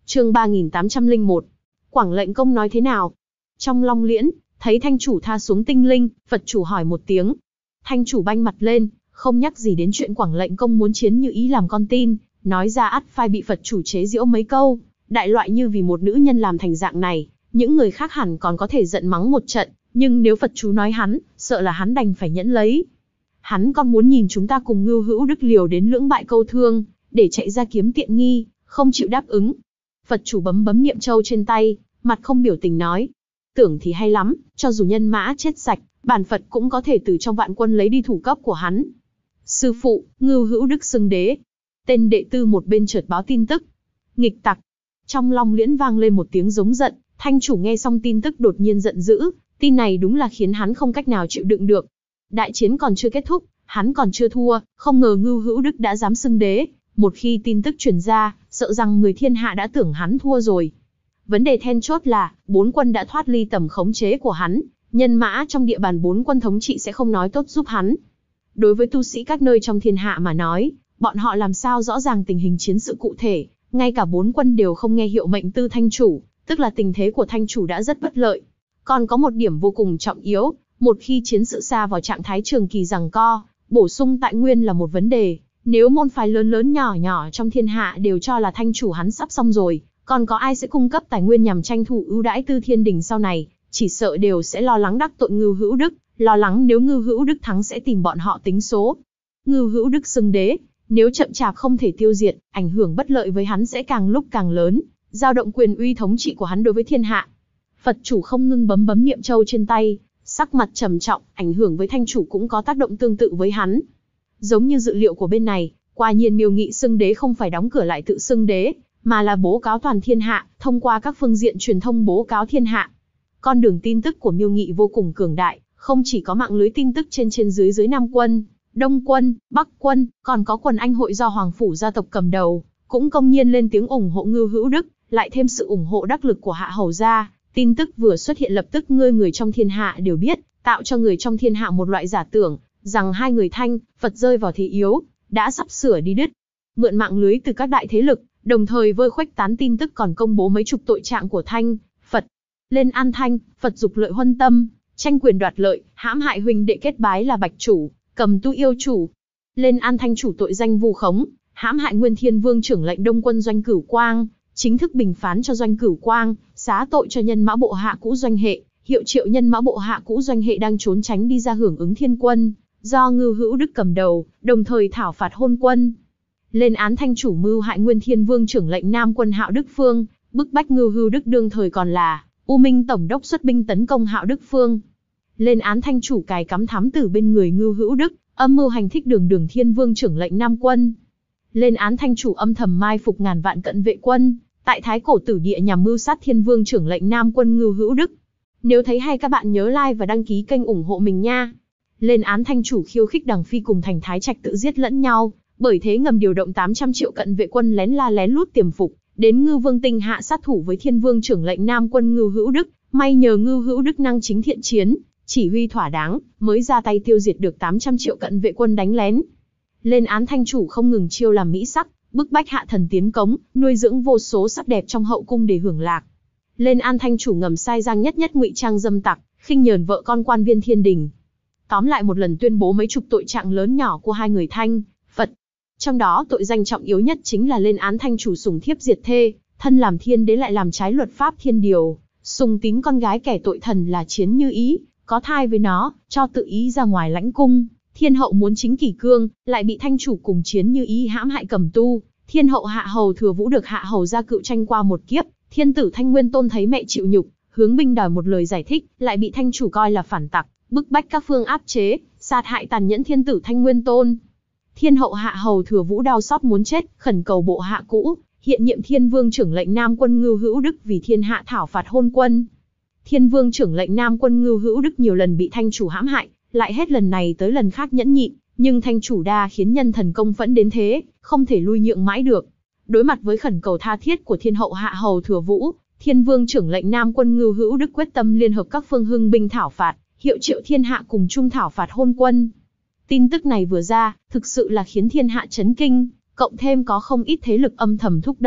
Chương 3801. Quảng lệnh công nói thế nào? Trong Long Liễn, thấy Thanh chủ tha xuống tinh linh, Phật chủ hỏi một tiếng. Thanh chủ banh mặt lên, không nhắc gì đến chuyện Quảng lệnh công muốn chiến Như Ý làm con tin, nói ra ắt phai bị Phật chủ chế giễu mấy câu. Đại loại như vì một nữ nhân làm thành dạng này, những người khác hẳn còn có thể giận mắng một trận, nhưng nếu Phật chủ nói hắn, sợ là hắn đành phải nhẫn lấy. Hắn còn muốn nhìn chúng ta cùng Ngưu Hữu Đức liều đến lưỡng bại câu thương, để chạy ra kiếm tiện nghi, không chịu đáp ứng. Phật chủ bấm bấm niệm châu trên tay, mặt không biểu tình nói. Tưởng thì hay lắm, cho dù nhân mã chết sạch, bản Phật cũng có thể từ trong vạn quân lấy đi thủ cấp của hắn. Sư phụ, Ngưu Hữu Đức xưng đế. Tên đệ tử một bên chợt báo tin tức. Nghịch tặc. Trong Long Liễn vang lên một tiếng giống giận, Thanh chủ nghe xong tin tức đột nhiên giận dữ, tin này đúng là khiến hắn không cách nào chịu đựng được. Đại chiến còn chưa kết thúc, hắn còn chưa thua, không ngờ Ngưu Hữu Đức đã dám xưng đế, một khi tin tức truyền ra, sợ rằng người thiên hạ đã tưởng hắn thua rồi. Vấn đề then chốt là, 4 quân đã thoát ly tầm khống chế của hắn, nhân mã trong địa bàn 4 quân thống trị sẽ không nói tốt giúp hắn. Đối với tu sĩ các nơi trong thiên hạ mà nói, bọn họ làm sao rõ ràng tình hình chiến sự cụ thể, ngay cả 4 quân đều không nghe hiệu mệnh từ Thanh chủ, tức là tình thế của Thanh chủ đã rất bất lợi. Còn có một điểm vô cùng trọng yếu, một khi chiến sự xa vào trạng thái trường kỳ giằng co, bổ sung tài nguyên là một vấn đề. Nếu môn phái lớn lớn nhỏ nhỏ trong thiên hạ đều cho là Thanh chủ hắn sắp xong rồi, còn có ai sẽ cung cấp tài nguyên nhằm tranh thủ ưu đãi Tư Thiên Đình sau này, chỉ sợ đều sẽ lo lắng đắc tội Ngưu Hữu Đức, lo lắng nếu Ngưu Hữu Đức thắng sẽ tìm bọn họ tính số. Ngưu Hữu Đức xưng đế, nếu chậm chạp không thể tiêu diệt, ảnh hưởng bất lợi với hắn sẽ càng lúc càng lớn, dao động quyền uy thống trị của hắn đối với thiên hạ. Phật chủ không ngưng bấm bấm niệm châu trên tay, sắc mặt trầm trọng, ảnh hưởng với Thanh chủ cũng có tác động tương tự với hắn. Giống như dự liệu của bên này, quả nhiên Miêu Nghị xưng đế không phải đóng cửa lại tự xưng đế, mà là bố cáo toàn thiên hạ, thông qua các phương diện truyền thông bố cáo thiên hạ. Con đường tin tức của Miêu Nghị vô cùng cường đại, không chỉ có mạng lưới tin tức trên dưới Nam quân, Đông quân, Bắc quân, còn có quần anh hội do Hoàng phủ gia tộc cầm đầu, cũng công nhiên lên tiếng ủng hộ Ngưu Hữu Đức, lại thêm sự ủng hộ đắc lực của Hạ hầu gia. Tin tức vừa xuất hiện lập tức người trong thiên hạ đều biết, tạo cho người trong thiên hạ một loại giả tưởng, rằng hai người Thanh, Phật rơi vào thế yếu, đã sắp sửa đi đứt. Mượn mạng lưới từ các đại thế lực, đồng thời vơi khuếch tán tin tức còn công bố mấy chục tội trạng của Thanh, Phật. Lên an Thanh, Phật dục lợi huân tâm, tranh quyền đoạt lợi, hãm hại huynh đệ kết bái là Bạch chủ, cầm tu yêu chủ. Lên an Thanh chủ tội danh vu khống, hãm hại Nguyên Thiên Vương trưởng lệnh Đông quân Doanh Cửu Quang, chính thức bình phán cho Doanh Cửu Quang, xá tội cho nhân mã bộ hạ cũ Doanh Hệ, hiệu triệu nhân mã bộ hạ cũ Doanh Hệ đang trốn tránh đi ra hưởng ứng thiên quân, do Ngưu Hữu Đức cầm đầu, đồng thời thảo phạt hôn quân. Lên án Thanh chủ mưu hại Nguyên Thiên Vương trưởng lệnh Nam quân Hạo Đức Phương, bức bách Ngưu Hữu Đức đương thời còn là U Minh tổng đốc xuất binh tấn công Hạo Đức Phương. Lên án Thanh chủ cài cắm thám tử bên người Ngưu Hữu Đức, âm mưu hành thích Đường Thiên Vương trưởng lệnh Nam quân. Lên án Thanh chủ âm thầm mai phục ngàn vạn cận vệ quân tại Thái Cổ Tử Địa nhằm mưu sát Thiên Vương trưởng lệnh Nam quân Ngưu Hữu Đức. Nếu thấy hay các bạn nhớ like và đăng ký kênh ủng hộ mình nha. Lên án Thanh chủ khiêu khích Đằng Phi cùng Thành Thái Trạch tự giết lẫn nhau, bởi thế ngầm điều động 800 triệu cận vệ quân lén lút tiềm phục, đến Ngưu Vương Tinh hạ sát thủ với Thiên Vương trưởng lệnh Nam quân Ngưu Hữu Đức, may nhờ Ngưu Hữu Đức năng chính thiện chiến, chỉ huy thỏa đáng, mới ra tay tiêu diệt được 800 triệu cận vệ quân đánh lén. Lên án Thanh chủ không ngừng chiêu làm mỹ sắc, bức bách hạ thần tiến cống, nuôi dưỡng vô số sắc đẹp trong hậu cung để hưởng lạc. Lên án Thanh chủ ngầm sai Giang Nhất Nhất ngụy trang dâm tặc, khinh nhờn vợ con quan viên thiên đình. Tóm lại một lần tuyên bố mấy chục tội trạng lớn nhỏ của hai người Thanh, Phật. Trong đó tội danh trọng yếu nhất chính là lên án Thanh chủ sủng thiếp diệt thê, thân làm thiên đế lại làm trái luật pháp thiên điều, sùng tín con gái kẻ tội thần là Chiến Như Ý, có thai với nó, cho tự ý ra ngoài lãnh cung. Thiên hậu muốn chính kỷ cương, lại bị Thanh chủ cùng Chiến Như Ý hãm hại cầm tu. Thiên hậu Hạ hầu Thừa Vũ được Hạ hầu gia cựu tranh qua một kiếp, thiên tử Thanh Nguyên Tôn thấy mẹ chịu nhục, hướng binh đòi một lời giải thích, lại bị Thanh chủ coi là phản tặc, bức bách các phương áp chế, sát hại tàn nhẫn thiên tử Thanh Nguyên Tôn. Thiên hậu Hạ hầu Thừa Vũ đau xót muốn chết, khẩn cầu bộ hạ cũ, hiện nhiệm Thiên Vương trưởng lệnh Nam quân Ngưu Hữu Đức vì thiên hạ thảo phạt hôn quân. Thiên Vương trưởng lệnh Nam quân Ngưu Hữu Đức nhiều lần bị Thanh chủ hãm hại, lại hết lần này tới lần khác nhẫn nhịn, nhưng Thanh chủ đa khiến nhân thần công phẫn đến thế, không thể lui nhượng mãi được. Đối mặt với khẩn cầu tha thiết của thiên hậu Hạ hầu Thừa Vũ, Thiên Vương trưởng lệnh Nam quân Ngưu Hữu Đức quyết tâm liên hợp các phương hưng binh thảo phạt, hiệu triệu thiên hạ cùng chung thảo phạt hôn quân. Tin tức này vừa ra, thực sự là khiến thiên hạ chấn kinh, cộng thêm có không ít thế lực âm thầm thúc đẩy,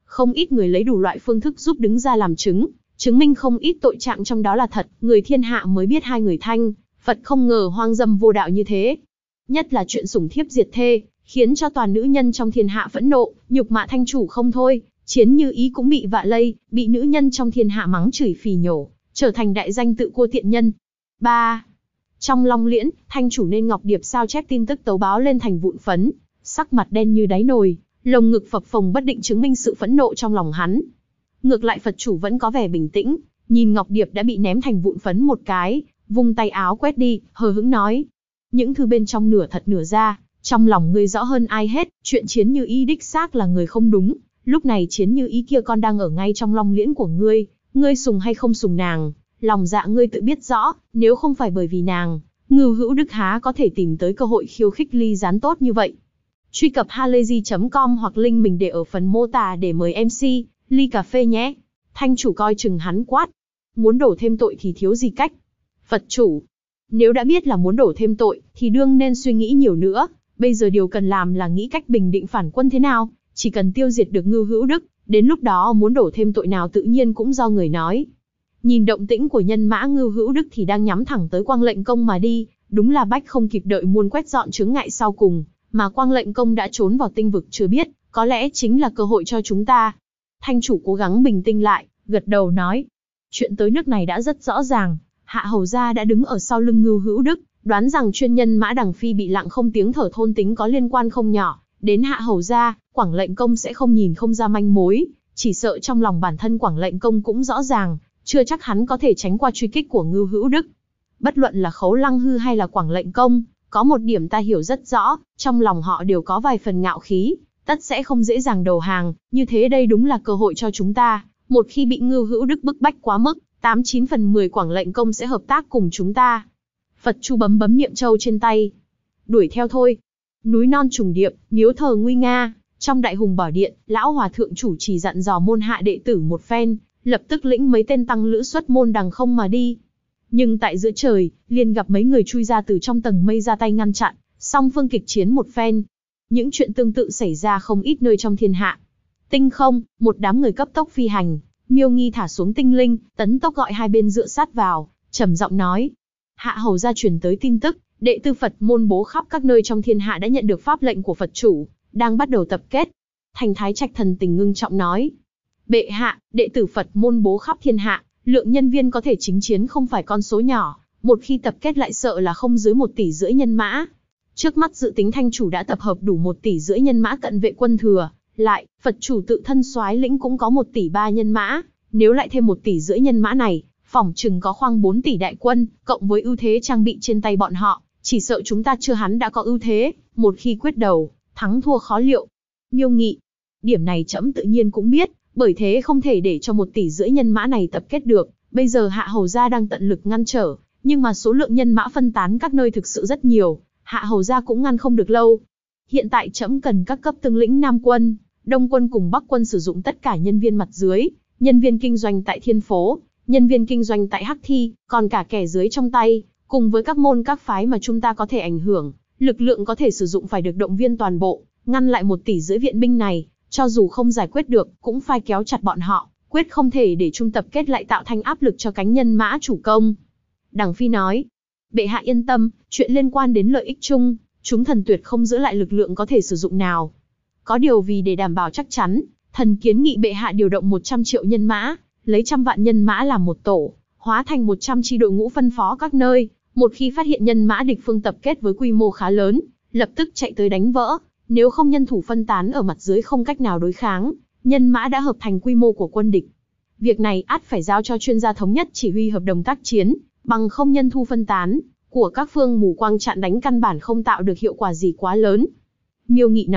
Không ít người lấy đủ loại phương thức giúp đứng ra làm chứng, chứng minh không ít tội trạng trong đó là thật, người thiên hạ mới biết hai người Thanh, Phật không ngờ hoang dâm vô đạo như thế. Nhất là chuyện sủng thiếp diệt thê, khiến cho toàn nữ nhân trong thiên hạ phẫn nộ, nhục mạ Thanh chủ không thôi, Chiến Như Ý cũng bị vạ lây, bị nữ nhân trong thiên hạ mắng chửi phỉ nhổ, trở thành đại danh tự cua tiện nhân. 3. Trong Long Liễn, Thanh chủ nên Ngọc Điệp sao chép tin tức tấu báo lên thành vụn phấn, sắc mặt đen như đáy nồi, lồng ngực phập phồng bất định chứng minh sự phẫn nộ trong lòng hắn. Ngược lại Phật chủ vẫn có vẻ bình tĩnh, nhìn Ngọc Điệp đã bị ném thành vụn phấn một cái, vung tay áo quét đi, hờ hững nói: những thư bên trong nửa thật nửa giả, trong lòng ngươi rõ hơn ai hết, chuyện Chiến Như Ý đích xác là người không đúng, lúc này Chiến Như Ý kia con đang ở ngay trong Long Liễn của ngươi sùng hay không sùng nàng, lòng dạ ngươi tự biết rõ, nếu không phải bởi vì nàng, Ngưu Hữu Đức há có thể tìm tới cơ hội khiêu khích Ly Gián tốt như vậy. Truy cập halayzi.com hoặc link mình để ở phần mô tả để mời MC ly cà phê nhé. Thanh chủ coi chừng hắn quát: muốn đổ thêm tội thì thiếu gì cách. Phật chủ: nếu đã biết là muốn đổ thêm tội, thì đương nên suy nghĩ nhiều nữa, bây giờ điều cần làm là nghĩ cách bình định phản quân thế nào, chỉ cần tiêu diệt được Ngưu Hữu Đức, đến lúc đó muốn đổ thêm tội nào tự nhiên cũng do người nói. Nhìn động tĩnh của nhân mã Ngưu Hữu Đức thì đang nhắm thẳng tới Quang Lệnh Công mà đi, đúng là bách không kịp đợi muốn quét dọn chướng ngại sau cùng, mà Quang Lệnh Công đã trốn vào tinh vực chưa biết, có lẽ chính là cơ hội cho chúng ta. Thanh chủ cố gắng bình tĩnh lại, gật đầu nói: chuyện tới nước này đã rất rõ ràng, Hạ hầu gia đã đứng ở sau lưng Ngưu Hữu Đức, đoán rằng chuyên nhân mã Đằng Phi bị lặng không tiếng thở thôn tính có liên quan không nhỏ đến Hạ hầu gia. Quảng Lệnh Công sẽ không nhìn không ra manh mối, chỉ sợ trong lòng bản thân Quảng Lệnh Công cũng rõ ràng, chưa chắc hắn có thể tránh qua truy kích của Ngưu Hữu Đức. Bất luận là Khấu Lăng Hư hay là Quảng Lệnh Công, có một điểm ta hiểu rất rõ, trong lòng họ đều có vài phần ngạo khí, tất sẽ không dễ dàng đầu hàng, như thế đây đúng là cơ hội cho chúng ta, một khi bị Ngưu Hữu Đức bức bách quá mức, 89 phần 10 Quảng Lệnh Công sẽ hợp tác cùng chúng ta. Phật Chu bấm niệm châu trên tay. Đuổi theo thôi. Núi non trùng điệp, miếu thờ nguy nga, trong Đại Hùng Bảo Điện, lão hòa thượng chủ trì dặn dò môn hạ đệ tử một phen, lập tức lĩnh mấy tên tăng lữ xuất môn đằng không mà đi. Nhưng tại giữa trời, liền gặp mấy người chui ra từ trong tầng mây ra tay ngăn chặn, song phương kịch chiến một phen. Những chuyện tương tự xảy ra không ít nơi trong thiên hạ. Tinh không, một đám người cấp tốc phi hành, Miêu Nghi thả xuống tinh linh, tấn tốc gọi hai bên dựa sát vào, trầm giọng nói: Hạ hầu gia truyền tới tin tức, đệ tử Phật môn bố khắp các nơi trong thiên hạ đã nhận được pháp lệnh của Phật chủ, đang bắt đầu tập kết. Thành Thái Trạch thần tình ngưng trọng nói: bệ hạ, đệ tử Phật môn bố khắp thiên hạ, lượng nhân viên có thể chính chiến không phải con số nhỏ, một khi tập kết lại sợ là không dưới 1,5 tỷ nhân mã. Trước mắt dự tính Thanh chủ đã tập hợp đủ 1,5 tỷ nhân mã cận vệ quân thừa, lại, Phật chủ tự thân soái lĩnh cũng có 1,3 tỷ nhân mã, nếu lại thêm 1,5 tỷ nhân mã này, phỏng chừng có khoang 4 tỷ đại quân, cộng với ưu thế trang bị trên tay bọn họ, chỉ sợ chúng ta chưa hắn đã có ưu thế, một khi quyết đầu, thắng thua khó liệu. Miêu Nghị: điểm này trẫm tự nhiên cũng biết, bởi thế không thể để cho 1,5 tỷ nhân mã này tập kết được, bây giờ Hạ hầu gia đang tận lực ngăn trở, nhưng mà số lượng nhân mã phân tán các nơi thực sự rất nhiều, Hạ hầu gia cũng ngăn không được lâu. Hiện tại trẫm cần các cấp tướng lĩnh Nam quân, Đông quân cùng Bắc quân sử dụng tất cả nhân viên mặt dưới, nhân viên kinh doanh tại Thiên Phố, nhân viên kinh doanh tại Hắc Thi, còn cả kẻ dưới trong tay, cùng với các môn các phái mà chúng ta có thể ảnh hưởng, lực lượng có thể sử dụng phải được động viên toàn bộ, ngăn lại 1,5 tỷ viện binh này, cho dù không giải quyết được, cũng phải kéo chặt bọn họ, quyết không thể để trung tập kết lại tạo thành áp lực cho cánh nhân mã chủ công. Đằng Phi nói: bệ hạ yên tâm, chuyện liên quan đến lợi ích chung, chúng thần tuyệt không giữ lại lực lượng có thể sử dụng nào. Có điều vì để đảm bảo chắc chắn, thần kiến nghị bệ hạ điều động 100 triệu nhân mã, lấy 100 vạn nhân mã làm một tổ, hóa thành 100 chi đội ngũ phân phó các nơi, một khi phát hiện nhân mã địch phương tập kết với quy mô khá lớn, lập tức chạy tới đánh vỡ, nếu không nhân thủ phân tán ở mặt dưới không cách nào đối kháng, nhân mã đã hợp thành quy mô của quân địch. Việc này ắt phải giao cho chuyên gia thống nhất chỉ huy hợp đồng tác chiến, bằng không nhân thu phân tán của các phương mù quang chặn đánh căn bản không tạo được hiệu quả gì quá lớn. Miêu Nghị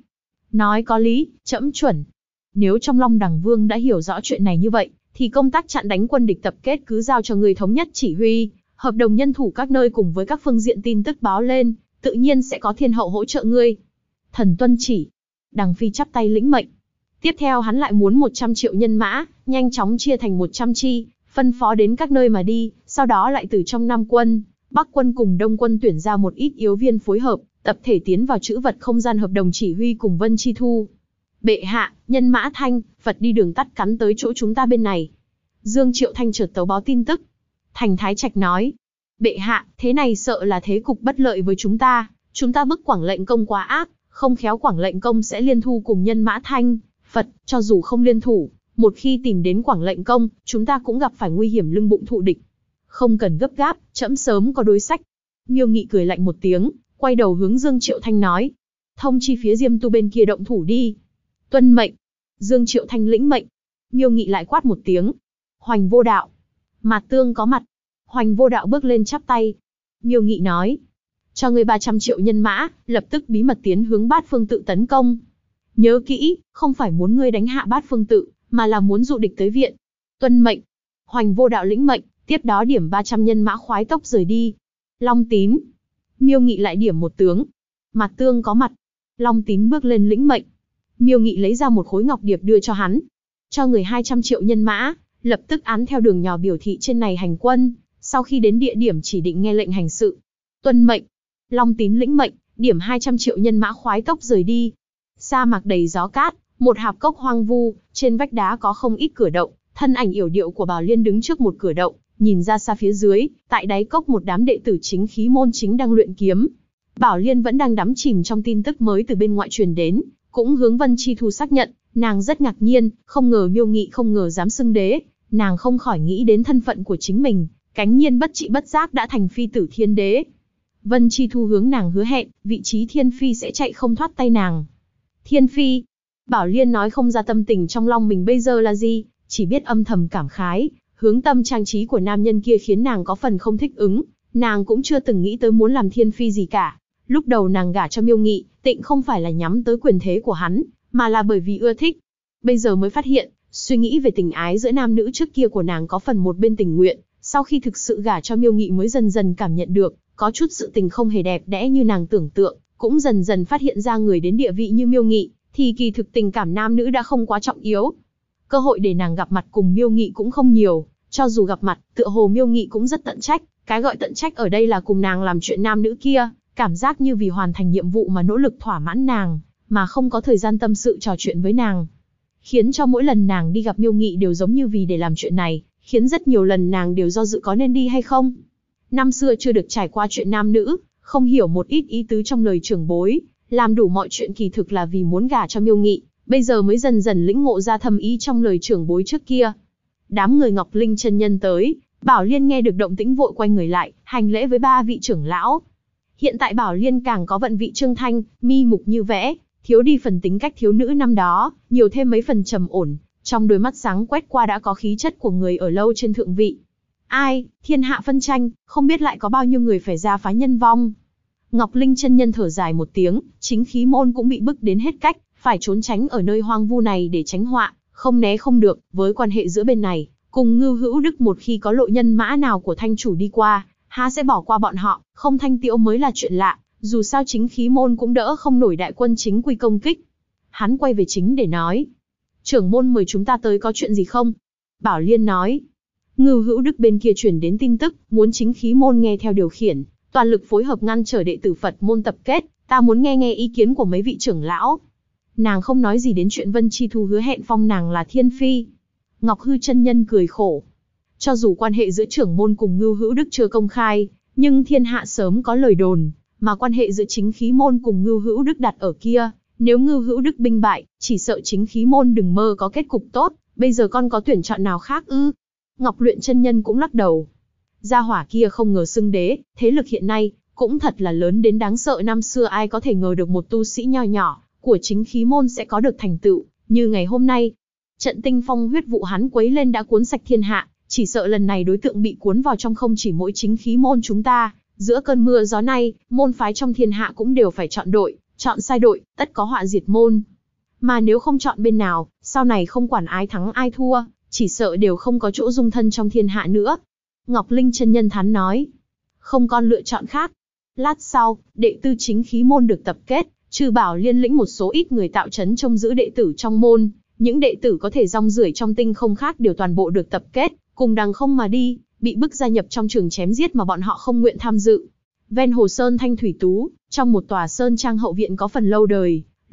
nói có lý, trẫm chuẩn. Nếu trong Long Đằng Vương đã hiểu rõ chuyện này như vậy, thì công tác chặn đánh quân địch tập kết cứ giao cho người thống nhất chỉ huy, hợp đồng nhân thủ các nơi cùng với các phương diện tin tức báo lên, tự nhiên sẽ có thiên hậu hỗ trợ ngươi. Thần tuân chỉ. Đằng Phi chắp tay lĩnh mệnh. Tiếp theo hắn lại muốn 100 triệu nhân mã, nhanh chóng chia thành 100 chi, phân phó đến các nơi mà đi, sau đó lại từ trong Nam quân, Bắc quân cùng Đông quân tuyển ra một ít yếu viên phối hợp, tập thể tiến vào chữ vật không gian hợp đồng chỉ huy cùng Vân Chi Thu. Bệ hạ, nhân Mã Thanh, Phật đi đường tắt cắn tới chỗ chúng ta bên này. Dương Triệu Thanh chợt tấu báo tin tức. Thành Thái Trạch nói, bệ hạ, thế này sợ là thế cục bất lợi với chúng ta bức Quảng Lệnh Công quá ác, không khéo Quảng Lệnh Công sẽ liên thủ cùng nhân Mã Thanh, Phật, cho dù không liên thủ, một khi tìm đến Quảng Lệnh Công, chúng ta cũng gặp phải nguy hiểm lưng bụng thụ địch. Không cần gấp gáp, trẫm sớm có đối sách. Miêu Nghị cười lạnh một tiếng, quay đầu hướng Dương Triệu Thanh nói, thông chi phía Diêm Tu bên kia động thủ đi. Tuân mệnh. Dương Triệu Thanh lĩnh mệnh. Miêu Nghị lại quát một tiếng, Hoành Vô Đạo. Mạt Tương có mặt. Hoành Vô Đạo bước lên chắp tay. Miêu Nghị nói, cho ngươi 300 triệu nhân mã, lập tức bí mật tiến hướng Bát Phương Tự tấn công. Nhớ kỹ, không phải muốn ngươi đánh hạ Bát Phương Tự, mà là muốn dụ địch tới viện. Tuân mệnh. Hoành Vô Đạo lĩnh mệnh, tiếp đó điểm 300 nhân mã khoái tốc rời đi. Long Tín. Miêu Nghị lại điểm một tướng. Mạt Tương có mặt. Long Tín bước lên lĩnh mệnh. Miêu Nghị lấy ra một khối ngọc điệp đưa cho hắn. Cho người 200 triệu nhân mã, lập tức án theo đường nhỏ biểu thị trên này hành quân, sau khi đến địa điểm chỉ định nghe lệnh hành sự. Tuân mệnh. Long Tín lĩnh mệnh, điểm 200 triệu nhân mã khoái tốc rời đi. Sa mạc đầy gió cát, một hạp cốc hoang vu, trên vách đá có không ít cửa động, thân ảnh yểu điệu của Bảo Liên đứng trước một cửa động, nhìn ra xa phía dưới, tại đáy cốc một đám đệ tử chính khí môn chính đang luyện kiếm. Bảo Liên vẫn đang đắm chìm trong tin tức mới từ bên ngoại truyền đến, cũng hướng Vân Chi Thu xác nhận, nàng rất ngạc nhiên, không ngờ Miêu Nghị không ngờ dám xưng đế, nàng không khỏi nghĩ đến thân phận của chính mình, cánh nhiên bất trị bất giác đã thành phi tử thiên đế. Vân Chi Thu hướng nàng hứa hẹn, vị trí thiên phi sẽ chạy không thoát tay nàng. Thiên phi. Bảo Liên nói không ra tâm tình trong lòng mình bây giờ là gì, chỉ biết âm thầm cảm khái, hướng tâm trang trí của nam nhân kia khiến nàng có phần không thích ứng, nàng cũng chưa từng nghĩ tới muốn làm thiên phi gì cả. Lúc đầu nàng gả cho Miêu Nghị, tịnh không phải là nhắm tới quyền thế của hắn, mà là bởi vì ưa thích. Bây giờ mới phát hiện, suy nghĩ về tình ái giữa nam nữ trước kia của nàng có phần một bên tình nguyện, sau khi thực sự gả cho Miêu Nghị mới dần dần cảm nhận được, có chút sự tình không hề đẹp đẽ như nàng tưởng tượng, cũng dần dần phát hiện ra người đến địa vị như Miêu Nghị, thì kỳ thực tình cảm nam nữ đã không quá trọng yếu. Cơ hội để nàng gặp mặt cùng Miêu Nghị cũng không nhiều, cho dù gặp mặt, tựa hồ Miêu Nghị cũng rất tận trách, cái gọi tận trách ở đây là cùng nàng làm chuyện nam nữ kia, cảm giác như vì hoàn thành nhiệm vụ mà nỗ lực thỏa mãn nàng, mà không có thời gian tâm sự trò chuyện với nàng. Khiến cho mỗi lần nàng đi gặp Miêu Nghị đều giống như vì để làm chuyện này, khiến rất nhiều lần nàng đều do dự có nên đi hay không. Năm xưa chưa được trải qua chuyện nam nữ, không hiểu một ít ý tứ trong lời trưởng bối, làm đủ mọi chuyện kỳ thực là vì muốn gả cho Miêu Nghị, bây giờ mới dần dần lĩnh ngộ ra thâm ý trong lời trưởng bối trước kia. Đám người Ngọc Linh chân nhân tới, Bảo Liên nghe được động tĩnh vội quay người lại, hành lễ với 3 vị trưởng lão. Hiện tại Bảo Liên càng có vận vị trương thanh, mi mục như vẽ, thiếu đi phần tính cách thiếu nữ năm đó, nhiều thêm mấy phần trầm ổn, trong đôi mắt sáng quét qua đã có khí chất của người ở lâu trên thượng vị. Ai, thiên hạ phân tranh, không biết lại có bao nhiêu người phải ra phá nhân vong. Ngọc Linh chân nhân thở dài một tiếng, chính khí môn cũng bị bức đến hết cách, phải trốn tránh ở nơi hoang vu này để tránh họa, không né không được, với quan hệ giữa bên này, cùng Ngưu Hữu Đức một khi có lộ nhân mã nào của thanh chủ đi qua, há sẽ bỏ qua bọn họ, không thanh tiễu mới là chuyện lạ, dù sao chính khí môn cũng đỡ không nổi đại quân chính quy công kích. Hắn quay về chính để nói, trưởng môn mời chúng ta tới có chuyện gì không? Bảo Liên nói, Ngưu Hữu Đức bên kia truyền đến tin tức, muốn chính khí môn nghe theo điều khiển, toàn lực phối hợp ngăn trở đệ tử Phật môn tập kết, ta muốn nghe ý kiến của mấy vị trưởng lão. Nàng không nói gì đến chuyện Vân Chi Thu hứa hẹn phong nàng là thiên phi. Ngọc Hư chân nhân cười khổ. Cho dù quan hệ giữa trưởng môn cùng Ngưu Hữu Đức chưa công khai, nhưng thiên hạ sớm có lời đồn, mà quan hệ giữa chính khí môn cùng Ngưu Hữu Đức đặt ở kia, nếu Ngưu Hữu Đức binh bại, chỉ sợ chính khí môn đừng mơ có kết cục tốt, bây giờ con có tuyển chọn nào khác ư? Ngọc Luyện chân nhân cũng lắc đầu. Gia hỏa kia không ngờ xưng đế, thế lực hiện nay cũng thật là lớn đến đáng sợ, năm xưa ai có thể ngờ được một tu sĩ nho nhỏ của chính khí môn sẽ có được thành tựu như ngày hôm nay. Trận tinh phong huyết vụ hắn quấy lên đã cuốn sạch thiên hạ, chỉ sợ lần này đối tượng bị cuốn vào trong không chỉ mỗi chính khí môn chúng ta, giữa cơn mưa gió này, môn phái trong thiên hạ cũng đều phải chọn đội, chọn sai đội, tất có họa diệt môn. Mà nếu không chọn bên nào, sau này không quản ai thắng ai thua, chỉ sợ đều không có chỗ dung thân trong thiên hạ nữa. Ngọc Linh chân nhân thán nói, không còn lựa chọn khác. Lát sau, đệ tử chính khí môn được tập kết, trừ Bảo Liên lĩnh một số ít người tạo trấn trông giữ đệ tử trong môn, những đệ tử có thể rong rưởi trong tinh không khác đều toàn bộ được tập kết, cùng đằng không mà đi, bị bức gia nhập trong trường chém giết mà bọn họ không nguyện tham dự. Ven hồ sơn Thanh Thủy Tú, trong một tòa sơn trang hậu viện có phần lâu đời,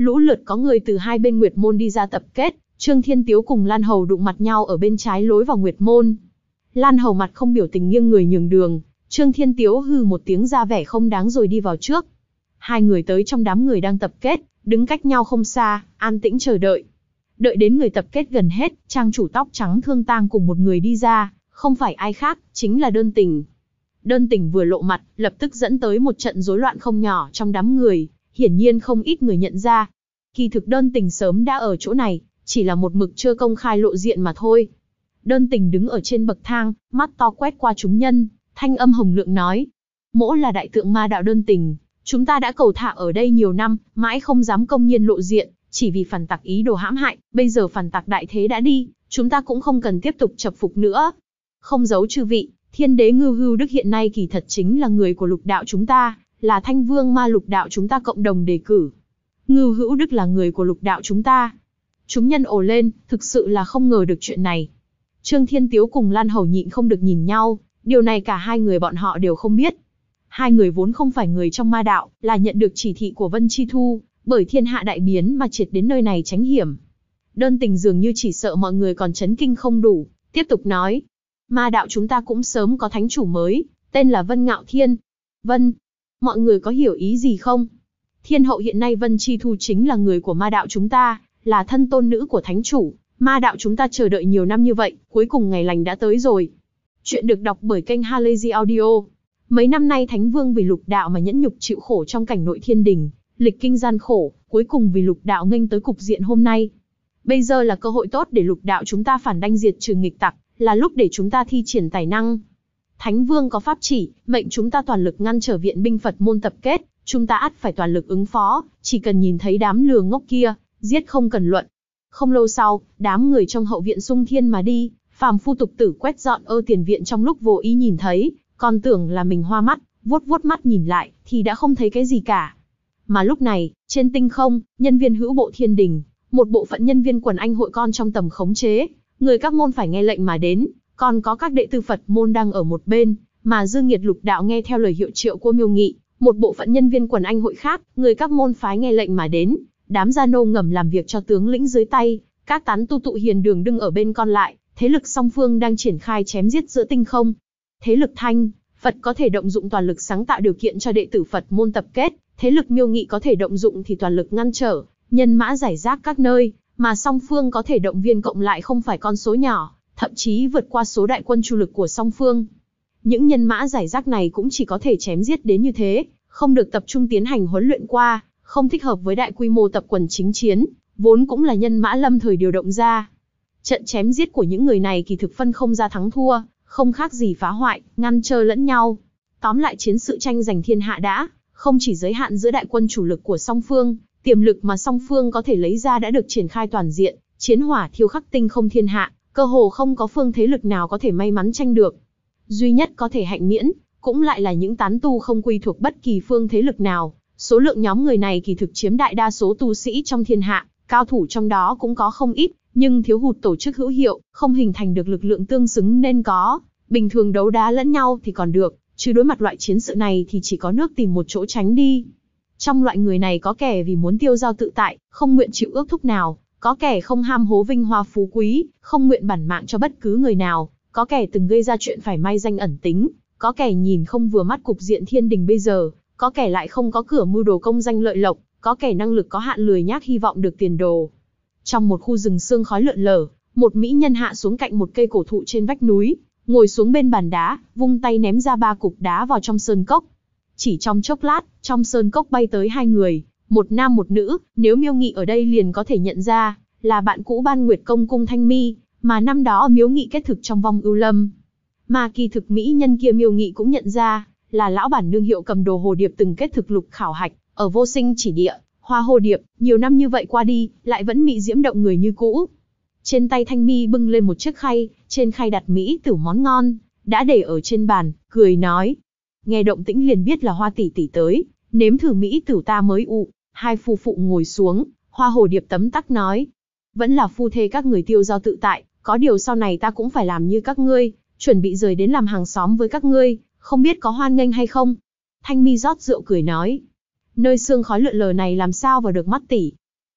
lũ lượt có người từ hai bên Nguyệt Môn đi ra tập kết. Trương Thiên Tiếu cùng Lan Hầu đụng mặt nhau ở bên trái lối vào Nguyệt Môn. Lan Hầu mặt không biểu tình nghiêng người nhường đường, Trương Thiên Tiếu hừ một tiếng ra vẻ không đáng rồi đi vào trước. Hai người tới trong đám người đang tập kết, đứng cách nhau không xa, an tĩnh chờ đợi. Đợi đến người tập kết gần hết, trang chủ tóc trắng Thương Tang cùng một người đi ra, không phải ai khác, chính là Đơn Tình. Đơn Tình vừa lộ mặt, lập tức dẫn tới một trận rối loạn không nhỏ trong đám người, hiển nhiên không ít người nhận ra. Kỳ thực Đơn Tình sớm đã ở chỗ này, chỉ là một mực chưa công khai lộ diện mà thôi. Đơn Tình đứng ở trên bậc thang, mắt to quét qua chúng nhân, thanh âm hồng lượng nói. Mỗ là đại tượng ma đạo Đơn Tình, chúng ta đã cầu thả ở đây nhiều năm, mãi không dám công nhiên lộ diện, chỉ vì phản tặc ý đồ hãm hại, bây giờ phản tặc đại thế đã đi, chúng ta cũng không cần tiếp tục chập phục nữa. Không giấu chư vị, Thiên đế Ngưu Hưu Đức hiện nay kỳ thật chính là người của lục đạo chúng ta, là Thanh Vương ma lục đạo chúng ta cộng đồng đề cử. Ngưu Hữu Đức là người của lục đạo chúng ta. Chúng nhân ồ lên, thực sự là không ngờ được chuyện này. Trương Thiên Tiếu cùng Lan Hầu nhịn không được nhìn nhau, điều này cả hai người bọn họ đều không biết. Hai người vốn không phải người trong ma đạo, là nhận được chỉ thị của Vân Chi Thu, bởi thiên hạ đại biến mà triệt đến nơi này tránh hiểm. Đơn Tình dường như chỉ sợ mọi người còn chấn kinh không đủ, tiếp tục nói. Ma đạo chúng ta cũng sớm có thánh chủ mới, tên là Vân Ngạo Thiên. Vân, mọi người có hiểu ý gì không? Thiên hậu hiện nay Vân Chi Thu chính là người của ma đạo chúng ta, là thân tôn nữ của thánh chủ. Ma đạo chúng ta chờ đợi nhiều năm như vậy, cuối cùng ngày lành đã tới rồi. Chuyện được đọc bởi kênh Halazy Audio. Mấy năm nay Thánh Vương vì lục đạo mà nhẫn nhục chịu khổ trong cảnh nội thiên đình, lịch kinh gian khổ, cuối cùng vì lục đạo nghênh tới cục diện hôm nay. Bây giờ là cơ hội tốt để lục đạo chúng ta phản đanh diệt trừ nghịch tặc, là lúc để chúng ta thi triển tài năng. Thánh Vương có pháp chỉ, mệnh chúng ta toàn lực ngăn trở viện binh Phật môn tập kết, chúng ta ắt phải toàn lực ứng phó, chỉ cần nhìn thấy đám lừa ngốc kia, giết không cần luận. Không lâu sau, đám người trong hậu viện xung thiên mà đi, phàm phu tục tử quét dọn tiền viện trong lúc vô ý nhìn thấy, còn tưởng là mình hoa mắt, vuốt vuốt mắt nhìn lại, thì đã không thấy cái gì cả. Mà lúc này, trên tinh không, nhân viên hữu bộ thiên đình, một bộ phận nhân viên quần anh hội con trong tầm khống chế, người các môn phải nghe lệnh mà đến, còn có các đệ tử Phật môn đang ở một bên, mà Dương Nghiệt lục đạo nghe theo lời hiệu triệu của Miêu Nghị, một bộ phận nhân viên quần anh hội khác, người các môn phái nghe lệnh mà đến, đám gia nô ngầm làm việc cho tướng lĩnh dưới tay, các tán tu tụ hiền đường đứng ở bên còn lại, thế lực song phương đang triển khai chém giết giữa tinh không. Thế lực Thanh, Phật có thể động dụng toàn lực sáng tạo điều kiện cho đệ tử Phật môn tập kết, thế lực Miêu Nghị có thể động dụng thì toàn lực ngăn trở, nhân mã giải rác các nơi, mà song phương có thể động viên cộng lại không phải con số nhỏ, thậm chí vượt qua số đại quân chủ lực của song phương. Những nhân mã giải rác này cũng chỉ có thể chém giết đến như thế, không được tập trung tiến hành huấn luyện qua, không thích hợp với đại quy mô tập quần chính chiến, vốn cũng là nhân mã lâm thời điều động ra. Trận chém giết của những người này kỳ thực phân không ra thắng thua, không khác gì phá hoại, ngăn trơ lẫn nhau. Tóm lại chiến sự tranh giành thiên hạ đã, không chỉ giới hạn giữa đại quân chủ lực của song phương, tiềm lực mà song phương có thể lấy ra đã được triển khai toàn diện, chiến hỏa thiêu khắc tinh không thiên hạ, cơ hồ không có phương thế lực nào có thể may mắn tranh được. Duy nhất có thể hạnh miễn, cũng lại là những tán tu không quy thuộc bất kỳ phương thế lực nào. Số lượng nhóm người này kỳ thực chiếm đại đa số tu sĩ trong thiên hạ, cao thủ trong đó cũng có không ít, nhưng thiếu hụt tổ chức hữu hiệu, không hình thành được lực lượng tương xứng nên có. Bình thường đấu đá lẫn nhau thì còn được, chứ đối mặt loại chiến sự này thì chỉ có nước tìm một chỗ tránh đi. Trong loại người này có kẻ vì muốn tiêu dao tự tại, không nguyện chịu ước thúc nào, có kẻ không ham hố vinh hoa phú quý, không nguyện bản mạng cho bất cứ người nào, có kẻ từng gây ra chuyện phải may danh ẩn tính, có kẻ nhìn không vừa mắt cục diện thiên đình bây giờ, có kẻ lại không có cửa mưu đồ công danh lợi lộc, có kẻ năng lực có hạn lười nhác hy vọng được tiền đồ. Trong một khu rừng sương khói lượn lờ, một mỹ nhân hạ xuống cạnh một cây cổ thụ trên vách núi, ngồi xuống bên bàn đá, vung tay ném ra 3 cục đá vào trong sơn cốc. Chỉ trong chốc lát, trong sơn cốc bay tới 2 người, một nam một nữ, nếu Miêu Nghị ở đây liền có thể nhận ra, là bạn cũ Ban Nguyệt Công cung Thanh Mi, mà năm đó Miêu Nghị kết thực trong vong ưu lâm. Mà kỳ thực mỹ nhân kia Miêu Nghị cũng nhận ra, là lão bản nương hiệu cầm đồ hồ điệp từng kết thực lục khảo hạch, ở vô sinh chỉ địa, hoa hồ điệp, nhiều năm như vậy qua đi, lại vẫn mị diễm động người như cũ. Trên tay Thanh Mi bưng lên một chiếc khay, trên khay đặt mỹ tử món ngon, đã để ở trên bàn, cười nói. Nghe động tĩnh liền biết là Hoa tỷ tỷ tới, nếm thử mỹ tử ta mới ụ. Hai phu phụ ngồi xuống, Hoa hồ điệp tấm tắc nói. Vẫn là phu thê các người tiêu dao tự tại, có điều sau này ta cũng phải làm như các ngươi, chuẩn bị rời đến làm hàng xóm với các ngươi, không biết có hoan nghênh hay không. Thanh Mi rót rượu cười nói. Nơi sương khói lượn lờ này làm sao vào được mắt tỷ.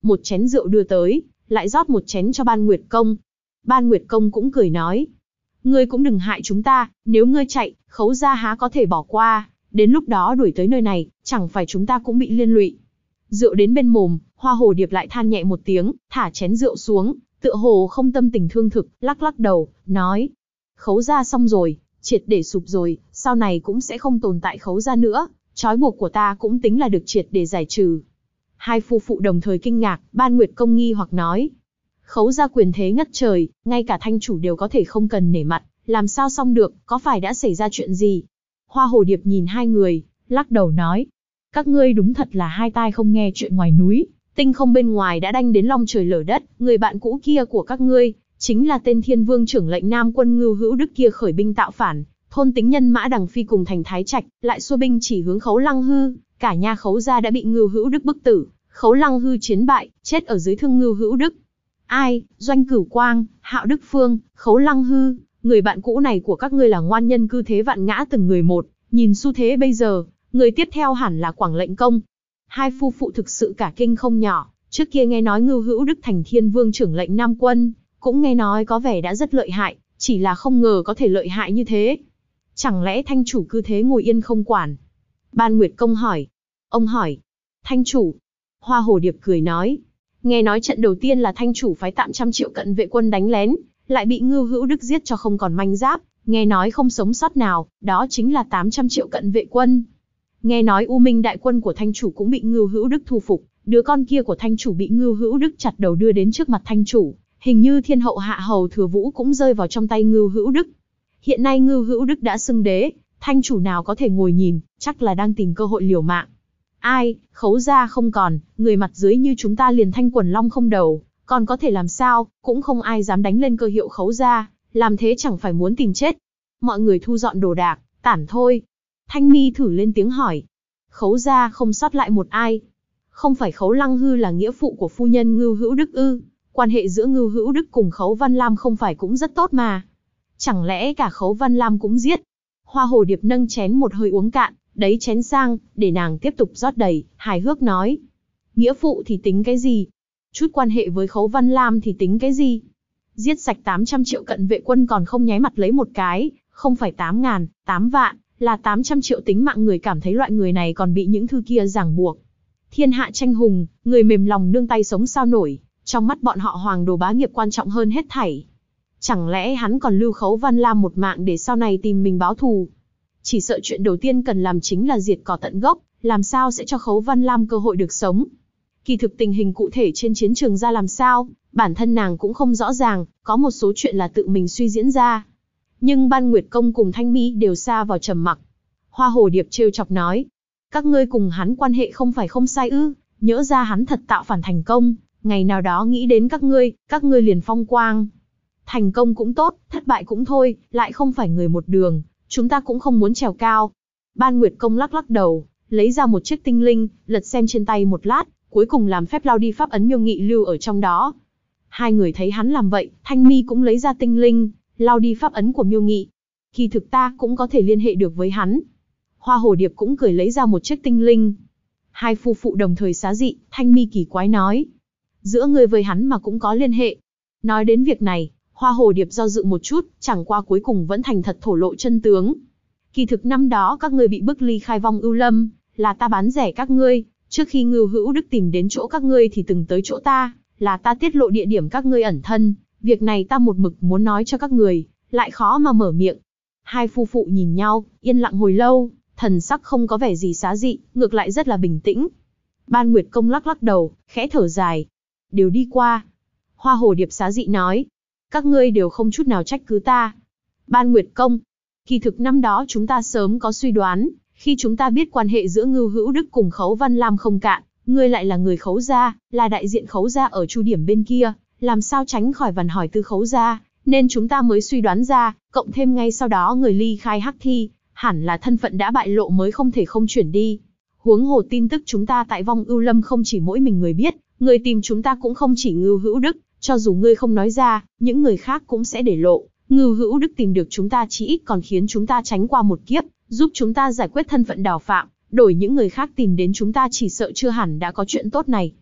một chén rượu đưa tới, lại rót một chén cho Ban Nguyệt Công. Ban Nguyệt Công cũng cười nói, ngươi cũng đừng hại chúng ta, nếu ngươi chạy, Khấu gia há có thể bỏ qua, đến lúc đó đuổi tới nơi này, chẳng phải chúng ta cũng bị liên lụy. Rượu đến bên mồm, Hoa Hồ Điệp lại than nhẹ một tiếng, thả chén rượu xuống, tựa hồ không tâm tình thương thực, lắc lắc đầu, nói, Khấu gia xong rồi, triệt để sụp rồi, sau này cũng sẽ không tồn tại Khấu gia nữa, trói buộc của ta cũng tính là được triệt để giải trừ. Hai phu phụ đồng thời kinh ngạc, Ban Nguyệt Công nghi hoặc nói, Khấu gia quyền thế ngất trời, ngay cả thanh chủ đều có thể không cần nể mặt, làm sao xong được, có phải đã xảy ra chuyện gì? Hoa Hồ Điệp nhìn hai người, lắc đầu nói, các ngươi đúng thật là hai tai không nghe chuyện ngoài núi, tinh không bên ngoài đã đanh đến long trời lở đất, người bạn cũ kia của các ngươi, chính là tên Thiên Vương trưởng lệnh Nam quân Ngưu Hữu Đức kia khởi binh tạo phản, thôn tính nhân mã Đằng Phi cùng thành Thái Trạch, lại xua binh chỉ hướng Khấu Lăng Hư, cả nhà Khấu gia đã bị Ngưu Hữu Đức bức tử, Khấu Lăng Hư chiến bại, chết ở dưới thương Ngưu Hữu Đức. Ai, Doanh Cửu Quang, Hạo Đức Phương, Khấu Lăng Hư, người bạn cũ này của các ngươi là ngoan nhân cư thế vạn ngã từng người một, nhìn xu thế bây giờ, người tiếp theo hẳn là Quảng Lệnh Công. Hai phu phụ thực sự cả kinh không nhỏ, trước kia nghe nói Ngưu Hữu Đức thành Thiên Vương trưởng lệnh Nam quân, cũng nghe nói có vẻ đã rất lợi hại, chỉ là không ngờ có thể lợi hại như thế. Chẳng lẽ thanh chủ cư thế ngồi yên không quản? Ban Nguyệt Công hỏi. Ông hỏi. Thanh chủ. Hoa Hồ Điệp cười nói. Nghe nói trận đầu tiên là thanh chủ phái tạm 100 triệu cận vệ quân đánh lén, lại bị Ngưu Hữu Đức giết cho không còn manh giáp, nghe nói không sống sót nào, đó chính là 800 triệu cận vệ quân. Nghe nói U Minh đại quân của thanh chủ cũng bị Ngưu Hữu Đức thu phục, đứa con kia của thanh chủ bị Ngưu Hữu Đức chặt đầu đưa đến trước mặt thanh chủ, hình như thiên hậu hạ hầu Thừa Vũ cũng rơi vào trong tay Ngưu Hữu Đức. Hiện nay Ngưu Hữu Đức đã xưng đế, thanh chủ nào có thể ngồi nhìn, chắc là đang tìm cơ hội liều mạng. Ai, Khấu gia không còn, người mặt dưới như chúng ta liền thanh quần long không đầu, còn có thể làm sao, cũng không ai dám đánh lên cơ hiệu Khấu gia, làm thế chẳng phải muốn tìm chết. Mọi người thu dọn đồ đạc, tản thôi. Thanh Mi thử lên tiếng hỏi. Khấu gia không sót lại một ai. Không phải Khấu Lăng Hư là nghĩa phụ của phu nhân Ngưu Hữu Đức ư? Quan hệ giữa Ngưu Hữu Đức cùng Khấu Văn Lam không phải cũng rất tốt mà. Chẳng lẽ cả Khấu Văn Lam cũng giết? Hoa Hồ Điệp nâng chén một hơi uống cạn, đấy chén sang, để nàng tiếp tục rót đầy, hài hước nói. Nghĩa phụ thì tính cái gì? Chút quan hệ với Khấu Văn Lam thì tính cái gì? Giết sạch 800 triệu cận vệ quân còn không nháy mặt lấy một cái, không phải 8.000, 8 vạn, là 800 triệu tính mạng người, cảm thấy loại người này còn bị những thứ kia ràng buộc. Thiên hạ tranh hùng, người mềm lòng nương tay sống sao nổi, trong mắt bọn họ Hoàng Đồ bá nghiệp quan trọng hơn hết thảy. Chẳng lẽ hắn còn lưu Khấu Văn Lam một mạng để sau này tìm mình báo thù? Chỉ sợ chuyện đầu tiên cần làm chính là diệt cỏ tận gốc, làm sao sẽ cho Khấu Văn Lam cơ hội được sống. Kỳ thực tình hình cụ thể trên chiến trường ra làm sao, bản thân nàng cũng không rõ ràng, có một số chuyện là tự mình suy diễn ra. Nhưng Ban Nguyệt Công cùng Thanh Mi đều xa vào trầm mặc. Hoa Hồ Điệp trêu chọc nói, các ngươi cùng hắn quan hệ không phải không sai ư, nhỡ ra hắn thật tạo phản thành công, ngày nào đó nghĩ đến các ngươi liền phong quang. Thành công cũng tốt, thất bại cũng thôi, lại không phải người một đường, chúng ta cũng không muốn trèo cao. Ban Nguyệt Công lắc lắc đầu, lấy ra một chiếc tinh linh, lật xem trên tay một lát, cuối cùng làm phép lao đi pháp ấn Miêu Nghị lưu ở trong đó. Hai người thấy hắn làm vậy, Thanh Mi cũng lấy ra tinh linh, lao đi pháp ấn của Miêu Nghị. Kỳ thực ta cũng có thể liên hệ được với hắn. Hoa Hồ Điệp cũng cười lấy ra một chiếc tinh linh. Hai phu phụ đồng thời xá dị, Thanh Mi kỳ quái nói. Giữa ngươi với hắn mà cũng có liên hệ. Nói đến việc này, Hoa Hồ Điệp do dự một chút, chẳng qua cuối cùng vẫn thành thật thổ lộ chân tướng. Kỳ thực năm đó các ngươi bị bức ly khai Vong Ưu Lâm, là ta bán rẻ các ngươi. Trước khi Ngưu Hữu Đức tìm đến chỗ các ngươi thì từng tới chỗ ta, là ta tiết lộ địa điểm các ngươi ẩn thân. Việc này ta một mực muốn nói cho các người, lại khó mà mở miệng. Hai phu phụ nhìn nhau, yên lặng hồi lâu, thần sắc không có vẻ gì xá dị, ngược lại rất là bình tĩnh. Ban Nguyệt Công lắc lắc đầu, khẽ thở dài. Đều đi qua. Hoa Hồ Điệp xá dị nói. Các ngươi đều không chút nào trách cứ ta. Ban Nguyệt Công. Kỳ thực năm đó chúng ta sớm có suy đoán, khi chúng ta biết quan hệ giữa Ngưu Hữu Đức cùng Khấu Văn Lam không cạn, ngươi lại là người Khấu gia, là đại diện Khấu gia ở Chu điểm bên kia, làm sao tránh khỏi vằn hỏi tư Khấu gia, nên chúng ta mới suy đoán ra, cộng thêm ngay sau đó người ly khai Hắc Thi, hẳn là thân phận đã bại lộ mới không thể không chuyển đi. Huống hồ tin tức chúng ta tại Vong Ưu Lâm không chỉ mỗi mình người biết, người tìm chúng ta cũng không chỉ Ngưu Hữu Đức, cho dù ngươi không nói ra, những người khác cũng sẽ để lộ. Ngưu Hữu Đức tìm được chúng ta chỉ ít còn khiến chúng ta tránh qua một kiếp, giúp chúng ta giải quyết thân phận đào phạm, đổi những người khác tìm đến chúng ta chỉ sợ chưa hẳn đã có chuyện tốt này.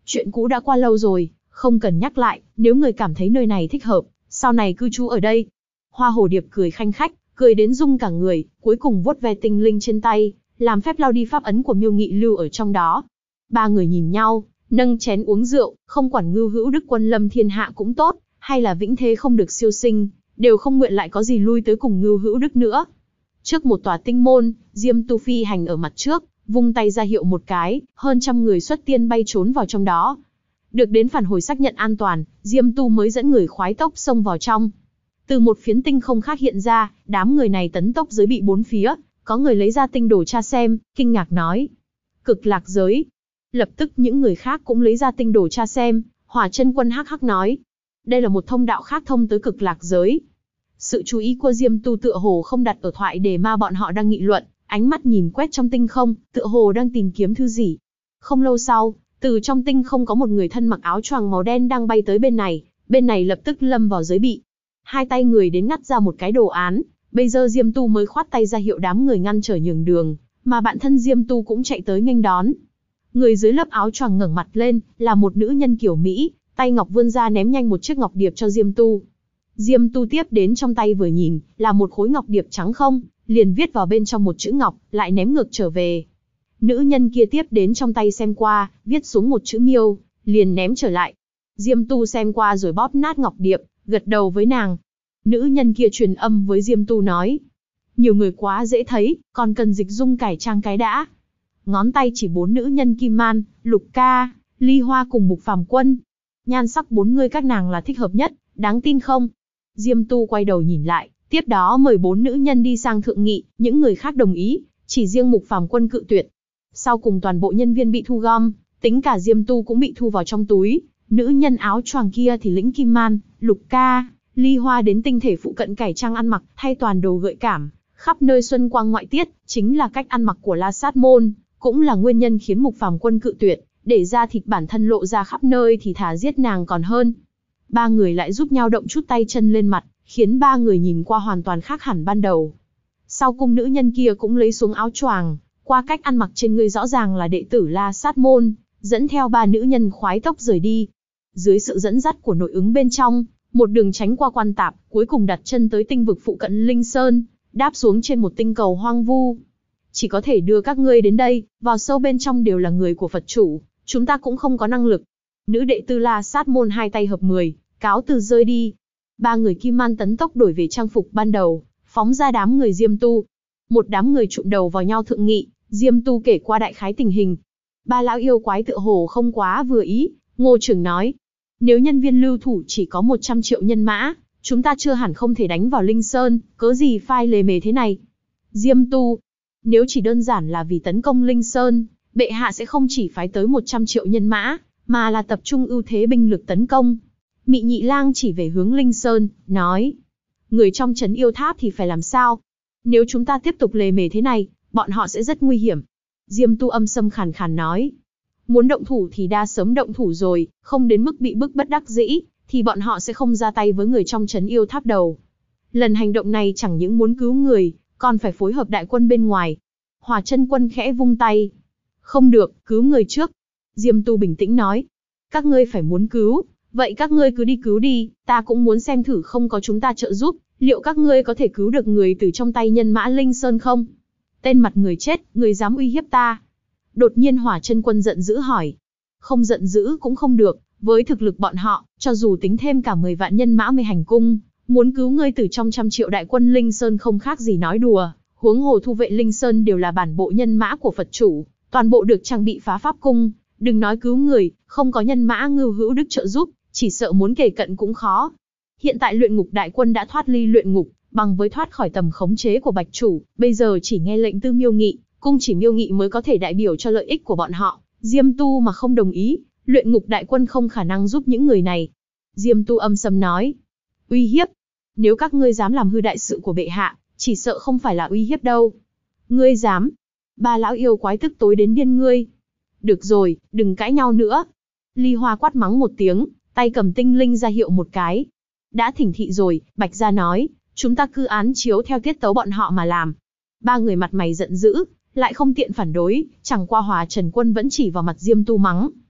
chuyện cũ đã qua lâu rồi, không cần nhắc lại, nếu người cảm thấy nơi này thích hợp, sau này cư trú ở đây. Hoa hồ điệp cười khanh khách, cười đến rung cả người, cuối cùng vuốt ve tinh linh trên tay, làm phép lau đi pháp ấn của Miêu Nghị lưu ở trong đó. Ba người nhìn nhau, nâng chén uống rượu, không quản Ngưu Hữu Đức quân lâm thiên hạ cũng tốt, hay là vĩnh thế không được siêu sinh, đều không nguyện lại có gì lui tới cùng Ngưu Hữu Đức nữa. Trước một tòa tinh môn, Diêm Tu phi hành ở mặt trước, vung tay ra hiệu một cái, hơn trăm người xuất tiên bay trốn vào trong đó. Được đến phản hồi xác nhận an toàn, Diêm Tu mới dẫn người khoái tốc xông vào trong. Từ một phiến tinh không khác hiện ra, đám người này tấn tốc giới bị bốn phía, có người lấy ra tinh đồ tra xem, kinh ngạc nói: Cực lạc giới. Lập tức những người khác cũng lấy ra tinh đồ tra xem, Hỏa Chân Quân hắc hắc nói: Đây là một thông đạo khác thông tới cực lạc giới. Sự chú ý của Diêm Tu tựa hồ không đặt ở thoại đề mà bọn họ đang nghị luận, ánh mắt nhìn quét trong tinh không, tựa hồ đang tìm kiếm thứ gì. Không lâu sau, từ trong tinh không có một người thân mặc áo choàng màu đen đang bay tới bên này lập tức lâm vào giới bị. Hai tay người đến ngắt ra một cái đồ án, bây giờ Diêm Tu mới khoát tay ra hiệu đám người ngăn trở nhường đường, mà bạn thân Diêm Tu cũng chạy tới nghênh đón. Người dưới lớp áo choàng ngẩng mặt lên, là một nữ nhân kiểu Mỹ, tay ngọc vươn ra ném nhanh một chiếc ngọc điệp cho Diêm Tu. Diêm Tu tiếp đến trong tay vừa nhìn, là một khối ngọc điệp trắng không, liền viết vào bên trong một chữ ngọc, lại ném ngược trở về. Nữ nhân kia tiếp đến trong tay xem qua, viết xuống một chữ miêu, liền ném trở lại. Diêm Tu xem qua rồi bóp nát ngọc điệp, gật đầu với nàng. Nữ nhân kia truyền âm với Diêm Tu nói: Nhiều người quá dễ thấy, còn cần dịch dung cải trang cái đã. Ngón tay chỉ 4 nữ nhân Kim Man, Lục Ca, Ly Hoa cùng Mục Phàm Quân. Nhan sắc 4 người các nàng là thích hợp nhất, đáng tin không? Diêm Tu quay đầu nhìn lại, tiếp đó mời 4 nữ nhân đi sang thượng nghị, những người khác đồng ý, chỉ riêng Mục Phàm Quân cự tuyệt. Sau cùng toàn bộ nhân viên bị thu gom, tính cả Diêm Tu cũng bị thu vào trong túi. Nữ nhân áo choàng kia thì lĩnh Kim Man, Lục Ca, Ly Hoa đến tinh thể phụ cận cải trang ăn mặc, thay toàn đồ gợi cảm, khắp nơi xuân quang ngoại tiết, chính là cách ăn mặc của La Sát Môn, cũng là nguyên nhân khiến Mục Phàm Quân cự tuyệt, để da thịt bản thân lộ ra khắp nơi thì thà giết nàng còn hơn. Ba người lại giúp nhau động chút tay chân lên mặt, khiến ba người nhìn qua hoàn toàn khác hẳn ban đầu. Sau cùng nữ nhân kia cũng lấy xuống áo choàng, qua cách ăn mặc trên người rõ ràng là đệ tử La Sát Môn, dẫn theo 3 nữ nhân khoái tốc rời đi. Dưới sự dẫn dắt của nội ứng bên trong, một đường tránh qua quan tạp, cuối cùng đặt chân tới tinh vực phụ cận Linh Sơn, đáp xuống trên một tinh cầu hoang vu. Chỉ có thể đưa các ngươi đến đây, vào sâu bên trong đều là người của Phật chủ, chúng ta cũng không có năng lực. Nữ đệ tử La Sát Môn hai tay hợp 10, cáo từ rơi đi. 3 người Kim Man tấn tốc đổi về trang phục ban đầu, phóng ra đám người Diêm Tu. Một đám người trụm đầu vào nhau thượng nghị, Diêm Tu kể qua đại khái tình hình. 3 lão yêu quái tựa hồ không quá vừa ý, Ngô trưởng nói: Nếu nhân viên lưu thủ chỉ có 100 triệu nhân mã, chúng ta chưa hẳn không thể đánh vào Linh Sơn, cớ gì phai lề mề thế này. Diêm Tu: Nếu chỉ đơn giản là vì tấn công Linh Sơn, bệ hạ sẽ không chỉ phái tới 100 triệu nhân mã, mà là tập trung ưu thế binh lực tấn công. Mị Nhị Lang chỉ về hướng Linh Sơn, nói: Người trong trấn yêu tháp thì phải làm sao? Nếu chúng ta tiếp tục lề mề thế này, bọn họ sẽ rất nguy hiểm. Diêm Tu âm sâm khàn khàn nói: Muốn động thủ thì đã sớm động thủ rồi, không đến mức bị bức bất đắc dĩ, thì bọn họ sẽ không ra tay với người trong trấn yêu tháp đầu. Lần hành động này chẳng những muốn cứu người, còn phải phối hợp đại quân bên ngoài. Hỏa Chân Quân khẽ vung tay: Không được, cứu người trước. Diêm Tu bình tĩnh nói: Các ngươi phải muốn cứu, vậy các ngươi cứ đi cứu đi, ta cũng muốn xem thử không có chúng ta trợ giúp, liệu các ngươi có thể cứu được người từ trong tay nhân mã Linh Sơn không? Tên mặt người chết, người dám uy hiếp ta? Đột nhiên Hỏa Chân Quân giận dữ hỏi. Không giận dữ cũng không được, với thực lực bọn họ, cho dù tính thêm cả 10 vạn nhân mã mê hành cung, muốn cứu ngươi từ trong 100 triệu đại quân Linh Sơn không khác gì nói đùa, huống hồ thu vệ Linh Sơn đều là bản bộ nhân mã của Phật chủ, toàn bộ được trang bị phá pháp cung, đừng nói cứu người, không có nhân mã Ngưu Hữu Đức trợ giúp, chỉ sợ muốn kề cận cũng khó. Hiện tại luyện ngục đại quân đã thoát ly luyện ngục, bằng với thoát khỏi tầm khống chế của Bạch chủ, bây giờ chỉ nghe lệnh từ Miêu Nghị, cung chỉ Miêu Nghị mới có thể đại biểu cho lợi ích của bọn họ. Diêm Tu mà không đồng ý, luyện ngục đại quân không khả năng giúp những người này. Diêm Tu âm sầm nói: Uy hiếp? Nếu các ngươi dám làm hư đại sự của bệ hạ, chỉ sợ không phải là uy hiếp đâu. Ngươi dám? 3 lão yêu quái tức tối đến điên ngươi. Được rồi, đừng cãi nhau nữa. Ly Hoa quát mắng một tiếng, tay cầm tinh linh ra hiệu một cái. Đã thỉnh thị rồi, Bạch Gia nói, chúng ta cứ án chiếu theo tiết tấu bọn họ mà làm. 3 người mặt mày giận dữ, lại không tiện phản đối, chẳng qua Hỏa Trần Quân vẫn chỉ vào mặt Diêm Tu mắng.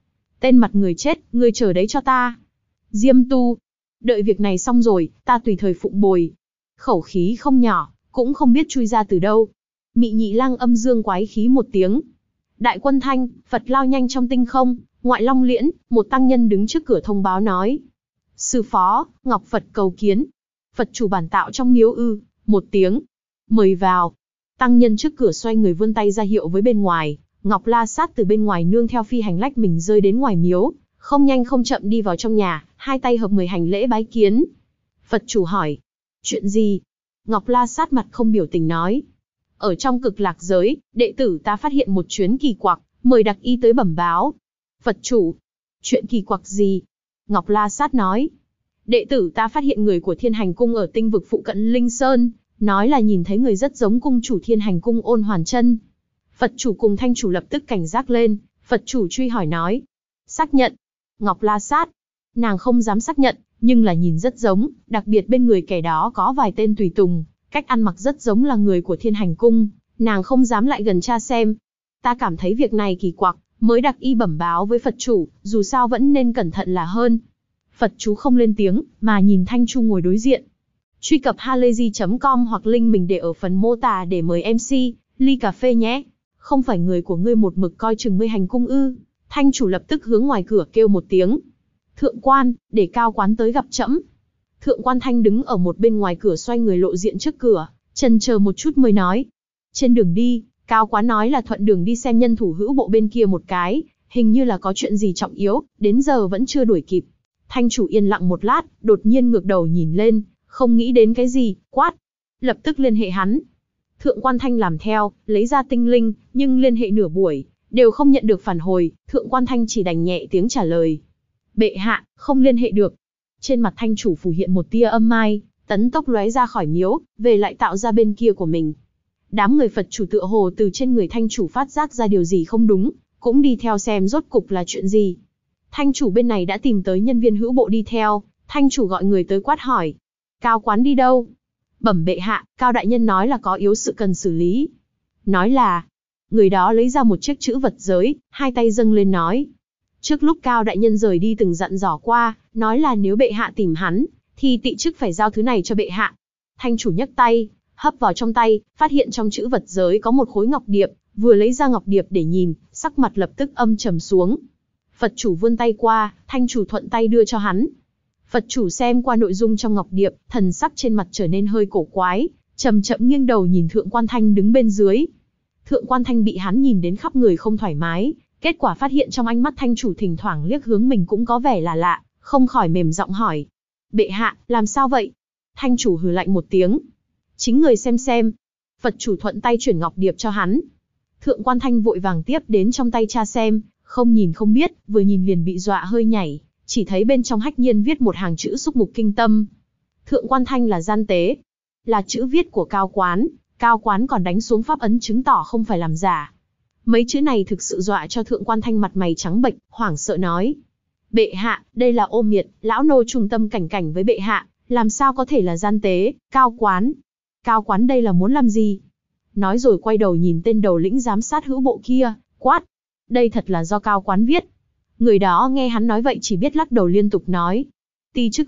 Tên mặt người chết, ngươi chờ đấy cho ta. Diêm Tu, đợi việc này xong rồi, ta tùy thời phụng bồi. Khẩu khí không nhỏ, cũng không biết chui ra từ đâu. Mị Nhị Lang âm dương quái khí một tiếng. Đại quân thanh, Phật lao nhanh trong tinh không, ngoại Long Liễn, một tăng nhân đứng trước cửa thông báo nói. Sư phó, Ngọc Phật cầu kiến. Phật chủ bản tạo trong miếu ư, một tiếng. Mời vào. Tăng nhân trước cửa xoay người vươn tay ra hiệu với bên ngoài. Ngọc La Sát từ bên ngoài nương theo phi hành lách mình rơi đến ngoài miếu, không nhanh không chậm đi vào trong nhà, hai tay hợp 10 hành lễ bái kiến. Phật chủ hỏi, chuyện gì? Ngọc La Sát mặt không biểu tình nói, ở trong Cực Lạc giới, đệ tử ta phát hiện một chuyến kỳ quặc, mời đặc y tới bẩm báo. Phật chủ, chuyện kỳ quặc gì? Ngọc La Sát nói, đệ tử ta phát hiện người của Thiên Hành Cung ở tinh vực phụ cận Linh Sơn, nói là nhìn thấy người rất giống cung chủ Thiên Hành Cung Ôn Hoàn Chân. Phật chủ cùng thanh chủ lập tức cảnh giác lên, Phật chủ truy hỏi nói, xác nhận. Ngọc La Sát, nàng không dám xác nhận, nhưng là nhìn rất giống, đặc biệt bên người kẻ đó có vài tên tùy tùng, cách ăn mặc rất giống là người của Thiên Hành Cung, nàng không dám lại gần tra xem. Ta cảm thấy việc này kỳ quặc, mới đặc y bẩm báo với Phật chủ, dù sao vẫn nên cẩn thận là hơn. Phật chú không lên tiếng, mà nhìn Thanh Chu ngồi đối diện. Truy cập halayzi.com hoặc link mình để ở phần mô tả để mời MC, ly cà phê nhé. Không phải người của ngươi một mực coi chừng ngươi hành cung ư? Thanh chủ lập tức hướng ngoài cửa kêu một tiếng. Thượng quan, để Cao Quán tới gặp trẫm. Thượng quan Thanh đứng ở một bên ngoài cửa xoay người lộ diện trước cửa, chần chờ một chút mới nói. Trên đường đi, Cao Quán nói là thuận đường đi xem nhân thủ hữu bộ bên kia một cái, hình như là có chuyện gì trọng yếu, đến giờ vẫn chưa đuổi kịp. Thanh chủ yên lặng một lát, đột nhiên ngược đầu nhìn lên, không nghĩ đến cái gì, quát. Lập tức liên hệ hắn. Thượng quan Thanh làm theo, lấy ra tinh linh, nhưng liên hệ nửa buổi, đều không nhận được phản hồi, Thượng quan Thanh chỉ đành nhẹ tiếng trả lời. Bệ hạ, không liên hệ được. Trên mặt Thanh chủ phủ hiện một tia âm mai, tấn tốc lóe ra khỏi miếu, về lại tạo ra bên kia của mình. Đám người Phật chủ tựa hồ từ trên người Thanh chủ phát giác ra điều gì không đúng, cũng đi theo xem rốt cục là chuyện gì. Thanh chủ bên này đã tìm tới nhân viên hữu bộ đi theo, Thanh chủ gọi người tới quát hỏi. Cao Quán đi đâu? Bẩm bệ hạ, Cao đại nhân nói là có yếu sự cần xử lý. Nói là, người đó lấy ra một chiếc chữ vật giới, hai tay dâng lên nói. Trước lúc Cao đại nhân rời đi từng dặn dò qua, nói là nếu bệ hạ tìm hắn, thì tị chức phải giao thứ này cho bệ hạ. Thanh chủ nhấc tay, hấp vào trong tay, phát hiện trong chữ vật giới có một khối ngọc điệp, vừa lấy ra ngọc điệp để nhìn, sắc mặt lập tức âm trầm xuống. Phật chủ vươn tay qua, Thanh chủ thuận tay đưa cho hắn. Phật chủ xem qua nội dung trong ngọc điệp, thần sắc trên mặt trở nên hơi cổ quái, chậm chậm nghiêng đầu nhìn Thượng quan Thanh đứng bên dưới. Thượng quan Thanh bị hắn nhìn đến khắp người không thoải mái, kết quả phát hiện trong ánh mắt Thanh chủ thỉnh thoảng liếc hướng mình cũng có vẻ là lạ, không khỏi mềm giọng hỏi. Bệ hạ, làm sao vậy? Thanh chủ hừ lạnh một tiếng. Chính người xem. Phật chủ thuận tay chuyển ngọc điệp cho hắn. Thượng quan Thanh vội vàng tiếp đến trong tay tra xem, không nhìn không biết, vừa nhìn liền bị dọa hơi nhảy, chỉ thấy bên trong hách nhiên viết một hàng chữ xúc mục kinh tâm. Thượng quan Thanh là gian tế, là chữ viết của Cao Quán, Cao Quán còn đánh xuống pháp ấn chứng tỏ không phải làm giả. Mấy chữ này thực sự dọa cho Thượng quan Thanh mặt mày trắng bệch, hoảng sợ nói. Bệ hạ, đây là ô miệt, lão nô trung tâm cảnh cảnh với bệ hạ, làm sao có thể là gian tế, Cao Quán. Cao Quán đây là muốn làm gì? Nói rồi quay đầu nhìn tên đầu lĩnh giám sát hữu bộ kia, quát. Đây thật là do Cao Quán viết. Người đó nghe hắn nói vậy chỉ biết lắc đầu liên tục nói. Ti chức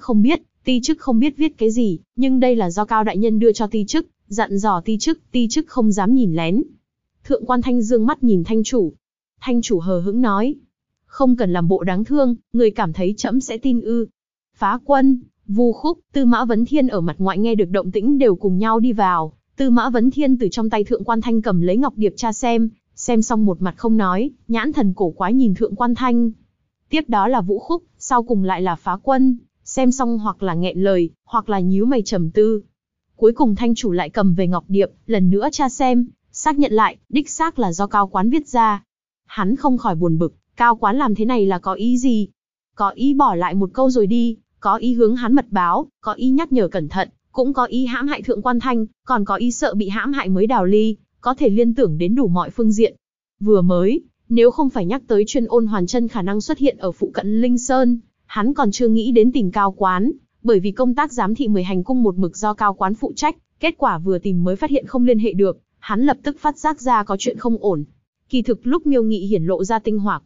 không biết viết cái gì, nhưng đây là do Cao đại nhân đưa cho ti chức, dặn dò ti chức không dám nhìn lén. Thượng quan Thanh dương mắt nhìn Thanh chủ. Thanh chủ hờ hững nói. Không cần làm bộ đáng thương, người cảm thấy trẫm sẽ tin ư? Phá Quân, Vu Khúc, Tư Mã Vấn Thiên ở mặt ngoại nghe được động tĩnh đều cùng nhau đi vào. Tư Mã Vấn Thiên từ trong tay Thượng quan Thanh cầm lấy ngọc điệp tra xem xong một mặt không nói, nhãn thần cổ quái nhìn Thượng quan Thanh. Tiếp đó là Vũ Khúc, sau cùng lại là Phá Quân, xem xong hoặc là nghẹn lời, hoặc là nhíu mày trầm tư. Cuối cùng Thanh chủ lại cầm về ngọc điệp, lần nữa tra xem, xác nhận lại, đích xác là do Cao Quán viết ra. Hắn không khỏi buồn bực, Cao Quán làm thế này là có ý gì? Có ý bỏ lại một câu rồi đi, có ý hướng hắn mật báo, có ý nhắc nhở cẩn thận, cũng có ý hãm hại Thượng quan Thanh, còn có ý sợ bị hãm hại mới đào ly, có thể liên tưởng đến đủ mọi phương diện. Vừa mới, nếu không phải nhắc tới chuyên Ôn Hoàn Chân khả năng xuất hiện ở phụ cận Linh Sơn, hắn còn chưa nghĩ đến tìm Cao Quán, bởi vì công tác giám thị 10 hành cung một mực do Cao Quán phụ trách, kết quả vừa tìm mới phát hiện không liên hệ được, hắn lập tức phát giác ra có chuyện không ổn. Kỳ thực lúc Miêu Nghị hiển lộ ra tinh hỏa quyết,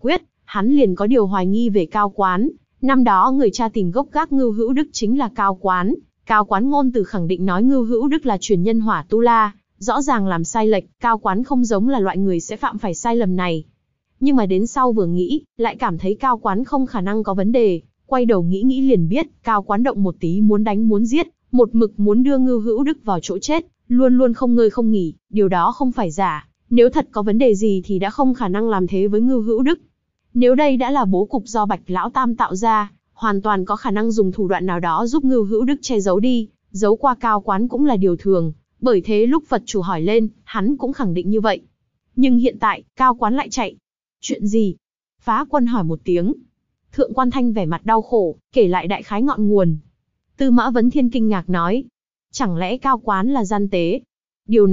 hắn liền có điều hoài nghi về Cao Quán. Năm đó người cha tìm gốc gác Ngưu Hữu Đức chính là Cao Quán. Cao Quán ngôn từ khẳng định nói Ngưu Hữu Đức là truyền nhân Hỏa Tu La, rõ ràng làm sai lệch, Cao Quán không giống là loại người sẽ phạm phải sai lầm này. Nhưng mà đến sau vừa nghĩ, lại cảm thấy Cao Quán không khả năng có vấn đề, quay đầu nghĩ liền biết, Cao Quán động một tí muốn đánh muốn giết, một mực muốn đưa Ngưu Hữu Đức vào chỗ chết, luôn luôn không ngơi không nghỉ, điều đó không phải giả, nếu thật có vấn đề gì thì đã không khả năng làm thế với Ngưu Hữu Đức. Nếu đây đã là bố cục do Bạch Lão Tam tạo ra, hoàn toàn có khả năng dùng thủ đoạn nào đó giúp Ngưu Hữu Đức che giấu đi, giấu qua Cao Quán cũng là điều thường, bởi thế lúc Phật chủ hỏi lên, hắn cũng khẳng định như vậy. Nhưng hiện tại, Cao Quán lại chạy. Chuyện gì? Phá Quân hỏi một tiếng. Thượng Quan Thanh vẻ mặt đau khổ, kể lại đại khái ngọn nguồn. Tư Mã Vấn Thiên kinh ngạc nói, chẳng lẽ Cao Quán là gian tế? Điều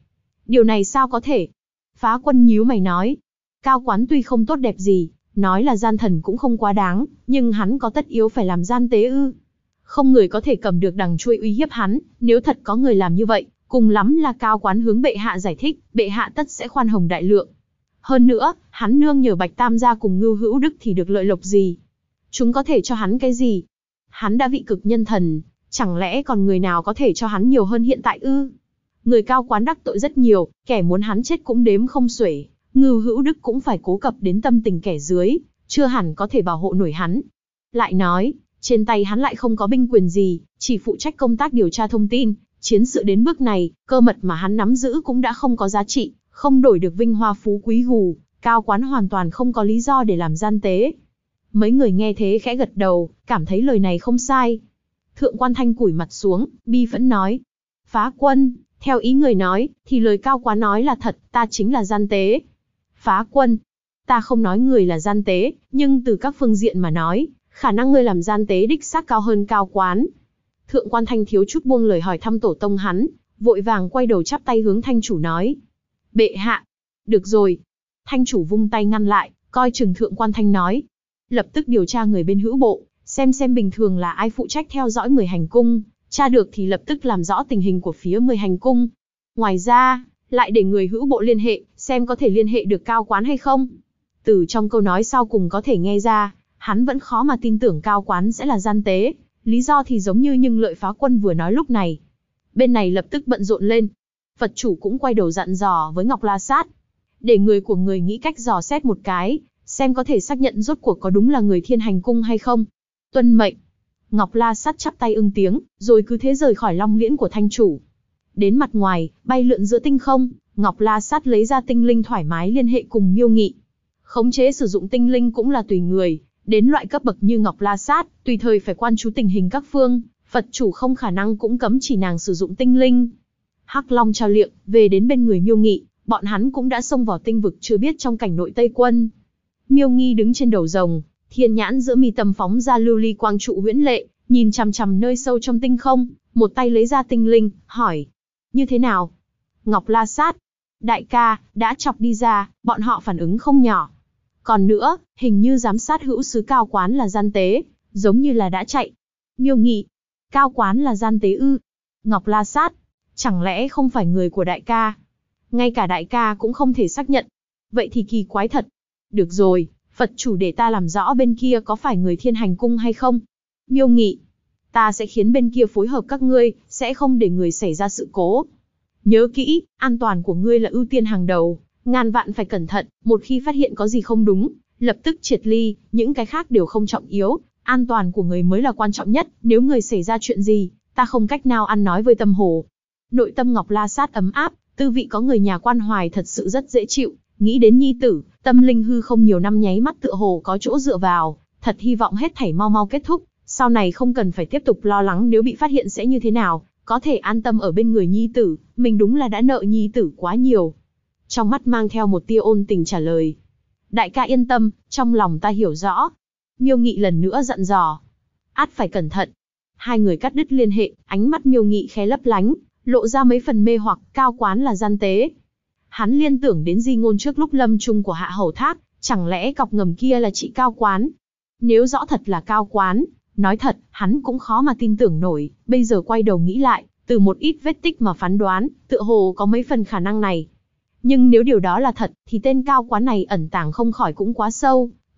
này sao có thể? Phá Quân nhíu mày nói, Cao Quán tuy không tốt đẹp gì, nói là gian thần cũng không quá đáng, nhưng hắn có tất yếu phải làm gian tế ư? Không người có thể cầm được đằng chuôi uy hiếp hắn, nếu thật có người làm như vậy, cùng lắm là Cao Quán hướng bệ hạ giải thích, bệ hạ tất sẽ khoan hồng đại lượng. Hơn nữa, hắn nương nhờ Bạch Tam gia cùng Ngưu Hữu Đức thì được lợi lộc gì? Chúng có thể cho hắn cái gì? Hắn đã vị cực nhân thần, chẳng lẽ còn người nào có thể cho hắn nhiều hơn hiện tại ư? Người Cao Quán đắc tội rất nhiều, kẻ muốn hắn chết cũng đếm không xuể, Ngưu Hữu Đức cũng phải cố cập đến tâm tình kẻ dưới, chưa hẳn có thể bảo hộ nổi hắn. Lại nói, trên tay hắn lại không có binh quyền gì, chỉ phụ trách công tác điều tra thông tin, chiến sự đến bước này, cơ mật mà hắn nắm giữ cũng đã không có giá trị, không đổi được vinh hoa phú quý gù, Cao Quán hoàn toàn không có lý do để làm gian tế. Mấy người nghe thế khẽ gật đầu, cảm thấy lời này không sai. Thượng Quan Thanh cúi mặt xuống, bi phẫn nói, Phá Quân, theo ý người nói, thì lời Cao Quán nói là thật, ta chính là gian tế. Phá Quân, ta không nói người là gian tế, nhưng từ các phương diện mà nói, khả năng ngươi làm gian tế đích xác cao hơn Cao Quán. Thượng Quan Thanh thiếu chút buông lời hỏi thăm tổ tông hắn, vội vàng quay đầu chắp tay hướng Thanh chủ nói, bệ hạ. Được rồi. Thanh chủ vung tay ngăn lại, coi chừng Thượng Quan Thanh nói, lập tức điều tra người bên Hữu Bộ, xem bình thường là ai phụ trách theo dõi người hành cung, tra được thì lập tức làm rõ tình hình của phía người hành cung. Ngoài ra, lại để người Hữu Bộ liên hệ, xem có thể liên hệ được Cao Quán hay không. Từ trong câu nói sau cùng có thể nghe ra, hắn vẫn khó mà tin tưởng Cao Quán sẽ là gian tế, lý do thì giống như nhưng lợi Phá Quân vừa nói lúc này. Bên này lập tức bận rộn lên. Phật chủ cũng quay đầu dặn dò với Ngọc La Sát, để người của người nghĩ cách dò xét một cái, xem có thể xác nhận rốt cuộc có đúng là người Thiên Hành Cung hay không. Tuân mệnh. Ngọc La Sát chắp tay ưng tiếng, rồi cứ thế rời khỏi Long Liễn của Thanh chủ. Đến mặt ngoài, bay lượn giữa tinh không, Ngọc La Sát lấy ra tinh linh thoải mái liên hệ cùng Miêu Nghị. Khống chế sử dụng tinh linh cũng là tùy người, đến loại cấp bậc như Ngọc La Sát, tùy thời phải quan chú tình hình các phương, Phật chủ không khả năng cũng cấm chỉ nàng sử dụng tinh linh. Hắc Long trao liệng, về đến bên người Miêu Nghị, bọn hắn cũng đã xông vào tinh vực chưa biết trong cảnh nội Tây Quân. Miêu Nghi đứng trên đầu rồng, thiên nhãn giữa mi tâm phóng ra lưu ly quang trụ huyễn lệ, nhìn chằm chằm nơi sâu trong tinh không, một tay lấy ra tinh linh, hỏi, như thế nào? Ngọc La Sát, đại ca, đã chọc đi ra, bọn họ phản ứng không nhỏ. Còn nữa, hình như giám sát hữu sứ Cao Quán là gian tế, giống như là đã chạy. Miêu Nghị, Cao Quán là gian tế ư? Ngọc La Sát, chẳng lẽ không phải người của đại ca? Ngay cả đại ca cũng không thể xác nhận. Vậy thì kỳ quái thật. Được rồi, Phật chủ để ta làm rõ bên kia có phải người Thiên Hành Cung hay không. Miêu Nghị, ta sẽ khiến bên kia phối hợp các ngươi, sẽ không để người xảy ra sự cố. Nhớ kỹ, an toàn của ngươi là ưu tiên hàng đầu, ngàn vạn phải cẩn thận, một khi phát hiện có gì không đúng, lập tức triệt ly, những cái khác đều không trọng yếu, an toàn của người mới là quan trọng nhất, nếu người xảy ra chuyện gì, ta không cách nào ăn nói với tâm hồ. Nội tâm Ngọc La Sát ấm áp, tư vị có người nhà quan hoài thật sự rất dễ chịu, nghĩ đến nhi tử, tâm linh hư không nhiều năm nháy mắt tựa hồ có chỗ dựa vào, thật hy vọng hết thảy mau mau kết thúc, sau này không cần phải tiếp tục lo lắng nếu bị phát hiện sẽ như thế nào, có thể an tâm ở bên người nhi tử, mình đúng là đã nợ nhi tử quá nhiều. Trong mắt mang theo một tia ôn tình trả lời. Đại ca yên tâm, trong lòng ta hiểu rõ. Miêu Nghị lần nữa dặn dò. Át phải cẩn thận. Hai người cắt đứt liên hệ, ánh mắt Miêu Nghị khẽ lấp lánh, lộ ra mấy phần mê hoặc. Cao Quán là gian tế. Hắn liên tưởng đến di ngôn trước lúc lâm chung của Hạ Hầu Thác, chẳng lẽ cọc ngầm kia là chị Cao Quán? Nếu rõ thật là Cao Quán, nói thật, hắn cũng khó mà tin tưởng nổi, bây giờ quay đầu nghĩ lại, từ một ít vết tích mà phán đoán, tựa hồ có mấy phần khả năng này. Nhưng nếu điều đó là thật, thì tên Cao Quán này ẩn tàng không khỏi cũng quá sâu,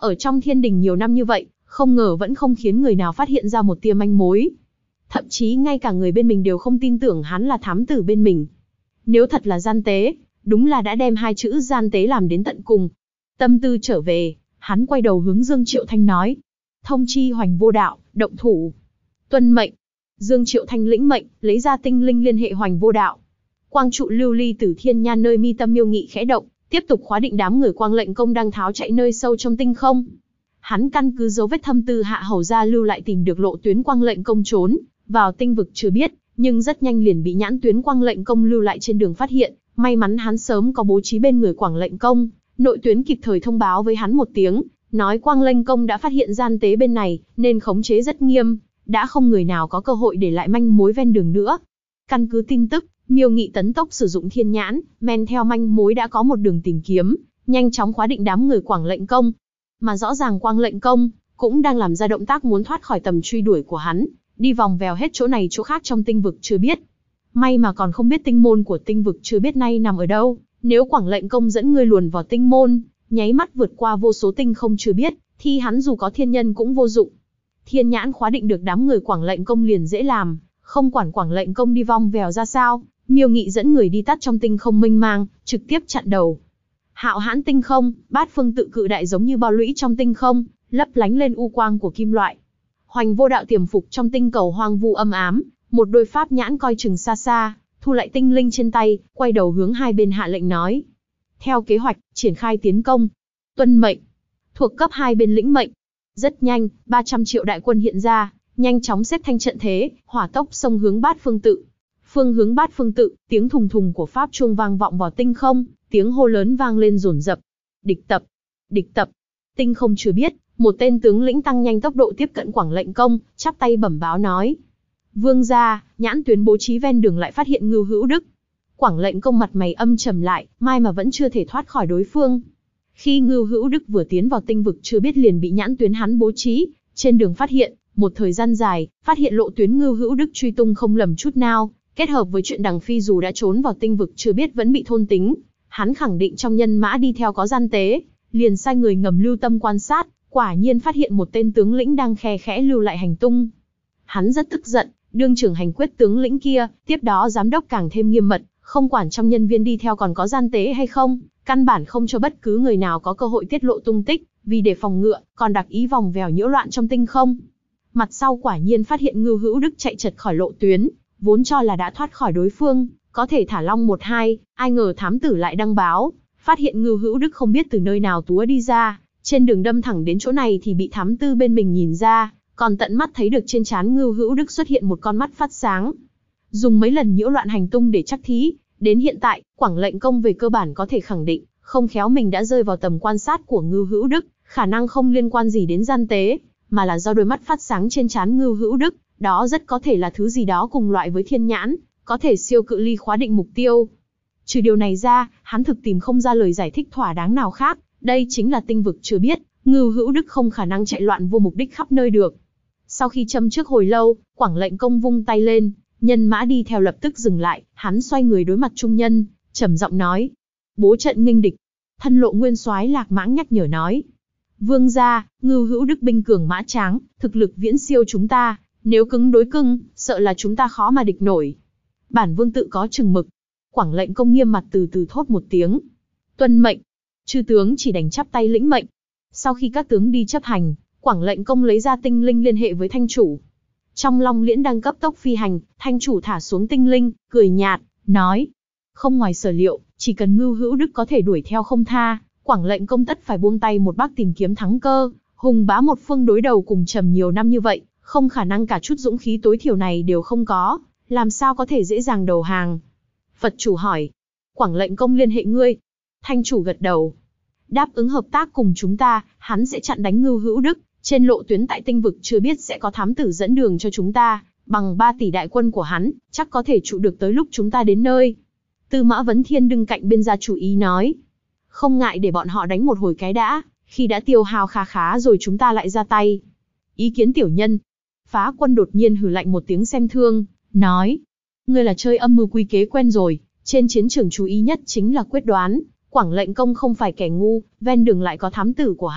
Ở trong thiên đình nhiều năm như vậy, không ngờ vẫn không khiến người nào phát hiện ra một tia manh mối. Thậm chí ngay cả người bên mình đều không tin tưởng hắn là thám tử bên mình. Nếu thật là gian tế, đúng là đã đem hai chữ gian tế làm đến tận cùng. Tâm tư trở về, hắn quay đầu hướng Dương Triệu Thanh nói. Thông chi Hoành Vô Đạo, động thủ. Tuân mệnh. Dương Triệu Thanh lĩnh mệnh, lấy ra tinh linh liên hệ Hoành Vô Đạo. Quang trụ lưu ly tử thiên nhan nơi mi tâm Miêu Nghị khẽ động, tiếp tục khóa định đám người Quang Lệnh Công đang tháo chạy nơi sâu trong tinh không. Hắn căn cứ dấu vết thâm tư Hạ Hầu gia lưu lại tìm được lộ tuyến Quang Lệnh Công trốn vào tinh vực chưa biết, nhưng rất nhanh liền bị nhãn tuyến Quang Lệnh Công lưu lại trên đường phát hiện. May mắn hắn sớm có bố trí bên người Quang Lệnh Công, nội tuyến kịp thời thông báo với hắn một tiếng, nói Quang Lệnh Công đã phát hiện gian tế bên này, nên khống chế rất nghiêm, đã không người nào có cơ hội để lại manh mối ven đường nữa. Căn cứ tin tức, Miêu Nghị tấn tốc sử dụng thiên nhãn, men theo manh mối đã có một đường tìm kiếm, nhanh chóng khóa định đám người Quang Lệnh Công. Mà rõ ràng Quang Lệnh Công cũng đang làm ra động tác muốn thoát khỏi tầm truy đuổi của hắn, đi vòng vèo hết chỗ này chỗ khác trong tinh vực chưa biết. May mà còn không biết tinh môn của tinh vực chưa biết nay nằm ở đâu, nếu Quang Lệnh Công dẫn ngươi luồn vào tinh môn, nháy mắt vượt qua vô số tinh không chưa biết, thì hắn dù có thiên nhân cũng vô dụng. Thiên nhãn khóa định được đám người Quang Lệnh Công liền dễ làm, không quản Quang Lệnh Công đi vòng vèo ra sao, Miêu Nghị dẫn người đi tắt trong tinh không mênh mang, trực tiếp chặn đầu. Hạo hãn tinh không, bát phương tự cự đại giống như bao lũy trong tinh không, lấp lánh lên u quang của kim loại. Hoành Vô Đạo tiềm phục trong tinh cầu hoang vu âm ám, một đôi pháp nhãn coi chừng xa xa, thu lại tinh linh trên tay, quay đầu hướng hai bên hạ lệnh nói. Theo kế hoạch, triển khai tiến công. Tuân mệnh. Thuộc cấp hai bên lĩnh mệnh. Rất nhanh, 300 triệu đại quân hiện ra, nhanh chóng xếp thành trận thế, hỏa tốc xông hướng bát phương tự. Phương hướng bát phương tự, tiếng thùng thùng của pháp chuông vang vọng vào tinh không, tiếng hô lớn vang lên dồn dập. Địch tập, địch tập. Tinh không chưa biết, một tên tướng lĩnh tăng nhanh tốc độ tiếp cận Quang Lệnh Công, chắp tay bẩm báo nói. Vương gia, nhãn tuyến bố trí ven đường lại phát hiện Ngưu Hữu Đức. Quang Lệnh Công mặt mày âm trầm lại, mai mà vẫn chưa thể thoát khỏi đối phương. Khi Ngưu Hữu Đức vừa tiến vào tinh vực chưa biết liền bị nhãn tuyến hắn bố trí, trên đường phát hiện, một thời gian dài, phát hiện lộ tuyến Ngưu Hữu Đức truy tung không lầm chút nào, kết hợp với chuyện Đằng Phi dù đã trốn vào tinh vực chưa biết vẫn bị thôn tính, hắn khẳng định trong nhân mã đi theo có gian tế, liền sai người ngầm lưu tâm quan sát, quả nhiên phát hiện một tên tướng lĩnh đang khe khẽ lưu lại hành tung. Hắn rất tức giận, đương trưởng hành quyết tướng lĩnh kia, tiếp đó giám đốc càng thêm nghiêm mật, không quản trong nhân viên đi theo còn có gian tế hay không, căn bản không cho bất cứ người nào có cơ hội tiết lộ tung tích, vì để phòng ngừa, còn đặc ý vòng vèo nhiễu loạn trong tinh không. Mặt sau quả nhiên phát hiện Ngưu Hữu Đức chạy chật khỏi lộ tuyến, vốn cho là đã thoát khỏi đối phương, có thể thả long một hai, ai ngờ thám tử lại đăng báo, phát hiện Ngưu Hữu Đức không biết từ nơi nào túa đi ra, trên đường đâm thẳng đến chỗ này thì bị thám tư bên mình nhìn ra, còn tận mắt thấy được trên trán Ngưu Hữu Đức xuất hiện một con mắt phát sáng. Dùng mấy lần nhiễu loạn hành tung để chắc thí, đến hiện tại, Quang Lệnh Công về cơ bản có thể khẳng định, không khéo mình đã rơi vào tầm quan sát của Ngưu Hữu Đức, khả năng không liên quan gì đến gian tế, mà là do đôi mắt phát sáng trên trán Ngưu Hữu Đức, đó rất có thể là thứ gì đó cùng loại với thiên nhãn, có thể siêu cự ly khóa định mục tiêu. Trừ điều này ra, hắn thực tìm không ra lời giải thích thỏa đáng nào khác, đây chính là tinh vực chưa biết, Ngưu Hữu Đức không khả năng chạy loạn vô mục đích khắp nơi được. Sau khi châm trước hồi lâu, Quang Lệnh Công vung tay lên, nhân mã đi theo lập tức dừng lại, hắn xoay người đối mặt trung nhân, trầm giọng nói: "Bố trận nghênh địch." Thân Lộ Nguyên Soái Lạc Mãng nhắc nhở nói: "Vương gia, Ngưu Hữu Đức binh cường mã tráng, thực lực viễn siêu chúng ta, nếu cứng đối cứng, sợ là chúng ta khó mà địch nổi. Bản vương tự có chừng mực." Quang Lệnh Công nghiêm mặt từ từ thốt một tiếng: "Tuân mệnh." Chư tướng chỉ đành chắp tay lĩnh mệnh. Sau khi các tướng đi chấp hành, Quang Lệnh Công lấy ra tinh linh liên hệ với thanh chủ. Trong Long Liễn đang cấp tốc phi hành, thanh chủ thả xuống tinh linh, cười nhạt, nói: "Không ngoài sở liệu, chỉ cần Ngưu Hữu Đức có thể đuổi theo không tha, Quang Lệnh Công tất phải buông tay một bác tìm kiếm thắng cơ. Hùng bá một phương đối đầu cùng Trầm nhiều năm như vậy, không khả năng cả chút dũng khí tối thiểu này đều không có, làm sao có thể dễ dàng đầu hàng." Phật chủ hỏi: "Quang Lệnh Công liên hệ ngươi?" Thanh chủ gật đầu. "Đáp ứng hợp tác cùng chúng ta, hắn sẽ chặn đánh Ngưu Hữu Đức. Trên lộ tuyến tại tinh vực chưa biết sẽ có thám tử dẫn đường cho chúng ta, bằng 3 tỷ đại quân của hắn, chắc có thể trụ được tới lúc chúng ta đến nơi." Tư Mã Vấn Thiên đứng cạnh bên gia chủ ý nói: "Không ngại để bọn họ đánh một hồi cái đã, khi đã tiêu hao khá khá rồi chúng ta lại ra tay." Ý kiến tiểu nhân. Phá Quân đột nhiên hừ lạnh một tiếng xem thương, nói: "Ngươi là chơi âm mưu quy kế quen rồi, trên chiến trường chú ý nhất chính là quyết đoán. Quang Lệnh Công không phải kẻ ngu, ven đường lại có thám tử của hắn,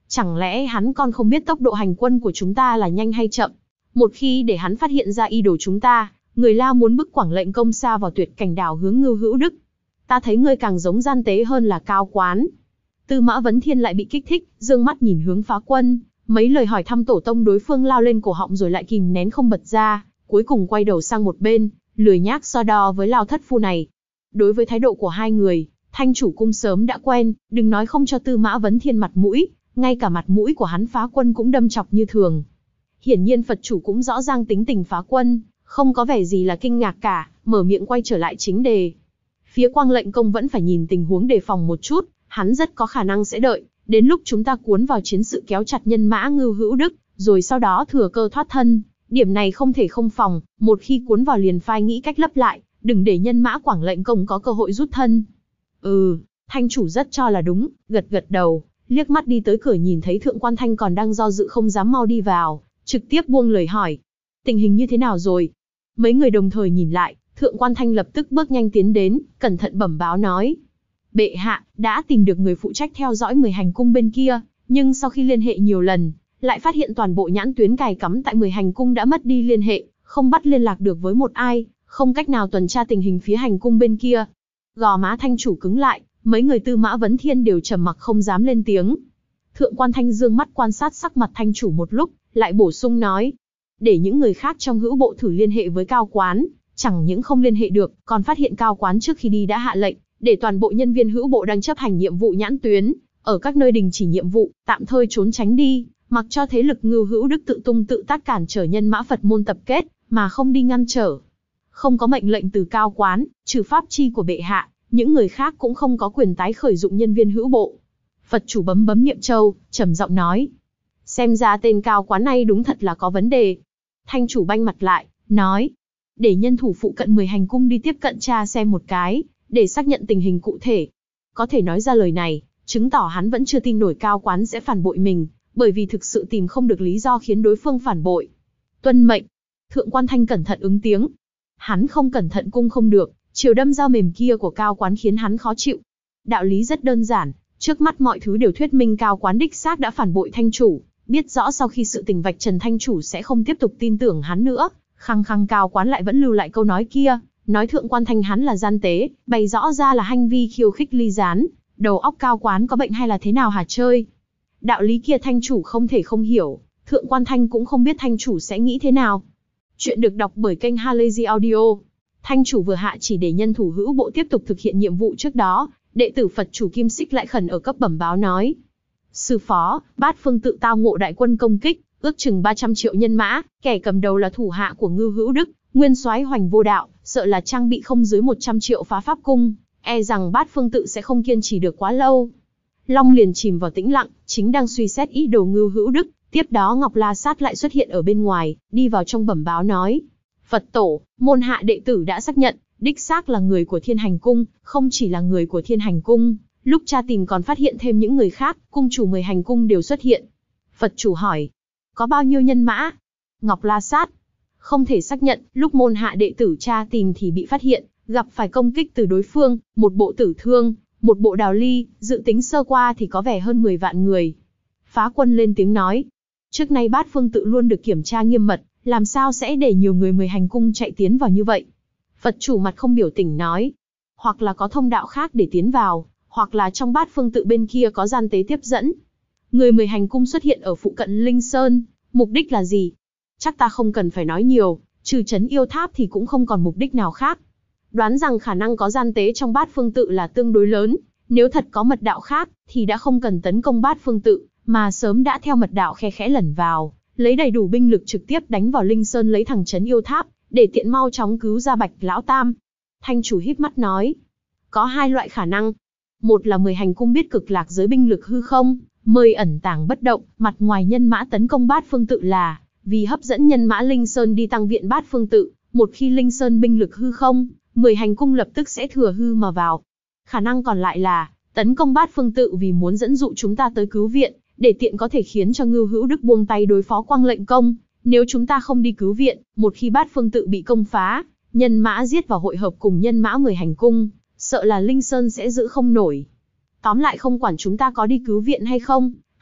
Chẳng lẽ hắn còn không biết tốc độ hành quân của chúng ta là nhanh hay chậm? Một khi để hắn phát hiện ra ý đồ chúng ta, người La muốn bức Quảng Lệnh Công sa vào tuyệt cảnh đảo hướng Ngưu Hữu Đức. Ta thấy ngươi càng giống gian tế hơn là Cao Quán. Tư Mã Vấn Thiên lại bị kích thích, dương mắt nhìn hướng Phá Quân, mấy lời hỏi thăm tổ tông đối phương lao lên cổ họng rồi lại kìm nén không bật ra, cuối cùng quay đầu sang một bên, lười nhác so đo với Lao thất phu này. Đối với thái độ của hai người, Thanh chủ cung sớm đã quen, đừng nói không cho Tư Mã Vấn Thiên mặt mũi, ngay cả mặt mũi của hắn Phá Quân cũng đâm chọc như thường. Hiển nhiên Phật chủ cũng rõ ràng tính tình Phá Quân, không có vẻ gì là kinh ngạc cả, mở miệng quay trở lại chính đề. Phía Quang Lệnh Công vẫn phải nhìn tình huống đề phòng một chút, hắn rất có khả năng sẽ đợi, đến lúc chúng ta cuốn vào chiến sự kéo chặt nhân mã Ngưu Hữu Đức, rồi sau đó thừa cơ thoát thân. Điểm này không thể không phòng, một khi cuốn vào liền phai nghĩ cách lấp lại, đừng để nhân mã Quảng Lệnh Công có cơ hội rút thân. Thanh chủ rất cho là đúng, gật gật đầu, liếc mắt đi tới cửa nhìn thấy Thượng Quan Thanh còn đang do dự không dám mau đi vào, trực tiếp buông lời hỏi. Tình hình như thế nào rồi? Mấy người đồng thời nhìn lại, Thượng Quan Thanh lập tức bước nhanh tiến đến, cẩn thận bẩm báo nói. Bệ hạ, đã tìm được người phụ trách theo dõi 10 hành cung bên kia, nhưng sau khi liên hệ nhiều lần, lại phát hiện toàn bộ nhãn tuyến cài cắm tại 10 hành cung đã mất đi liên hệ, không bắt liên lạc được với một ai, không cách nào tuần tra tình hình phía hành cung bên kia. Gò má Thanh chủ cứng lại, mấy người Tư Mã Vấn Thiên đều trầm mặc không dám lên tiếng. Thượng Quan Thanh dương mắt quan sát sắc mặt Thanh chủ một lúc, lại bổ sung nói. Để những người khác trong hữu bộ thử liên hệ với Cao Quán, chẳng những không liên hệ được, còn phát hiện Cao Quán trước khi đi đã hạ lệnh, để toàn bộ nhân viên hữu bộ đang chấp hành nhiệm vụ nhãn tuyến, ở các nơi đình chỉ nhiệm vụ, tạm thời trốn tránh đi, mặc cho thế lực Ngưu Hữu Đức tự tung tự tác cản trở nhân mã Phật môn tập kết, mà không đi ngăn trở. Không có mệnh lệnh từ Cao Quán, trừ pháp chi của bệ hạ, những người khác cũng không có quyền tái khởi dụng nhân viên hữu bộ. Phật chủ bấm niệm châu, trầm giọng nói. Xem ra tên Cao Quán này đúng thật là có vấn đề. Thanh chủ banh mặt lại, nói. Để nhân thủ phụ cận 10 hành cung đi tiếp cận tra xem một cái, để xác nhận tình hình cụ thể. Có thể nói ra lời này, chứng tỏ hắn vẫn chưa tin nổi Cao Quán sẽ phản bội mình, bởi vì thực sự tìm không được lý do khiến đối phương phản bội. Tuân mệnh. Thượng Quan Thanh cẩn thận ứng tiếng. Hắn không cẩn thận cung không được, chiều đâm dao mềm kia của Cao Quán khiến hắn khó chịu. Đạo lý rất đơn giản, trước mắt mọi thứ đều thuyết minh Cao Quán đích xác đã phản bội Thanh chủ, biết rõ sau khi sự tình vạch trần Thanh chủ sẽ không tiếp tục tin tưởng hắn nữa, khăng khăng Cao Quán lại vẫn lưu lại câu nói kia, nói Thượng Quan Thanh hắn là gian tế, bày rõ ra là hành vi khiêu khích ly gián, đầu óc Cao Quán có bệnh hay là thế nào hả chơi? Đạo lý kia Thanh chủ không thể không hiểu, Thượng Quan Thanh cũng không biết Thanh chủ sẽ nghĩ thế nào. Chuyện được đọc bởi kênh Halazy Audio. Thanh chủ vừa hạ chỉ để nhân thủ hữu bộ tiếp tục thực hiện nhiệm vụ trước đó, đệ tử Phật chủ Kim Xích lại khẩn ở cấp bẩm báo nói. Sư phó, Bát Phương tự tao ngộ đại quân công kích, ước chừng 300 triệu nhân mã, kẻ cầm đầu là thủ hạ của Ngưu Hữu Đức, nguyên soái Hoành Vô Đạo, sợ là trang bị không dưới 100 triệu phá pháp cung, e rằng Bát Phương tự sẽ không kiên trì được quá lâu. Long liền chìm vào tĩnh lặng, chính đang suy xét ý đồ Ngưu Hữu Đức, tiếp đó Ngọc La Sát lại xuất hiện ở bên ngoài, đi vào trong bẩm báo nói. Phật tổ, môn hạ đệ tử đã xác nhận, đích xác là người của Thiên Hành Cung, không chỉ là người của Thiên Hành Cung, lúc tra tìm còn phát hiện thêm những người khác, cung chủ 10 hành cung đều xuất hiện. Phật chủ hỏi, có bao nhiêu nhân mã? Ngọc La Sát, không thể xác nhận, lúc môn hạ đệ tử tra tìm thì bị phát hiện, gặp phải công kích từ đối phương, một bộ tử thương, một bộ đào ly, dự tính sơ qua thì có vẻ hơn 10 vạn người. Phá Quân lên tiếng nói, trước nay Bát Phương tự luôn được kiểm tra nghiêm mật, làm sao sẽ để nhiều người 10 hành cung chạy tiến vào như vậy? Phật chủ mặt không biểu tình nói, hoặc là có thông đạo khác để tiến vào, hoặc là trong Bát Phương tự bên kia có gian tế tiếp dẫn. Người 10 hành cung xuất hiện ở phụ cận Linh Sơn, mục đích là gì? Chắc ta không cần phải nói nhiều, trừ trấn yêu tháp thì cũng không còn mục đích nào khác. Đoán rằng khả năng có gian tế trong Bát Phương tự là tương đối lớn, nếu thật có mật đạo khác, thì đã không cần tấn công Bát Phương tự, mà sớm đã theo mật đạo khe khẽ lẩn vào, lấy đầy đủ binh lực trực tiếp đánh vào Linh Sơn lấy thẳng trấn yêu tháp, để tiện mau chóng cứu ra Bạch Lão Tam. Thanh chủ híp mắt nói, có hai loại khả năng. Một là 10 hành cung biết cực lạc giới binh lực hư không, mời ẩn tàng bất động, mặt ngoài nhân mã tấn công Bát Phương tự là vì hấp dẫn nhân mã Linh Sơn đi tăng viện Bát Phương tự, một khi Linh Sơn binh lực hư không, 10 hành cung lập tức sẽ thừa hư mà vào. Khả năng còn lại là tấn công Bát Phương tự vì muốn dẫn dụ chúng ta tới cứu viện, để tiện có thể khiến cho Ngưu Hữu Đức buông tay đối phó Quang Lệnh Công. Nếu chúng ta không đi cứu viện, một khi Bát Phương tự bị công phá, nhân mã giết vào hội hợp cùng nhân mã 10 hành cung, sợ là Linh Sơn sẽ giữ không nổi. Tóm lại không quản chúng ta có đi cứu viện hay không,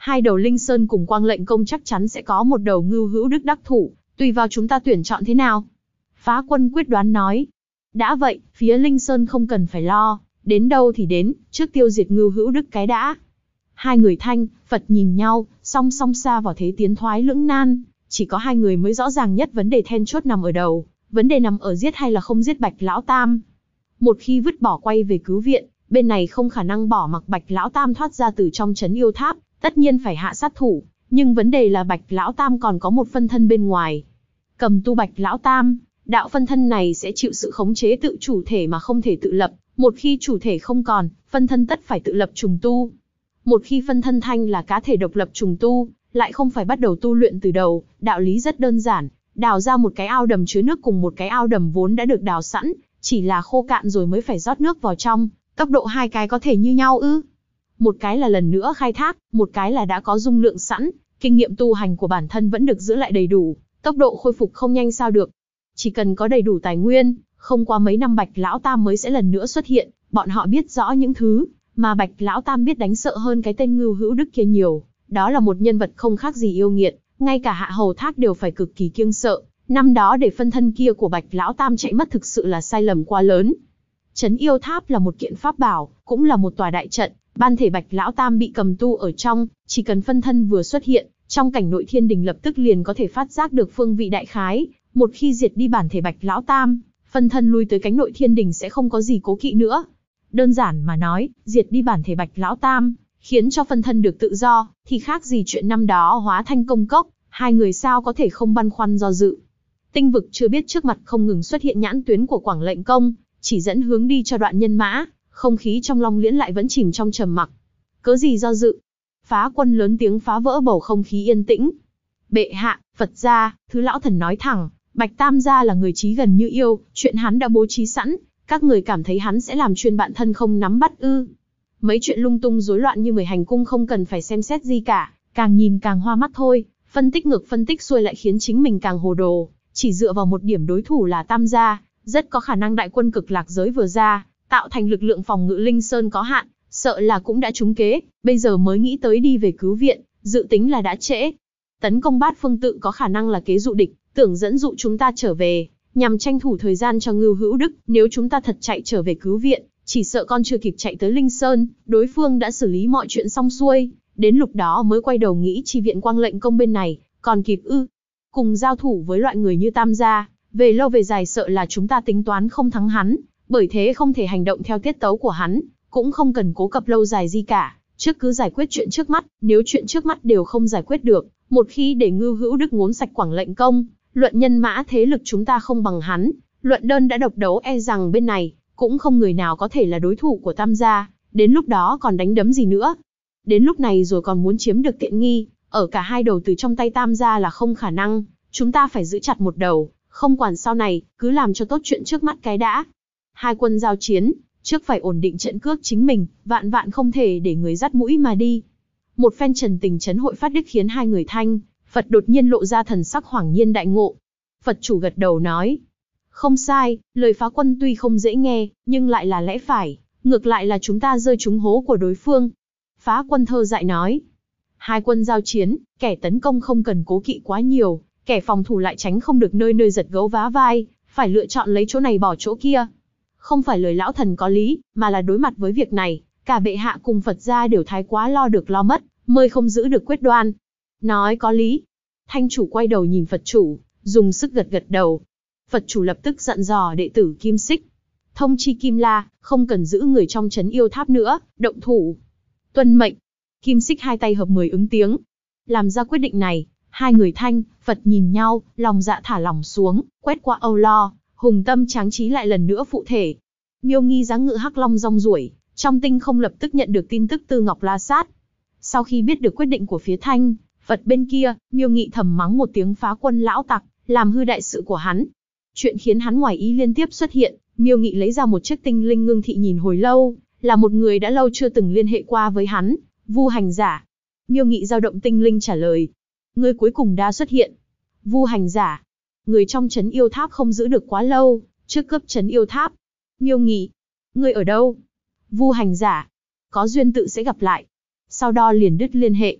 Hai đầu Linh Sơn cùng Quang Lệnh Công chắc chắn sẽ có một đầu Ngưu Hữu Đức đắc thủ, tùy vào chúng ta tuyển chọn thế nào. Phá Quân quyết đoán nói. Đã vậy, phía Linh Sơn không cần phải lo, đến đâu thì đến, trước tiêu diệt Ngưu Hữu Đức cái đã. Hai người Thanh, Phật nhìn nhau, song song xa vào thế tiến thoái lưỡng nan, chỉ có hai người mới rõ ràng nhất vấn đề then chốt nằm ở đầu, vấn đề nằm ở giết hay là không giết Bạch Lão Tam. Một khi vứt bỏ quay về cứu viện, bên này không khả năng bỏ mặc Bạch Lão Tam thoát ra từ trong trấn yêu tháp, tất nhiên phải hạ sát thủ, nhưng vấn đề là Bạch Lão Tam còn có một phân thân bên ngoài. Cầm tu Bạch Lão Tam, đạo phân thân này sẽ chịu sự khống chế tự chủ thể mà không thể tự lập, một khi chủ thể không còn, phân thân tất phải tự lập trùng tu. Một khi phân thân Thanh là cá thể độc lập trùng tu, lại không phải bắt đầu tu luyện từ đầu, đạo lý rất đơn giản, đào ra một cái ao đầm chứa nước cùng một cái ao đầm vốn đã được đào sẵn, chỉ là khô cạn rồi mới phải rót nước vào trong, tốc độ hai cái có thể như nhau ư? Một cái là lần nữa khai thác, một cái là đã có dung lượng sẵn, kinh nghiệm tu hành của bản thân vẫn được giữ lại đầy đủ, tốc độ khôi phục không nhanh sao được. Chỉ cần có đầy đủ tài nguyên, không qua mấy năm Bạch Lão Tam mới sẽ lần nữa xuất hiện, bọn họ biết rõ những thứ mà Bạch Lão Tam biết đánh sợ hơn cái tên Ngưu Hữu Đức kia nhiều, đó là một nhân vật không khác gì yêu nghiệt, ngay cả Hạ Hầu Thác đều phải cực kỳ kiêng sợ, năm đó để phân thân kia của Bạch Lão Tam chạy mất thực sự là sai lầm quá lớn. Trấn yêu tháp là một kiện pháp bảo, cũng là một tòa đại trận, ban thể Bạch Lão Tam bị cầm tu ở trong, chỉ cần phân thân vừa xuất hiện, trong cảnh nội thiên đình lập tức liền có thể phát giác được phương vị đại khái, một khi diệt đi bản thể Bạch Lão Tam, phân thân lui tới cánh nội thiên đình sẽ không có gì cố kỵ nữa. Đơn giản mà nói, diệt đi bản thể Bạch Lão Tam, khiến cho phân thân được tự do, thì khác gì chuyện năm đó hóa thanh công cốc, hai người sao có thể không băn khoăn do dự. Tinh vực chưa biết trước mặt không ngừng xuất hiện nhãn tuyến của Quảng Lệnh Công, chỉ dẫn hướng đi cho đoạn nhân mã, không khí trong Long Liễn lại vẫn chìm trong trầm mặc. Cớ gì do dự? Phá Quân lớn tiếng phá vỡ bầu không khí yên tĩnh. Bệ hạ, Phật gia, Thứ Lão Thần nói thẳng, Bạch Tam gia là người trí gần như yêu, chuyện hắn đã bố trí sẵn, các người cảm thấy hắn sẽ làm chuyên bạn thân không nắm bắt ư? Mấy chuyện lung tung rối loạn như 10 hành cung không cần phải xem xét gì cả, càng nhìn càng hoa mắt thôi, phân tích ngược phân tích xuôi lại khiến chính mình càng hồ đồ, chỉ dựa vào một điểm đối thủ là Tam gia, rất có khả năng đại quân Cực Lạc giới vừa ra, tạo thành lực lượng phòng ngự Linh Sơn có hạn, sợ là cũng đã trúng kế, bây giờ mới nghĩ tới đi về cứu viện, dự tính là đã trễ. Tấn công Bát Phương Tự có khả năng là kế dụ địch, tưởng dẫn dụ chúng ta trở về, nhằm tranh thủ thời gian cho Ngưu Hữu Đức, nếu chúng ta thật chạy trở về cứu viện, chỉ sợ con chưa kịp chạy tới Linh Sơn, đối phương đã xử lý mọi chuyện xong xuôi, đến lúc đó mới quay đầu nghĩ chi viện Quang Lệnh Công bên này, còn kịp ư? Cùng giao thủ với loại người như Tam gia, về lâu về dài sợ là chúng ta tính toán không thắng hắn, bởi thế không thể hành động theo tiết tấu của hắn, cũng không cần cố cập lâu dài gì cả, trước cứ giải quyết chuyện trước mắt, nếu chuyện trước mắt đều không giải quyết được, một khi để Ngưu Hữu Đức ngốn sạch Quảng Lệnh Công, luận nhân mã thế lực chúng ta không bằng hắn, luận đơn đã độc đấu e rằng bên này, cũng không người nào có thể là đối thủ của Tam gia, đến lúc đó còn đánh đấm gì nữa. Đến lúc này rồi còn muốn chiếm được tiện nghi, ở cả hai đầu từ trong tay Tam gia là không khả năng, chúng ta phải giữ chặt một đầu, không quản sau này, cứ làm cho tốt chuyện trước mắt cái đã. Hai quân giao chiến, trước phải ổn định trận cước chính mình, vạn vạn không thể để người dắt mũi mà đi. Một phen trần tình trấn hội phát đức khiến hai người Thanh, Phật đột nhiên lộ ra thần sắc hoảng nhiên đại ngộ. Phật chủ gật đầu nói, không sai, lời Phá Quân tuy không dễ nghe, nhưng lại là lẽ phải, ngược lại là chúng ta rơi trúng hố của đối phương. Phá Quân thơ dại nói, hai quân giao chiến, kẻ tấn công không cần cố kỵ quá nhiều, kẻ phòng thủ lại tránh không được nơi nơi giật gấu vá vai, phải lựa chọn lấy chỗ này bỏ chỗ kia. Không phải lời lão thần có lý, mà là đối mặt với việc này, cả bệ hạ cùng Phật gia đều thái quá lo được lo mất, mới không giữ được quyết đoan. Nói có lý. Thanh chủ quay đầu nhìn Phật chủ, dùng sức gật gật đầu. Phật chủ lập tức dặn dò đệ tử Kim Xích. Thông chi Kim La, không cần giữ người trong trấn yêu tháp nữa, động thủ. Tuân mệnh. Kim Xích hai tay hợp 10 ứng tiếng. Làm ra quyết định này, hai người Thanh, Phật nhìn nhau, lòng dạ thả lỏng xuống, quét qua âu lo, hùng tâm tráng trí lại lần nữa phụ thể. Miêu Nghi dáng ngự hắc long rong ruổi, trong tinh không lập tức nhận được tin tức từ Ngọc La Sát. Sau khi biết được quyết định của phía Thanh, Phật bên kia, Miêu Nghị thầm mắng một tiếng Phá Quân lão tặc, làm hư đại sự của hắn. Chuyện khiến hắn ngoài ý liên tiếp xuất hiện, Miêu Nghị lấy ra một chiếc tinh linh ngưng thị nhìn hồi lâu, là một người đã lâu chưa từng liên hệ qua với hắn, Vu Hành Giả. Miêu Nghị dao động tinh linh trả lời, ngươi cuối cùng đã xuất hiện. Vu Hành Giả, người trong trấn yêu tháp không giữ được quá lâu, trước cướp trấn yêu tháp. Miêu Nghị, ngươi ở đâu? Vu Hành Giả, có duyên tự sẽ gặp lại. Sau đó liền đứt liên hệ.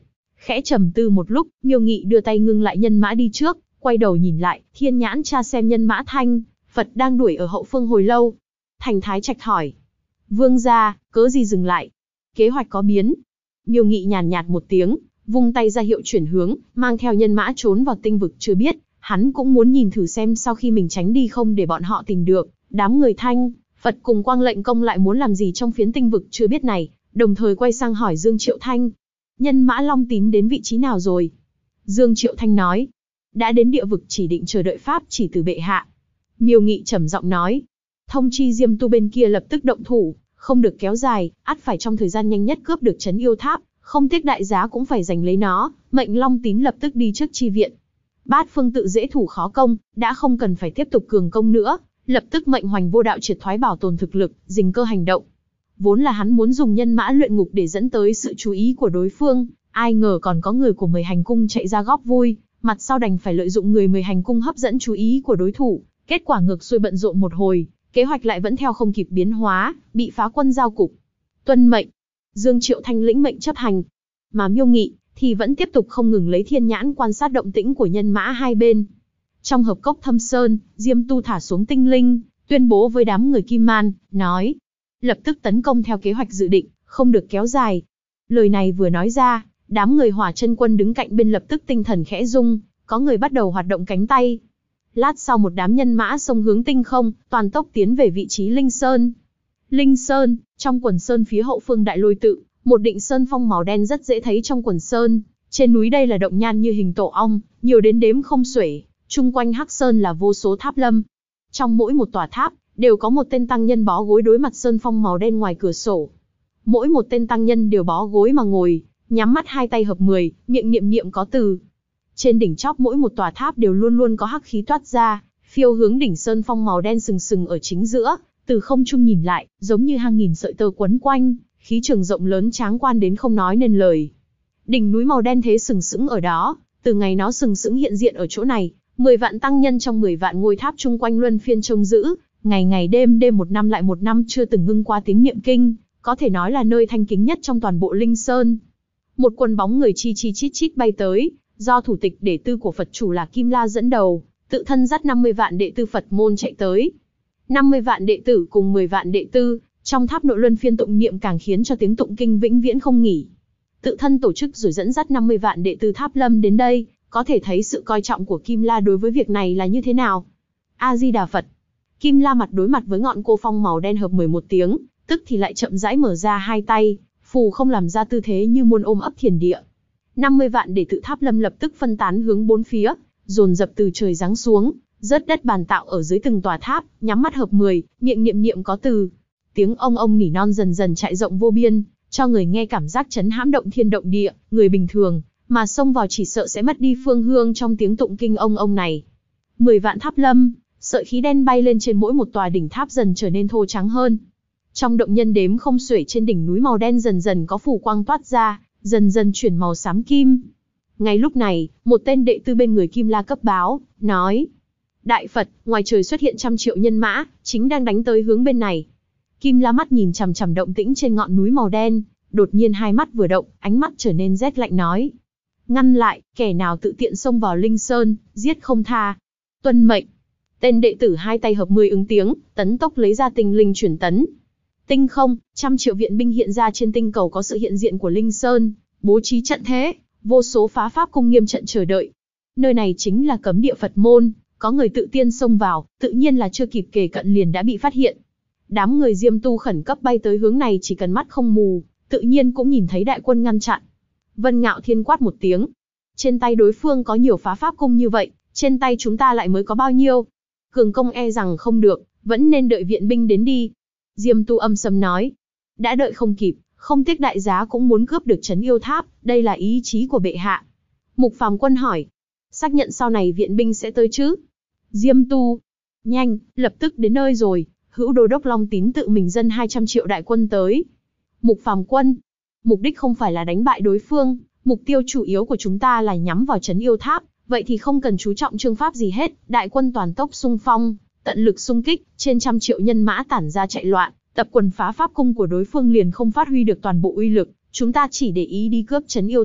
Khẽ trầm tư một lúc, Miêu Nghị đưa tay ngưng lại nhân mã đi trước, quay đầu nhìn lại, thiên nhãn tra xem nhân mã Thanh, Phật đang đuổi ở hậu phương hồi lâu. Thành Thái Trạch hỏi. Vương gia, cớ gì dừng lại? Kế hoạch có biến. Miêu Nghị nhàn nhạt một tiếng, vung tay ra hiệu chuyển hướng, mang theo nhân mã trốn vào tinh vực chưa biết. Hắn cũng muốn nhìn thử xem sau khi mình tránh đi không để bọn họ tìm được, đám người Thanh, Phật cùng Quang Lệnh Công lại muốn làm gì trong phiến tinh vực chưa biết này, đồng thời quay sang hỏi Dương Triệu Thanh. Nhân mã Long Tín đến vị trí nào rồi? Dương Triệu Thanh nói. Đã đến địa vực chỉ định chờ đợi pháp chỉ từ bệ hạ. Miêu Nghị trầm giọng nói. Thông chi Diêm Tu bên kia lập tức động thủ, không được kéo dài, ắt phải trong thời gian nhanh nhất cướp được trấn yêu tháp, không tiếc đại giá cũng phải giành lấy nó, mệnh Long Tín lập tức đi trước chi viện. Bát Phương tự dễ thủ khó công, đã không cần phải tiếp tục cường công nữa, lập tức mệnh Hoành Vô Đạo triệt thoái bảo tồn thực lực, dình cơ hành động. Vốn là hắn muốn dùng nhân mã luyện ngục để dẫn tới sự chú ý của đối phương, ai ngờ còn có người của Mười Hành Cung chạy ra góp vui, mặt sau đành phải lợi dụng người Mười Hành Cung hấp dẫn chú ý của đối thủ, kết quả ngược xuôi bận rộn một hồi, kế hoạch lại vẫn theo không kịp biến hóa, bị phá quân giao cục. Tuân mệnh. Dương Triệu Thanh lĩnh mệnh chấp hành, mà Miêu Nghị thì vẫn tiếp tục không ngừng lấy thiên nhãn quan sát động tĩnh của nhân mã hai bên. Trong hợp cốc Thâm Sơn, Diêm Tu thả xuống tinh linh, tuyên bố với đám người Kim Man, nói: lập tức tấn công theo kế hoạch dự định, không được kéo dài. Lời này vừa nói ra, đám người Hỏa Chân Quân đứng cạnh bên lập tức tinh thần khẽ rung, có người bắt đầu hoạt động cánh tay. Lát sau một đám nhân mã xông hướng tinh không, toàn tốc tiến về vị trí Linh Sơn. Linh Sơn, trong quần sơn phía hậu phương Đại Lôi Tự, một định sơn phong màu đen rất dễ thấy trong quần sơn. Trên núi đây là động nhan như hình tổ ong, nhiều đến đếm không xuể. Chung quanh Hắc Sơn là vô số tháp lâm. Trong mỗi một tòa tháp, đều có một tên tăng nhân bó gối đối mặt sơn phong màu đen ngoài cửa sổ. Mỗi một tên tăng nhân đều bó gối mà ngồi, nhắm mắt hai tay hợp 10, miệng niệm niệm có từ. Trên đỉnh chóp mỗi một tòa tháp đều luôn luôn có hắc khí toát ra, phiêu hướng đỉnh sơn phong màu đen sừng sừng ở chính giữa, từ không trung nhìn lại, giống như hàng nghìn sợi tơ quấn quanh, khí trường rộng lớn tráng quan đến không nói nên lời. Đỉnh núi màu đen thế sừng sững ở đó, từ ngày nó sừng sững hiện diện ở chỗ này, 10 vạn tăng nhân trong 10 vạn ngôi tháp chung quanh luân phiên trông giữ, ngày ngày đêm đêm một năm lại một năm chưa từng ngưng qua tiếng niệm kinh, có thể nói là nơi thanh kính nhất trong toàn bộ Linh Sơn. Một quần bóng người chi chi chít chít bay tới, do thủ tịch đệ tư của Phật chủ là Kim La dẫn đầu, tự thân dắt 50 vạn đệ tư Phật môn chạy tới. 50 vạn đệ tử cùng 10 vạn đệ tư, trong tháp nội luân phiên tụng niệm càng khiến cho tiếng tụng kinh vĩnh viễn không nghỉ. Tự thân tổ chức rồi dẫn dắt 50 vạn đệ tử Tháp Lâm đến đây, có thể thấy sự coi trọng của Kim La đối với việc này là như thế nào. A-di-đà Phật. Kim La mặt đối mặt với ngọn cô phong màu đen hợp 11 tiếng, tức thì lại chậm rãi mở ra hai tay, phù không làm ra tư thế như muôn ôm ấp thiền địa. 50 vạn đệ tử Tháp Lâm lập tức phân tán hướng bốn phía, dồn dập từ trời giáng xuống, rớt đất bàn tạo ở dưới từng tòa tháp, nhắm mắt hợp 10, miệng niệm niệm có từ. Tiếng ông nỉ non dần dần chạy rộng vô biên, cho người nghe cảm giác chấn hãm động thiên động địa, người bình thường mà xông vào chỉ sợ sẽ mất đi phương hương trong tiếng tụng kinh ông này. 10 vạn Tháp Lâm, sợi khí đen bay lên trên mỗi một tòa đỉnh tháp dần trở nên thô trắng hơn. Trong động nhân đếm không xuể trên đỉnh núi màu đen dần dần có phù quang toát ra, dần dần chuyển màu xám kim. Ngay lúc này, một tên đệ tư bên người Kim La cấp báo, nói: Đại Phật, ngoài trời xuất hiện 100 triệu nhân mã, chính đang đánh tới hướng bên này. Kim La mắt nhìn chằm chằm động tĩnh trên ngọn núi màu đen, đột nhiên hai mắt vừa động, ánh mắt trở nên rét lạnh nói: ngăn lại, kẻ nào tự tiện xông vào Linh Sơn, giết không tha. Tuân mệnh. Tên đệ tử hai tay hợp 10 ứng tiếng, tấn tốc lấy ra tinh linh chuyển tấn. Tinh không, 100 triệu viện binh hiện ra trên tinh cầu có sự hiện diện của Linh Sơn, bố trí trận thế, vô số phá pháp cung nghiêm trận chờ đợi. Nơi này chính là cấm địa Phật môn, có người tự tiên xông vào, tự nhiên là chưa kịp kề cận liền đã bị phát hiện. Đám người Diêm Tu khẩn cấp bay tới hướng này chỉ cần mắt không mù, tự nhiên cũng nhìn thấy đại quân ngăn chặn. Vân Ngạo Thiên quát một tiếng. Trên tay đối phương có nhiều phá pháp cung như vậy, trên tay chúng ta lại mới có bao nhiêu? Cường công e rằng không được, vẫn nên đợi viện binh đến đi. Diêm Tu âm sầm nói. Đã đợi không kịp, không tiếc đại giá cũng muốn cướp được trấn yêu tháp, đây là ý chí của bệ hạ. Mục Phàm Quân hỏi. Xác nhận sau này viện binh sẽ tới chứ? Diêm Tu. Nhanh, lập tức đến nơi rồi, hữu đô đốc Long Tín tự mình dân 200 triệu đại quân tới. Mục Phàm Quân. Mục đích không phải là đánh bại đối phương, mục tiêu chủ yếu của chúng ta là nhắm vào trấn yêu tháp, vậy thì không cần chú trọng chương pháp gì hết, đại quân toàn tốc xung phong, tận lực xung kích, trên 100 triệu nhân mã tản ra chạy loạn, tập quần phá pháp cung của đối phương liền không phát huy được toàn bộ uy lực, chúng ta chỉ để ý đi cướp trấn yêu tháp,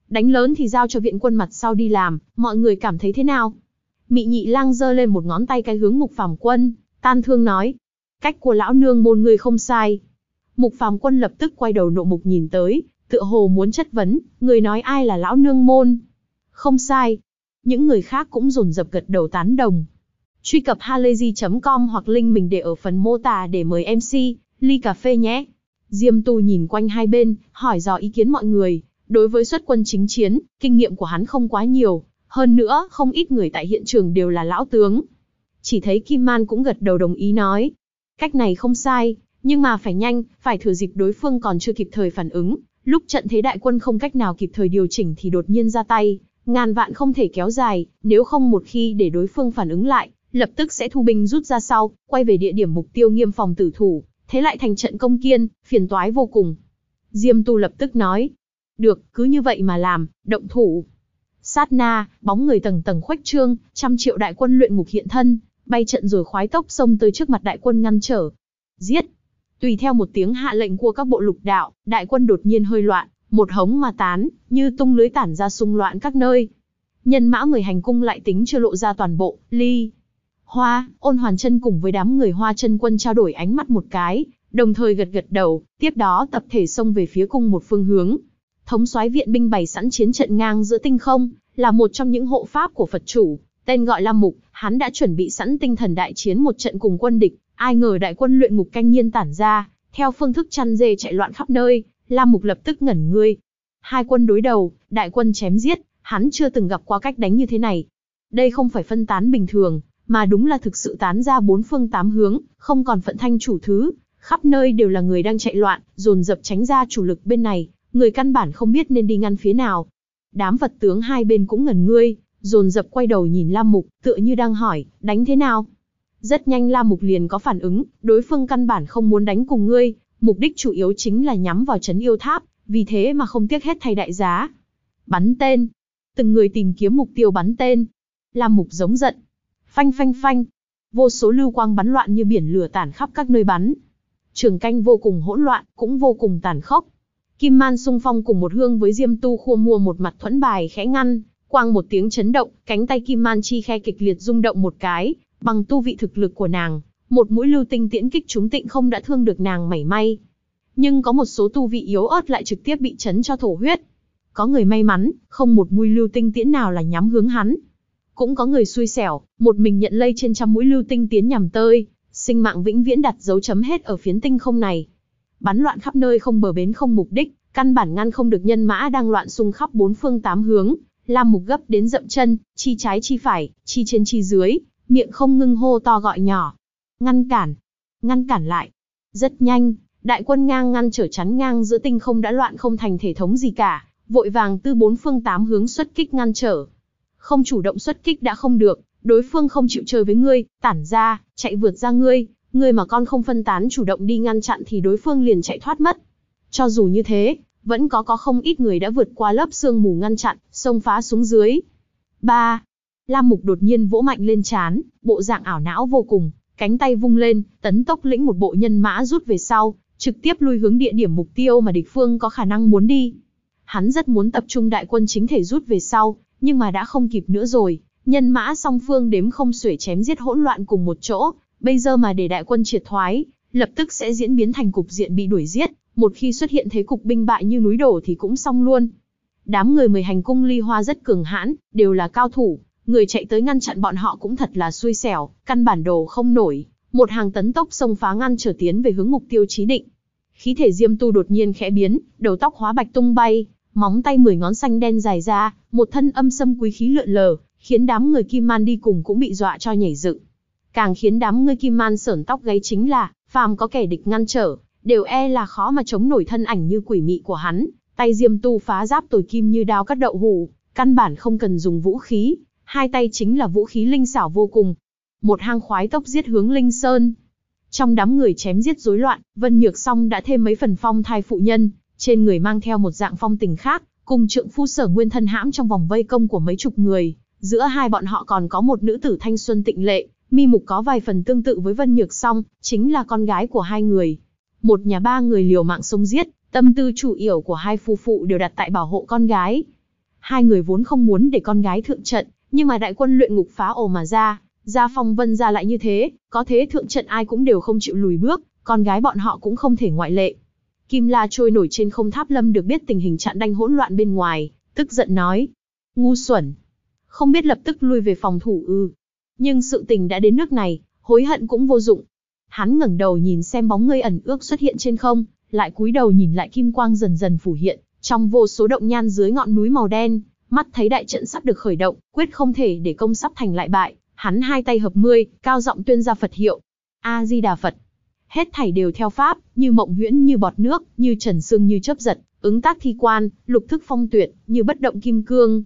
Đánh lớn thì giao cho viện quân mặt sau đi làm, mọi người cảm thấy thế nào? Mị Nhị Lang giơ lên một ngón tay cái hướng Mục Phàm Quân, tan thương nói. Cách của lão nương môn ngươi không sai. Mục Phàm Quân lập tức quay đầu nộ mục nhìn tới, tựa hồ muốn chất vấn, người nói ai là lão nương môn? Không sai. Những người khác cũng dồn dập gật đầu tán đồng. Truy cập halayzi.com hoặc link mình để ở phần mô tả để mời MC, ly cà phê nhé. Diêm Tu nhìn quanh hai bên, hỏi dò ý kiến mọi người. Đối với xuất quân chính chiến, kinh nghiệm của hắn không quá nhiều. Hơn nữa, không ít người tại hiện trường đều là lão tướng. Chỉ thấy Kim Man cũng gật đầu đồng ý nói. Cách này không sai, nhưng mà phải nhanh, phải thừa dịp đối phương còn chưa kịp thời phản ứng. Lúc trận thế đại quân không cách nào kịp thời điều chỉnh thì đột nhiên ra tay. Ngàn vạn không thể kéo dài, nếu không một khi để đối phương phản ứng lại, lập tức sẽ thu binh rút ra sau, quay về địa điểm mục tiêu nghiêm phòng tử thủ, thế lại thành trận công kiên, phiền toái vô cùng. Diêm Tu lập tức nói, được, cứ như vậy mà làm, động thủ. Sát na, bóng người tầng tầng khuếch trương, trăm triệu đại quân luyện ngục hiện thân, bay trận rồi khoái tốc xông tới trước mặt đại quân ngăn trở. Giết! Tùy theo một tiếng hạ lệnh của các bộ lục đạo, đại quân đột nhiên hơi loạn, một hống mà tán, như tung lưới tản ra xung loạn các nơi. Nhân mã 10 hành cung lại tính chưa lộ ra toàn bộ, Ly, Hoa, Ôn Hoàn Chân cùng với đám người Hoa Chân quân trao đổi ánh mắt một cái, đồng thời gật gật đầu, tiếp đó tập thể xông về phía cung một phương hướng. Thống soái viện binh bày sẵn chiến trận ngang giữa tinh không, là một trong những hộ pháp của Phật chủ, tên gọi Lam Mục, hắn đã chuẩn bị sẵn tinh thần đại chiến một trận cùng quân địch, ai ngờ đại quân luyện ngục canh nhiên tản ra, theo phương thức chăn dê chạy loạn khắp nơi, Lam Mục lập tức ngẩn người. Hai quân đối đầu, đại quân chém giết, hắn chưa từng gặp qua cách đánh như thế này. Đây không phải phân tán bình thường, mà đúng là thực sự tán ra bốn phương tám hướng, không còn phận thanh chủ thứ, khắp nơi đều là người đang chạy loạn, dồn dập tránh ra chủ lực bên này, người căn bản không biết nên đi ngăn phía nào. Đám Phật tướng hai bên cũng ngẩn ngươi, dồn dập quay đầu nhìn Lam Mục, tựa như đang hỏi, đánh thế nào? Rất nhanh Lam Mục liền có phản ứng, đối phương căn bản không muốn đánh cùng ngươi, mục đích chủ yếu chính là nhắm vào trấn yêu tháp, vì thế mà không tiếc hết thay đại giá. Bắn tên. Từng người tìm kiếm mục tiêu bắn tên. Lam Mục giống giận. Phanh phanh phanh. Vô số lưu quang bắn loạn như biển lửa tản khắp các nơi bắn. Trường canh vô cùng hỗn loạn, cũng vô cùng tàn khốc. Kim Man xung phong cùng một hương với Diêm Tu khua mua một mặt thuẫn bài khẽ ngăn, quang một tiếng chấn động, cánh tay Kim Man chi khe kịch liệt rung động một cái, bằng tu vị thực lực của nàng, một mũi lưu tinh tiễn kích trúng Tịnh Không đã thương được nàng mảy may. Nhưng có một số tu vị yếu ớt lại trực tiếp bị chấn cho thổ huyết. Có người may mắn, không một mũi lưu tinh tiễn nào là nhắm hướng hắn. Cũng có người xui xẻo, một mình nhận lây trên trăm mũi lưu tinh tiến nhằm tơi, sinh mạng vĩnh viễn đặt dấu chấm hết ở phiến tinh không này. Bắn loạn khắp nơi không bờ bến không mục đích, căn bản ngăn không được nhân mã đang loạn xung khắp bốn phương tám hướng. Lam Mục gấp đến dậm chân, chi trái chi phải, chi trên chi dưới, miệng không ngưng hô to gọi nhỏ. Ngăn cản lại. Rất nhanh, đại quân ngang ngăn trở chắn ngang giữa tinh không đã loạn không thành thể thống gì cả, vội vàng từ bốn phương tám hướng xuất kích ngăn trở. Không chủ động xuất kích đã không được, đối phương không chịu chơi với ngươi, tản ra, chạy vượt ra ngươi mà con không phân tán chủ động đi ngăn chặn thì đối phương liền chạy thoát mất. Cho dù như thế, vẫn có không ít người đã vượt qua lớp sương mù ngăn chặn, xông phá xuống dưới. 3. Lam Mục đột nhiên vỗ mạnh lên trán, bộ dạng ảo não vô cùng, cánh tay vung lên, tấn tốc lĩnh một bộ nhân mã rút về sau, trực tiếp lui hướng địa điểm mục tiêu mà địch phương có khả năng muốn đi. Hắn rất muốn tập trung đại quân chính thể rút về sau, nhưng mà đã không kịp nữa rồi, nhân mã song phương đếm không xuể chém giết hỗn loạn cùng một chỗ, bây giờ mà để đại quân triệt thoái, lập tức sẽ diễn biến thành cục diện bị đuổi giết, một khi xuất hiện thế cục binh bại như núi đổ thì cũng xong luôn. Đám người 10 hành cung Ly Hoa rất cường hãn, đều là cao thủ, người chạy tới ngăn chặn bọn họ cũng thật là xui xẻo, căn bản đồ không nổi, một hàng tấn tốc xông phá ngăn trở tiến về hướng mục tiêu chí định. Khí thể Diêm Tu đột nhiên khẽ biến, đầu tóc hóa bạch tung bay, móng tay 10 ngón xanh đen dài ra, một thân âm sâm quý khí lượn lờ, khiến đám người Kim Man đi cùng cũng bị dọa cho nhảy dựng. Càng khiến đám người Kim Man sởn tóc gáy chính là, phàm có kẻ địch ngăn trở, đều e là khó mà chống nổi thân ảnh như quỷ mị của hắn. Tay Diêm Tu phá giáp tồi kim như đao cắt đậu hủ, căn bản không cần dùng vũ khí, hai tay chính là vũ khí linh xảo vô cùng. Một hang khoái tốc giết hướng Linh Sơn. Trong đám người chém giết rối loạn, Vân Nhược Song đã thêm mấy phần phong thai phụ nhân, trên người mang theo một dạng phong tình khác, cùng trượng phu Sở Nguyên thân hãm trong vòng vây công của mấy chục người. Giữa hai bọn họ còn có một nữ tử thanh xuân tịnh lệ, mi mục có vài phần tương tự với Vân Nhược Song, chính là con gái của hai người. Một nhà ba người liều mạng xông giết, tâm tư chủ yếu của hai phu phụ đều đặt tại bảo hộ con gái. Hai người vốn không muốn để con gái thượng trận, nhưng mà đại quân luyện ngục phá ồ mà ra, Gia Phong Vân gia lại như thế, có thế thượng trận ai cũng đều không chịu lùi bước, con gái bọn họ cũng không thể ngoại lệ. Kim La trôi nổi trên không Tháp Lâm được biết tình hình chặn đánh hỗn loạn bên ngoài, tức giận nói: ngu xuẩn, không biết lập tức lui về phòng thủ ư? Nhưng sự tình đã đến nước này, hối hận cũng vô dụng. Hắn ngẩng đầu nhìn xem bóng người ẩn ước xuất hiện trên không, lại cúi đầu nhìn lại kim quang dần dần phủ hiện trong vô số động nhan dưới ngọn núi màu đen, mắt thấy đại trận sắp được khởi động, quyết không thể để công sắp thành lại bại. Hắn hai tay hợp mươi, cao giọng tuyên ra Phật hiệu: A Di Đà Phật. Hết thảy đều theo pháp, như mộng huyễn, như bọt nước, như trần sương, như chớp giật, ứng tác thi quan, lục thức phong tuyệt, như bất động kim cương.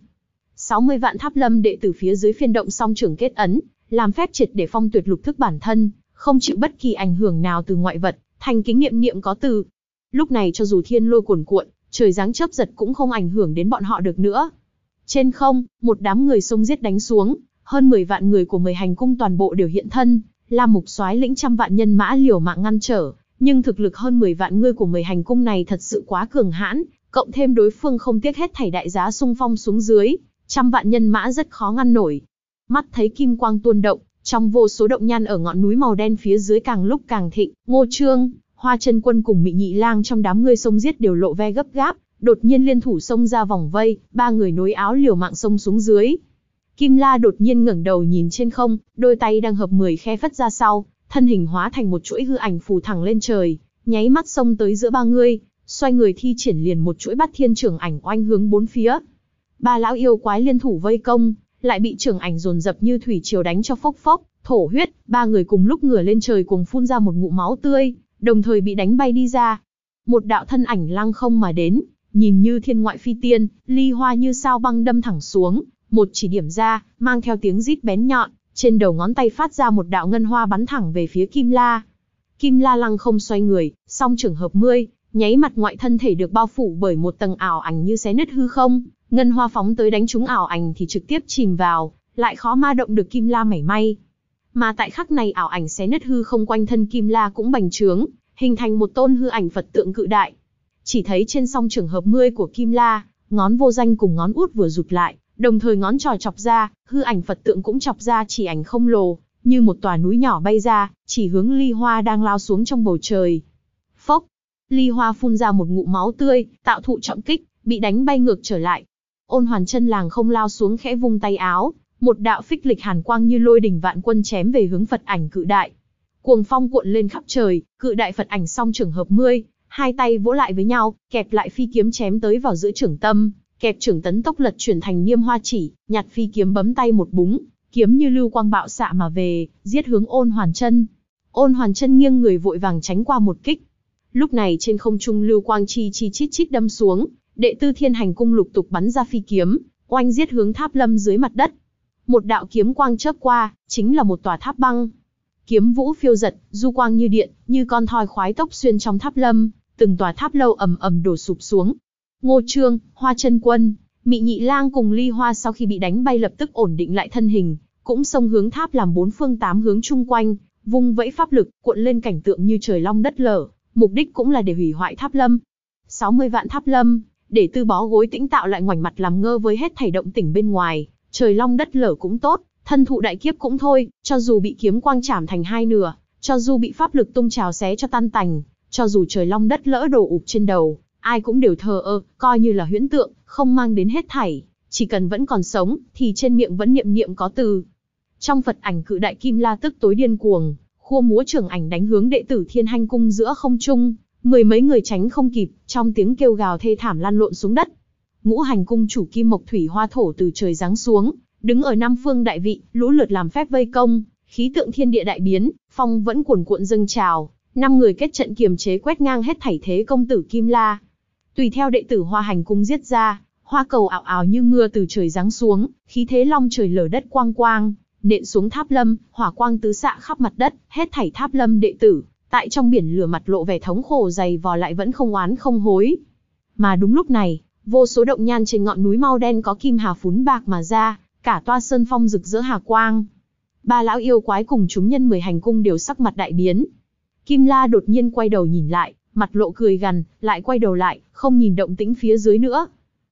60 vạn Tháp Lâm đệ tử phía dưới phiên động song trưởng kết ấn, làm phép triệt để phong tuyệt lục thức bản thân, không chịu bất kỳ ảnh hưởng nào từ ngoại vật, thành kính niệm niệm có từ. Lúc này cho dù thiên lôi cuồn cuộn, trời giáng chớp giật cũng không ảnh hưởng đến bọn họ được nữa. Trên không, một đám người xông giết đánh xuống, hơn 10 vạn người của 10 hành cung toàn bộ đều hiện thân, Lam Mục Soái lĩnh trăm vạn nhân mã liều mạng ngăn trở, nhưng thực lực hơn 10 vạn người của 10 hành cung này thật sự quá cường hãn, cộng thêm đối phương không tiếc hết thảy đại giá xung phong xuống dưới, trăm vạn nhân mã rất khó ngăn nổi. Mắt thấy kim quang tuôn động, trong vô số động nhan ở ngọn núi màu đen phía dưới càng lúc càng thịnh, Ngô Trương, Hoa Chân Quân cùng Mị Nhị Lang trong đám người xông giết đều lộ vẻ gấp gáp, đột nhiên liên thủ xông ra vòng vây, ba người nối áo liều mạng xông xuống dưới. Kim La đột nhiên ngẩng đầu nhìn trên không, đôi tay đang hợp 10 khe phất ra sau, thân hình hóa thành một chuỗi hư ảnh phù thẳng lên trời, nháy mắt xông tới giữa ba người, xoay người thi triển liền một chuỗi Bát Thiên trưởng ảnh oanh hướng bốn phía. Ba lão yêu quái liên thủ vây công, lại bị trưởng ảnh dồn dập như thủy triều đánh cho phốc phốc, thổ huyết, ba người cùng lúc ngửa lên trời cùng phun ra một ngụm máu tươi, đồng thời bị đánh bay đi ra. Một đạo thân ảnh lăng không mà đến, nhìn như thiên ngoại phi tiên, ly hoa như sao băng đâm thẳng xuống, một chỉ điểm ra, mang theo tiếng rít bén nhọn, trên đầu ngón tay phát ra một đạo ngân hoa bắn thẳng về phía Kim La. Kim La lăng không xoay người, song trưởng hợp mươi, nháy mặt ngoại thân thể được bao phủ bởi một tầng ảo ảnh như xé nứt hư không, ngân hoa phóng tới đánh trúng ảo ảnh thì trực tiếp chìm vào, lại khó ma động được Kim La mảy may. Mà tại khắc này ảo ảnh xé nứt hư không quanh thân Kim La cũng bành trướng, hình thành một tôn hư ảnh Phật tượng cự đại. Chỉ thấy trên song trưởng hợp mươi của Kim La, ngón vô danh cùng ngón út vừa rụt lại, đồng thời ngón trỏ chọc ra, hư ảnh Phật tượng cũng chọc ra chỉ ảnh không lồ, như một tòa núi nhỏ bay ra, chỉ hướng ly hoa đang lao xuống trong bầu trời. Phốc, ly hoa phun ra một ngụm máu tươi, tạo thụ trọng kích, bị đánh bay ngược trở lại. Ôn Hoàn Chân Làng không lao xuống khẽ vung tay áo, một đạo phích lịch hàn quang như lôi đình vạn quân chém về hướng Phật ảnh cự đại. Cuồng phong cuộn lên khắp trời, cự đại Phật ảnh song trưởng hợp mươi, hai tay vỗ lại với nhau, kẹp lại phi kiếm chém tới vào giữa trưởng tâm, kẹp trưởng tấn tốc lật chuyển thành Niêm Hoa chỉ, nhặt phi kiếm bấm tay một búng, kiếm như lưu quang bạo xạ mà về, giết hướng Ôn Hoàn Chân. Ôn Hoàn Chân nghiêng người vội vàng tránh qua một kích. Lúc này trên không trung lưu quang chi chi chít chít đâm xuống, đệ tư Thiên Hành cung lục tục bắn ra phi kiếm, oanh giết hướng Tháp Lâm dưới mặt đất. Một đạo kiếm quang chớp qua, chính là một tòa tháp băng. Kiếm vũ phiêu giật, du quang như điện, như con thoi khoái tốc xuyên trong Tháp Lâm, từng tòa tháp lâu ầm ầm đổ sụp xuống. Ngô Trương, Hoa Chân Quân, Mị Nhị Lang cùng Ly Hoa sau khi bị đánh bay lập tức ổn định lại thân hình, cũng xông hướng tháp làm bốn phương tám hướng chung quanh, vung vẫy pháp lực, cuộn lên cảnh tượng như trời long đất lở, mục đích cũng là để hủy hoại Tháp Lâm. 60 vạn Tháp Lâm, để tư bó gối tĩnh tạo lại ngoảnh mặt làm ngơ với hết thảy động tĩnh bên ngoài, trời long đất lở cũng tốt, thân thụ đại kiếp cũng thôi, cho dù bị kiếm quang chảm thành hai nửa, cho dù bị pháp lực tung trào xé cho tan tành, cho dù trời long đất lỡ đổ ụp trên đầu, ai cũng đều thờ ơ, coi như là huyễn tượng, không mang đến hết thảy, chỉ cần vẫn còn sống, thì trên miệng vẫn niệm niệm có từ. Trong Phật ảnh cự đại Kim La tức tối điên cuồng, khua múa trưởng ảnh đánh hướng đệ tử Thiên Hành cung giữa không trung, mười mấy người tránh không kịp, trong tiếng kêu gào thê thảm lăn lộn xuống đất. Ngũ Hành cung chủ Kim Mộc Thủy Hoa Thổ từ trời giáng xuống, đứng ở Nam phương đại vị, lũ lượt làm phép vây công, khí tượng thiên địa đại biến, phong vẫn cuồn cuộn dâng trào, 5 người kết trận kiềm chế quét ngang hết thảy thế công tử Kim La. Tùy theo đệ tử Hoa Hành cung giết ra, hoa cầu ảo ảo như mưa từ trời giáng xuống, khí thế long trời lở đất quang quang, nện xuống Tháp Lâm, hỏa quang tứ xạ khắp mặt đất, hết thảy Tháp Lâm đệ tử, tại trong biển lửa mặt lộ vẻ thống khổ dày vò lại vẫn không oán không hối. Mà đúng lúc này, vô số động nhan trên ngọn núi mau đen có kim hà phún bạc mà ra, cả toa sơn phong rực rỡ hà quang. Ba lão yêu quái cùng chúng nhân 10 hành cung đều sắc mặt đại biến. Kim La đột nhiên quay đầu nhìn lại, mặt lộ cười gằn, lại quay đầu lại, không nhìn động tĩnh phía dưới nữa.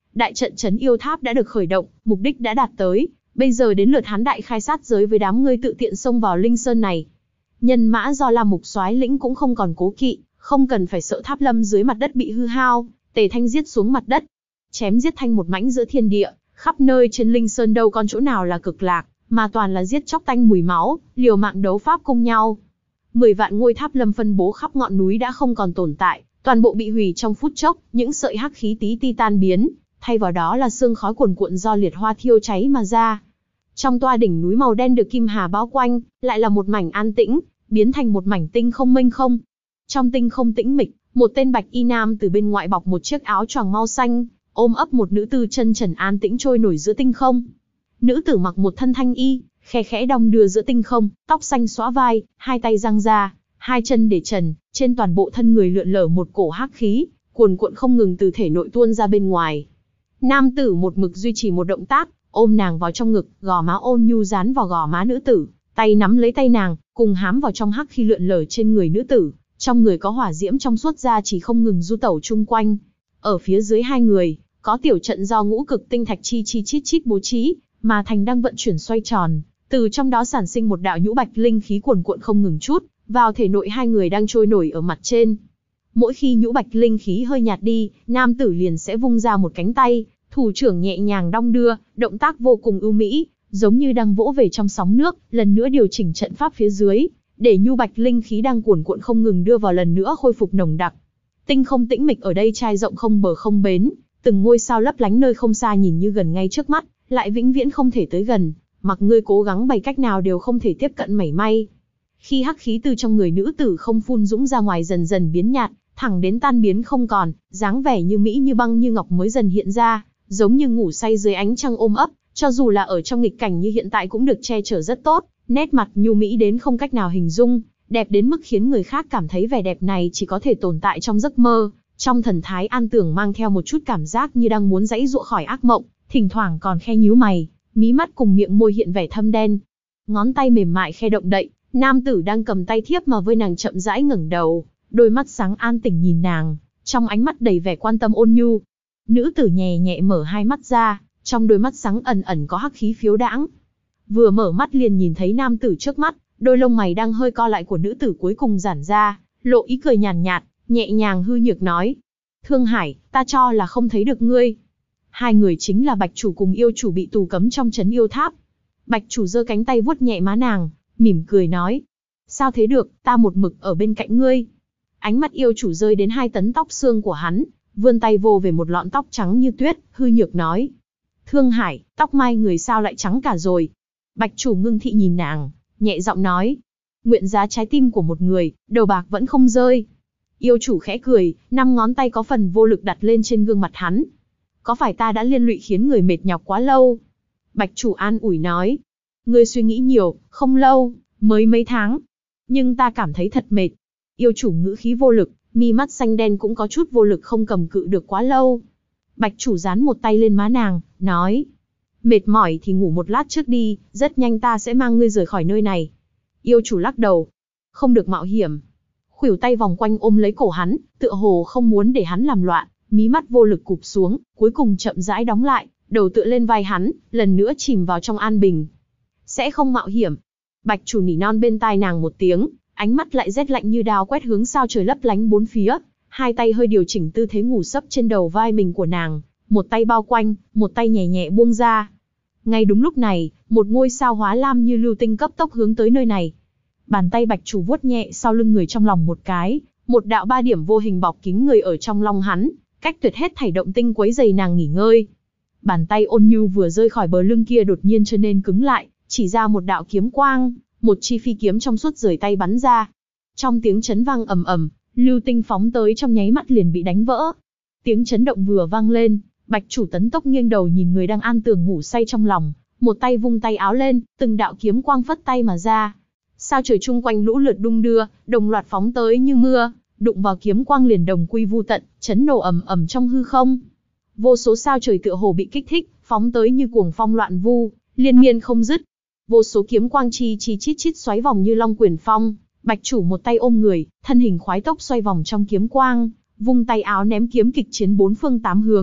đại trận trấn yêu tháp đã được khởi động, mục đích đã đạt tới, bây giờ đến lượt hắn đại khai sát giới với đám ngươi tự tiện xông vào Linh Sơn này. Nhân mã do Lam Mục soái lĩnh cũng không còn cố kỵ, không cần phải sợ tháp lâm dưới mặt đất bị hư hao, Tề Thanh giết xuống mặt đất, chém giết thanh một mảnh giữa thiên địa, khắp nơi trên Linh Sơn đâu còn chỗ nào là cực lạc, mà toàn là giết chóc tanh mùi máu, liều mạng đấu pháp cùng nhau. 10 vạn ngôi tháp lâm phân bố khắp ngọn núi đã không còn tồn tại, toàn bộ bị hủy trong phút chốc, những sợi hắc khí tí ti tan biến, thay vào đó là sương khói cuồn cuộn do liệt hoa thiêu cháy mà ra. Trong toa đỉnh núi màu đen được kim hà bao quanh, lại là một mảnh an tĩnh, biến thành một mảnh tinh không mênh không. Trong tinh không tĩnh mịch, một tên bạch y nam từ bên ngoại bọc một chiếc áo choàng màu xanh, ôm ấp một nữ tử chân trần an tĩnh trôi nổi giữa tinh không. Nữ tử mặc một thân thanh y, khe khẽ đong đưa giữa tinh không, tóc xanh xõa vai, hai tay giang ra, hai chân để trần, trên toàn bộ thân người lượn lờ một cổ hắc khí, cuồn cuộn không ngừng từ thể nội tuôn ra bên ngoài. Nam tử một mực duy trì một động tác, ôm nàng vào trong ngực, gò má ôn nhu dán vào gò má nữ tử, tay nắm lấy tay nàng, cùng hám vào trong hắc khí lượn lờ trên người nữ tử, trong người có hỏa diễm trong suốt ra chỉ không ngừng du tẩu chung quanh. Ở phía dưới hai người, có tiểu trận do ngũ cực tinh thạch chi chi chít chít bố trí, mà thành đang vận chuyển xoay tròn, từ trong đó sản sinh một đạo nhũ bạch linh khí cuồn cuộn không ngừng chút vào thể nội hai người đang trôi nổi ở mặt trên. Mỗi khi nhũ bạch linh khí hơi nhạt đi, nam tử liền sẽ vung ra một cánh tay, thủ trưởng nhẹ nhàng đong đưa, động tác vô cùng ưu mỹ, giống như đang vỗ về trong sóng nước, lần nữa điều chỉnh trận pháp phía dưới, để nhu bạch linh khí đang cuồn cuộn không ngừng đưa vào lần nữa khôi phục nồng đặc. Tinh không tĩnh mịch ở đây trải rộng không bờ không bến, từng ngôi sao lấp lánh nơi không xa nhìn như gần ngay trước mắt, lại vĩnh viễn không thể tới gần, mặc ngươi cố gắng bày cách nào đều không thể tiếp cận mảy may. Khi hắc khí từ trong người nữ tử không phun dũng ra ngoài dần dần biến nhạt, thẳng đến tan biến không còn, dáng vẻ như mỹ như băng như ngọc mới dần hiện ra, giống như ngủ say dưới ánh trăng ôm ấp, cho dù là ở trong nghịch cảnh như hiện tại cũng được che chở rất tốt, nét mặt nhu mỹ đến không cách nào hình dung, đẹp đến mức khiến người khác cảm thấy vẻ đẹp này chỉ có thể tồn tại trong giấc mơ, trong thần thái an tưởng mang theo một chút cảm giác như đang muốn giãy giụa khỏi ác mộng, thỉnh thoảng còn khe nhíu mày, mí mắt cùng miệng môi hiện vẻ thâm đen. Ngón tay mềm mại khe động đậy, nam tử đang cầm tay thiếp mà với nàng chậm rãi ngẩng đầu, đôi mắt sáng an tỉnh nhìn nàng, trong ánh mắt đầy vẻ quan tâm ôn nhu. Nữ tử nhẹ nhẹ mở hai mắt ra, trong đôi mắt sáng ẩn ẩn có hắc khí phiếu đãng. Vừa mở mắt liền nhìn thấy nam tử trước mắt, đôi lông mày đang hơi co lại của nữ tử cuối cùng giãn ra, lộ ý cười nhàn nhạt, nhẹ nhàng hư nhược nói: "Thương Hải, ta cho là không thấy được ngươi." Hai người chính là Bạch chủ cùng yêu chủ bị tù cấm trong trấn yêu tháp. Bạch chủ giơ cánh tay vuốt nhẹ má nàng, mỉm cười nói: "Sao thế được, ta một mực ở bên cạnh ngươi." Ánh mắt yêu chủ rơi đến 2 tấn tóc xương của hắn, vươn tay vô về một lọn tóc trắng như tuyết, hư nhược nói: "Thương Hải, tóc mai người sao lại trắng cả rồi?" Bạch chủ ngưng thị nhìn nàng, nhẹ giọng nói: "Nguyện giá trái tim của một người, đầu bạc vẫn không rơi." Yêu chủ khẽ cười, 5 ngón tay có phần vô lực đặt lên trên gương mặt hắn. "Có phải ta đã liên lụy khiến người mệt nhọc quá lâu?" Bạch chủ an ủi nói: "Ngươi suy nghĩ nhiều, không lâu, mới mấy tháng. Nhưng ta cảm thấy thật mệt." Yêu chủ ngữ khí vô lực, mi mắt xanh đen cũng có chút vô lực không cầm cự được quá lâu. Bạch chủ dán một tay lên má nàng, nói: "Mệt mỏi thì ngủ một lát trước đi, rất nhanh ta sẽ mang ngươi rời khỏi nơi này." Yêu chủ lắc đầu: "Không được mạo hiểm." Khuỷu tay vòng quanh ôm lấy cổ hắn, tựa hồ không muốn để hắn làm loạn, mí mắt vô lực cụp xuống, cuối cùng chậm rãi đóng lại, đầu tựa lên vai hắn, lần nữa chìm vào trong an bình. "Sẽ không mạo hiểm." Bạch chủ nỉ non bên tai nàng một tiếng, ánh mắt lại rét lạnh như đao quét hướng sao trời lấp lánh bốn phía, hai tay hơi điều chỉnh tư thế ngủ sấp trên đầu vai mình của nàng, một tay bao quanh, một tay nhẹ nhẹ buông ra. Ngay đúng lúc này, một ngôi sao hóa lam như lưu tinh cấp tốc hướng tới nơi này. Bàn tay Bạch chủ vuốt nhẹ sau lưng người trong lòng một cái, một đạo 3 điểm vô hình bọc kín người ở trong lòng hắn, cách tuyệt hết thảy động tinh quấy rầy nàng nghỉ ngơi. Bàn tay ôn nhu vừa rơi khỏi bờ lưng kia đột nhiên trở nên cứng lại, chỉ ra một đạo kiếm quang, một chi phi kiếm trong suốt rời tay bắn ra. Trong tiếng chấn vang ầm ầm, lưu tinh phóng tới trong nháy mắt liền bị đánh vỡ. Tiếng chấn động vừa vang lên, Bạch chủ tấn tốc nghiêng đầu nhìn người đang an tường ngủ say trong lòng, một tay vung tay áo lên, từng đạo kiếm quang phất tay mà ra. Sao trời chung quanh lũ lượt đung đưa, đồng loạt phóng tới như mưa, đụng vào kiếm quang liền đồng quy vu tận, chấn nổ ầm ầm trong hư không. Vô số sao trời tựa hồ bị kích thích, phóng tới như cuồng phong loạn vu, liên miên không dứt. Vô số kiếm quang chi chi chít chít xoáy vòng như long quyền phong, Bạch chủ một tay ôm người, thân hình khoái tốc xoay vòng trong kiếm quang, vung tay áo ném kiếm kịch chiến 4 phương 8 hướng,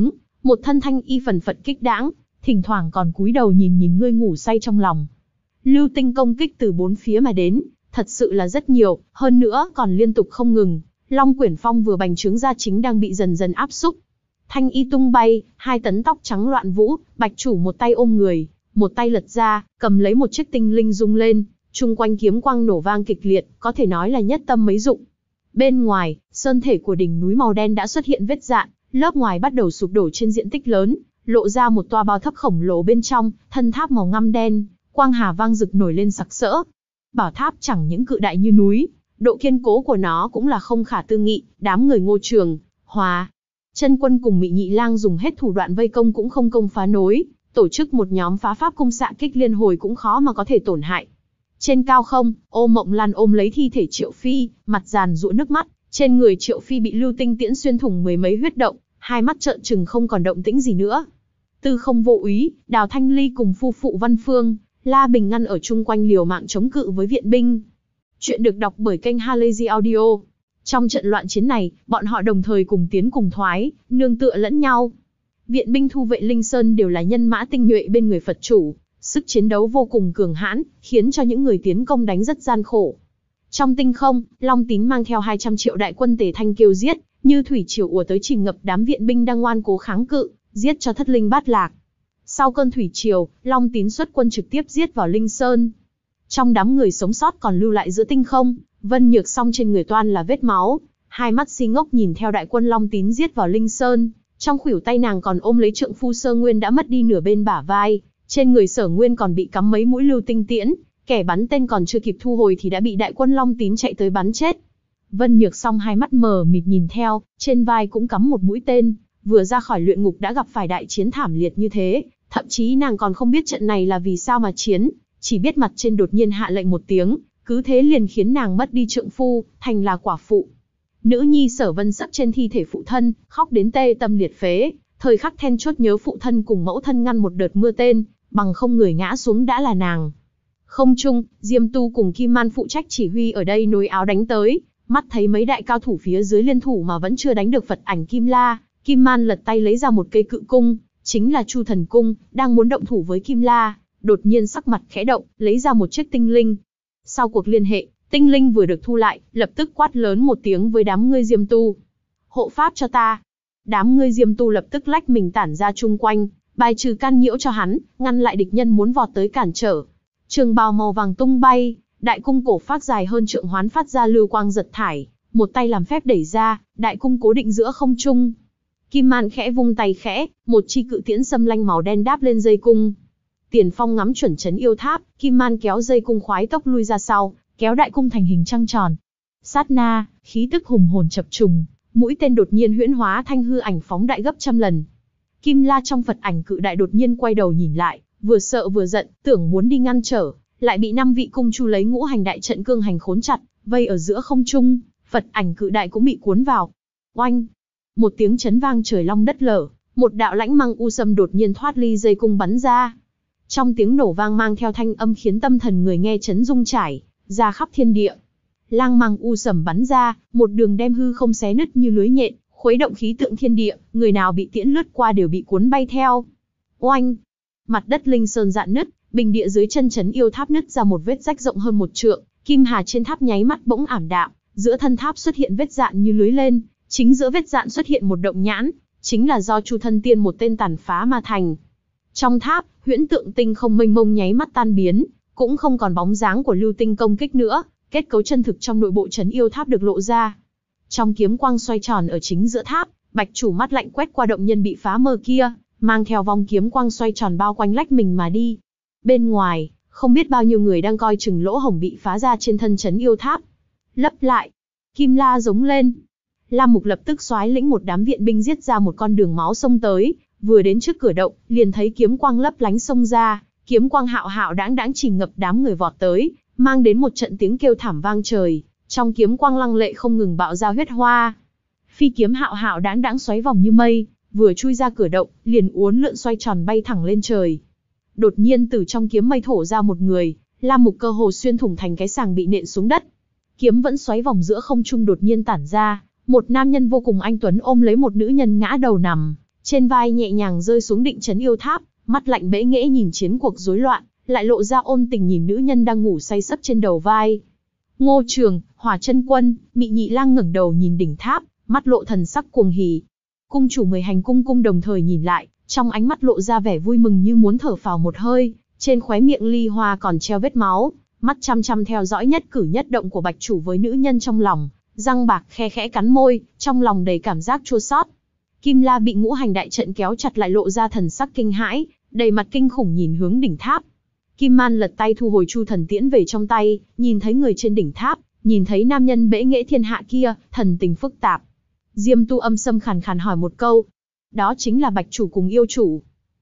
một thân thanh y phần phật kích đãng, thỉnh thoảng còn cúi đầu nhìn nhìn ngươi ngủ say trong lòng. Lưu tinh công kích từ bốn phía mà đến, thật sự là rất nhiều, hơn nữa còn liên tục không ngừng. Long Quyển Phong vừa bành trướng ra chính đang bị dần dần áp xúc. Thanh y tung bay, 2 tấn tóc trắng loạn vũ, Bạch Chủ một tay ôm người, một tay lật ra, cầm lấy một chiếc tinh linh rung lên, chung quanh kiếm quang nổ vang kịch liệt, có thể nói là nhất tâm mấy dụng. Bên ngoài, sơn thể của đỉnh núi màu đen đã xuất hiện vết rạn, lớp ngoài bắt đầu sụp đổ trên diện tích lớn, lộ ra một toa bao thấp khổng lồ bên trong, thân tháp màu ngăm đen, quang hà vang rực nổi lên sặc sỡ. Bảo tháp chẳng những cự đại như núi, độ kiên cố của nó cũng là không khả tư nghị. Đám người Ngô Trường, Hòa, Chân Quân cùng Mị Nhị Lang dùng hết thủ đoạn vây công cũng không công phá nổi, tổ chức một nhóm phá pháp cung xạ kích liên hồi cũng khó mà có thể tổn hại. Trên cao không, Ô Mộng Lan ôm lấy thi thể Triệu Phi, mặt giàn giụa nước mắt, trên người Triệu Phi bị lưu tinh tiễn xuyên thủng mười mấy huyết động, hai mắt trợn trừng không còn động tĩnh gì nữa. Tư Không Vô Úy, Đào Thanh Ly cùng phu phụ Văn Phương, La Bình ngăn ở chung quanh liều mạng chống cự với viện binh. Chuyện được đọc bởi kênh Halazy Audio. Trong trận loạn chiến này, bọn họ đồng thời cùng tiến cùng thoái, nương tựa lẫn nhau. Viện binh thu vệ Linh Sơn đều là nhân mã tinh nhuệ bên người Phật chủ, sức chiến đấu vô cùng cường hãn, khiến cho những người tiến công đánh rất gian khổ. Trong tinh không, Long Tín mang theo 200 triệu đại quân Tề Thanh kêu giết, như thủy triều ùa tới chìm ngập đám viện binh đang ngoan cố kháng cự, giết cho thất linh bát lạc. Sau cơn thủy triều, Long Tín xuất quân trực tiếp giết vào Linh Sơn. Trong đám người sống sót còn lưu lại giữa tinh không, Vân Nhược Song trên người toan là vết máu, hai mắt si ngốc nhìn theo đại quân Long Tín giết vào Linh Sơn. Trong khuỷu tay nàng còn ôm lấy trượng phu Sơ Nguyên đã mất đi nửa bên bả vai, trên người Sở Nguyên còn bị cắm mấy mũi lưu tinh tiễn, kẻ bắn tên còn chưa kịp thu hồi thì đã bị đại quân Long Tín chạy tới bắn chết. Vân Nhược Song hai mắt mờ mịt nhìn theo, trên vai cũng cắm một mũi tên, vừa ra khỏi luyện ngục đã gặp phải đại chiến thảm liệt như thế, thậm chí nàng còn không biết trận này là vì sao mà chiến, chỉ biết mặt trên đột nhiên hạ lệnh một tiếng, cứ thế liền khiến nàng mất đi trượng phu, thành là quả phụ. Nữ nhi Sở Vân Sắc trên thi thể phụ thân, khóc đến tê tâm liệt phế, thời khắc then chốt nhớ phụ thân cùng mẫu thân ngăn một đợt mưa tên, bằng không người ngã xuống đã là nàng. Không trung, Diêm Tu cùng Kim Man phụ trách chỉ huy ở đây nối áo đánh tới, mắt thấy mấy đại cao thủ phía dưới liên thủ mà vẫn chưa đánh được Phật ảnh Kim La, Kim Man lật tay lấy ra một cây cự cung, chính là Chu Thần Cung, đang muốn động thủ với Kim La, đột nhiên sắc mặt khẽ động, lấy ra một chiếc tinh linh. Sau cuộc liên hệ, tinh linh vừa được thu lại, lập tức quát lớn một tiếng với đám ngươi Diêm Tu. Hộ pháp cho ta. Đám ngươi Diêm Tu lập tức lách mình tản ra chung quanh, bài trừ can nhiễu cho hắn, ngăn lại địch nhân muốn vọt tới cản trở. Trường bào màu vàng tung bay, đại cung cổ phát dài hơn trượng hoán phát ra lưu quang giật thải, một tay làm phép đẩy ra, đại cung cố định giữa không trung. Kim Man khẽ vung tay khẽ, một chi cự tiễn xâm lanh màu đen đáp lên dây cung. Tiền Phong ngắm chuẩn chấn yêu tháp, Kim Man kéo dây cung khoái tốc lui ra sau, kéo đại cung thành hình trăng tròn. Sát na, khí tức hùng hồn chập trùng, mũi tên đột nhiên huyễn hóa thanh hư ảnh phóng đại gấp trăm lần. Kim La trong Phật ảnh cự đại đột nhiên quay đầu nhìn lại, vừa sợ vừa giận, tưởng muốn đi ngăn trở, lại bị 5 vị cung chu lấy ngũ hành đại trận cương hành khốn chặt, vây ở giữa không trung. Phật ảnh cự đại cũng bị cuốn vào. Oanh! Một tiếng chấn vang trời long đất lở, một đạo lãnh mang u sâm đột nhiên thoát ly dây cung bắn ra. Trong tiếng nổ vang mang theo thanh âm khiến tâm thần người nghe chấn rung trải ra khắp thiên địa. Lang mang u sầm bắn ra, một đường đem hư không xé nứt như lưới nhện, khuấy động khí tượng thiên địa, người nào bị tiễn lướt qua đều bị cuốn bay theo. Oanh! Mặt đất Linh Sơn rạn nứt, bình địa dưới chân chấn yêu tháp nứt ra một vết rách rộng hơn 1 trượng, kim hà trên tháp nháy mắt bỗng ảm đạm, giữa thân tháp xuất hiện vết rạn như lưới lên, chính giữa vết rạn xuất hiện một động nhãn, chính là do Chu Thân Tiên một tên tàn phá mà thành. Trong tháp, huyễn tượng tinh không mênh mông nháy mắt tan biến, cũng không còn bóng dáng của lưu tinh công kích nữa, kết cấu chân thực trong nội bộ trấn yêu tháp được lộ ra. Trong kiếm quang xoay tròn ở chính giữa tháp, Bạch Chủ mắt lạnh quét qua động nhân bị phá mờ kia, mang theo vòng kiếm quang xoay tròn bao quanh lách mình mà đi. Bên ngoài, không biết bao nhiêu người đang coi chừng lỗ hổng bị phá ra trên thân trấn yêu tháp. Lấp lại, Kim La giống lên. Lam Mục lập tức soái lĩnh một đám viện binh giết ra một con đường máu xông tới, vừa đến trước cửa động, liền thấy kiếm quang lấp lánh xông ra, kiếm quang hạo hạo đãng đãng chìm ngập đám người vọt tới, mang đến một trận tiếng kêu thảm vang trời, trong kiếm quang lăng lệ không ngừng bạo ra huyết hoa. Phi kiếm hạo hạo đãng đãng xoáy vòng như mây, vừa chui ra cửa động, liền uốn lượn xoay tròn bay thẳng lên trời. Đột nhiên từ trong kiếm mây thổ ra một người, Lam Mục cơ hồ xuyên thủng thành cái sàng bị nện xuống đất. Kiếm vẫn xoáy vòng giữa không trung đột nhiên tản ra, một nam nhân vô cùng anh tuấn ôm lấy một nữ nhân ngã đầu nằm, trên vai nhẹ nhàng rơi xuống Định Trấn Yêu Tháp, mắt lạnh bẽ nghễ nhìn chiến cuộc rối loạn, lại lộ ra ôn tình nhìn nữ nhân đang ngủ say sấp trên đầu vai. Ngô Trường, Hỏa Chân Quân, Mị Nhị Lang ngẩng đầu nhìn đỉnh tháp, mắt lộ thần sắc cuồng hỉ. Cung chủ 10 hành cung cung đồng thời nhìn lại, trong ánh mắt lộ ra vẻ vui mừng như muốn thở phào một hơi, trên khóe miệng Ly Hoa còn treo vết máu, mắt chăm chăm theo dõi nhất cử nhất động của bạch chủ với nữ nhân trong lòng, răng bạc khe khẽ cắn môi, trong lòng đầy cảm giác chua xót. Kim La bị ngũ hành đại trận kéo chặt lại lộ ra thần sắc kinh hãi, đầy mặt kinh khủng nhìn hướng đỉnh tháp. Kim Man lật tay thu hồi Chu Thần Tiễn về trong tay, nhìn thấy người trên đỉnh tháp, nhìn thấy nam nhân bẽ nghễ thiên hạ kia, thần tình phức tạp. Diêm Tu âm sâm khàn khàn hỏi một câu, đó chính là bạch chủ cùng yêu chủ.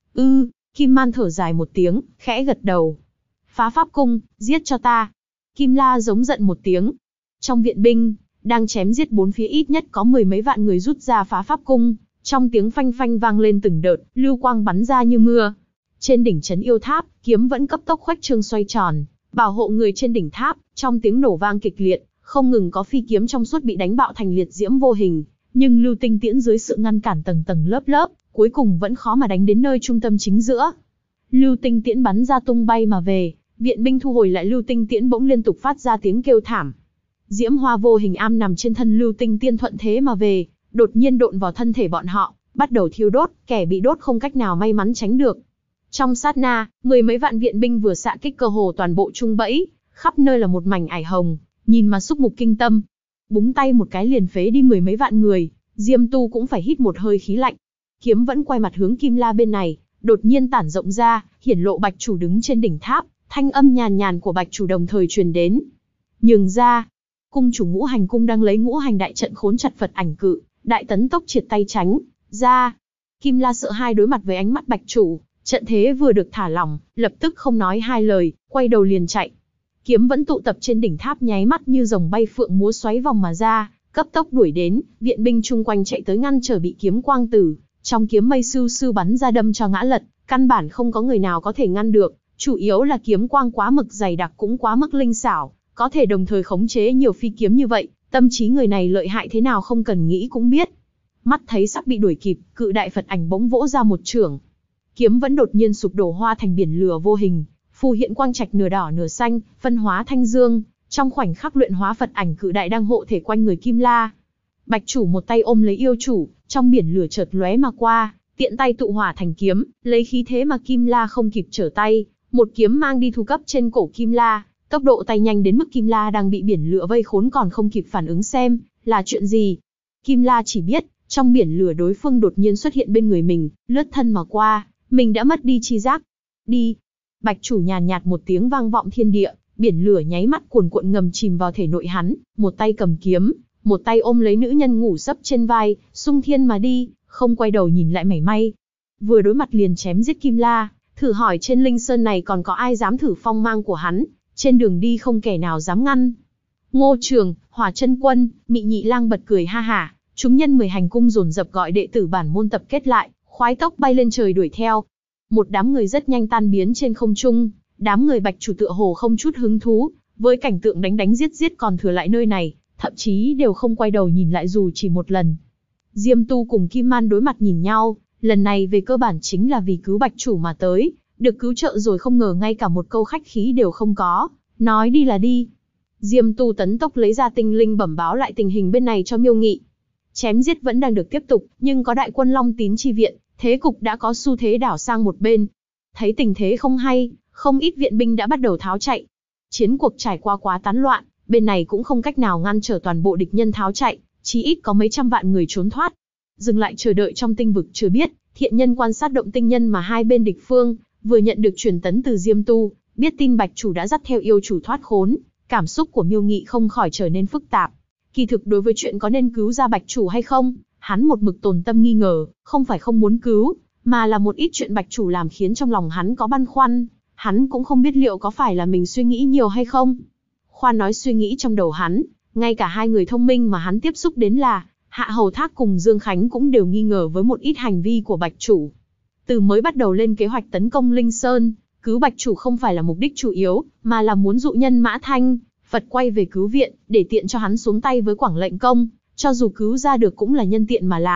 Kim Man thở dài một tiếng, khẽ gật đầu. Phá pháp cung, giết cho ta. Kim La giống giận một tiếng. Trong viện binh, đang chém giết bốn phía ít nhất có 10 mấy vạn người rút ra phá pháp cung. Trong tiếng phanh phanh vang lên từng đợt, lưu quang bắn ra như mưa. Trên đỉnh trấn yêu tháp, kiếm vẫn cấp tốc khuếch trương xoay tròn, bảo hộ người trên đỉnh tháp. Trong tiếng nổ vang kịch liệt, không ngừng có phi kiếm trong suốt bị đánh bạo thành liệt diễm vô hình. Nhưng lưu tinh tiễn dưới sự ngăn cản tầng tầng lớp lớp, cuối cùng vẫn khó mà đánh đến nơi trung tâm chính giữa. Lưu tinh tiễn bắn ra tung bay mà về, viện binh thu hồi lại lưu tinh tiễn bỗng liên tục phát ra tiếng kêu thảm. Diễm hoa vô hình am nằm trên thân lưu tinh tiên thuận thế mà về, đột nhiên độn vào thân thể bọn họ, bắt đầu thiêu đốt, kẻ bị đốt không cách nào may mắn tránh được. Trong sát na, 10 mấy vạn viện binh vừa xạ kích cơ hồ toàn bộ trung bẫy, khắp nơi là một mảnh ải hồng, nhìn mà xúc mục kinh tâm. Búng tay một cái liền phế đi 10 mấy vạn người, Diêm Tu cũng phải hít một hơi khí lạnh. Kiếm vẫn quay mặt hướng Kim La bên này, đột nhiên tản rộng ra, hiển lộ bạch chủ đứng trên đỉnh tháp, thanh âm nhàn nhàn của bạch chủ đồng thời truyền đến. Nhường ra. Cung chủ ngũ hành cung đang lấy ngũ hành đại trận khốn chặt Phật ảnh cự, đại tấn tốc triệt tay tránh ra. Kim La sợ hai đối mặt với ánh mắt bạch chủ, trận thế vừa được thả lỏng, lập tức không nói hai lời, quay đầu liền chạy. Kiếm vẫn tụ tập trên đỉnh tháp nháy mắt như rồng bay phượng múa xoáy vòng mà ra, cấp tốc đuổi đến, viện binh chung quanh chạy tới ngăn trở bị kiếm quang tử, trong kiếm mây sưu sưu bắn ra đâm cho ngã lật, căn bản không có người nào có thể ngăn được, chủ yếu là kiếm quang quá mực dày đặc cũng quá mức linh xảo, có thể đồng thời khống chế nhiều phi kiếm như vậy, tâm trí người này lợi hại thế nào không cần nghĩ cũng biết. Mắt thấy sắp bị đuổi kịp, cự đại Phật ảnh bỗng vỗ ra một chưởng. Kiếm vẫn đột nhiên sụp đổ hoa thành biển lửa vô hình, phù hiện quang trạch nửa đỏ nửa xanh, phân hóa thanh dương, trong khoảnh khắc luyện hóa Phật ảnh cự đại đang hộ thể quanh người Kim La. Bạch chủ một tay ôm lấy yêu chủ, trong biển lửa chợt lóe mà qua, tiện tay tụ hỏa thành kiếm, lấy khí thế mà Kim La không kịp trở tay, một kiếm mang đi thu cấp trên cổ Kim La, tốc độ tay nhanh đến mức Kim La đang bị biển lửa vây khốn còn không kịp phản ứng xem là chuyện gì. Kim La chỉ biết, trong biển lửa đối phương đột nhiên xuất hiện bên người mình, lướt thân mà qua, mình đã mất đi tri giác. Đi. Bạch chủ nhàn nhạt một tiếng vang vọng thiên địa, biển lửa nháy mắt cuồn cuộn ngầm chìm vào thể nội hắn, một tay cầm kiếm, một tay ôm lấy nữ nhân ngủ sấp trên vai, xung thiên mà đi, không quay đầu nhìn lại mảy may. Vừa đối mặt liền chém giết Kim La, thử hỏi trên Linh Sơn này còn có ai dám thử phong mang của hắn, trên đường đi không kẻ nào dám ngăn. Ngô Trường, Hỏa Chân Quân, Mị Nhị Lang bật cười ha hả, chúng nhân 10 hành cung dồn dập gọi đệ tử bản môn tập kết lại, khoái tốc bay lên trời đuổi theo. Một đám người rất nhanh tan biến trên không trung, đám người bạch chủ tựa hồ không chút hứng thú, với cảnh tượng đánh đánh giết giết còn thừa lại nơi này, thậm chí đều không quay đầu nhìn lại dù chỉ một lần. Diêm Tu cùng Kim Man đối mặt nhìn nhau, lần này về cơ bản chính là vì cứu bạch chủ mà tới, được cứu trợ rồi không ngờ ngay cả một câu khách khí đều không có, nói đi là đi. Diêm Tu tấn tốc lấy ra tinh linh bẩm báo lại tình hình bên này cho Miêu Nghị. Chém giết vẫn đang được tiếp tục, nhưng có đại quân Long Tín chi viện, thế cục đã có xu thế đảo sang một bên. Thấy tình thế không hay, không ít viện binh đã bắt đầu tháo chạy. Chiến cuộc trải qua quá tán loạn, bên này cũng không cách nào ngăn trở toàn bộ địch nhân tháo chạy, chí ít có mấy trăm vạn người trốn thoát. Dừng lại chờ đợi trong tinh vực chưa biết, thiện nhân quan sát động tinh nhân mà hai bên địch phương vừa nhận được truyền tấn từ Diêm Tu, biết tin bạch chủ đã dắt theo yêu chủ thoát khốn, cảm xúc của Miêu Nghị không khỏi trở nên phức tạp. Kỳ thực đối với chuyện có nên cứu ra bạch chủ hay không, hắn một mực tồn tâm nghi ngờ, không phải không muốn cứu, mà là một ít chuyện bạch chủ làm khiến trong lòng hắn có băn khoăn, hắn cũng không biết liệu có phải là mình suy nghĩ nhiều hay không. Khoan nói suy nghĩ trong đầu hắn, ngay cả hai người thông minh mà hắn tiếp xúc đến là Hạ Hầu Thác cùng Dương Khánh cũng đều nghi ngờ với một ít hành vi của bạch chủ. Từ mới bắt đầu lên kế hoạch tấn công Linh Sơn, cứu bạch chủ không phải là mục đích chủ yếu, mà là muốn dụ nhân Mã Thanh, Phật quay về cứu viện, để tiện cho hắn xuống tay với Quảng Lệnh Công, cho dù cứu ra được cũng là nhân tiện mà làm,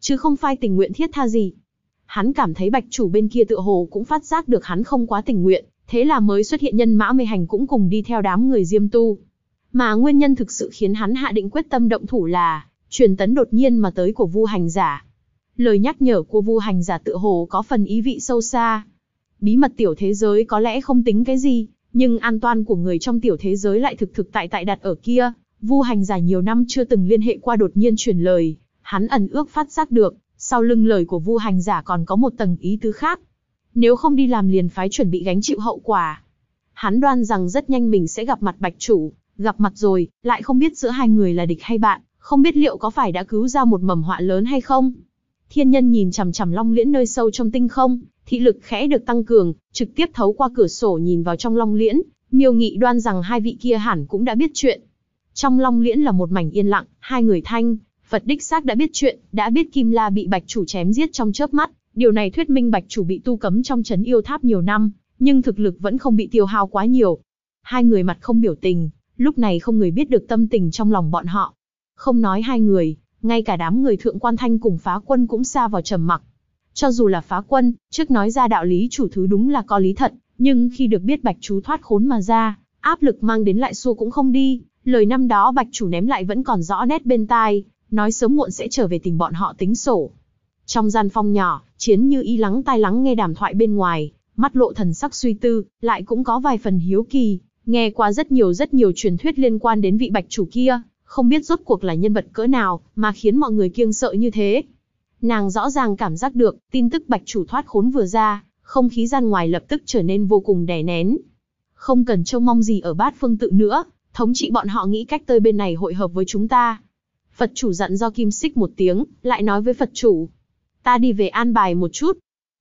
chứ không phai tình nguyện thiết tha gì. Hắn cảm thấy Bạch chủ bên kia tựa hồ cũng phát giác được hắn không quá tình nguyện, thế là mới xuất hiện nhân mã mê hành cũng cùng đi theo đám người Diêm Tu. Mà nguyên nhân thực sự khiến hắn hạ định quyết tâm động thủ là truyền tấn đột nhiên mà tới của Vu Hành Giả. Lời nhắc nhở của Vu Hành Giả tựa hồ có phần ý vị sâu xa. Bí mật tiểu thế giới có lẽ không tính cái gì, nhưng an toàn của người trong tiểu thế giới lại thực thực tại tại đặt ở kia. Vu Hành Giả nhiều năm chưa từng liên hệ qua đột nhiên truyền lời, hắn ẩn ước phát giác được, sau lưng lời của Vu Hành Giả còn có một tầng ý tứ khác. Nếu không đi làm liền phái chuẩn bị gánh chịu hậu quả. Hắn đoán rằng rất nhanh mình sẽ gặp mặt Bạch chủ, gặp mặt rồi, lại không biết giữa hai người là địch hay bạn, không biết liệu có phải đã cứu ra một mầm họa lớn hay không. Thiên Nhân nhìn chằm chằm Long Liễn nơi sâu trong tinh không, thị lực khẽ được tăng cường, trực tiếp thấu qua cửa sổ nhìn vào trong Long Liễn, Miêu Nghị đoan rằng hai vị kia hẳn cũng đã biết chuyện. Trong Long Liễn là một mảnh yên lặng, hai người Thanh, Phật đích xác đã biết chuyện, đã biết Kim La bị Bạch chủ chém giết trong chớp mắt, điều này thuyết minh Bạch chủ bị tu cấm trong trấn yêu tháp nhiều năm, nhưng thực lực vẫn không bị tiêu hao quá nhiều. Hai người mặt không biểu tình, lúc này không người biết được tâm tình trong lòng bọn họ. Không nói hai người, ngay cả đám người Thượng Quan Thanh cùng Phá Quân cũng sa vào trầm mặc. Cho dù là Phá Quân, trước nói ra đạo lý chủ thứ đúng là có lý thật, nhưng khi được biết Bạch chủ thoát khốn mà ra, áp lực mang đến lại xua cũng không đi, lời năm đó Bạch chủ ném lại vẫn còn rõ nét bên tai, nói sớm muộn sẽ trở về tìm bọn họ tính sổ. Trong gian phòng nhỏ, Chiến Như Ý lắng tai lắng nghe đàm thoại bên ngoài, mắt lộ thần sắc suy tư, lại cũng có vài phần hiếu kỳ, nghe qua rất nhiều truyền thuyết liên quan đến vị Bạch chủ kia, không biết rốt cuộc là nhân vật cỡ nào mà khiến mọi người kiêng sợ như thế. Nàng rõ ràng cảm giác được, tin tức Bạch chủ thoát khốn vừa ra, không khí gian ngoài lập tức trở nên vô cùng đè nén. Không cần trông mong gì ở Bát Phương tự nữa, thống trị bọn họ nghĩ cách tới bên này hội hợp với chúng ta. Phật chủ dặn do Kim Xích một tiếng, lại nói với Phật chủ. Ta đi về an bài một chút.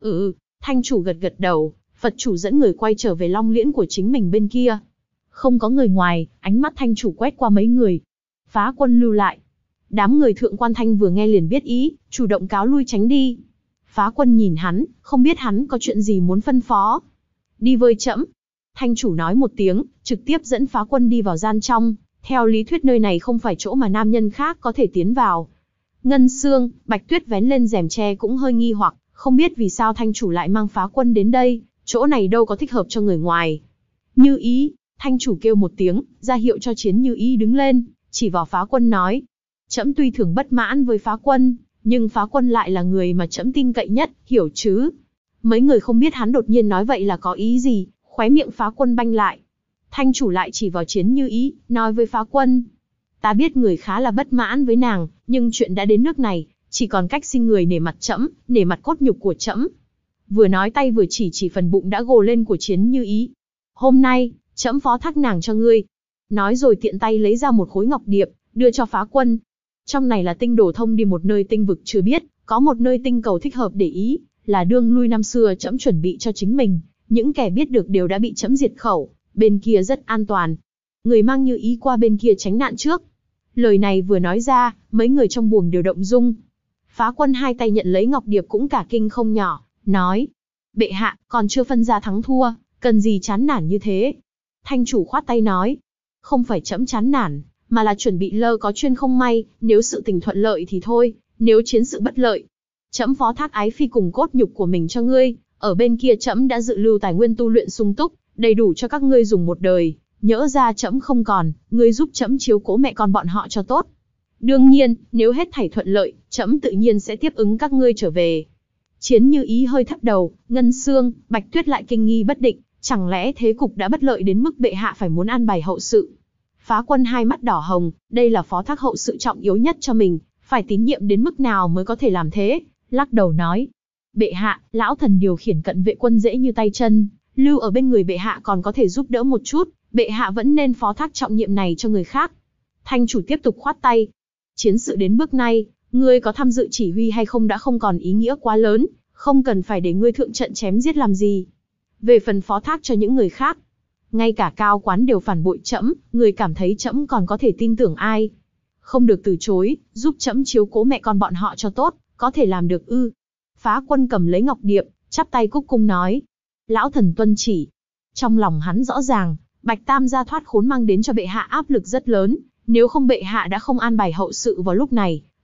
Thanh chủ gật gật đầu, Phật chủ dẫn người quay trở về Long Liễn của chính mình bên kia. Không có người ngoài, ánh mắt Thanh chủ quét qua mấy người. Phá Quân lưu lại. Đám người Thượng Quan Thanh vừa nghe liền biết ý, chủ động cáo lui tránh đi. Phá Quân nhìn hắn, không biết hắn có chuyện gì muốn phân phó. Đi với trẫm. Thanh chủ nói một tiếng, trực tiếp dẫn Phá Quân đi vào gian trong. Theo lý thuyết nơi này không phải chỗ mà nam nhân khác có thể tiến vào. Ngân Sương, Bạch Tuyết vén lên rèm tre cũng hơi nghi hoặc, không biết vì sao Thanh chủ lại mang Phá Quân đến đây, chỗ này đâu có thích hợp cho người ngoài. Như Ý, Thanh chủ kêu một tiếng, ra hiệu cho Chiến Như Ý đứng lên, chỉ vào Phá Quân nói. Trẫm tuy thường bất mãn với Phá Quân, nhưng Phá Quân lại là người mà trẫm tin cậy nhất, hiểu chứ? Mấy người không biết hắn đột nhiên nói vậy là có ý gì, khóe miệng Phá Quân banh lại. Thanh chủ lại chỉ vào Chiến Như Ý, nói với Phá Quân. Ta biết người khá là bất mãn với nàng, nhưng chuyện đã đến nước này, chỉ còn cách xin người nể mặt trẫm, nể mặt cốt nhục của trẫm. Vừa nói tay vừa chỉ phần bụng đã gồ lên của Chiến Như Ý. Hôm nay, trẫm phó thác nàng cho ngươi. Nói rồi tiện tay lấy ra một khối ngọc điệp, đưa cho Phá Quân. Trong này là tinh đồ thông đi một nơi tinh vực chưa biết, có một nơi tinh cầu thích hợp để ý, là đương lui năm xưa trẫm chuẩn bị cho chính mình. Những kẻ biết được đều đã bị trẫm diệt khẩu, bên kia rất an toàn. Người mang Như Ý qua bên kia tránh nạn trước. Lời này vừa nói ra, mấy người trong buồng đều động dung. Phá Quân hai tay nhận lấy ngọc điệp cũng cả kinh không nhỏ, nói. Bệ hạ, còn chưa phân ra thắng thua, cần gì chán nản như thế? Thanh chủ khoát tay nói. Không phải trẫm chán nản, mà là chuẩn bị lơ có chuyên không may, nếu sự tình thuận lợi thì thôi, nếu chiến sự bất lợi. Trẫm phó thác ái phi cùng cốt nhục của mình cho ngươi, ở bên kia trẫm đã dự lưu tài nguyên tu luyện sung túc, đầy đủ cho các ngươi dùng một đời. Nhỡ ra trẫm không còn, ngươi giúp trẫm chiếu cố mẹ con bọn họ cho tốt. Đương nhiên, nếu hết thảy thuận lợi, trẫm tự nhiên sẽ tiếp ứng các ngươi trở về. Chiến Như Ý hơi thấp đầu, Ngân Sương, Bạch Tuyết lại kinh nghi bất định, chẳng lẽ thế cục đã bất lợi đến mức bệ hạ phải muốn an bài hậu sự. Phá Quân hai mắt đỏ hồng, đây là phó thác hậu sự trọng yếu nhất cho mình, phải tín nhiệm đến mức nào mới có thể làm thế, lắc đầu nói. Bệ hạ, lão thần điều khiển cận vệ quân dễ như tay chân, lưu ở bên người bệ hạ còn có thể giúp đỡ một chút, bệ hạ vẫn nên phó thác trọng nhiệm này cho người khác. Thanh chủ tiếp tục khoát tay. Chiến sự đến bước này, ngươi có tham dự chỉ huy hay không đã không còn ý nghĩa quá lớn, không cần phải để ngươi thượng trận chém giết làm gì. Về phần phó thác cho những người khác, ngay cả cao quán đều phản bội trẫm, người cảm thấy trẫm còn có thể tin tưởng ai? Không được từ chối, giúp trẫm chiếu cố mẹ con bọn họ cho tốt, có thể làm được ư? Phá Quân cầm lấy ngọc điệp, chắp tay cúc cung nói. Lão thần tuân chỉ. Trong lòng hắn rõ ràng, Bạch Tam gia thoát khốn mang đến cho bệ hạ áp lực rất lớn, nếu không bệ hạ đã không an bài hậu sự vào lúc này,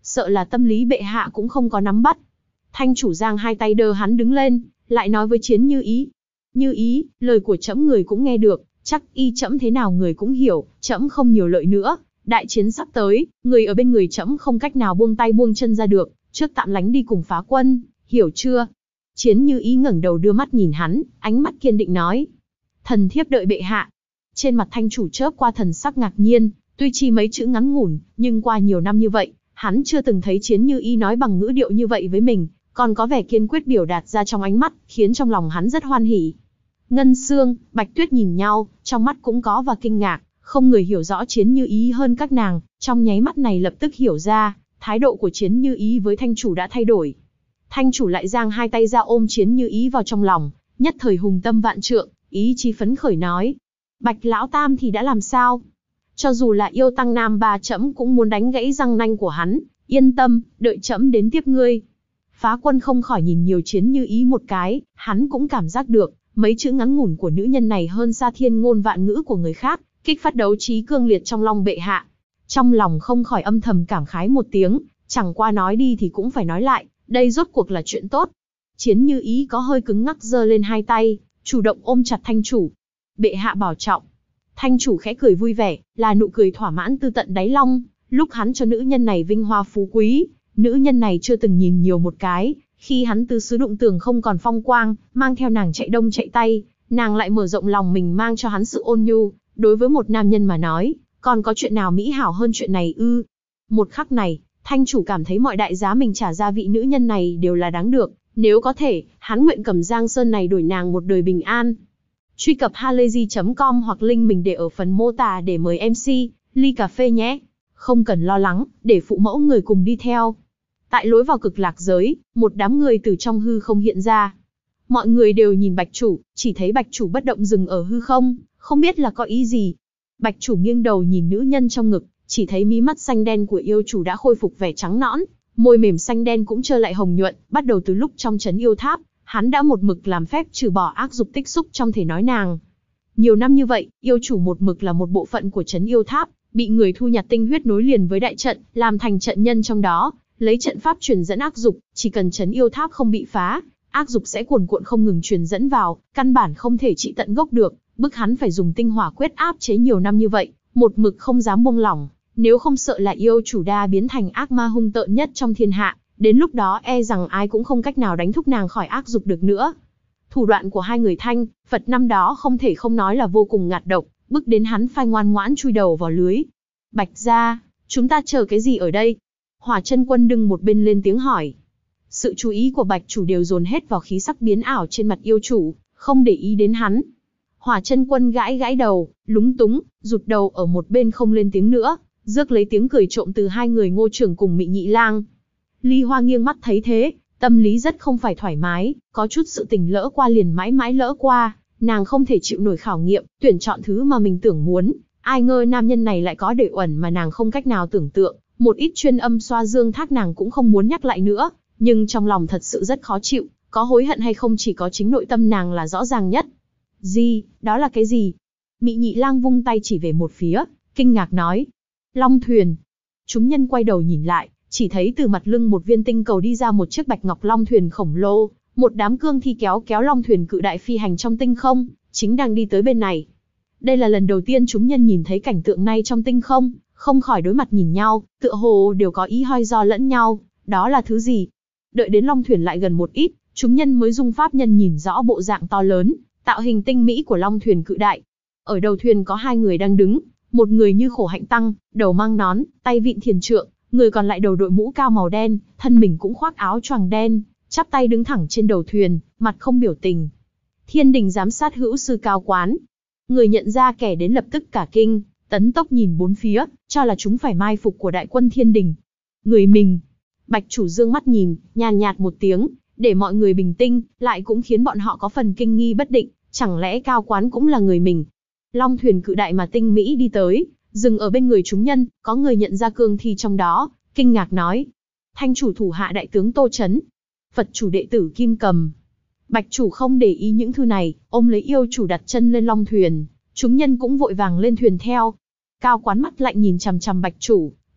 sợ là tâm lý bệ hạ cũng không có nắm bắt. Thanh chủ giang hai tay đỡ hắn đứng lên, lại nói với Chiến Như Ý. Như Ý, lời của trẫm người cũng nghe được, chắc y trẫm thế nào người cũng hiểu, trẫm không nhiều lợi nữa. Đại chiến sắp tới, người ở bên người trẫm không cách nào buông tay buông chân ra được, trước tạm lánh đi cùng phá quân, hiểu chưa? Chiến Như Ý ngẩng đầu đưa mắt nhìn hắn, ánh mắt kiên định nói. Thần thiếp đợi bệ hạ. Trên mặt thanh chủ chớp qua thần sắc ngạc nhiên, tuy chỉ mấy chữ ngắn ngủn, nhưng qua nhiều năm như vậy, hắn chưa từng thấy Chiến Như Ý nói bằng ngữ điệu như vậy với mình, còn có vẻ kiên quyết biểu đạt ra trong ánh mắt, khiến trong lòng hắn rất hoan hỉ. Ngân Xương, Bạch Tuyết nhìn nhau, trong mắt cũng có và kinh ngạc, không người hiểu rõ Chiến Như Ý hơn các nàng, trong nháy mắt này lập tức hiểu ra, thái độ của Chiến Như Ý với thanh chủ đã thay đổi. Thanh chủ lại giang hai tay ra ôm Chiến Như Ý vào trong lòng, nhất thời hùng tâm vạn trượng, ý chí phấn khởi nói. Bạch lão tam thì đã làm sao? Cho dù là yêu tăng nam ba trẫm cũng muốn đánh gãy răng nanh của hắn, yên tâm, đợi trẫm đến tiếp ngươi. Phá quân không khỏi nhìn nhiều Chiến Như Ý một cái, hắn cũng cảm giác được, mấy chữ ngắn ngủn của nữ nhân này hơn xa thiên ngôn vạn ngữ của người khác, kích phát đấu trí cương liệt trong lòng bệ hạ. Trong lòng không khỏi âm thầm cảm khái một tiếng, chẳng qua nói đi thì cũng phải nói lại, đây rốt cuộc là chuyện tốt. Chiến Như Ý có hơi cứng ngắc giơ lên hai tay, chủ động ôm chặt thanh chủ. Bệ hạ bảo trọng. Thanh chủ khẽ cười vui vẻ, là nụ cười thỏa mãn từ tận đáy lòng, lúc hắn cho nữ nhân này vinh hoa phú quý, nữ nhân này chưa từng nhìn nhiều một cái, khi hắn tứ xứ đụng tường không còn phong quang, mang theo nàng chạy đông chạy tây, nàng lại mở rộng lòng mình mang cho hắn sự ôn nhu, đối với một nam nhân mà nói, còn có chuyện nào mỹ hảo hơn chuyện này ư? Một khắc này, thanh chủ cảm thấy mọi đại giá mình trả ra vị nữ nhân này đều là đáng được, nếu có thể, hắn nguyện cầm Giang Sơn này đổi nàng một đời bình an. Truy cập halayzi.com hoặc link mình để ở phần mô tả để mời MC, ly cà phê nhé. Không cần lo lắng, để phụ mẫu người cùng đi theo. Tại lối vào cực lạc giới, một đám người từ trong hư không hiện ra. Mọi người đều nhìn Bạch Chủ, chỉ thấy Bạch Chủ bất động dừng ở hư không, không biết là có ý gì. Bạch Chủ nghiêng đầu nhìn nữ nhân trong ngực, chỉ thấy mí mắt xanh đen của yêu chủ đã khôi phục vẻ trắng nõn, môi mềm xanh đen cũng trơ lại hồng nhuận, bắt đầu từ lúc trong trấn yêu tháp, hắn đã một mực làm phép trừ bỏ ác dục tích xúc trong thể nói nàng. Nhiều năm như vậy, yêu chủ một mực là một bộ phận của trấn yêu tháp, bị người thu nhặt tinh huyết nối liền với đại trận, làm thành trận nhân trong đó, lấy trận pháp truyền dẫn ác dục, chỉ cần trấn yêu tháp không bị phá, ác dục sẽ cuồn cuộn không ngừng truyền dẫn vào, căn bản không thể trị tận gốc được, bức hắn phải dùng tinh hỏa quyết áp chế nhiều năm như vậy, một mực không dám buông lỏng, nếu không sợ là yêu chủ đa biến thành ác ma hung tợn nhất trong thiên hạ, đến lúc đó e rằng ai cũng không cách nào đánh thúc nàng khỏi ác dục được nữa. Thủ đoạn của hai người Thanh, Phật năm đó không thể không nói là vô cùng ngạt độc, bức đến hắn phải ngoan ngoãn chui đầu vào lưới. Bạch gia, chúng ta chờ cái gì ở đây? Hỏa Chân Quân đứng một bên lên tiếng hỏi. Sự chú ý của Bạch Chủ đều dồn hết vào khí sắc biến ảo trên mặt yêu chủ, không để ý đến hắn. Hỏa Chân Quân gãi gãi đầu, lúng túng, rụt đầu ở một bên không lên tiếng nữa, rước lấy tiếng cười trộm từ hai người Ngô Trưởng cùng Mị Nhị Lang. Ly Hoa nghiêng mắt thấy thế, tâm lý rất không phải thoải mái, có chút sự tình lỡ qua liền mãi mãi lỡ qua, nàng không thể chịu nổi khảo nghiệm, tuyển chọn thứ mà mình tưởng muốn, ai ngờ nam nhân này lại có để uẩn mà nàng không cách nào tưởng tượng, một ít chuyên âm xoa dương thác nàng cũng không muốn nhắc lại nữa, nhưng trong lòng thật sự rất khó chịu, có hối hận hay không chỉ có chính nội tâm nàng là rõ ràng nhất. Gì, đó là cái gì? Mị Nhị Lang vung tay chỉ về một phía, kinh ngạc nói. Long thuyền. Chúng nhân quay đầu nhìn lại, chỉ thấy từ mặt lưng một viên tinh cầu đi ra một chiếc bạch ngọc long thuyền khổng lồ, một đám cương thi kéo kéo long thuyền cự đại phi hành trong tinh không, chính đang đi tới bên này. Đây là lần đầu tiên chúng nhân nhìn thấy cảnh tượng này trong tinh không, không khỏi đối mặt nhìn nhau, tựa hồ đều có ý hoi do lẫn nhau, đó là thứ gì? Đợi đến long thuyền lại gần một ít, chúng nhân mới dung pháp nhân nhìn rõ bộ dạng to lớn, tạo hình tinh mỹ của long thuyền cự đại. Ở đầu thuyền có hai người đang đứng, một người như Khổ Hạnh Tăng, đầu mang nón, tay vịn thiền trượng, người còn lại đầu đội mũ cao màu đen, thân mình cũng khoác áo choàng đen, chắp tay đứng thẳng trên đầu thuyền, mặt không biểu tình. Thiên Đình giám sát hữu sư Cao Quán. Người nhận ra kẻ đến lập tức cả kinh, tấn tốc nhìn bốn phía, cho là chúng phải mai phục của đại quân Thiên Đình. Người mình. Bạch Chủ dương mắt nhìn, nhàn nhạt một tiếng, để mọi người bình tĩnh, lại cũng khiến bọn họ có phần kinh nghi bất định, chẳng lẽ Cao Quán cũng là người mình. Long thuyền cự đại mà tinh mỹ đi tới, dừng ở bên người chúng nhân, có người nhận ra cương thi trong đó, kinh ngạc nói. Thanh chủ thủ hạ đại tướng Tô Chấn, Phật chủ đệ tử Kim Cầm. Bạch Chủ không để ý những thứ này, ôm lấy yêu chủ đặt chân lên long thuyền, chúng nhân cũng vội vàng lên thuyền theo. Cao Quán mắt lạnh nhìn chằm chằm Bạch Chủ,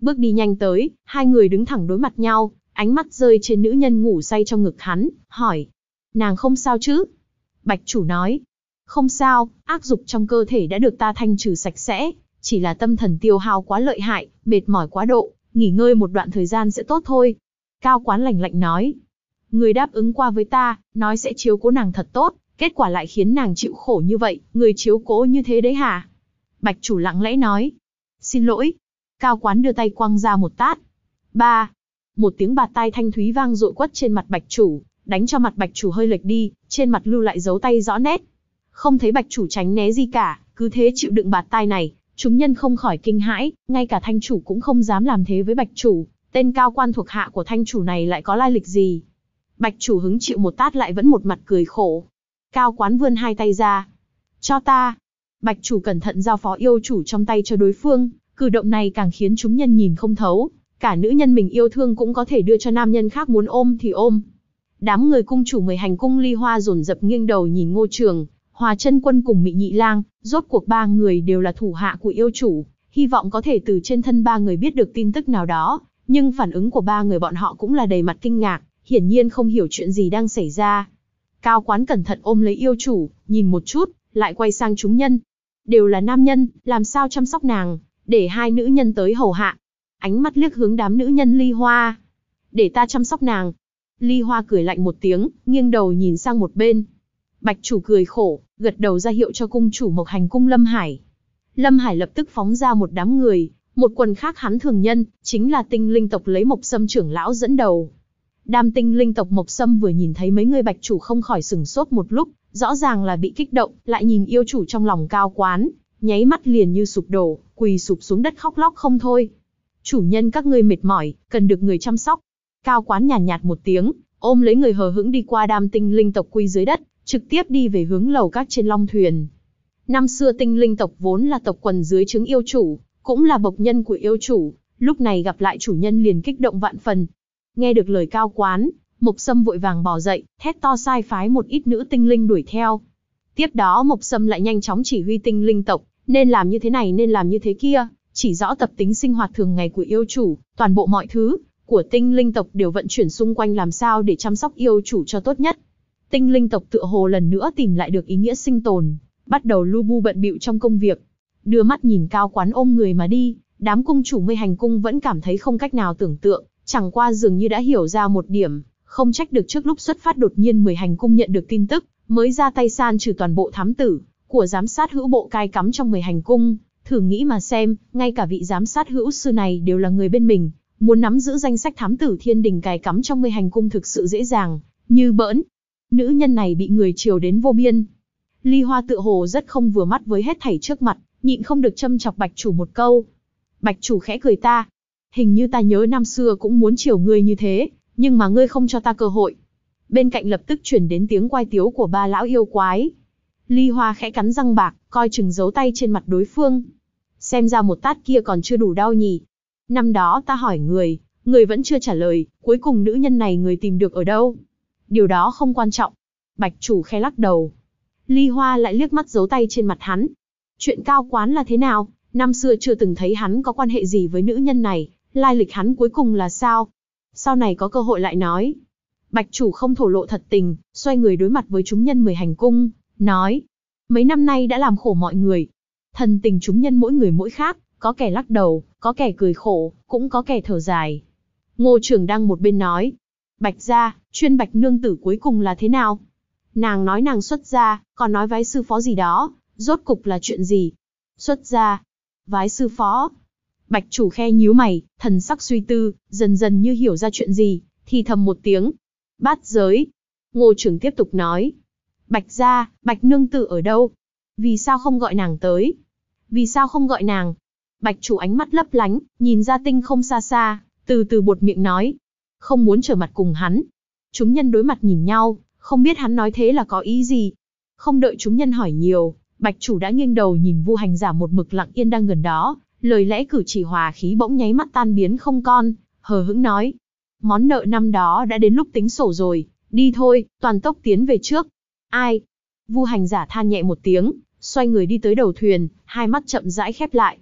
bước đi nhanh tới, hai người đứng thẳng đối mặt nhau, ánh mắt rơi trên nữ nhân ngủ say trong ngực hắn, hỏi. Nàng không sao chứ? Bạch chủ nói. Không sao, ác dục trong cơ thể đã được ta thanh trừ sạch sẽ, chỉ là tâm thần tiêu hao quá lợi hại, mệt mỏi quá độ, nghỉ ngơi một đoạn thời gian sẽ tốt thôi. Cao Quán lạnh lạnh nói. Người đáp ứng qua với ta, nói sẽ chiếu cố nàng thật tốt, kết quả lại khiến nàng chịu khổ như vậy, người chiếu cố như thế đấy hả? Bạch chủ lặng lẽ nói. Xin lỗi. Cao Quán đưa tay quăng ra một tát. Ba. Một tiếng bạt tai thanh thúy vang dội quất trên mặt Bạch chủ, đánh cho mặt Bạch chủ hơi lệch đi, trên mặt lưu lại dấu tay rõ nét. Không thấy Bạch chủ tránh né gì cả, cứ thế chịu đựng bạt tai này, chúng nhân không khỏi kinh hãi, ngay cả thanh chủ cũng không dám làm thế với Bạch chủ, tên cao quan thuộc hạ của thanh chủ này lại có lai lịch gì. Bạch chủ hứng chịu một tát lại vẫn một mặt cười khổ. Cao Quán vươn hai tay ra. Cho ta. Bạch chủ cẩn thận giao phó yêu chủ trong tay cho đối phương, cử động này càng khiến chúng nhân nhìn không thấu, cả nữ nhân mình yêu thương cũng có thể đưa cho nam nhân khác muốn ôm thì ôm. Đám người cung chủ 10 hành cung Ly Hoa dồn dập nghiêng đầu nhìn Ngô Trường, Hòa Chân Quân cùng Mị Nhị Lang, rốt cuộc ba người đều là thủ hạ của yêu chủ, hy vọng có thể từ trên thân ba người biết được tin tức nào đó, nhưng phản ứng của ba người bọn họ cũng là đầy mặt kinh ngạc, hiển nhiên không hiểu chuyện gì đang xảy ra. Cao Quán cẩn thận ôm lấy yêu chủ, nhìn một chút, lại quay sang chúng nhân. Đều là nam nhân, làm sao chăm sóc nàng, để hai nữ nhân tới hầu hạ. Ánh mắt liếc hướng đám nữ nhân Ly Hoa. Để ta chăm sóc nàng. Ly Hoa cười lạnh một tiếng, nghiêng đầu nhìn sang một bên. Bạch chủ cười khổ, gật đầu ra hiệu cho cung chủ Mộc Hành cung Lâm Hải. Lâm Hải lập tức phóng ra một đám người, một quần khác hắn thường nhân, chính là tinh linh tộc lấy Mộc Sâm trưởng lão dẫn đầu. Đám tinh linh tộc Mộc Sâm vừa nhìn thấy mấy người Bạch chủ không khỏi sửng sốt một lúc, rõ ràng là bị kích động, lại nhìn yêu chủ trong lòng Cao Quán, nháy mắt liền như sụp đổ, quỳ sụp xuống đất khóc lóc không thôi. Chủ nhân các ngươi mệt mỏi, cần được người chăm sóc. Cao Quán nhàn nhạt một tiếng, ôm lấy người hờ hững đi qua đám tinh linh tộc quỳ dưới đất, trực tiếp đi về hướng lầu các trên long thuyền. Năm xưa tinh linh tộc vốn là tộc quần dưới trướng yêu chủ, cũng là bộc nhân của yêu chủ, lúc này gặp lại chủ nhân liền kích động vạn phần. Nghe được lời Cao Quán, Mộc Sâm vội vàng bò dậy, thét to sai phái một ít nữ tinh linh đuổi theo. Tiếp đó Mộc Sâm lại nhanh chóng chỉ huy tinh linh tộc, nên làm như thế này nên làm như thế kia, chỉ rõ tập tính sinh hoạt thường ngày của yêu chủ, toàn bộ mọi thứ của tinh linh tộc đều vận chuyển xung quanh làm sao để chăm sóc yêu chủ cho tốt nhất. Tinh linh tộc tựa hồ lần nữa tìm lại được ý nghĩa sinh tồn, bắt đầu lu bu bận bịu trong công việc. Đưa mắt nhìn Cao Quán ôm người mà đi, đám cung chủ Mây Hành cung vẫn cảm thấy không cách nào tưởng tượng, chẳng qua dường như đã hiểu ra một điểm, không trách được trước lúc xuất phát đột nhiên 10 hành cung nhận được tin tức, mới ra tay san trừ toàn bộ thám tử của giám sát hữu bộ cai cắm trong 10 hành cung. Thử nghĩ mà xem, ngay cả vị giám sát hữu sư này đều là người bên mình, muốn nắm giữ danh sách thám tử thiên đình cài cắm trong 10 hành cung thực sự dễ dàng, như bỡn. Nữ nhân này bị người chiều đến vô biên. Ly Hoa tựa hồ rất không vừa mắt với hết thảy trước mặt, nhịn không được châm chọc Bạch chủ một câu. Bạch chủ khẽ cười ta. Hình như ta nhớ năm xưa cũng muốn chiều ngươi như thế, nhưng mà ngươi không cho ta cơ hội. Bên cạnh lập tức truyền đến tiếng quai tiếu của ba lão yêu quái. Ly Hoa khẽ cắn răng bạc, coi chừng giấu tay trên mặt đối phương. Xem ra một tát kia còn chưa đủ đau nhỉ. Năm đó ta hỏi người vẫn chưa trả lời, cuối cùng nữ nhân này người tìm được ở đâu? Điều đó không quan trọng. Bạch chủ khẽ lắc đầu. Ly Hoa lại liếc mắt giấu tay trên mặt hắn. Chuyện Cao Quán là thế nào? Năm xưa chưa từng thấy hắn có quan hệ gì với nữ nhân này, lai lịch hắn cuối cùng là sao? Sau này có cơ hội lại nói. Bạch chủ không thổ lộ thật tình, xoay người đối mặt với chúng nhân 10 hành cung, nói. Mấy năm nay đã làm khổ mọi người. Thần tình chúng nhân mỗi người mỗi khác, có kẻ lắc đầu, có kẻ cười khổ, cũng có kẻ thở dài. Ngô Trường Đăng một bên nói. Bạch gia, chuyên Bạch nương tử cuối cùng là thế nào? Nàng nói nàng xuất gia, còn nói vái sư phó gì đó, rốt cục là chuyện gì? Xuất gia, vái sư phó. Bạch chủ khe nhíu mày, thần sắc suy tư, dần dần như hiểu ra chuyện gì, thì thầm một tiếng. Bát giới. Ngô Trường tiếp tục nói. Bạch gia, Bạch nương tử ở đâu? Vì sao không gọi nàng tới? Vì sao không gọi nàng? Bạch chủ ánh mắt lấp lánh, nhìn ra tinh không xa xa, từ từ buột miệng nói. Không muốn trở mặt cùng hắn. Chúng nhân đối mặt nhìn nhau, không biết hắn nói thế là có ý gì. Không đợi chúng nhân hỏi nhiều, Bạch chủ đã nghiêng đầu nhìn Vu Hành Giả một mực lặng yên đang gần đó, lời lẽ cử chỉ hòa khí bỗng nháy mắt tan biến không con, hờ hững nói. Món nợ năm đó đã đến lúc tính sổ rồi, đi thôi, toàn tốc tiến về trước. Ai? Vu Hành Giả than nhẹ một tiếng, xoay người đi tới đầu thuyền, hai mắt chậm rãi khép lại.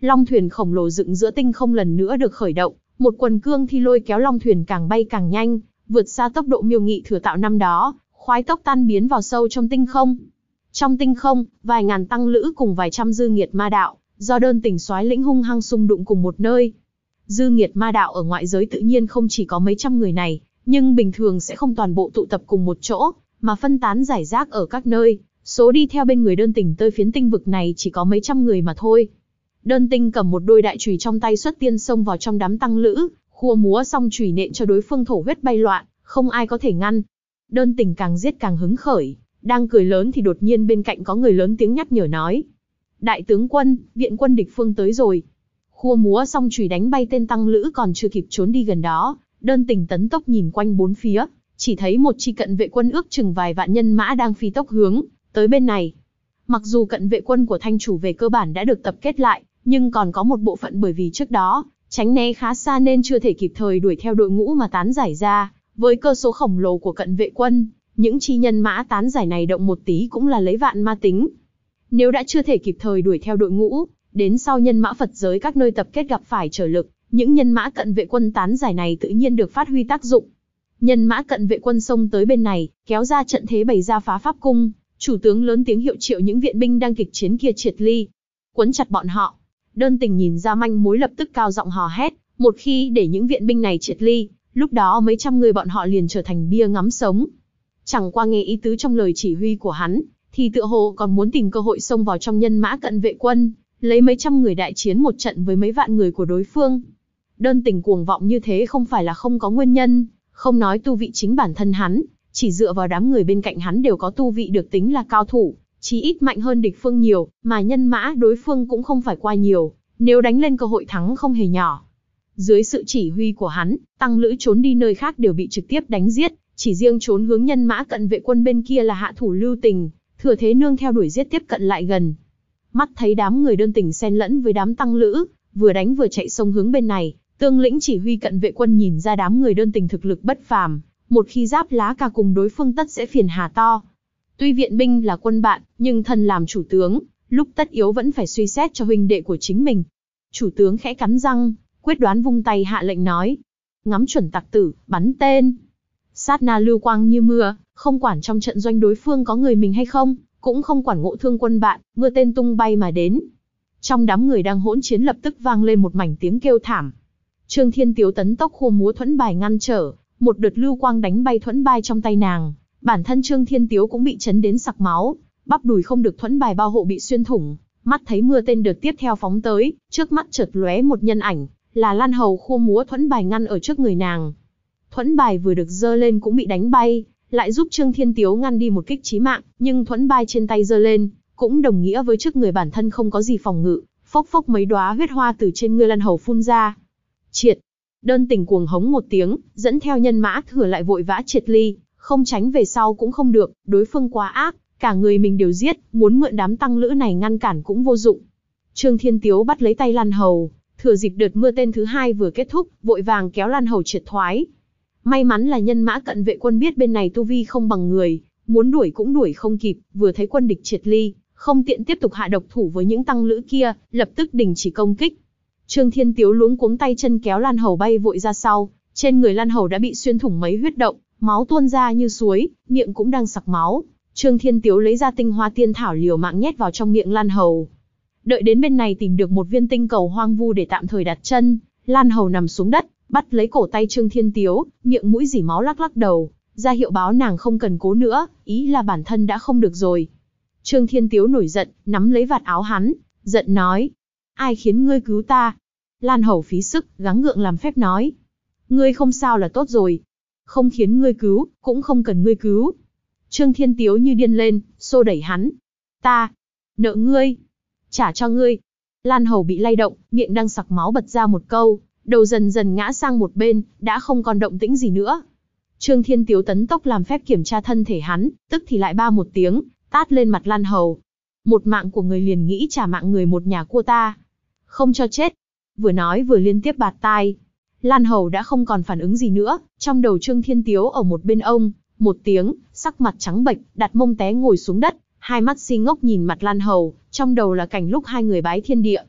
Long thuyền khổng lồ dựng giữa tinh không lần nữa được khởi động, một quần cương thi lôi kéo long thuyền càng bay càng nhanh, vượt xa tốc độ miêu nghị thừa tạo năm đó, khoái tốc tan biến vào sâu trong tinh không. Trong tinh không, vài ngàn tăng lữ cùng vài trăm dư nghiệt ma đạo, do đơn tình soái lĩnh hung hăng xung đụng cùng một nơi. Dư nghiệt ma đạo ở ngoại giới tự nhiên không chỉ có mấy trăm người này, nhưng bình thường sẽ không toàn bộ tụ tập cùng một chỗ, mà phân tán rải rác ở các nơi. Số đi theo bên người đơn tình tới phiến tinh vực này chỉ có mấy trăm người mà thôi. Đơn tinh cầm một đôi đại chùy trong tay xuất tiên xông vào trong đám tăng lữ, khua múa xong chùy nện cho đối phương thổ huyết bay loạn, không ai có thể ngăn. Đơn tình càng giết càng hứng khởi, đang cười lớn thì đột nhiên bên cạnh có người lớn tiếng nhắc nhở nói: Đại tướng quân, viện quân địch phương tới rồi. Khua múa xong chùy đánh bay tên tăng lữ còn chưa kịp trốn đi gần đó, đơn tình tấn tốc nhìn quanh bốn phía, chỉ thấy một chi cận vệ quân ước chừng vài vạn nhân mã đang phi tốc hướng tới bên này. Mặc dù cận vệ quân của thanh chủ về cơ bản đã được tập kết lại, nhưng còn có một bộ phận bởi vì trước đó tránh né khá xa nên chưa thể kịp thời đuổi theo đội ngũ mà tán giải ra. Với cơ số khổng lồ của cận vệ quân, những chi nhân mã tán giải này động một tí cũng là lấy vạn ma tính. Nếu đã chưa thể kịp thời đuổi theo đội ngũ, đến sau nhân mã Phật giới các nơi tập kết gặp phải trở lực, những nhân mã cận vệ quân tán giải này tự nhiên được phát huy tác dụng. Nhân mã cận vệ quân xông tới bên này, kéo ra trận thế bày ra phá pháp cung, chủ tướng lớn tiếng hiệu triệu những viện binh đang kịch chiến kia triệt ly, quấn chặt bọn họ. Đơn tình nhìn ra manh mối lập tức cao giọng hò hét, một khi để những viện binh này triệt ly, lúc đó mấy trăm người bọn họ liền trở thành bia ngắm sống. Chẳng qua nghe ý tứ trong lời chỉ huy của hắn, thì tựa hồ còn muốn tìm cơ hội xông vào trong nhân mã cận vệ quân, lấy mấy trăm người đại chiến một trận với mấy vạn người của đối phương. Đơn tình cuồng vọng như thế không phải là không có nguyên nhân, không nói tu vị chính bản thân hắn, chỉ dựa vào đám người bên cạnh hắn đều có tu vị được tính là cao thủ, chí ít mạnh hơn địch phương nhiều, mà nhân mã đối phương cũng không phải qua nhiều, nếu đánh lên cơ hội thắng không hề nhỏ. Dưới sự chỉ huy của hắn, tăng lữ trốn đi nơi khác đều bị trực tiếp đánh giết, chỉ riêng trốn hướng nhân mã cận vệ quân bên kia là hạ thủ lưu tình, thừa thế nương theo đuổi giết tiếp cận lại gần. Mắt thấy đám người đơn tình xen lẫn với đám tăng lữ, vừa đánh vừa chạy xông hướng bên này, Tương lĩnh chỉ huy cận vệ quân nhìn ra đám người đơn tình thực lực bất phàm, một khi giáp lá cả cùng đối phương tất sẽ phiền hà to. Tuy viện binh là quân bạn, nhưng thân làm chủ tướng, lúc tất yếu vẫn phải suy xét cho huynh đệ của chính mình. Chủ tướng khẽ cắn răng, quyết đoán vung tay hạ lệnh nói: ngắm chuẩn tặc tử, bắn tên. Sát na lưu quang như mưa, không quản trong trận doanh đối phương có người mình hay không, cũng không quản ngộ thương quân bạn, mưa tên tung bay mà đến. Trong đám người đang hỗn chiến lập tức vang lên một mảnh tiếng kêu thảm. Trương Thiên Tiếu tấn tốc khua múa thuẫn bài ngăn trở, một đợt lưu quang đánh bay thuẫn bài trong tay nàng. Bản thân Trương Thiên Tiếu cũng bị chấn đến sặc máu, bắp đùi không được thuẫn bài bao hộ bị xuyên thủng. Mắt thấy mưa tên đợt tiếp theo phóng tới, trước mắt chợt lóe một nhân ảnh, là Lan Hầu khua múa thuẫn bài ngăn ở trước người nàng. Thuẫn bài vừa được giơ lên cũng bị đánh bay, lại giúp Trương Thiên Tiếu ngăn đi một kích chí mạng, nhưng thuẫn bài trên tay giơ lên, cũng đồng nghĩa với trước người bản thân không có gì phòng ngự, phốc phốc mấy đóa huyết hoa từ trên người Lan Hầu phun ra. Triệt! Đơn tình cuồng hống một tiếng, dẫn theo nhân mã thừa lại vội vã triệt ly, không tránh về sau cũng không được, đối phương quá ác, cả người mình đều giết, muốn mượn đám tăng lữ này ngăn cản cũng vô dụng. Trương Thiên Tiếu bắt lấy tay Lan Hầu, thừa dịp đợt mưa tên thứ hai vừa kết thúc, vội vàng kéo Lan Hầu triệt thoái. May mắn là nhân mã cận vệ quân biết bên này tu vi không bằng người, muốn đuổi cũng đuổi không kịp, vừa thấy quân địch triệt ly, không tiện tiếp tục hạ độc thủ với những tăng lữ kia, lập tức đình chỉ công kích. Trương Thiên Tiếu luống cuống tay chân kéo Lan Hầu bay vội ra sau, trên người Lan Hầu đã bị xuyên thủng mấy huyết động, máu tuôn ra như suối, miệng cũng đang sặc máu. Trương Thiên Tiếu lấy ra tinh hoa tiên thảo liều mạng nhét vào trong miệng Lan Hầu. Đợi đến bên này tìm được một viên tinh cầu hoang vu để tạm thời đặt chân, Lan Hầu nằm xuống đất, bắt lấy cổ tay Trương Thiên Tiếu, miệng mũi rỉ máu lắc lắc đầu, ra hiệu báo nàng không cần cố nữa, ý là bản thân đã không được rồi. Trương Thiên Tiếu nổi giận, nắm lấy vạt áo hắn, giận nói: ai khiến ngươi cứu ta? Lan Hầu phí sức, gắng gượng làm phép nói: ngươi không sao là tốt rồi. Không khiến ngươi cứu, cũng không cần ngươi cứu. Trương Thiên Tiếu như điên lên, xô đẩy hắn: ta nợ ngươi, trả cho ngươi. Lan Hầu bị lay động, miệng đang sặc máu bật ra một câu, đầu dần dần ngã sang một bên, đã không còn động tĩnh gì nữa. Trương Thiên Tiếu tấn tốc làm phép kiểm tra thân thể hắn, tức thì lại ba một tiếng, tát lên mặt Lan Hầu: một mạng của người liền nghĩ trả mạng người một nhà của ta, không cho chết. Vừa nói vừa liên tiếp bạt tai. Lan Hầu đã không còn phản ứng gì nữa, trong đầu Trương Thiên Tiếu ở một bên ông, một tiếng, sắc mặt trắng bệch, đặt mông té ngồi xuống đất, hai mắt si ngốc nhìn mặt Lan Hầu, trong đầu là cảnh lúc hai người bái thiên địa.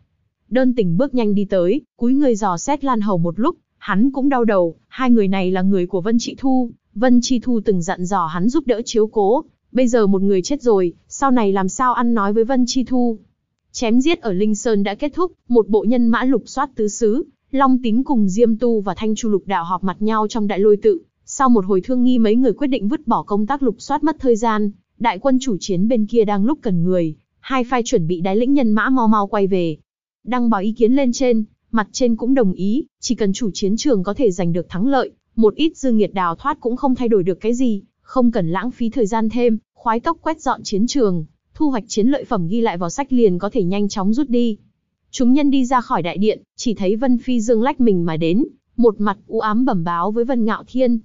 Đơn Tình bước nhanh đi tới, cúi người dò xét Lan Hầu một lúc, hắn cũng đau đầu, hai người này là người của Vân Trị Thu, Vân Chi Thu từng dặn dò hắn giúp đỡ chiếu cố, bây giờ một người chết rồi, sau này làm sao ăn nói với Vân Chi Thu. Chém giết ở Linh Sơn đã kết thúc, một bộ nhân mã lục soát tứ xứ, Long Tín cùng Diêm Tu và Thanh Chu Lục Đạo họp mặt nhau trong Đại Lôi Tự. Sau một hồi thương nghi mấy người quyết định vứt bỏ công tác lục soát mất thời gian, đại quân chủ chiến bên kia đang lúc cần người, hai phái chuẩn bị đái lĩnh nhân mã mau mau quay về. Đăng báo ý kiến lên trên, mặt trên cũng đồng ý, chỉ cần chủ chiến trường có thể giành được thắng lợi, một ít dư nghiệt đào thoát cũng không thay đổi được cái gì, không cần lãng phí thời gian thêm, khoái tốc quét dọn chiến trường, thu hoạch chiến lợi phẩm ghi lại vào sách liền có thể nhanh chóng rút đi. Chúng nhân đi ra khỏi đại điện, chỉ thấy Vân Phi Dương lách mình mà đến, một mặt u ám bẩm báo với Vân Ngạo Thiên.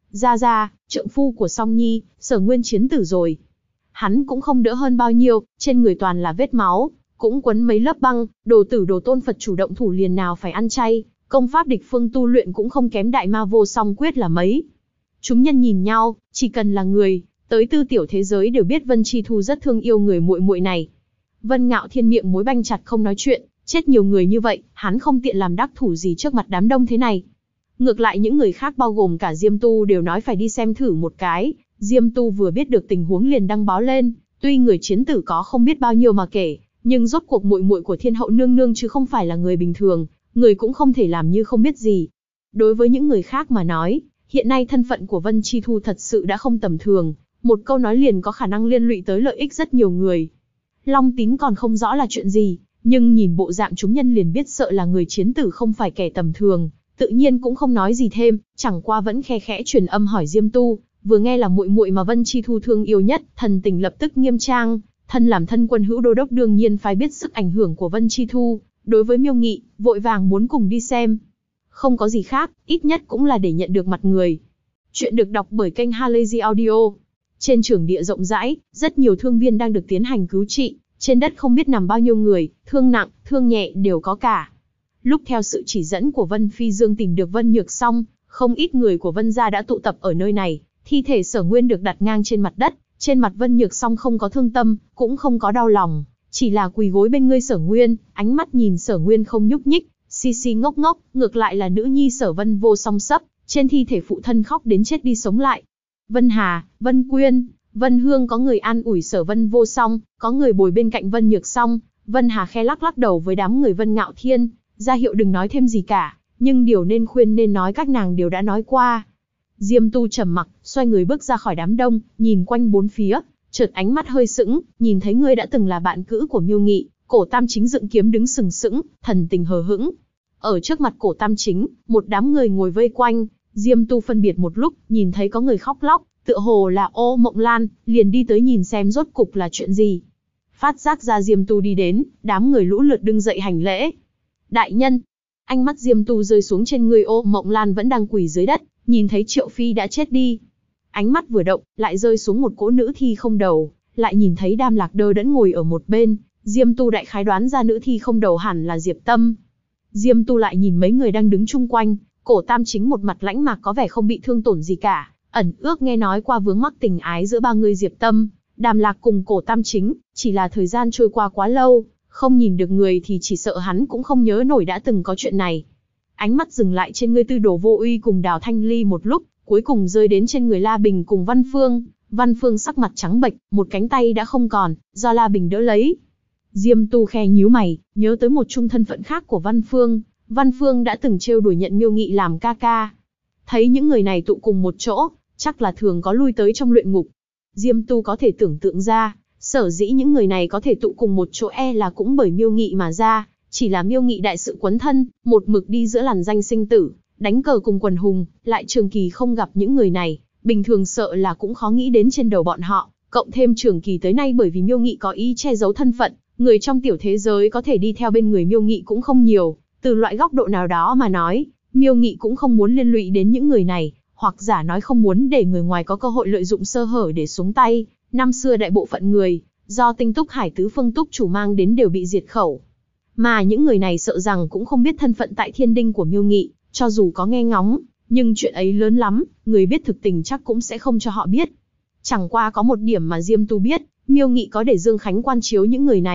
Ra, trượng phu của Song Nhi, Sở Nguyên chiến tử rồi. Hắn cũng không đỡ hơn bao nhiêu, trên người toàn là vết máu, cũng quấn mấy lớp băng, đồ tử đồ tôn Phật chủ động thủ liền nào phải ăn chay, công pháp địch phương tu luyện cũng không kém Đại Ma Vô Song Quyết là mấy. Chúng nhân nhìn nhau, chỉ cần là người tới tư tiểu thế giới đều biết Vân Chi Thu rất thương yêu người muội muội này. Vân Ngạo Thiên miệng mối banh chặt không nói chuyện, chết nhiều người như vậy, hắn không tiện làm đắc thủ gì trước mặt đám đông thế này. Ngược lại những người khác bao gồm cả Diêm Tu đều nói phải đi xem thử một cái, Diêm Tu vừa biết được tình huống liền đăng báo lên, tuy người chiến tử có không biết bao nhiêu mà kể, nhưng rốt cuộc muội muội của Thiên Hậu nương nương chứ không phải là người bình thường, người cũng không thể làm như không biết gì. Đối với những người khác mà nói, hiện nay thân phận của Vân Chi Thu thật sự đã không tầm thường, một câu nói liền có khả năng liên lụy tới lợi ích rất nhiều người. Long Tín còn không rõ là chuyện gì, nhưng nhìn bộ dạng chúng nhân liền biết sợ là người chiến tử không phải kẻ tầm thường, tự nhiên cũng không nói gì thêm, chẳng qua vẫn khe khẽ truyền âm hỏi Diêm Tu, vừa nghe là muội muội mà Vân Chi Thu thương yêu nhất, thần tình lập tức nghiêm trang, thân làm thân quân hữu đô đốc đương nhiên phải biết sức ảnh hưởng của Vân Chi Thu, đối với Miêu Nghị, vội vàng muốn cùng đi xem. Không có gì khác, ít nhất cũng là để nhận được mặt người. Chuyện được đọc bởi kênh Halazy Audio. Trên trường địa rộng rãi, rất nhiều thương viên đang được tiến hành cứu trị, trên đất không biết nằm bao nhiêu người, thương nặng, thương nhẹ đều có cả. Lúc theo sự chỉ dẫn của Vân Phi Dương tìm được Vân Nhược Song, không ít người của Vân gia đã tụ tập ở nơi này, thi thể Sở Nguyên được đặt ngang trên mặt đất, trên mặt Vân Nhược Song không có thương tâm, cũng không có đau lòng, chỉ là quỳ gối bên người Sở Nguyên, ánh mắt nhìn Sở Nguyên không nhúc nhích, si ngốc ngốc, ngược lại là nữ nhi Sở Vân Vô Song sấp, trên thi thể phụ thân khóc đến chết đi sống lại. Vân Hà, Vân Quyên, Vân Hương có người an ủi Sở Vân Vô Song, có người bồi bên cạnh Vân Nhược Song. Vân Hà khe lắc đầu với đám người Vân Ngạo Thiên, ra hiệu đừng nói thêm gì cả, nhưng điều nên khuyên nên nói các nàng đều đã nói qua. Diêm Tu trầm mặc, xoay người bước ra khỏi đám đông, nhìn quanh bốn phía, chợt ánh mắt hơi sững, nhìn thấy người đã từng là bạn cữ của Miêu Nghị, Cổ Tam Chính dựng kiếm đứng sừng sững, thần tình hờ hững. Ở trước mặt Cổ Tam Chính, một đám người ngồi vây quanh, Diêm Tu phân biệt một lúc, nhìn thấy có người khóc lóc, tựa hồ là Ô Mộng Lan, liền đi tới nhìn xem rốt cục là chuyện gì. Phát giác ra Diêm Tu đi đến, đám người lũ lượt đứng dậy hành lễ. Đại nhân, ánh mắt Diêm Tu rơi xuống trên người Ô Mộng Lan vẫn đang quỳ dưới đất, nhìn thấy Triệu Phi đã chết đi. Ánh mắt vừa động, lại rơi xuống một cỗ nữ thi không đầu, lại nhìn thấy Đam Lạc Đơ đẫn ngồi ở một bên, Diêm Tu đại khái đoán ra nữ thi không đầu hẳn là Diệp Tâm. Diêm Tu lại nhìn mấy người đang đứng chung quanh, Cổ Tam Chính một mặt lãnh mạc có vẻ không bị thương tổn gì cả, ẩn ước nghe nói qua vướng mắc tình ái giữa ba người Diệp Tâm, Đàm Lạc cùng Cổ Tam Chính, chỉ là thời gian trôi qua quá lâu, không nhìn được người thì chỉ sợ hắn cũng không nhớ nổi đã từng có chuyện này. Ánh mắt dừng lại trên người Tư Đồ Vô Uy cùng Đào Thanh Ly một lúc, cuối cùng rơi đến trên người La Bình cùng Văn Phương. Văn Phương sắc mặt trắng bệch, một cánh tay đã không còn, do La Bình đỡ lấy. Diêm Tu khe nhíu mày, nhớ tới một chung thân phận khác của Văn Phương. Văn Phương đã từng trêu đùa nhận Miêu Nghị làm ca ca. Thấy những người này tụ cùng một chỗ, chắc là thường có lui tới trong luyện ngục. Diêm Tu có thể tưởng tượng ra, sở dĩ những người này có thể tụ cùng một chỗ là cũng bởi Miêu Nghị mà ra, chỉ là Miêu Nghị đại sự quấn thân, một mực đi giữa làn danh sinh tử, đánh cờ cùng quần hùng, lại trường kỳ không gặp những người này, bình thường sợ là cũng khó nghĩ đến trên đầu bọn họ, cộng thêm trường kỳ tới nay bởi vì Miêu Nghị có ý che giấu thân phận, người trong tiểu thế giới có thể đi theo bên người Miêu Nghị cũng không nhiều, từ loại góc độ nào đó mà nói, Miêu Nghị cũng không muốn liên lụy đến những người này, hoặc giả nói không muốn để người ngoài có cơ hội lợi dụng sơ hở để xuống tay. Năm xưa đại bộ phận người, do Tinh Túc Hải Tứ Phương Túc chủ mang đến đều bị diệt khẩu. Mà những người này sợ rằng cũng không biết thân phận tại Thiên Đinh của Miêu Nghị, cho dù có nghe ngóng, nhưng chuyện ấy lớn lắm, người biết thực tình chắc cũng sẽ không cho họ biết. Chẳng qua có một điểm mà Diêm Tu biết, Miêu Nghị có để Dương Khánh quan chiếu những người này,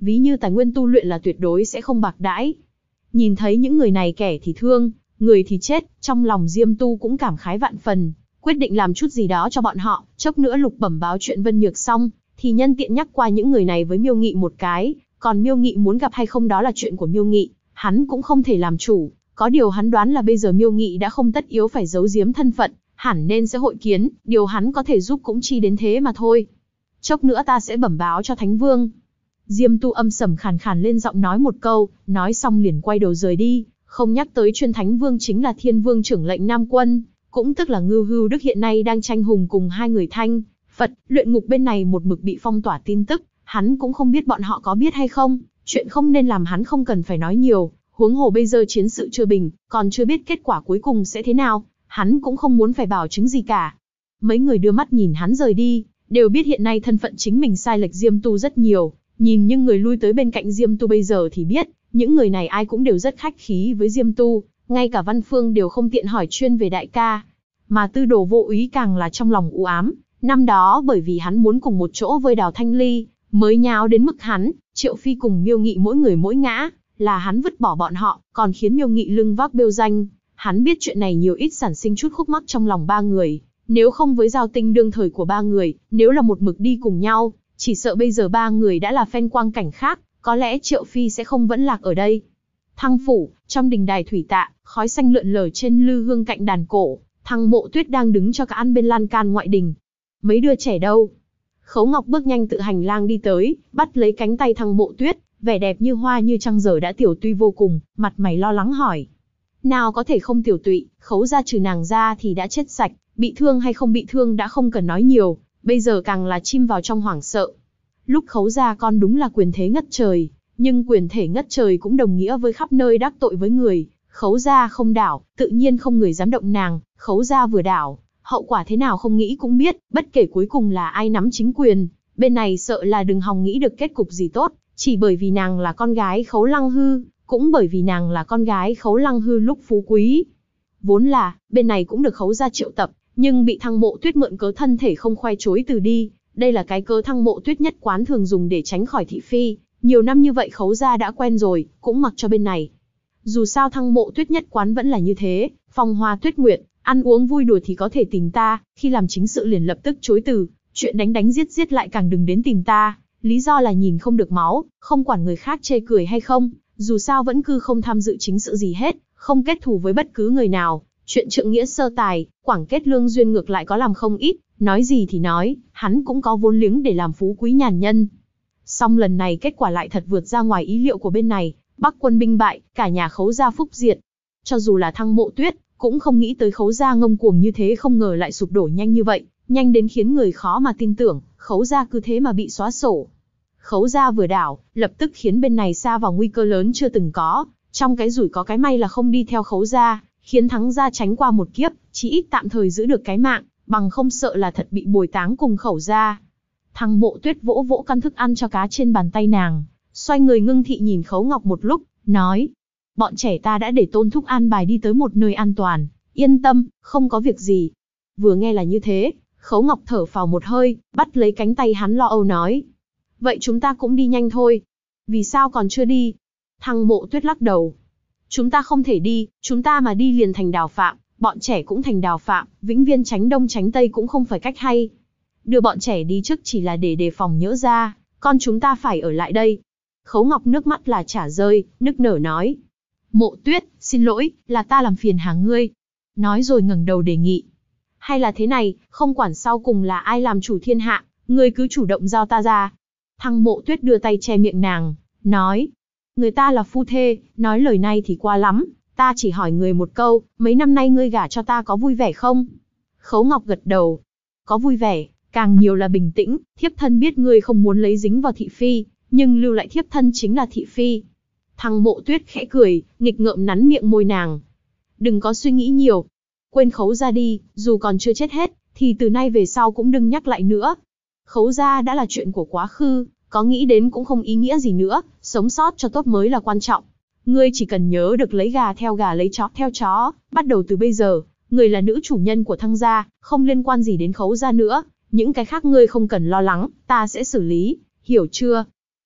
ví như tài nguyên tu luyện là tuyệt đối sẽ không bạc đãi. Nhìn thấy những người này kẻ thì thương, người thì chết, trong lòng Diêm Tu cũng cảm khái vạn phần, quyết định làm chút gì đó cho bọn họ. Chốc nữa Lục bẩm báo chuyện Vân Nhược xong, thì nhân tiện nhắc qua những người này với Miêu Nghị một cái, còn Miêu Nghị muốn gặp hay không đó là chuyện của Miêu Nghị, hắn cũng không thể làm chủ. Có điều hắn đoán là bây giờ Miêu Nghị đã không tất yếu phải giấu giếm thân phận, hẳn nên sẽ hội kiến, điều hắn có thể giúp cũng chi đến thế mà thôi. Chốc nữa ta sẽ bẩm báo cho Thánh Vương. Diêm Tu âm sầm khàn khàn lên giọng nói một câu, nói xong liền quay đầu rời đi, không nhắc tới chuyên Thánh Vương chính là Thiên Vương trưởng lệnh Nam Quân, cũng tức là Ngưu Hưu Đức hiện nay đang tranh hùng cùng hai người Thanh, Phật, luyện ngục bên này một mực bị phong tỏa tin tức, hắn cũng không biết bọn họ có biết hay không, chuyện không nên làm hắn không cần phải nói nhiều, huống hồ bây giờ chiến sự chưa bình, còn chưa biết kết quả cuối cùng sẽ thế nào, hắn cũng không muốn phải bảo chứng gì cả. Mấy người đưa mắt nhìn hắn rời đi, đều biết hiện nay thân phận chính mình sai lệch Diêm Tu rất nhiều, nhìn những người lui tới bên cạnh Diêm Tu bây giờ thì biết, những người này ai cũng đều rất khách khí với Diêm Tu, ngay cả Văn Phương đều không tiện hỏi chuyên về đại ca. Mà Tư Đồ Vô Úy càng là trong lòng u ám, năm đó bởi vì hắn muốn cùng một chỗ với Đào Thanh Ly, mới nháo đến mức hắn, Triệu Phi cùng Miêu Nghị mỗi người mỗi ngã, là hắn vứt bỏ bọn họ, còn khiến Miêu Nghị lưng vác bêu danh. Hắn biết chuyện này nhiều ít sản sinh chút khúc mắc trong lòng ba người, nếu không với giao tình đương thời của ba người, nếu là một mực đi cùng nhau, chỉ sợ bây giờ ba người đã là phen quang cảnh khác, có lẽ Triệu Phi sẽ không vẫn lạc ở đây. Thăng phủ, trong đình đài thủy tạ, khói xanh lượn lờ trên lư hương cạnh đàn cổ, Thăng Mộ Tuyết đang đứng cho cả ăn bên lan can ngoại đình. Mấy đứa trẻ đâu? Khấu Ngọc bước nhanh tự hành lang đi tới, bắt lấy cánh tay Thăng Mộ Tuyết, vẻ đẹp như hoa như trăng giờ đã tiểu tụy vô cùng, mặt mày lo lắng hỏi. Nào có thể không tiểu tụy, Khấu gia trừ nàng ra thì đã chết sạch, bị thương hay không bị thương đã không cần nói nhiều, bây giờ càng là chim vào trong hoảng sợ. Lúc Khấu gia con đúng là quyền thế ngất trời, nhưng quyền thể ngất trời cũng đồng nghĩa với khắp nơi đắc tội với người. Khấu gia không đảo, tự nhiên không người dám động nàng, Khấu gia vừa đảo, hậu quả thế nào không nghĩ cũng biết, bất kể cuối cùng là ai nắm chính quyền, bên này sợ là đừng hòng nghĩ được kết cục gì tốt, chỉ bởi vì nàng là con gái Khấu Lăng Hư, cũng bởi vì nàng là con gái Khấu Lăng Hư lúc phú quý. Vốn là, bên này cũng được Khấu gia triệu tập, nhưng bị Thăng Mộ Tuyết mượn cớ thân thể không khoai chối từ đi, đây là cái cớ Thăng Mộ Tuyết nhất quán thường dùng để tránh khỏi thị phi, nhiều năm như vậy Khấu gia đã quen rồi, cũng mặc cho bên này. Dù sao Thăng Mộ Tuyết nhất quán vẫn là như thế, phong hoa tuyết nguyệt, ăn uống vui đùa thì có thể tìm ta, khi làm chính sự liền lập tức chối từ, chuyện đánh đánh giết giết lại càng đừng đến tìm ta, lý do là nhìn không được máu, không quản người khác chê cười hay không, dù sao vẫn cứ không tham dự chính sự gì hết, không kết thù với bất cứ người nào, chuyện trượng nghĩa sơ tài, quảng kết lương duyên ngược lại có làm không ít, nói gì thì nói, hắn cũng có vốn liếng để làm phú quý nhàn nhân. Song lần này kết quả lại thật vượt ra ngoài ý liệu của bên này, Bắc quân binh bại, cả nhà Khấu gia phúc diệt. Cho dù là Thăng Mộ Tuyết, cũng không nghĩ tới Khấu gia ngông cuồng như thế, không ngờ lại sụp đổ nhanh như vậy, nhanh đến khiến người khó mà tin tưởng, Khấu gia cứ thế mà bị xóa sổ. Khấu gia vừa đảo, lập tức khiến bên này sa vào nguy cơ lớn chưa từng có, trong cái rủi có cái may là không đi theo Khấu gia, khiến Thắng gia tránh qua một kiếp, chỉ ít tạm thời giữ được cái mạng, bằng không sợ là thật bị bồi táng cùng Khẩu gia. Thăng Mộ Tuyết vỗ vỗ căn thức ăn cho cá trên bàn tay nàng, xoay người ngưng thị nhìn Khấu Ngọc một lúc, nói: bọn trẻ ta đã để Tôn thúc an bài đi tới một nơi an toàn, yên tâm, không có việc gì. Vừa nghe là như thế, Khấu Ngọc thở phào một hơi, bắt lấy cánh tay hắn lo âu nói: vậy chúng ta cũng đi nhanh thôi. Vì sao còn chưa đi? Thăng Mộ Tuyết lắc đầu. Chúng ta không thể đi, chúng ta mà đi liền thành đào phạm, bọn trẻ cũng thành đào phạm, vĩnh viên tránh đông tránh tây cũng không phải cách hay. Đưa bọn trẻ đi trước chỉ là để đề phòng nhỡ ra, con chúng ta phải ở lại đây. Khấu Ngọc nước mắt là chả rơi, nức nở nói: Mộ Tuyết, xin lỗi, là ta làm phiền hà ngươi. Nói rồi ngẩng đầu đề nghị: hay là thế này, không quản sau cùng là ai làm chủ thiên hạ, ngươi cứ chủ động giao ta ra. Thăng Mộ Tuyết đưa tay che miệng nàng, nói: người ta là phu thê, nói lời này thì qua lắm, ta chỉ hỏi người một câu, mấy năm nay ngươi gả cho ta có vui vẻ không? Khấu Ngọc gật đầu. Có vui vẻ, càng nhiều là bình tĩnh, thiếp thân biết ngươi không muốn lấy dính vào thị phi, nhưng lưu lại thiếp thân chính là thị phi. Thăng Mộ Tuyết khẽ cười, nghịch ngợm nắn miệng môi nàng. Đừng có suy nghĩ nhiều. Quên Khấu gia đi, dù còn chưa chết hết, thì từ nay về sau cũng đừng nhắc lại nữa. Khấu gia đã là chuyện của quá khứ, có nghĩ đến cũng không ý nghĩa gì nữa, sống sót cho tốt mới là quan trọng. Ngươi chỉ cần nhớ được lấy gà theo gà, lấy chó theo chó, bắt đầu từ bây giờ, ngươi là nữ chủ nhân của Thăng gia, không liên quan gì đến Khấu gia nữa, những cái khác ngươi không cần lo lắng, ta sẽ xử lý, hiểu chưa?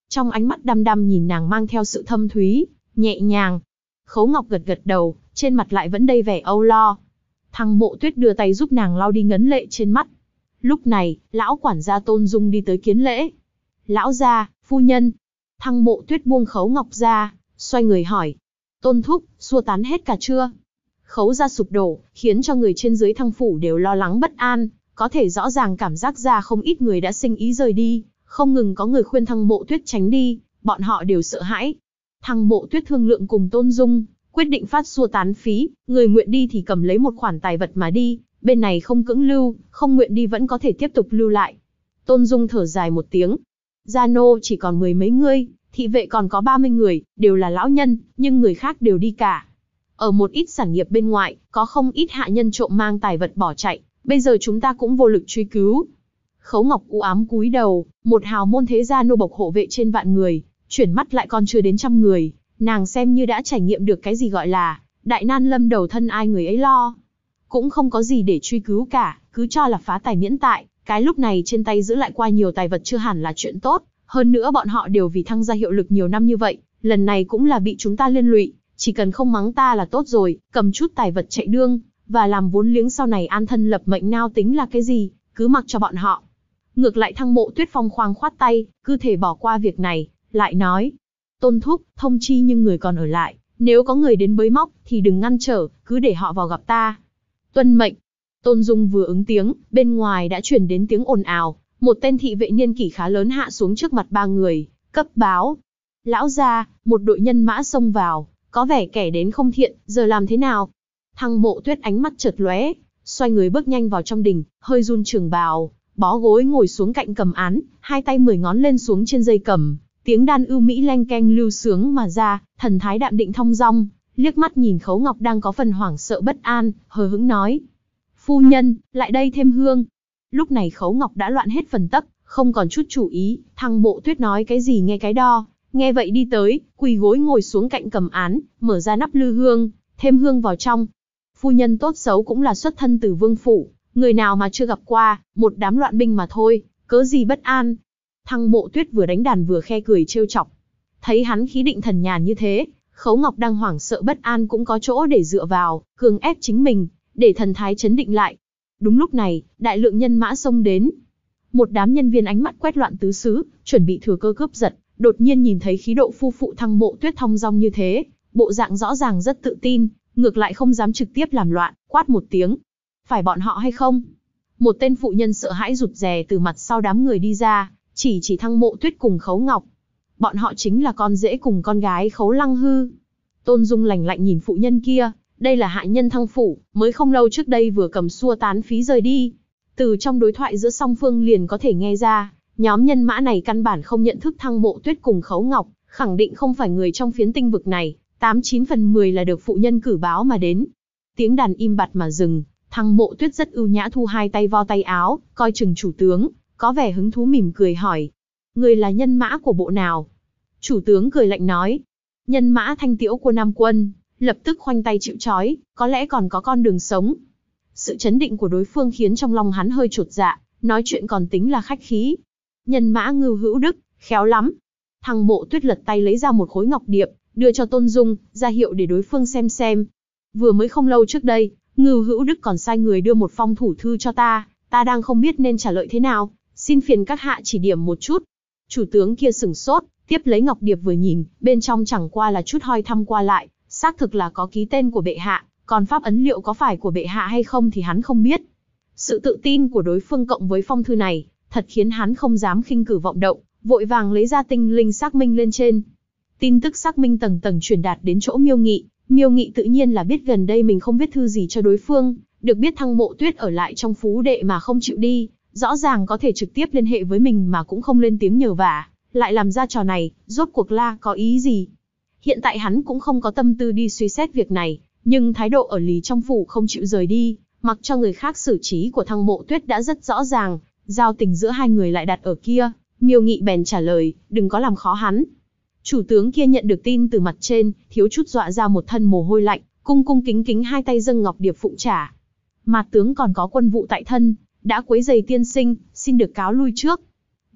Trong ánh mắt đăm đăm nhìn nàng mang theo sự thâm thúy, nhẹ nhàng. Khấu Ngọc gật gật đầu, trên mặt lại vẫn đầy vẻ âu lo. Thăng Mộ Tuyết đưa tay giúp nàng lau đi ngấn lệ trên mắt. Lúc này, lão quản gia Tôn Dung đi tới kiến lễ. Lão gia, phu nhân. Thăng Mộ Tuyết buông Khấu Ngọc ra, xoay người hỏi. Tôn thúc, xua tán hết cả chưa? Khấu gia sụp đổ, khiến cho người trên dưới Thăng phủ đều lo lắng bất an, có thể rõ ràng cảm giác ra không ít người đã sinh ý rời đi, không ngừng có người khuyên Thăng Mộ Tuyết tránh đi, bọn họ đều sợ hãi. Thăng Mộ Tuyết thương lượng cùng Tôn Dung, quyết định phát xua tán phí, người nguyện đi thì cầm lấy một khoản tài vật mà đi, bên này không cưỡng lưu, không nguyện đi vẫn có thể tiếp tục lưu lại. Tôn Dung thở dài một tiếng. Gia nô chỉ còn 10 mấy người, thị vệ còn có 30 người, đều là lão nhân, nhưng người khác đều đi cả. Ở một ít sản nghiệp bên ngoại, có không ít hạ nhân trộm mang tài vật bỏ chạy, bây giờ chúng ta cũng vô lực truy cứu. Khấu Ngọc u ám cúi đầu, một hào môn thế gia nô bộc hộ vệ trên vạn người, chuyển mắt lại còn chưa đến 100 người, nàng xem như đã trải nghiệm được cái gì gọi là đại nan lâm đầu thân ai người ấy lo. Cũng không có gì để truy cứu cả, cứ cho là phá tài miễn tại, cái lúc này trên tay giữ lại qua nhiều tài vật chưa hẳn là chuyện tốt, hơn nữa bọn họ đều vì Thăng gia hiệu lực nhiều năm như vậy, lần này cũng là bị chúng ta liên lụy, chỉ cần không mắng ta là tốt rồi, cầm chút tài vật chạy đương, và làm vốn liếng sau này an thân lập mệnh nào tính là cái gì, cứ mặc cho bọn họ. Ngược lại Thăng Mộ Tuyết phong khoáng khoát tay, cứ thể bỏ qua việc này, lại nói. Tôn thúc, thông chi nhưng người còn ở lại, nếu có người đến bới móc, thì đừng ngăn trở, cứ để họ vào gặp ta. Tuân mệnh. Tôn Dung vừa ứng tiếng, bên ngoài đã truyền đến tiếng ồn ào, một tên thị vệ niên kỷ khá lớn hạ xuống trước mặt ba người, cấp báo. Lão gia, một đội nhân mã xông vào, có vẻ kẻ đến không thiện, giờ làm thế nào? Thăng Mộ Tuyết ánh mắt chợt lóe, xoay người bước nhanh vào trong đình, hơi run trường bào, bó gối ngồi xuống cạnh cầm án, hai tay 10 ngón lên xuống trên dây cầm, tiếng đàn ưu mỹ leng keng lưu sướng mà ra, thần thái đạm định thong dong, liếc mắt nhìn Khấu Ngọc đang có phần hoảng sợ bất an, hờ hững nói: "Phu nhân, lại đây thêm hương." Lúc này Khấu Ngọc đã loạn hết phần tấc, không còn chút chủ ý, Thăng Mộ Tuyết nói cái gì nghe cái đó, nghe vậy đi tới, quỳ gối ngồi xuống cạnh cầm án, mở ra nắp lư hương, thêm hương vào trong. Phu nhân tốt xấu cũng là xuất thân từ vương phủ, người nào mà chưa gặp qua, một đám loạn binh mà thôi, cớ gì bất an. Thăng Mộ Tuyết vừa đánh đàn vừa khe cười trêu chọc. Thấy hắn khí định thần nhàn như thế, Khấu Ngọc đang hoảng sợ bất an cũng có chỗ để dựa vào, cường ép chính mình, để thần thái chấn định lại. Đúng lúc này, đại lượng nhân mã xông đến. Một đám nhân viên ánh mắt quét loạn tứ xứ, chuẩn bị thừa cơ cướp giật, đột nhiên nhìn thấy khí độ phu phụ Thăng Mộ Tuyết thong dong như thế, bộ dạng rõ ràng rất tự tin, ngược lại không dám trực tiếp làm loạn, quát một tiếng. Phải bọn họ hay không? Một tên phụ nhân sợ hãi rụt rè từ mặt sau đám người đi ra, chỉ Thăng Mộ Tuyết cùng Khấu Ngọc. Bọn họ chính là con rể cùng con gái Khấu Lăng Hư. Tôn Dung lạnh lạnh nhìn phụ nhân kia, đây là hạ nhân Thăng phủ, mới không lâu trước đây vừa cầm xua tán phí rời đi. Từ trong đối thoại giữa song phương liền có thể nghe ra, nhóm nhân mã này căn bản không nhận thức Thăng Mộ Tuyết cùng Khấu Ngọc, khẳng định không phải người trong phiến tinh vực này, 89 phần 10 là được phụ nhân cử báo mà đến. Tiếng đàn im bặt mà dừng, Thăng Mộ Tuyết rất ưu nhã thu hai tay vo tay áo, coi chừng chủ tướng, có vẻ hứng thú mỉm cười hỏi: "Người là nhân mã của bộ nào?" Chủ tướng cười lạnh nói: "Nhân mã Thanh Tiễu của Nam quân." Lập tức khoanh tay chịu trói, có lẽ còn có con đường sống. Sự chấn định của đối phương khiến trong lòng hắn hơi chột dạ, nói chuyện còn tính là khách khí. Nhân mã Ngưu Hữu Đức, khéo lắm. Thăng Mộ Tuyết lật tay lấy ra một khối ngọc điệp, đưa cho Tôn Dung, ra hiệu để đối phương xem. Vừa mới không lâu trước đây, Ngưu Hữu Đức còn sai người đưa một phong thủ thư cho ta đang không biết nên trả lời thế nào, xin phiền các hạ chỉ điểm một chút. Chủ tướng kia sửng sốt, tiếp lấy ngọc điệp vừa nhìn, bên trong chẳng qua là chút hỏi thăm qua lại, xác thực là có ký tên của bệ hạ, còn pháp ấn liệu có phải của bệ hạ hay không thì hắn không biết. Sự tự tin của đối phương cộng với phong thư này, thật khiến hắn không dám khinh cử vọng động, vội vàng lấy ra tinh linh xác minh lên trên. Tin tức xác minh tầng tầng truyền đạt đến chỗ Miêu Nghị, Miêu Nghị tự nhiên là biết gần đây mình không viết thư gì cho đối phương, được biết Thăng Mộ Tuyết ở lại trong phú đệ mà không chịu đi, rõ ràng có thể trực tiếp liên hệ với mình mà cũng không lên tiếng nhờ vả, lại làm ra trò này, rốt cuộc là có ý gì? Hiện tại hắn cũng không có tâm tư đi suy xét việc này, nhưng thái độ ở lì trong phủ không chịu rời đi, mặc cho người khác xử trí của Thăng Mộ Tuyết đã rất rõ ràng, giao tình giữa hai người lại đặt ở kia. Miêu Nghị bèn trả lời, đừng có làm khó hắn. Chủ tướng kia nhận được tin từ mặt trên, thiếu chút dọa ra một thân mồ hôi lạnh, cung cung kính kính hai tay dâng ngọc điệp phụng trả. Mạt tướng còn có quân vụ tại thân, đã quấy rầy tiên sinh, xin được cáo lui trước.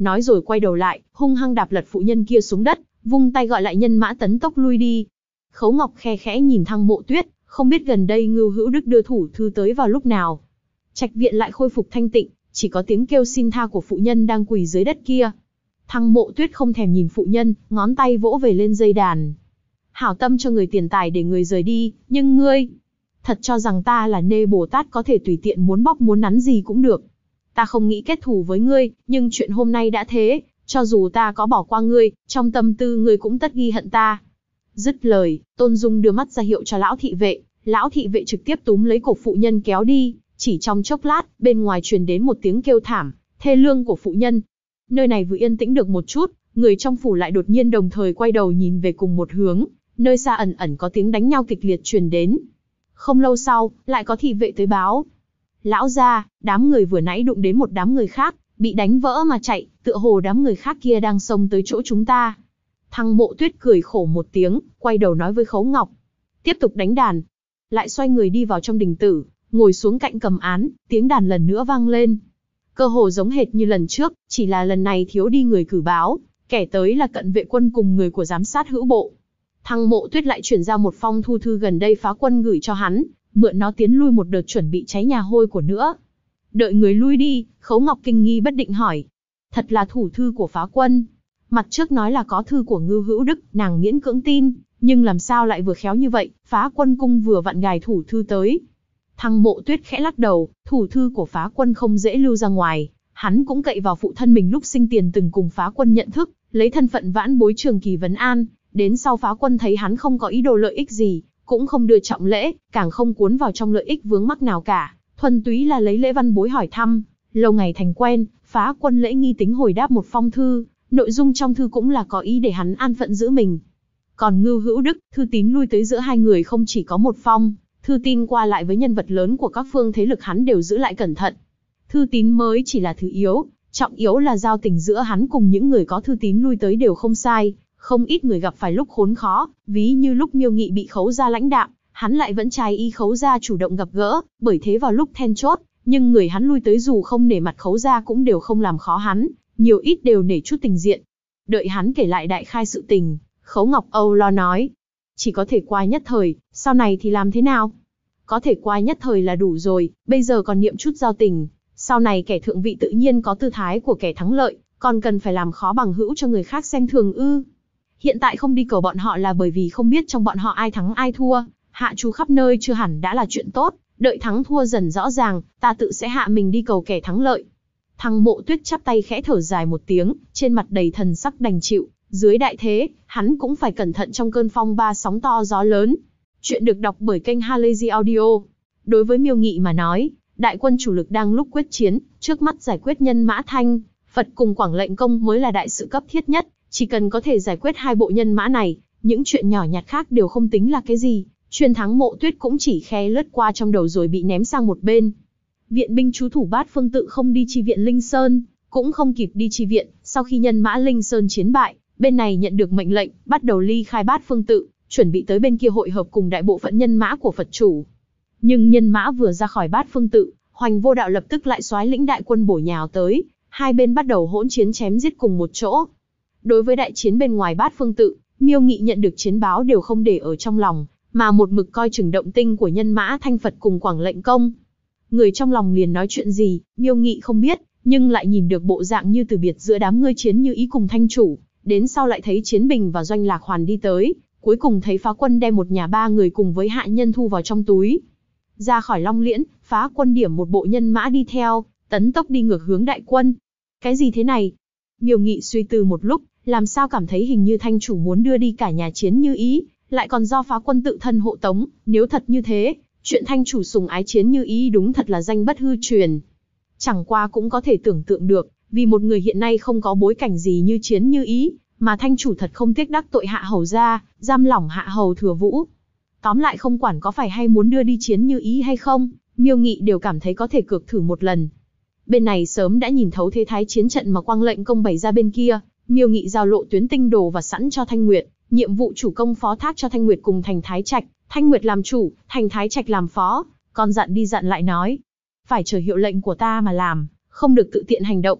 nói rồi quay đầu lại, hung hăng đạp lật phụ nhân kia xuống đất, vung tay gọi lại nhân mã tấn tốc lui đi. Khấu Ngọc khe khẽ nhìn Thăng Mộ Tuyết, không biết gần đây Ngưu Hữu Đức đưa thủ thư tới vào lúc nào. Trạch viện lại khôi phục thanh tịnh, chỉ có tiếng kêu xin tha của phụ nhân đang quỳ dưới đất kia. Thăng Mộ Tuyết không thèm nhìn phụ nhân, ngón tay vỗ về lên dây đàn. Hảo tâm cho người tiền tài để người rời đi, nhưng ngươi thật cho rằng ta là Nê Bồ Tát có thể tùy tiện muốn bóc muốn nắn gì cũng được. Ta không nghĩ kết thù với ngươi, nhưng chuyện hôm nay đã thế, cho dù ta có bỏ qua ngươi, trong tâm tư ngươi cũng tất ghi hận ta. Dứt lời, Tôn Dung đưa mắt ra hiệu cho lão thị vệ trực tiếp túm lấy cổ phụ nhân kéo đi, chỉ trong chốc lát, bên ngoài truyền đến một tiếng kêu thảm, thê lương của phụ nhân. Nơi này vừa yên tĩnh được một chút, người trong phủ lại đột nhiên đồng thời quay đầu nhìn về cùng một hướng, nơi xa ẩn ẩn có tiếng đánh nhau kịch liệt truyền đến. Không lâu sau, lại có thị vệ tới báo. Lão gia, đám người vừa nãy đụng đến một đám người khác, bị đánh vỡ mà chạy, tựa hồ đám người khác kia đang xông tới chỗ chúng ta. Thăng Mộ Tuyết cười khổ một tiếng, quay đầu nói với Khấu Ngọc. Tiếp tục đánh đàn. Lại xoay người đi vào trong đình tử, ngồi xuống cạnh cầm án, tiếng đàn lần nữa vang lên. Cơ hồ giống hệt như lần trước, chỉ là lần này thiếu đi người cử báo, kẻ tới là cận vệ quân cùng người của giám sát hữu bộ. Thăng Mộ Tuyết lại chuyển ra một phong thu thư gần đây phá quân gửi cho hắn, mượn nó tiến lui một đợt chuẩn bị cháy nhà hôi của nữa. Đợi người lui đi, Khấu Ngọc kinh nghi bất định hỏi. Thật là thủ thư của phá quân. Mặt trước nói là có thư của Ngưu Hữu Đức, nàng miễn cưỡng tin, nhưng làm sao lại vừa khéo như vậy, phá quân cung vừa vặn gài thủ thư tới. Thăng Mộ Tuyết khẽ lắc đầu, thủ thư của phá quân không dễ lưu ra ngoài, hắn cũng cậy vào phụ thân mình lúc sinh tiền từng cùng phá quân nhận thức, lấy thân phận vãn bối Trường Kỳ vấn an, đến sau phá quân thấy hắn không có ý đồ lợi ích gì, cũng không đưa trọng lễ, càng không cuốn vào trong lợi ích vướng mắc nào cả, thuần túy là lấy lễ văn bối hỏi thăm. Lâu ngày thành quen, phá quân lễ nghi tính hồi đáp một phong thư, nội dung trong thư cũng là có ý để hắn an phận giữ mình. Còn Ngưu Hữu Đức, thư tín lui tới giữa hai người không chỉ có một phong, thư tin qua lại với nhân vật lớn của các phương thế lực hắn đều giữ lại cẩn thận. Thư tín mới chỉ là thứ yếu, trọng yếu là giao tình giữa hắn cùng những người có thư tín lui tới đều không sai. Không ít người gặp phải lúc khốn khó, ví như lúc Miêu Nghị bị Khấu gia lãnh đạm, hắn lại vẫn trái ý Khấu gia chủ động gặp gỡ, bởi thế vào lúc then chốt, nhưng người hắn lui tới dù không nể mặt Khấu gia cũng đều không làm khó hắn, nhiều ít đều nể chút tình diện. Đợi hắn kể lại đại khai sự tình, Khấu Ngọc âu lo nói, chỉ có thể qua nhất thời, sau này thì làm thế nào? Có thể qua nhất thời là đủ rồi, bây giờ còn niệm chút giao tình, sau này kẻ thượng vị tự nhiên có tư thái của kẻ thắng lợi, còn cần phải làm khó bằng hữu cho người khác xem thường ư? Hiện tại không đi cầu bọn họ là bởi vì không biết trong bọn họ ai thắng ai thua, hạ chú khắp nơi chưa hẳn đã là chuyện tốt, đợi thắng thua dần rõ ràng, ta tự sẽ hạ mình đi cầu kẻ thắng lợi. Thăng Mộ Tuyết chắp tay khẽ thở dài một tiếng, trên mặt đầy thần sắc đành chịu, dưới đại thế, hắn cũng phải cẩn thận trong cơn phong ba sóng to gió lớn. Chuyện được đọc bởi kênh Halazy Audio. Đối với Miêu Nghị mà nói, đại quân chủ lực đang lúc quyết chiến, trước mắt giải quyết nhân mã Thanh, Phật cùng Quảng Lệnh Công mới là đại sự cấp thiết nhất. Chỉ cần có thể giải quyết hai bộ nhân mã này, những chuyện nhỏ nhặt khác đều không tính là cái gì. Chuyên thắng Mộ Tuyết cũng chỉ khe lướt qua trong đầu rồi bị ném sang một bên. Viện binh trú thủ Bát Phương Tự không đi chi viện Linh Sơn, cũng không kịp đi chi viện. Sau khi nhân mã Linh Sơn chiến bại, bên này nhận được mệnh lệnh, bắt đầu ly khai Bát Phương Tự, chuẩn bị tới bên kia hội hợp cùng đại bộ phận nhân mã của Phật chủ. Nhưng nhân mã vừa ra khỏi Bát Phương Tự, Hoành Vô Đạo lập tức lại soái lĩnh đại quân bổ nhào tới, hai bên bắt đầu hỗn chiến chém giết cùng một chỗ. Đối với đại chiến bên ngoài Bát Phương Tự, Miêu Nghị nhận được chiến báo đều không để ở trong lòng, mà một mực coi chừng động tinh của nhân mã Thanh Phật cùng Quảng Lệnh Công. Người trong lòng liền nói chuyện gì, Miêu Nghị không biết, nhưng lại nhìn được bộ dạng như từ biệt giữa đám ngươi chiến như ý cùng Thanh chủ, đến sau lại thấy Chiến Bình và Doanh Lạc Hoàn đi tới, cuối cùng thấy phá quân đem một nhà ba người cùng với hạ nhân thu vào trong túi. Ra khỏi Long Liễn, phá quân điểm một bộ nhân mã đi theo, tấn tốc đi ngược hướng đại quân. Cái gì thế này? Miêu Nghị suy tư một lúc, làm sao cảm thấy hình như Thanh chủ muốn đưa đi cả nhà Chiến như ý, lại còn do phá quân tự thân hộ tống, nếu thật như thế, chuyện Thanh chủ sùng ái Chiến như ý đúng thật là danh bất hư truyền. Chẳng qua cũng có thể tưởng tượng được, vì một người hiện nay không có bối cảnh gì như Chiến như ý, mà Thanh chủ thật không tiếc đắc tội hạ hầu ra, giam lỏng hạ hầu Thừa Vũ. Tóm lại không quản có phải hay muốn đưa đi Chiến như ý hay không, Miêu Nghị đều cảm thấy có thể cược thử một lần. Bên này sớm đã nhìn thấu thế thái chiến trận mà Quang Lệnh Công bày ra bên kia, Miêu Nghị giao lộ tuyến tinh đồ và sẵn cho Thanh Nguyệt, nhiệm vụ chủ công phó thác cho Thanh Nguyệt cùng Thành Thái Trạch, Thanh Nguyệt làm chủ, Thành Thái Trạch làm phó, còn dặn đi dặn lại nói, phải chờ hiệu lệnh của ta mà làm, không được tự tiện hành động.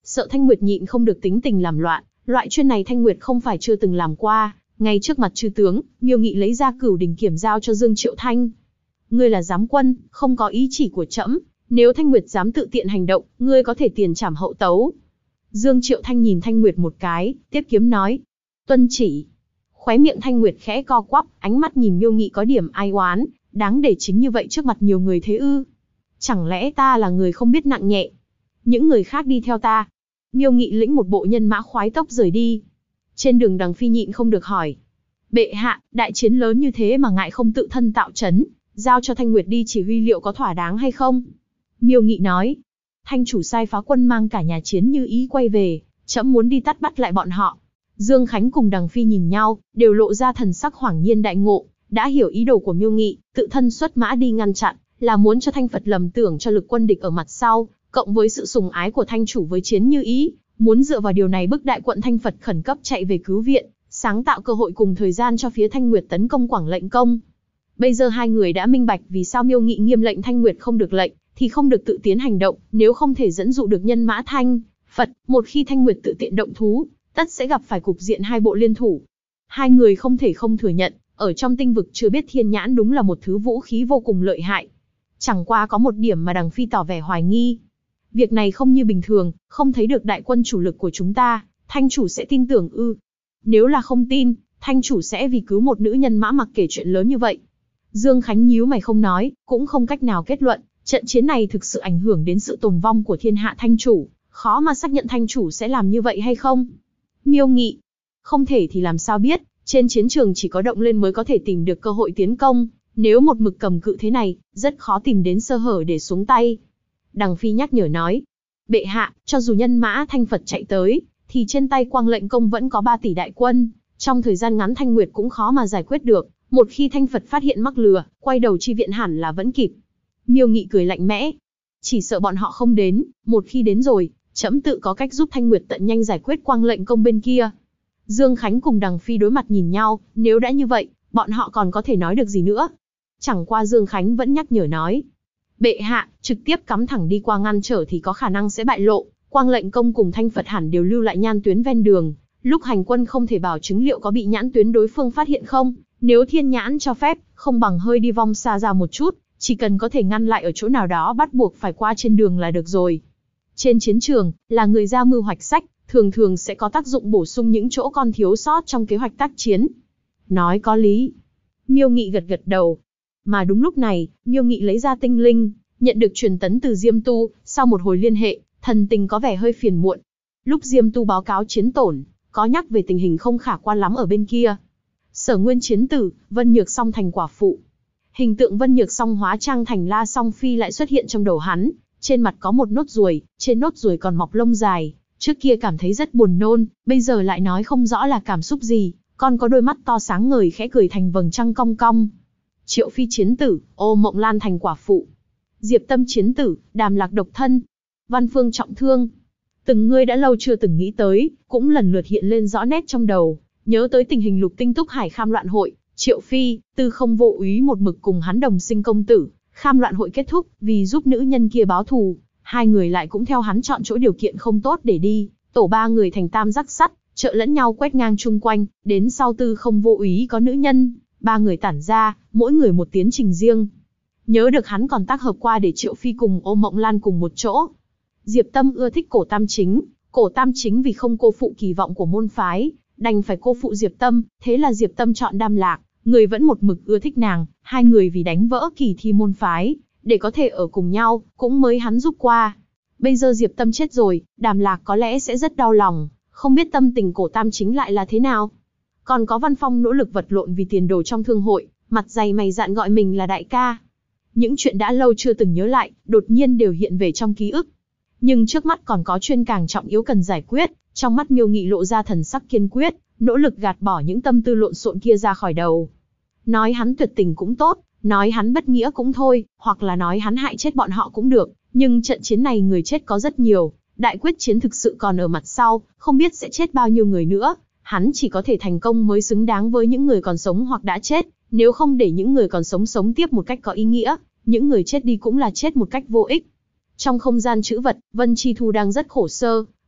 sợ Thanh Nguyệt nhịn không được tính tình làm loạn, loại chuyện này Thanh Nguyệt không phải chưa từng làm qua. Ngay trước mặt chư tướng, Miêu Nghị lấy ra Cửu Đỉnh Kiểm giao cho Dương Triệu Thanh. Ngươi là giám quân, không có ý chỉ của trẫm, nếu Thanh Nguyệt dám tự tiện hành động, ngươi có thể tiền trảm hậu tấu. Dương Triệu Thanh nhìn Thanh Nguyệt một cái, tiếp kiếm nói. Tuân chỉ. Khóe miệng Thanh Nguyệt khẽ co quắp, ánh mắt nhìn Miêu Nghị có điểm ai oán, đáng để chính như vậy trước mặt nhiều người thế ư? Chẳng lẽ ta là người không biết nặng nhẹ? Những người khác đi theo ta. Miêu Nghị lĩnh một bộ nhân mã khoái tốc rời đi. Trên đường Đằng Phi nhịn không được hỏi. Bệ hạ, đại chiến lớn như thế mà ngại không tự thân tạo trấn, giao cho Thanh Nguyệt đi chỉ huy liệu có thỏa đáng hay không? Miêu Nghị nói. Thanh chủ sai phá quân mang cả nhà chiến như ý quay về, trẫm muốn đi tắt bắt lại bọn họ. Dương Khánh cùng Đằng Phi nhìn nhau, đều lộ ra thần sắc hoảng nhiên đại ngộ, đã hiểu ý đồ của Miêu Nghị, tự thân xuất mã đi ngăn chặn, là muốn cho Thanh Phật lầm tưởng cho lực quân địch ở mặt sau, cộng với sự sùng ái của Thanh chủ với chiến như ý, muốn dựa vào điều này bức đại quận Thanh Phật khẩn cấp chạy về cứu viện, sáng tạo cơ hội cùng thời gian cho phía Thanh Nguyệt tấn công Quảng Lệnh Công. Bây giờ hai người đã minh bạch vì sao Miêu Nghị nghiêm lệnh Thanh Nguyệt không được lệnh, thì không được tự tiến hành động, nếu không thể dẫn dụ được nhân mã Thanh Phật, một khi Thanh Nguyệt tự tiện động thú, tất sẽ gặp phải cục diện hai bộ liên thủ. Hai người không thể không thừa nhận, ở trong tinh vực chưa biết thiên nhãn đúng là một thứ vũ khí vô cùng lợi hại. Chẳng qua có một điểm mà Đằng Phi tỏ vẻ hoài nghi. Việc này không như bình thường, không thấy được đại quân chủ lực của chúng ta, Thanh chủ sẽ tin tưởng ư? Nếu là không tin, Thanh chủ sẽ vì cứu một nữ nhân mã mặc kể chuyện lớn như vậy. Dương Khánh nhíu mày không nói, cũng không cách nào kết luận, trận chiến này thực sự ảnh hưởng đến sự tồn vong của thiên hạ Thanh chủ, khó mà xác nhận Thanh chủ sẽ làm như vậy hay không. Miêu Nghị, không thể thì làm sao biết, trên chiến trường chỉ có động lên mới có thể tìm được cơ hội tiến công, nếu một mực cầm cự thế này, rất khó tìm đến sơ hở để xuống tay. Đằng Phi nhắc nhở nói, bệ hạ, cho dù nhân mã Thanh Phật chạy tới, thì trên tay Quang Lệnh Công vẫn có 3 tỷ đại quân, trong thời gian ngắn Thanh Nguyệt cũng khó mà giải quyết được, một khi Thanh Phật phát hiện mắc lừa, quay đầu chi viện hẳn là vẫn kịp. Miêu Nghị cười lạnh mẽ, chỉ sợ bọn họ không đến, một khi đến rồi, trẫm tự có cách giúp Thanh Nguyệt tận nhanh giải quyết Quang Lệnh Công bên kia. Dương Khánh cùng Đằng Phi đối mặt nhìn nhau, nếu đã như vậy, bọn họ còn có thể nói được gì nữa. Chẳng qua Dương Khánh vẫn nhắc nhở nói, bệ hạ, trực tiếp cắm thẳng đi qua ngăn trở thì có khả năng sẽ bại lộ, Quang Lệnh Công cùng Thanh Phật hẳn đều lưu lại nhãn tuyến ven đường, lúc hành quân không thể bảo chứng liệu có bị nhãn tuyến đối phương phát hiện không, nếu thiên nhãn cho phép, không bằng hơi đi vòng xa ra một chút, chỉ cần có thể ngăn lại ở chỗ nào đó bắt buộc phải qua trên đường là được rồi. Trên chiến trường, là người ra mưu hoạch sách, thường thường sẽ có tác dụng bổ sung những chỗ còn thiếu sót trong kế hoạch tác chiến. Nói có lý. Miêu Nghị gật gật đầu. Mà đúng lúc này, Miêu Nghị lấy ra tinh linh, nhận được truyền tấn từ Diêm Tu, sau một hồi liên hệ, thần tình có vẻ hơi phiền muộn. Lúc Diêm Tu báo cáo chiến tổn, có nhắc về tình hình không khả quan lắm ở bên kia. Sở Nguyên chiến tử, Vân Nhược Song thành quả phụ. Hình tượng Vân Nhược Song hóa trang thành La Song Phi lại xuất hiện trong đầu hắn, trên mặt có một nốt ruồi, trên nốt ruồi còn mọc lông dài. Trước kia cảm thấy rất buồn nôn, bây giờ lại nói không rõ là cảm xúc gì, còn có đôi mắt to sáng ngời khẽ cười thành vầng trăng cong cong. Triệu Phi chiến tử, Ô Mộng Lan thành quả phụ. Diệp Tâm chiến tử, Đàm Lạc độc thân. Văn Phương trọng thương. Từng người đã lâu chưa từng nghĩ tới, cũng lần lượt hiện lên rõ nét trong đầu, nhớ tới tình hình Lục Tinh Túc Hải Kham loạn hội, Triệu Phi, Tư Không Vô Úy một mực cùng hắn đồng sinh công tử, Kham loạn hội kết thúc, vì giúp nữ nhân kia báo thù, hai người lại cũng theo hắn chọn chỗ điều kiện không tốt để đi, tổ ba người thành tam giác sắt, trợ lẫn nhau quét ngang chung quanh, đến sau Tư Không Vô Úy có nữ nhân, ba người tản ra, mỗi người một tiến trình riêng. Nhớ được hắn còn tác hợp qua để Triệu Phi cùng Ô Mộng Lan cùng một chỗ. Diệp Tâm ưa thích Cổ Tam Chính vì không cô phụ kỳ vọng của môn phái, đành phải cô phụ Diệp Tâm, thế là Diệp Tâm chọn Đàm Lạc, người vẫn một mực ưa thích nàng, hai người vì đánh vỡ kỳ thi môn phái, để có thể ở cùng nhau, cũng mới hắn giúp qua. Bây giờ Diệp Tâm chết rồi, Đàm Lạc có lẽ sẽ rất đau lòng, không biết tâm tình Cổ Tam Chính lại là thế nào. Còn có Văn Phong nỗ lực vật lộn vì tiền đồ trong thương hội, mặt dày mày dạn gọi mình là đại ca. Những chuyện đã lâu chưa từng nhớ lại, đột nhiên đều hiện về trong ký ức. Nhưng trước mắt còn có chuyện càng trọng yếu cần giải quyết, trong mắt Miêu Nghị lộ ra thần sắc kiên quyết, nỗ lực gạt bỏ những tâm tư lộn xộn kia ra khỏi đầu. Nói hắn tuyệt tình cũng tốt, nói hắn bất nghĩa cũng thôi, hoặc là nói hắn hại chết bọn họ cũng được, nhưng trận chiến này người chết có rất nhiều, đại quyết chiến thực sự còn ở mặt sau, không biết sẽ chết bao nhiêu người nữa, hắn chỉ có thể thành công mới xứng đáng với những người còn sống hoặc đã chết, nếu không để những người còn sống sống tiếp một cách có ý nghĩa, những người chết đi cũng là chết một cách vô ích. Trong không gian trữ vật, Vân Chi Thu đang rất khổ sở,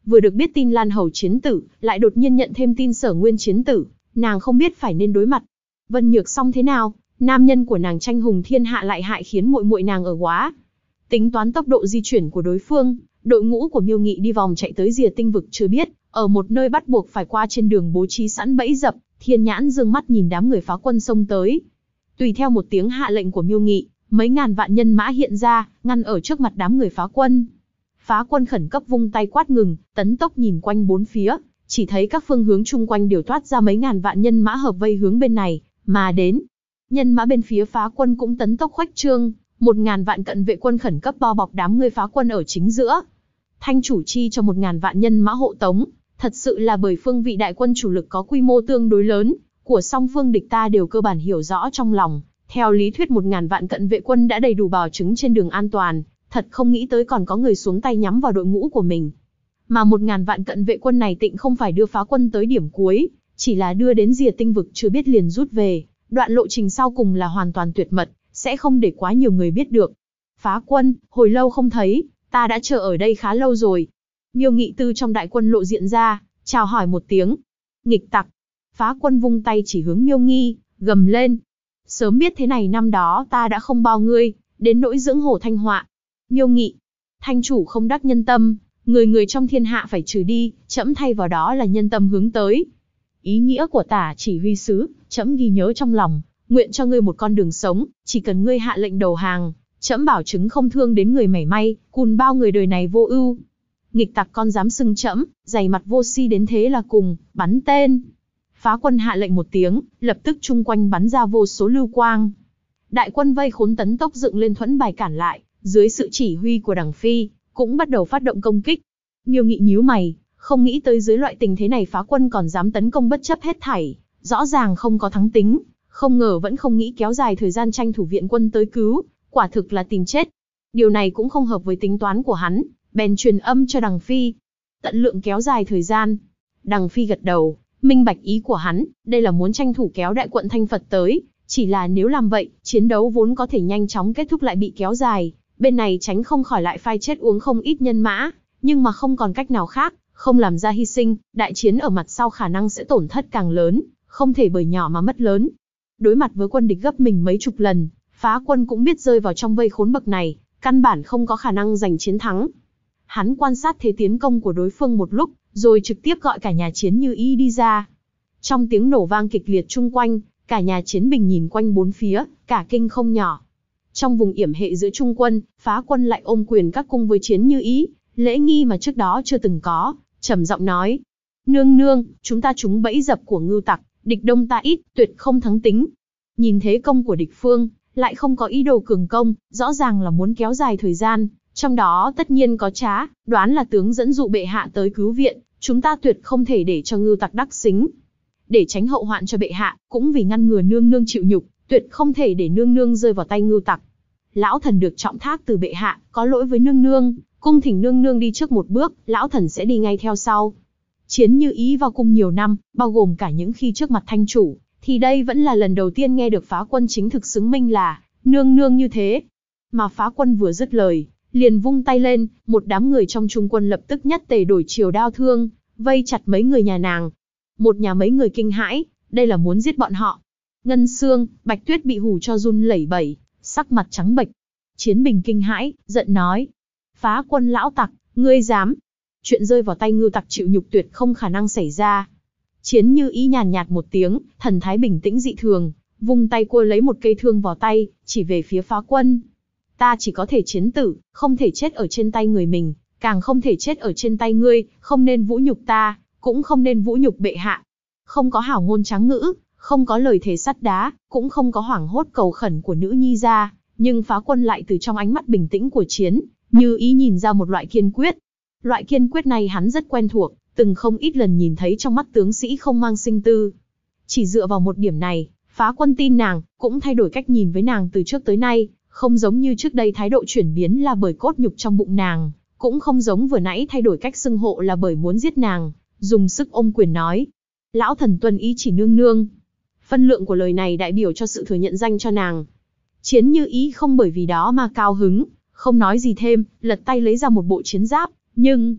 vừa được biết tin Lan Hầu chiến tử, lại đột nhiên nhận thêm tin Sở Nguyên chiến tử, nàng không biết phải nên đối mặt. Vân Nhược Song thế nào, nam nhân của nàng tranh hùng thiên hạ lại hại khiến muội muội nàng ở quá. Tính toán tốc độ di chuyển của đối phương, đội ngũ của Miêu Nghị đi vòng chạy tới rìa tinh vực chưa biết, ở một nơi bắt buộc phải qua trên đường bố trí sẵn bẫy dập, Thiên Nhãn dương mắt nhìn đám người phá quân xông tới. Tùy theo một tiếng hạ lệnh của Miêu Nghị, mấy ngàn vạn nhân mã hiện ra, ngăn ở trước mặt đám người phá quân. Phá quân khẩn cấp vung tay quát ngừng, tấn tốc nhìn quanh bốn phía, chỉ thấy các phương hướng chung quanh đều toát ra mấy ngàn vạn nhân mã hợp vây hướng bên này mà đến. Nhân mã bên phía phá quân cũng tấn tốc khuếch trương, 1000 vạn cận vệ quân khẩn cấp bao bọc đám người phá quân ở chính giữa. Thanh chủ chi cho 1000 vạn nhân mã hộ tống, thật sự là bởi phương vị đại quân chủ lực có quy mô tương đối lớn, của song phương địch ta đều cơ bản hiểu rõ trong lòng. Theo lý thuyết 1000 vạn cận vệ quân đã đầy đủ bảo chứng trên đường an toàn, thật không nghĩ tới còn có người xuống tay nhắm vào đội ngũ của mình. Mà 1000 vạn cận vệ quân này tịnh không phải đưa phá quân tới điểm cuối, chỉ là đưa đến rìa tinh vực chưa biết liền rút về. Đoạn lộ trình sau cùng là hoàn toàn tuyệt mật, sẽ không để quá nhiều người biết được. Phá quân, hồi lâu không thấy, ta đã chờ ở đây khá lâu rồi. Miêu Nghị từ trong đại quân lộ diện ra, chào hỏi một tiếng. Nghịch tặc. Phá quân vung tay chỉ hướng Miêu Nghi, gầm lên. Sớm biết thế này năm đó ta đã không bao ngươi, đến nỗi dưỡng hổ thanh họa. Miêu Nghị. Thanh chủ không đắc nhân tâm, người người trong thiên hạ phải trừ đi, trẫm thay vào đó là nhân tâm hướng tới. Ý nghĩa của tả chỉ huy sứ, trẫm ghi nhớ trong lòng, nguyện cho ngươi một con đường sống, chỉ cần ngươi hạ lệnh đầu hàng, trẫm bảo chứng không thương đến người mảy may, cùn bao người đời này vô ưu. Nghịch tặc con dám xưng trẫm, dày mặt vô si đến thế là cùng, bắn tên. Phá quân hạ lệnh một tiếng, lập tức chung quanh bắn ra vô số lưu quang. Đại quân vây khốn tấn tốc dựng lên thuẫn bài cản lại, dưới sự chỉ huy của Đằng Phi, cũng bắt đầu phát động công kích. Miêu Nghị nhíu mày, không nghĩ tới dưới loại tình thế này phá quân còn dám tấn công bất chấp hết thảy, rõ ràng không có thắng tính, không ngờ vẫn không nghĩ kéo dài thời gian tranh thủ viện quân tới cứu, quả thực là tìm chết. Điều này cũng không hợp với tính toán của hắn, bèn truyền âm cho Đằng Phi. Tận lượng kéo dài thời gian. Đằng Phi gật đầu, minh bạch ý của hắn, đây là muốn tranh thủ kéo đại quận Thanh Phật tới, chỉ là nếu làm vậy, chiến đấu vốn có thể nhanh chóng kết thúc lại bị kéo dài, bên này tránh không khỏi lại phai chết uống không ít nhân mã, nhưng mà không còn cách nào khác, không làm ra hy sinh, đại chiến ở mặt sau khả năng sẽ tổn thất càng lớn, không thể bởi nhỏ mà mất lớn. Đối mặt với quân địch gấp mình mấy chục lần, phá quân cũng biết rơi vào trong vây khốn bậc này, căn bản không có khả năng giành chiến thắng. Hắn quan sát thế tiến công của đối phương một lúc, rồi trực tiếp gọi cả nhà Chiến Như Ý đi ra. Trong tiếng nổ vang kịch liệt chung quanh, cả nhà Chiến Bình nhìn quanh bốn phía, cả kinh không nhỏ. Trong vùng yểm hệ giữa trung quân, phá quân lại ôm quyền các cung với Chiến Như Ý, lễ nghi mà trước đó chưa từng có, trầm giọng nói: "Nương nương, chúng ta trúng bẫy dập của ngưu tặc, địch đông ta ít, tuyệt không thắng tính." Nhìn thế công của địch phương, lại không có ý đồ cường công, rõ ràng là muốn kéo dài thời gian, trong đó tất nhiên có trá, đoán là tướng dẫn dụ bệ hạ tới cứu viện, chúng ta tuyệt không thể để cho ngưu tặc đắc xính. Để tránh hậu hoạn cho bệ hạ, cũng vì ngăn ngừa nương nương chịu nhục, tuyệt không thể để nương nương rơi vào tay ngưu tặc. Lão thần được trọng thác từ bệ hạ, có lỗi với nương nương, cung thỉnh nương nương đi trước một bước, lão thần sẽ đi ngay theo sau. Chiến Như Ý vào cung nhiều năm, bao gồm cả những khi trước mặt thanh chủ, thì đây vẫn là lần đầu tiên nghe được phá quân chính thực xứng minh là nương nương như thế. Mà phá quân vừa dứt lời, liền vung tay lên, một đám người trong trung quân lập tức nhất tề đổi chiều đao thương, vây chặt mấy người nhà nàng. Một nhà mấy người kinh hãi, đây là muốn giết bọn họ. Ngân Xương, Bạch Tuyết bị hù cho run lẩy bẩy, sắc mặt trắng bệch. Chiến Bình kinh hãi, giận nói: "Phá quân lão tặc, ngươi dám?" Chuyện rơi vào tay ngưu tặc chịu nhục tuyệt không khả năng xảy ra. Chiến Như Ý nhàn nhạt một tiếng, thần thái bình tĩnh dị thường, vung tay cua lấy một cây thương vào tay, chỉ về phía phá quân. "Ta chỉ có thể chiến tử, không thể chết ở trên tay người mình, càng không thể chết ở trên tay ngươi, không nên vũ nhục ta, cũng không nên vũ nhục bệ hạ." Không có hảo ngôn tráng ngữ, không có lời thề sắt đá, cũng không có hoảng hốt cầu khẩn của nữ nhi ra, nhưng phá quân lại từ trong ánh mắt bình tĩnh của Chiến Như Ý nhìn ra một loại kiên quyết. Loại kiên quyết này hắn rất quen thuộc, từng không ít lần nhìn thấy trong mắt tướng sĩ không mang sinh tư. Chỉ dựa vào một điểm này, phá quân tin nàng, cũng thay đổi cách nhìn với nàng từ trước tới nay, không giống như trước đây thái độ chuyển biến là bởi cốt nhục trong bụng nàng, cũng không giống vừa nãy thay đổi cách xưng hộ là bởi muốn giết nàng, dùng sức ôm quyền nói: "Lão thần tuân ý chỉ nương nương." Phân lượng của lời này đại biểu cho sự thừa nhận danh cho nàng. Chiến Như Ý không bởi vì đó mà cao hứng, không nói gì thêm, lật tay lấy ra một bộ chiến giáp, nhưng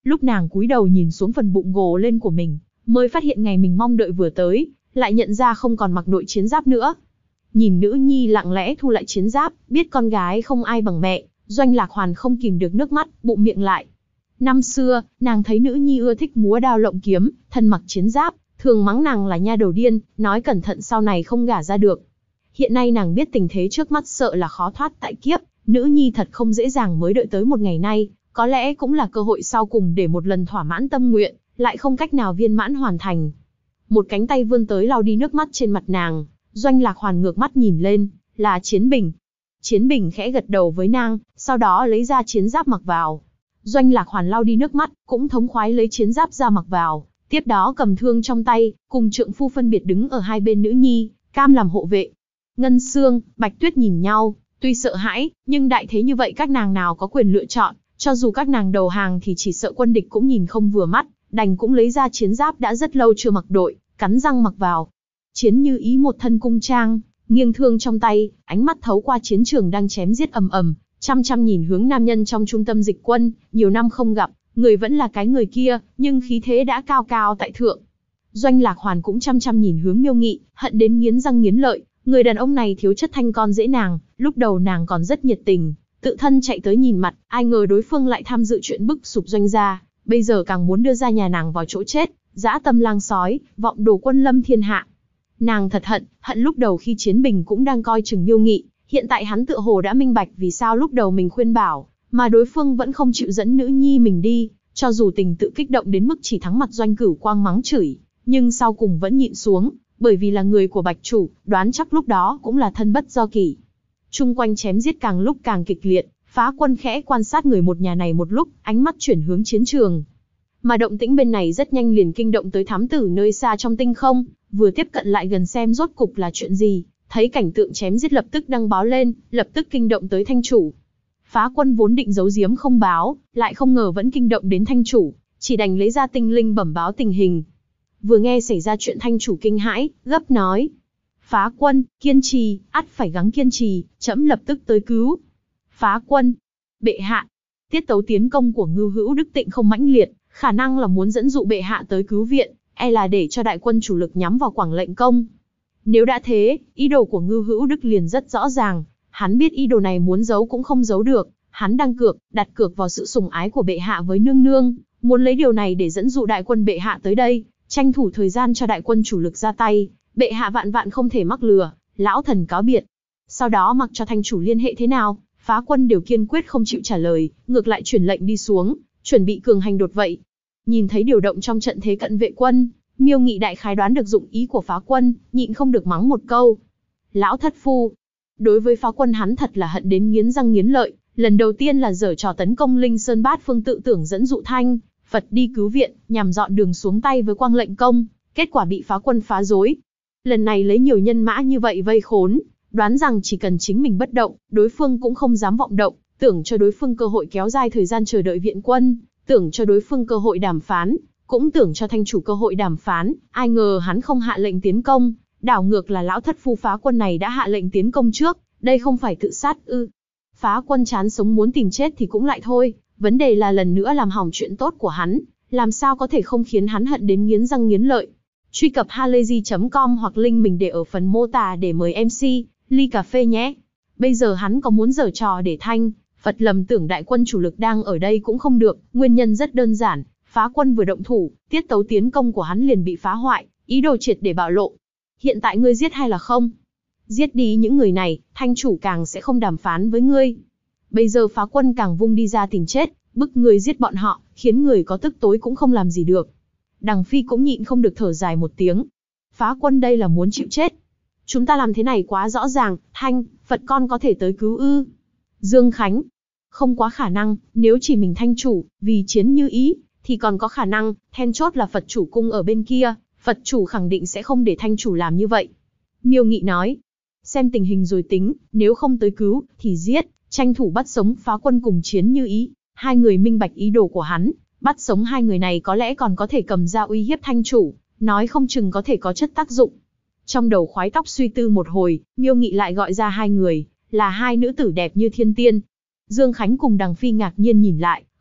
Lúc nàng cúi đầu nhìn xuống phần bụng gồ lên của mình, mới phát hiện ngày mình mong đợi vừa tới, lại nhận ra không còn mặc nội chiến giáp nữa. Nhìn nữ nhi lặng lẽ thu lại chiến giáp, biết con gái không ai bằng mẹ, Doanh Lạc Hoàn không kìm được nước mắt, bụng miệng lại. Năm xưa, nàng thấy nữ nhi ưa thích múa đao lộng kiếm, thân mặc chiến giáp, thường mắng nàng là nha đầu điên, nói cẩn thận sau này không gả ra được. Hiện nay nàng biết tình thế trước mắt sợ là khó thoát tại kiếp, nữ nhi thật không dễ dàng mới đợi tới một ngày nay, có lẽ cũng là cơ hội sau cùng để một lần thỏa mãn tâm nguyện, lại không cách nào viên mãn hoàn thành. Một cánh tay vươn tới lau đi nước mắt trên mặt nàng, Doanh Lạc Hoàn ngược mắt nhìn lên, là Chiến Bình. Chiến Bình khẽ gật đầu với nàng, sau đó lấy ra chiến giáp mặc vào. Doanh Lạc Hoàn lau đi nước mắt, cũng thống khoái lấy chiến giáp ra mặc vào, tiếp đó cầm thương trong tay, cùng trượng phu phân biệt đứng ở hai bên nữ nhi, cam làm hộ vệ. Ngân Xương, Bạch Tuyết nhìn nhau, tuy sợ hãi, nhưng đại thế như vậy các nàng nào có quyền lựa chọn, cho dù các nàng đầu hàng thì chỉ sợ quân địch cũng nhìn không vừa mắt, đành cũng lấy ra chiến giáp đã rất lâu chưa mặc đội, cắn răng mặc vào. Chiến Như Ý một thân cung trang, nghiêng thương trong tay, ánh mắt thấu qua chiến trường đang chém giết ầm ầm, chăm chăm nhìn hướng nam nhân trong trung tâm dịch quân, nhiều năm không gặp, người vẫn là cái người kia, nhưng khí thế đã cao cao tại thượng. Doanh Lạc Hoàn cũng chăm chăm nhìn hướng Miêu Nghị, hận đến nghiến răng nghiến lợi, người đàn ông này thiếu chất thanh con dễ nàng, lúc đầu nàng còn rất nhiệt tình, tự thân chạy tới nhìn mặt, ai ngờ đối phương lại tham dự chuyện bức sụp Doanh gia, bây giờ càng muốn đưa ra nhà nàng vào chỗ chết, dã tâm lang sói, vọng đồ quân lâm thiên hạ. Nàng thật hận lúc đầu khi Chiến Bình cũng đang coi chừng Miêu Nghị, hiện tại hắn tựa hồ đã minh bạch vì sao lúc đầu mình khuyên bảo, mà đối phương vẫn không chịu dẫn nữ nhi mình đi, cho dù tình tự kích động đến mức chỉ thắng mặt Doanh Cửu Quang mắng chửi, nhưng sau cùng vẫn nhịn xuống, bởi vì là người của Bạch chủ, đoán chắc lúc đó cũng là thân bất do kỷ. Chung quanh chém giết càng lúc càng kịch liệt, Phá Quân khẽ quan sát người một nhà này một lúc, ánh mắt chuyển hướng chiến trường. Mà động tĩnh bên này rất nhanh liền kinh động tới thám tử nơi xa trong tinh không, vừa tiếp cận lại gần xem rốt cục là chuyện gì, thấy cảnh tượng chém giết lập tức đăng báo lên, lập tức kinh động tới thanh chủ. Phá Quân vốn định giấu giếm không báo, lại không ngờ vẫn kinh động đến thanh chủ, chỉ đành lấy ra tinh linh bẩm báo tình hình. Vừa nghe xảy ra chuyện thanh chủ kinh hãi, gấp nói: Phá Quân, kiên trì, ắt phải gắng kiên trì, trẫm lập tức tới cứu. Phá Quân, bệ hạ, tiết tấu tiến công của Ngưu Hữu Đức Tịnh không mãnh liệt, khả năng là muốn dẫn dụ bệ hạ tới cứu viện, e là để cho đại quân chủ lực nhắm vào Quảng Lệnh Công. Nếu đã thế, ý đồ của Ngưu Hữu Đức liền rất rõ ràng, hắn biết ý đồ này muốn giấu cũng không giấu được, hắn đang đặt cược vào sự sủng ái của bệ hạ với nương nương, muốn lấy điều này để dẫn dụ đại quân bệ hạ tới đây, tranh thủ thời gian cho đại quân chủ lực ra tay, bệ hạ vạn vạn không thể mắc lừa, lão thần cáo biệt. Sau đó mặc cho thanh chủ liên hệ thế nào, Phá Quân đều kiên quyết không chịu trả lời, ngược lại truyền lệnh đi xuống, chuẩn bị cường hành đột vậy. Nhìn thấy điều động trong trận thế cận vệ quân, Miêu Nghị đại khái đoán được dụng ý của Phá Quân, nhịn không được mắng một câu: lão thất phu. Đối với Phá Quân hắn thật là hận đến nghiến răng nghiến lợi, lần đầu tiên là giở trò tấn công Linh Sơn Bát Phương tự tưởng dẫn dụ Thanh Phật đi cứu viện, nhằm dọn đường xuống tay với Quang Lệnh Công, kết quả bị Phá Quân phá rối. Lần này lấy nhiều nhân mã như vậy vây khốn, đoán rằng chỉ cần chính mình bất động, đối phương cũng không dám vọng động, tưởng cho đối phương cơ hội kéo dài thời gian chờ đợi viện quân, tưởng cho đối phương cơ hội đàm phán, cũng tưởng cho thanh chủ cơ hội đàm phán, ai ngờ hắn không hạ lệnh tiến công, đảo ngược là lão thất phu Phá Quân này đã hạ lệnh tiến công trước, đây không phải tự sát ư? Phá Quân chán sống muốn tìm chết thì cũng lại thôi, vấn đề là lần nữa làm hỏng chuyện tốt của hắn, làm sao có thể không khiến hắn hận đến nghiến răng nghiến lợi. Truy cập halayzi.com hoặc link mình để ở phần mô tả để mời MC ly cà phê nhé. Bây giờ hắn có muốn giở trò để Thanh Phật lầm tưởng đại quân chủ lực đang ở đây cũng không được, nguyên nhân rất đơn giản, Phá Quân vừa động thủ, tiết tấu tiến công của hắn liền bị phá hoại, ý đồ triệt để bạo lộ. Hiện tại ngươi giết hay là không? Giết đi những người này, thanh chủ càng sẽ không đàm phán với ngươi. Bây giờ Phá Quân càng vung đi ra tìm chết, bức người giết bọn họ, khiến người có tức tối cũng không làm gì được. Đằng Phi cũng nhịn không được thở dài một tiếng. Phá Quân đây là muốn chịu chết. Chúng ta làm thế này quá rõ ràng, Thanh Phật con có thể tới cứu ư? Dương Khánh: không quá khả năng, nếu chỉ mình thanh chủ, vì Chiến Như Ý, thì còn có khả năng, then chốt là Phật chủ cung ở bên kia, Phật chủ khẳng định sẽ không để thanh chủ làm như vậy. Miêu Nghị nói: xem tình hình rồi tính, nếu không tới cứu, thì giết, tranh thủ bắt sống Phá Quân cùng Chiến Như Ý. Hai người minh bạch ý đồ của hắn, bắt sống hai người này có lẽ còn có thể cầm ra uy hiếp thanh chủ, nói không chừng có thể có chất tác dụng. Trong đầu khoái tóc suy tư một hồi, Miêu Nghị lại gọi ra hai người, là hai nữ tử đẹp như thiên tiên. Dương Khánh cùng Đằng Phi ngạc nhiên nhìn lại,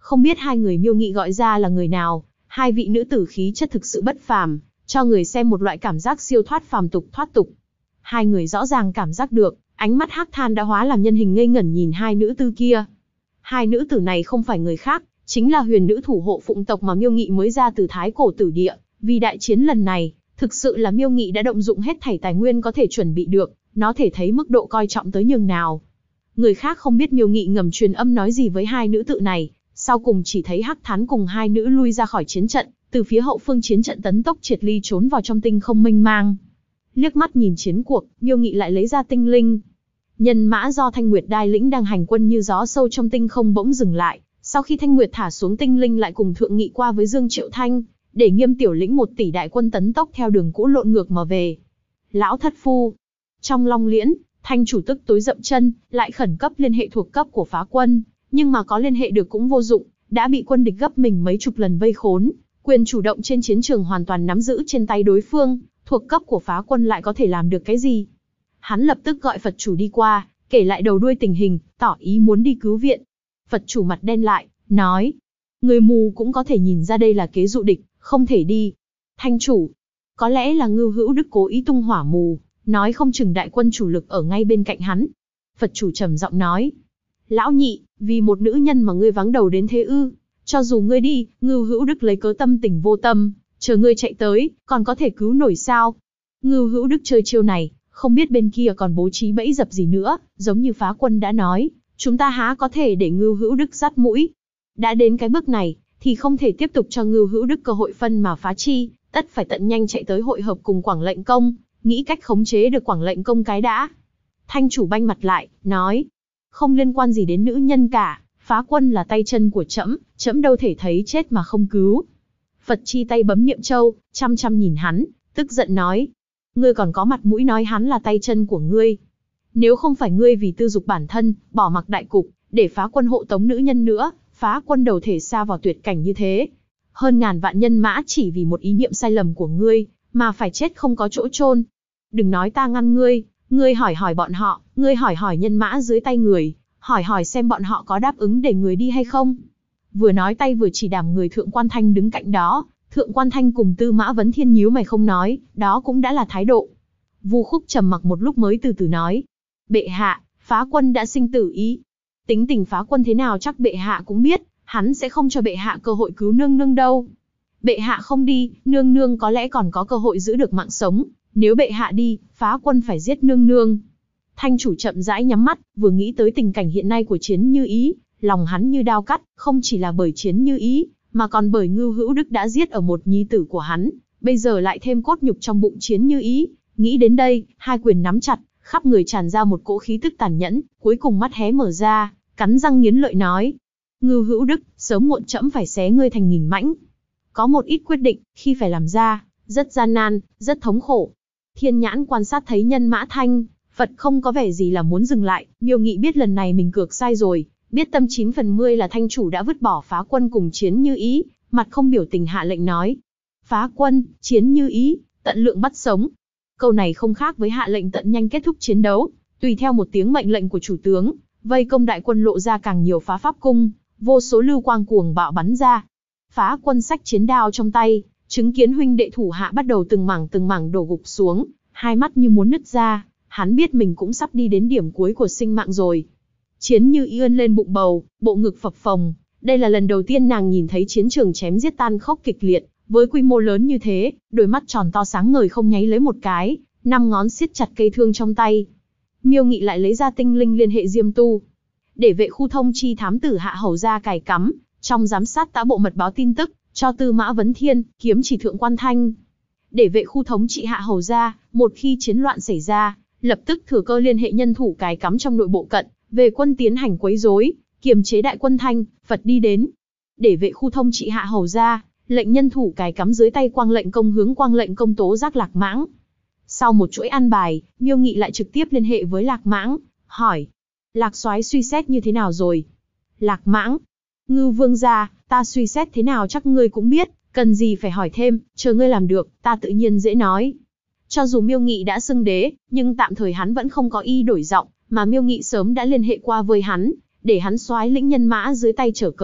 Không biết hai người Miêu Nghị gọi ra là người nào, hai vị nữ tử khí chất thực sự bất phàm, cho người xem một loại cảm giác siêu thoát phàm tục thoát tục. Hai người rõ ràng cảm giác được, ánh mắt Hắc Than đã hóa làm nhân hình ngây ngẩn nhìn hai nữ tử kia. Hai nữ tử này không phải người khác, chính là huyền nữ thủ hộ phụng tộc mà Miêu Nghị mới ra từ Thái Cổ Tử Địa. Vì đại chiến lần này, thực sự là Miêu Nghị đã động dụng hết thảy tài nguyên có thể chuẩn bị được, nó thể thấy mức độ coi trọng tới nhường nào. Người khác không biết Miêu Nghị ngầm truyền âm nói gì với hai nữ tử này, sau cùng chỉ thấy Hắc Thán cùng hai nữ lui ra khỏi chiến trận, từ phía hậu phương chiến trận tấn tốc triệt ly trốn vào trong tinh không mênh mang. Liếc mắt nhìn chiến cuộc, Miêu Nghị lại lấy ra tinh linh. Nhân mã do Thanh Nguyệt Đai lĩnh đang hành quân như gió sâu trong tinh không bỗng dừng lại, sau khi Thanh Nguyệt thả xuống tinh linh lại cùng thượng nghị qua với Dương Triệu Thanh, để Nghiêm tiểu lĩnh 1 tỷ đại quân tấn tốc theo đường cũ lộn ngược mà về. Lão thất phu. Trong Long Liễn, Thanh chủ tức tối dậm chân, lại khẩn cấp liên hệ thuộc cấp của phá quân, nhưng mà có liên hệ được cũng vô dụng, đã bị quân địch gấp mình mấy chục lần vây khốn, quyền chủ động trên chiến trường hoàn toàn nắm giữ trên tay đối phương, thuộc cấp của phá quân lại có thể làm được cái gì? Hắn lập tức gọi Phật chủ đi qua, kể lại đầu đuôi tình hình, tỏ ý muốn đi cứu viện. Phật chủ mặt đen lại, nói, người mù cũng có thể nhìn ra đây là kế dụ địch, không thể đi. Thanh chủ, có lẽ là Ngưu Hữu Đức cố ý tung hỏa mù, nói không chừng đại quân chủ lực ở ngay bên cạnh hắn. Phật chủ trầm giọng nói, lão nhị, vì một nữ nhân mà ngươi vắng đầu đến thế ư? Cho dù ngươi đi, Ngưu Hữu Đức lấy cớ tâm tình vô tâm, chờ ngươi chạy tới, còn có thể cứu nổi sao? Ngưu Hữu Đức chơi chiêu này, không biết bên kia còn bố trí bẫy dập gì nữa, giống như phá quân đã nói, chúng ta há có thể để Ngưu Hữu Đức dắt mũi. Đã đến cái bước này, thì không thể tiếp tục cho Ngưu Hữu Đức cơ hội phân mà phá chi, tất phải tận nhanh chạy tới hội hợp cùng Quảng Lệnh Công, nghĩ cách khống chế được Quảng Lệnh Công cái đã. Thanh chủ banh mặt lại, nói, không liên quan gì đến nữ nhân cả, phá quân là tay chân của trẫm, trẫm đâu thể thấy chết mà không cứu. Phật chi tay bấm niệm châu, chăm chăm nhìn hắn, tức giận nói, ngươi còn có mặt mũi nói hắn là tay chân của ngươi. Nếu không phải ngươi vì tư dục bản thân, bỏ mặc đại cục, để phá quân hộ tống nữ nhân nữa, phá quân đầu thể sa vào tuyệt cảnh như thế. Hơn ngàn vạn nhân mã chỉ vì một ý niệm sai lầm của ngươi, mà phải chết không có chỗ chôn. Đừng nói ta ngăn ngươi hỏi hỏi bọn họ, ngươi hỏi hỏi nhân mã dưới tay người, hỏi hỏi xem bọn họ có đáp ứng để người đi hay không. Vừa nói tay vừa chỉ đàm người Thượng Quan Thanh đứng cạnh đó, Thượng Quan Thanh cùng Tư Mã Vấn Thiên nhíu mày không nói, đó cũng đã là thái độ. Vu Khúc trầm mặc một lúc mới từ từ nói, bệ hạ, phá quân đã sinh tử ý. Tính tình phá quân thế nào chắc bệ hạ cũng biết, hắn sẽ không cho bệ hạ cơ hội cứu nương nương đâu. Bệ hạ không đi, nương nương có lẽ còn có cơ hội giữ được mạng sống, nếu bệ hạ đi, phá quân phải giết nương nương. Thanh chủ chậm rãi nhắm mắt, vừa nghĩ tới tình cảnh hiện nay của Chiến Như Ý, lòng hắn như đao cắt, không chỉ là bởi Chiến Như Ý, mà còn bởi Ngưu Hữu Đức đã giết ở một nhi tử của hắn, bây giờ lại thêm cốt nhục trong bụng Chiến Như Ý. Nghĩ đến đây, hai quyền nắm chặt, khắp người tràn ra một cỗ khí tức tàn nhẫn, cuối cùng mắt hé mở ra, cắn răng nghiến lợi nói, Ngưu Hữu Đức, sớm muộn trẫm phải xé ngươi thành nghìn mảnh. Có một ít quyết định, khi phải làm ra, rất gian nan, rất thống khổ. Thiên nhãn quan sát thấy nhân mã Thanh, Phật không có vẻ gì là muốn dừng lại, Miêu Nghị biết lần này mình cược sai rồi, biết tâm 9 phần 10 là Thanh chủ đã vứt bỏ phá quân cùng Chiến Như Ý, mặt không biểu tình hạ lệnh nói, phá quân, Chiến Như Ý, tận lượng bắt sống. Câu này không khác với hạ lệnh tận nhanh kết thúc chiến đấu, tùy theo một tiếng mệnh lệnh của chủ tướng, vây công đại quân lộ ra càng nhiều phá pháp cung, vô số lưu quang cuồng bạo bắn ra. Phá quân xách chiến đao trong tay, chứng kiến huynh đệ thủ hạ bắt đầu từng mảng đổ gục xuống, hai mắt như muốn nứt ra, hắn biết mình cũng sắp đi đến điểm cuối của sinh mạng rồi. Chiến Như Ý ươn lên bụng bầu, bộ ngực phập phồng, đây là lần đầu tiên nàng nhìn thấy chiến trường chém giết tan khốc kịch liệt, với quy mô lớn như thế, đôi mắt tròn to sáng ngời không nháy lấy một cái, 5 ngón siết chặt cây thương trong tay. Miêu Nghị lại lấy ra tinh linh liên hệ Diêm Tu, để vệ khu thông chi thám tử Hạ Hầu ra cài cắm, trong giám sát tã bộ mật báo tin tức, cho Tư Mã Vấn Thiên, kiếm chỉ Thượng Quan Thanh. Để vệ khu thống trị Hạ Hầu ra, một khi chiến loạn xảy ra, lập tức thừa cơ liên hệ nhân thủ cài cắm trong nội bộ cận, về quân tiến hành quấy rối, kiềm chế đại quân Thanh, Phật đi đến. Để vệ khu thông trị Hạ Hầu ra, lệnh nhân thủ cài cắm dưới tay Quang Lệnh Công hướng Quang Lệnh Công tố giác Lạc Mãng. Sau một chuỗi an bài, Miêu Nghị lại trực tiếp liên hệ với Lạc Mãng, hỏi, Lạc soái suy xét như thế nào rồi? Lạc Mãng, Ngưu vương gia, ta suy xét thế nào chắc ngươi cũng biết, cần gì phải hỏi thêm, chờ ngươi làm được, ta tự nhiên dễ nói. Cho dù Miêu Nghị đã xưng đế, nhưng tạm thời hắn vẫn không có ý đổi giọng, mà Miêu Nghị sớm đã liên hệ qua với hắn, để hắn soái lĩnh nhân mã dưới tay chở cờ,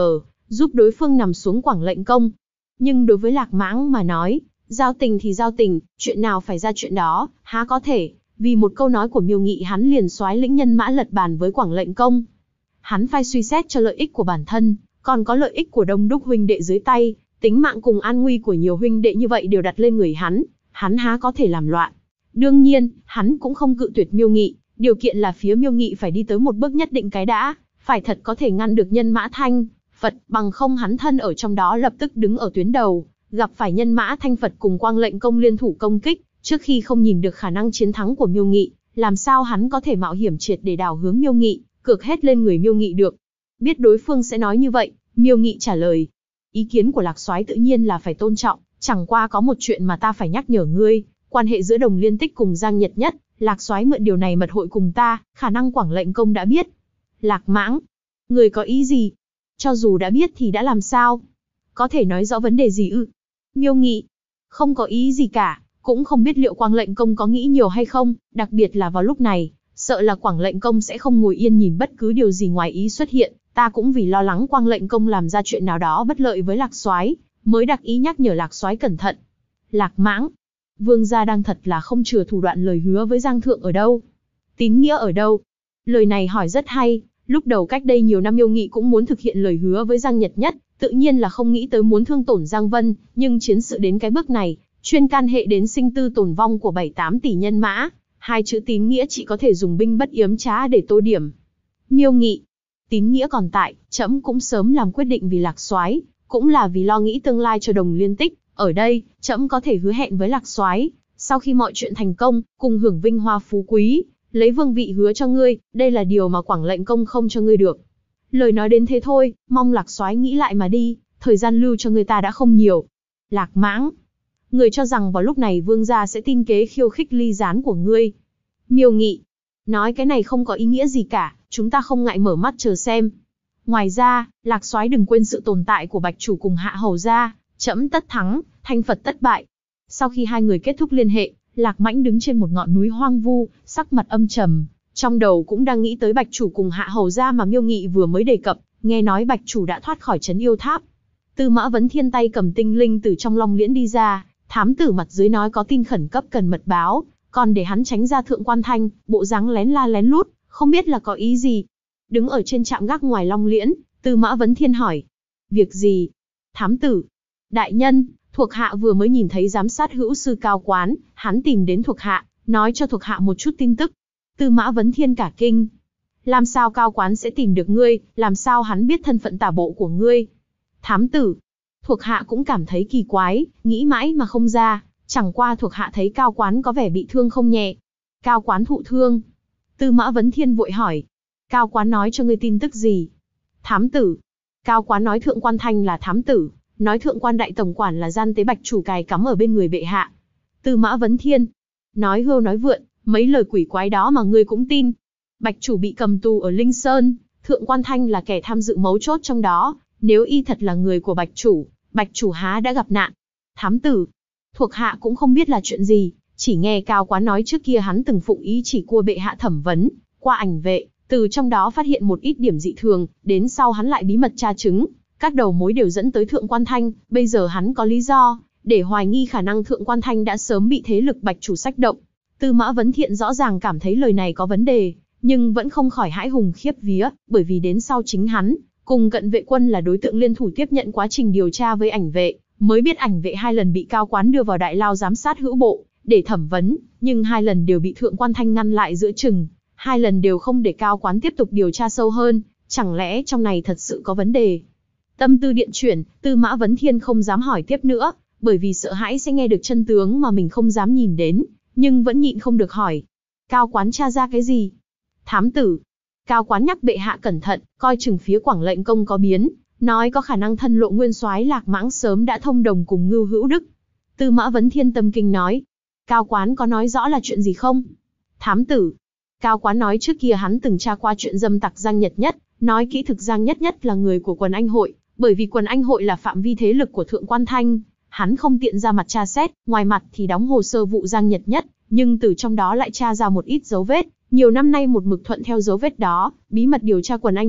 giúp đối phương nằm xuống Quảng Lệnh Công. Nhưng đối với Lạc Mãng mà nói, giao tình thì giao tình, chuyện nào phải ra chuyện đó, há có thể, vì một câu nói của Miêu Nghị hắn liền soái lĩnh nhân mã lật bàn với Quảng Lệnh Công. Hắn phải suy xét cho lợi ích của bản thân, còn có lợi ích của đông đúc huynh đệ dưới tay, tính mạng cùng an nguy của nhiều huynh đệ như vậy đều đặt lên người hắn há có thể làm loạn. Đương nhiên, hắn cũng không cự tuyệt Miêu Nghị, điều kiện là phía Miêu Nghị phải đi tới một bước nhất định cái đã, phải thật có thể ngăn được nhân mã Thanh, Phật, bằng không hắn thân ở trong đó lập tức đứng ở tuyến đầu, gặp phải nhân mã Thanh Phật cùng Quang Lệnh Công liên thủ công kích, trước khi không nhìn được khả năng chiến thắng của Miêu Nghị, làm sao hắn có thể mạo hiểm triệt để đảo hướng Miêu Nghị, cược hết lên người Miêu Nghị được. Biết đối phương sẽ nói như vậy, Miêu Nghị trả lời, ý kiến của Lạc soái tự nhiên là phải tôn trọng, chẳng qua có một chuyện mà ta phải nhắc nhở ngươi, quan hệ giữa Đồng Liên Tích cùng Giang Nhật Nhất, Lạc soái mượn điều này mật hội cùng ta, khả năng Quảng Lệnh Công đã biết. Lạc Mãng, người có ý gì? Cho dù đã biết thì đã làm sao? Có thể nói rõ vấn đề gì ư? Miêu Nghị, không có ý gì cả, cũng không biết liệu Quảng Lệnh Công có nghĩ nhiều hay không, đặc biệt là vào lúc này, sợ là Quảng Lệnh Công sẽ không ngồi yên nhìn bất cứ điều gì ngoài ý xuất hiện, ta cũng vì lo lắng Quảng Lệnh Công làm ra chuyện nào đó bất lợi với Lạc soái, mới đặc ý nhắc nhở Lạc soái cẩn thận. Lạc Mãng, vương gia đang thật là không chừa thủ đoạn lời hứa với Giang thượng ở đâu? Tín nghĩa ở đâu? Lời này hỏi rất hay, lúc đầu cách đây nhiều năm Miêu Nghị cũng muốn thực hiện lời hứa với Giang Nhật Nhất, tự nhiên là không nghĩ tới muốn thương tổn Giang Vân, nhưng chiến sự đến cái bước này, chuyên can hệ đến sinh tư tồn vong của 7-8 tỷ nhân mã, hai chữ tín nghĩa chỉ có thể dùng binh bất yếm trá để tô điểm. Miêu Nghị, tín nghĩa còn tại, trẫm cũng sớm làm quyết định vì Lạc soái, cũng là vì lo nghĩ tương lai cho Đồng Liên Tích, ở đây, trẫm có thể hứa hẹn với Lạc soái, sau khi mọi chuyện thành công, cùng hưởng vinh hoa phú quý, lấy vương vị hứa cho ngươi, đây là điều mà Quảng Lệnh Công không cho ngươi được. Lời nói đến thế thôi, mong Lạc soái nghĩ lại mà đi, thời gian lưu cho người ta đã không nhiều. Lạc Mãng, người cho rằng vào lúc này vương gia sẽ tin kế khiêu khích ly gián của ngươi. Miêu Nghị, nói cái này không có ý nghĩa gì cả, chúng ta không ngại mở mắt chờ xem. Ngoài ra, Lạc soái đừng quên sự tồn tại của Bạch chủ cùng Hạ hầu gia, trẫm tất thắng, Thanh Phật tất bại. Sau khi hai người kết thúc liên hệ, Lạc Mãnh đứng trên một ngọn núi hoang vu, sắc mặt âm trầm, trong đầu cũng đang nghĩ tới Bạch chủ cùng Hạ hầu gia mà Miêu Nghị vừa mới đề cập, nghe nói Bạch chủ đã thoát khỏi trấn yêu tháp. Tư Mã Vấn Thiên tay cầm tinh linh từ trong long liễn đi ra, thám tử mặt dưới nói có tin khẩn cấp cần mật báo, còn để hắn tránh ra Thượng Quan Thanh, bộ dáng lén la lén lút, không biết là có ý gì. Đứng ở trên trạm gác ngoài long liễn, Tư Mã Vấn Thiên hỏi, việc gì? Thám tử, đại nhân, thuộc hạ vừa mới nhìn thấy giám sát hữu sư Cao Quán, hắn tìm đến thuộc hạ, nói cho thuộc hạ một chút tin tức. Tư Mã Vấn Thiên cả kinh. Làm sao Cao Quán sẽ tìm được ngươi, làm sao hắn biết thân phận tả bộ của ngươi? Thám tử, thuộc hạ cũng cảm thấy kỳ quái, nghĩ mãi mà không ra, chẳng qua thuộc hạ thấy Cao Quán có vẻ bị thương không nhẹ. Cao Quán thụ thương. Tư Mã Vấn Thiên vội hỏi, Cao Quán nói cho ngươi tin tức gì? Thám tử, Cao Quán nói Thượng Quan Thanh là thám tử, nói Thượng Quan đại tổng quản là gian tế Bạch chủ cài cắm ở bên người bệ hạ. Tư Mã Vấn Thiên, nói hưu nói vượn, mấy lời quỷ quái đó mà ngươi cũng tin. Bạch chủ bị cầm tù ở Linh Sơn, Thượng Quan Thanh là kẻ tham dự mấu chốt trong đó, nếu y thật là người của Bạch chủ há đã gặp nạn. Thám tử, thuộc hạ cũng không biết là chuyện gì, chỉ nghe Cao Quán nói trước kia hắn từng phụng ý chỉ của bệ hạ thẩm vấn, qua ảnh vệ, từ trong đó phát hiện một ít điểm dị thường, đến sau hắn lại bí mật tra chứng, các đầu mối đều dẫn tới Thượng Quan Thanh, bây giờ hắn có lý do để hoài nghi khả năng Thượng Quan Thanh đã sớm bị thế lực Bạch chủ sách động. Tư Mã Vấn Thiện rõ ràng cảm thấy lời này có vấn đề, nhưng vẫn không khỏi hãi hùng khiếp vía, bởi vì đến sau chính hắn cùng Cận Vệ Quân là đối tượng liên thủ tiếp nhận quá trình điều tra với ảnh vệ, mới biết ảnh vệ 2 lần bị Cao Quán đưa vào đại lao giám sát hữu bộ để thẩm vấn, nhưng 2 lần đều bị Thượng Quan Thanh ngăn lại giữa chừng, 2 lần đều không để Cao Quán tiếp tục điều tra sâu hơn, chẳng lẽ trong này thật sự có vấn đề? Tâm tư điện chuyển, Tư Mã Vấn Thiên không dám hỏi tiếp nữa, bởi vì sợ hãi sẽ nghe được chân tướng mà mình không dám nhìn đến, nhưng vẫn nhịn không được hỏi. Cao Quán tra ra cái gì? Thám tử, Cao Quán nhắc bệ hạ cẩn thận, coi chừng phía Quảng Lệnh Công có biến, nói có khả năng thân lộ nguyên soái Lạc Mãng sớm đã thông đồng cùng Ngưu Hữu Đức. Tư Mã Vấn Thiên tâm kinh nói, Cao Quán có nói rõ là chuyện gì không? Thám tử, Cao Quán nói trước kia hắn từng tra qua chuyện dâm tặc Giang Nhật Nhất, nói kỹ thực Giang Nhất Nhất là người của Quần Anh Hội, bởi vì Quần Anh Hội là phạm vi thế lực của Thượng Quan Thanh, hắn không tiện ra mặt tra xét, ngoài mặt thì đóng hồ sơ vụ Giang Nhật Nhất, nhưng từ trong đó lại tra ra một ít dấu vết, nhiều năm nay một mực thuận theo dấu vết đó, bí mật điều tra Quần Anh Hội,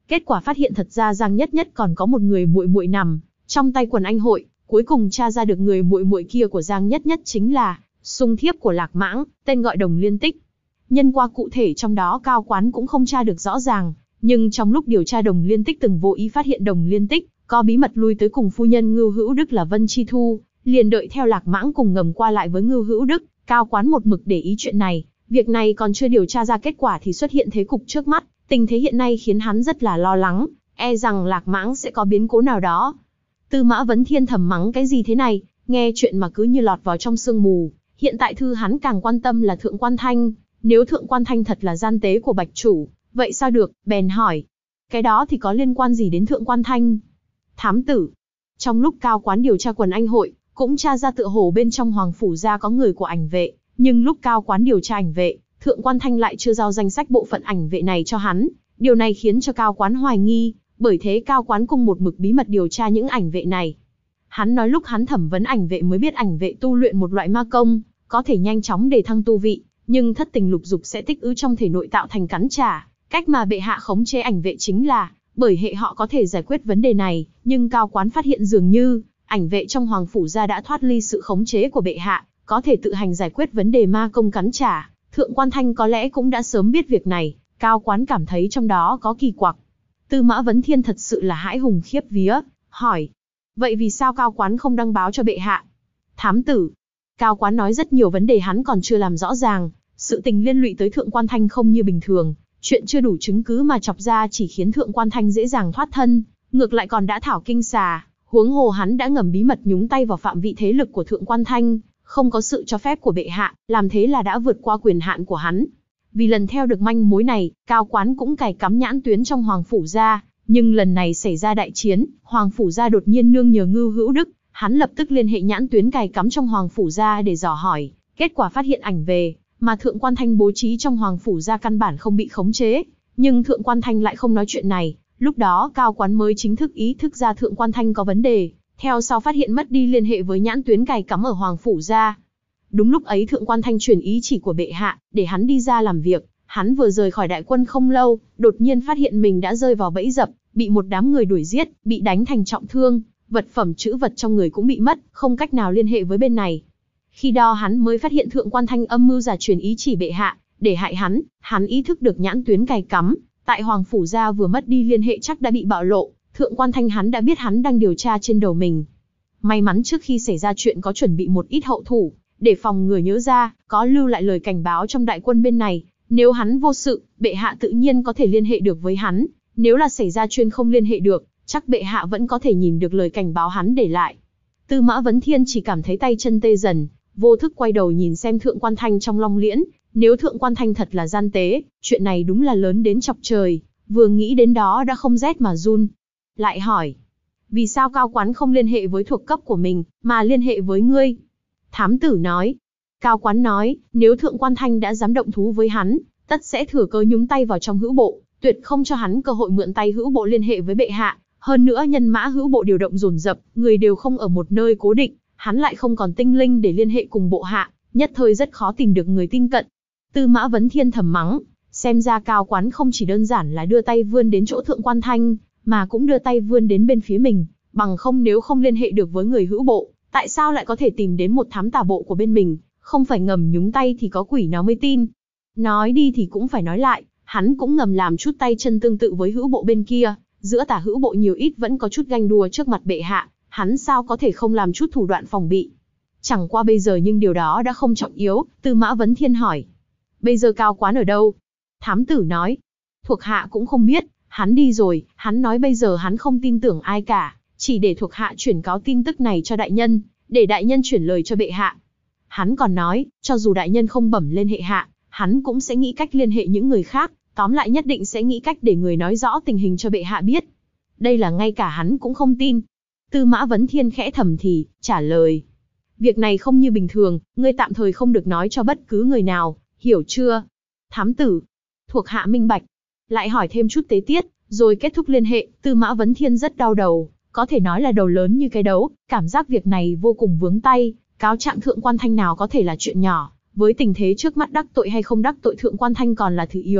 Kết quả phát hiện thật ra Giang Nhất Nhất còn có một người muội muội nằm trong tay quần anh hội, cuối cùng tra ra được người muội muội kia của Giang Nhất Nhất chính là sung thiếp của Lạc Mãng, tên gọi Đồng Liên Tích. Nhân qua cụ thể trong đó Cao Quán cũng không tra được rõ ràng, nhưng trong lúc điều tra Đồng Liên Tích từng vô ý phát hiện Đồng Liên Tích có bí mật lui tới cùng phu nhân Ngưu Hữu Đức là Vân Chi Thu, liền đợi theo Lạc Mãng cùng ngầm qua lại với Ngưu Hữu Đức. Cao Quán một mực để ý chuyện này, việc này còn chưa điều tra ra kết quả thì xuất hiện thế cục trước mắt, tình thế hiện nay khiến hắn rất là lo lắng, e rằng Lạc Mãng sẽ có biến cố nào đó. Tư Mã Vấn Thiên thầm mắng cái gì thế này, nghe chuyện mà cứ như lọt vào trong sương mù. Hiện tại thư hắn càng quan tâm là Thượng Quan Thanh, nếu Thượng Quan Thanh thật là gian tế của Bạch Chủ, vậy sao được, bèn hỏi. Cái đó thì có liên quan gì đến Thượng Quan Thanh? Thám tử. Trong lúc Cao Quán điều tra quần anh hội, cũng tra ra tựa hồ bên trong Hoàng Phủ gia có người của ảnh vệ, nhưng lúc Cao Quán điều tra ảnh vệ, Thượng Quan Thanh lại chưa giao danh sách bộ phận ảnh vệ này cho hắn. Điều này khiến cho Cao Quán hoài nghi, bởi thế Cao Quán cùng một mực bí mật điều tra những ảnh vệ này. Hắn nói lúc hắn thẩm vấn ảnh vệ mới biết ảnh vệ tu luyện một loại ma công, có thể nhanh chóng đề thăng tu vị, nhưng thất tình lục dục sẽ tích ứ trong thể nội tạo thành cắn trả. Cách mà bệ hạ khống chế ảnh vệ chính là, bởi hệ họ có thể giải quyết vấn đề này, nhưng Cao Quán phát hiện dường như, ảnh vệ trong Hoàng Phủ gia đã thoát ly sự khống chế của bệ hạ, có thể tự hành giải quyết vấn đề ma công cắn trả. Thượng Quan Thanh có lẽ cũng đã sớm biết việc này, Cao Quán cảm thấy trong đó có kỳ quặc. Tư Mã Vấn Thiên thật sự là hãi hùng khiếp vía, hỏi. Vậy vì sao Cao Quán không đăng báo cho bệ hạ? Thám tử. Cao Quán nói rất nhiều vấn đề hắn còn chưa làm rõ ràng, sự tình liên lụy tới Thượng Quan Thanh không như bình thường, chuyện chưa đủ chứng cứ mà chọc ra chỉ khiến Thượng Quan Thanh dễ dàng thoát thân, ngược lại còn đã thảo kinh xà, huống hồ hắn đã ngầm bí mật nhúng tay vào phạm vị thế lực của Thượng Quan Thanh, không có sự cho phép của bệ hạ, làm thế là đã vượt qua quyền hạn của hắn. Vì lần theo được manh mối này, Cao Quán cũng cài cắm nhãn tuyến trong Hoàng Phủ gia, nhưng lần này xảy ra đại chiến, Hoàng Phủ gia đột nhiên nương nhờ Ngưu Hữu Đức, hắn lập tức liên hệ nhãn tuyến cài cắm trong Hoàng Phủ gia để dò hỏi, kết quả phát hiện ảnh về, mà Thượng Quan Thanh bố trí trong Hoàng Phủ gia căn bản không bị khống chế, nhưng Thượng Quan Thanh lại không nói chuyện này, lúc đó Cao Quán mới chính thức ý thức ra Thượng Quan Thanh có vấn đề, theo sau phát hiện mất đi liên hệ với nhãn tuyến cài cắm ở Hoàng Phủ gia. Đúng lúc ấy Thượng Quan Thanh truyền ý chỉ của bệ hạ, để hắn đi ra làm việc, hắn vừa rời khỏi đại quân không lâu, đột nhiên phát hiện mình đã rơi vào bẫy dập, bị một đám người đuổi giết, bị đánh thành trọng thương, vật phẩm trữ vật trong người cũng bị mất, không cách nào liên hệ với bên này. Khi đó hắn mới phát hiện Thượng Quan Thanh âm mưu giả truyền ý chỉ bệ hạ, để hại hắn ý thức được nhãn tuyến cài cắm, tại Hoàng Phủ gia vừa mất đi liên hệ chắc đã bị bạo lộ, Thượng Quan Thanh hắn đã biết hắn đang điều tra trên đầu mình. May mắn trước khi xảy ra chuyện có chuẩn bị một ít hậu thủ, để phòng ngừa nhớ ra, có lưu lại lời cảnh báo trong đại quân bên này, nếu hắn vô sự, bệ hạ tự nhiên có thể liên hệ được với hắn, nếu là xảy ra chuyện không liên hệ được, chắc bệ hạ vẫn có thể nhìn được lời cảnh báo hắn để lại. Tư Mã Vấn Thiên chỉ cảm thấy tay chân tê dần, vô thức quay đầu nhìn xem Thượng Quan Thanh trong Long Liễn, nếu Thượng Quan Thanh thật là gian tế, chuyện này đúng là lớn đến chọc trời, vừa nghĩ đến đó đã không rét mà run. Lại hỏi, vì sao Cao Quán không liên hệ với thuộc cấp của mình, mà liên hệ với ngươi? Thám tử nói. Cao Quán nói, nếu Thượng Quan Thanh đã dám động thú với hắn, tất sẽ thừa cơ nhúng tay vào trong Hữu Bộ, tuyệt không cho hắn cơ hội mượn tay Hữu Bộ liên hệ với bệ hạ. Hơn nữa nhân mã Hữu Bộ điều động dồn dập, người đều không ở một nơi cố định, hắn lại không còn tinh linh để liên hệ cùng bộ hạ, nhất thời rất khó tìm được người tin cận. Tư Mã Vấn Thiên thầm mắng, xem ra Cao Quán không chỉ đơn giản là đưa tay vươn đến chỗ Thượng Quan Thanh, mà cũng đưa tay vươn đến bên phía mình, bằng không nếu không liên hệ được với người Hữu Bộ, tại sao lại có thể tìm đến một thám tả bộ của bên mình, không phải ngầm nhúng tay thì có quỷ nào mới tin. Nói đi thì cũng phải nói lại, hắn cũng ngầm làm chút tay chân tương tự với Hữu Bộ bên kia, giữa tả Hữu Bộ nhiều ít vẫn có chút ganh đua trước mặt bệ hạ, hắn sao có thể không làm chút thủ đoạn phòng bị. Chẳng qua bây giờ nhưng điều đó đã không trọng yếu, Tư Mã Vấn Thiên hỏi. Bây giờ Cao Quán ở đâu? Thám tử nói. Thuộc hạ cũng không biết, hắn đi rồi, hắn nói bây giờ hắn không tin tưởng ai cả, chỉ để thuộc hạ chuyển cáo tin tức này cho đại nhân, để đại nhân chuyển lời cho bệ hạ. Hắn còn nói, cho dù đại nhân không bẩm lên hệ hạ, hắn cũng sẽ nghĩ cách liên hệ những người khác, tóm lại nhất định sẽ nghĩ cách để người nói rõ tình hình cho bệ hạ biết. Đây là ngay cả hắn cũng không tin. Tư Mã Vấn Thiên khẽ thầm thì, trả lời. Việc này không như bình thường, ngươi tạm thời không được nói cho bất cứ người nào, hiểu chưa? Thám tử. Thuộc hạ minh bạch. Lại hỏi thêm chút tế tiết, rồi kết thúc liên hệ. Tư Mã Vấn Thiên rất đau đầu, có thể nói là đầu lớn như cái đấu, cảm giác việc này vô cùng vướng tay, cáo trạng Thượng Quan Thanh nào có thể là chuyện nhỏ, với tình thế trước mắt đắc tội hay không đắc tội Thượng Quan Thanh còn là thứ yếu,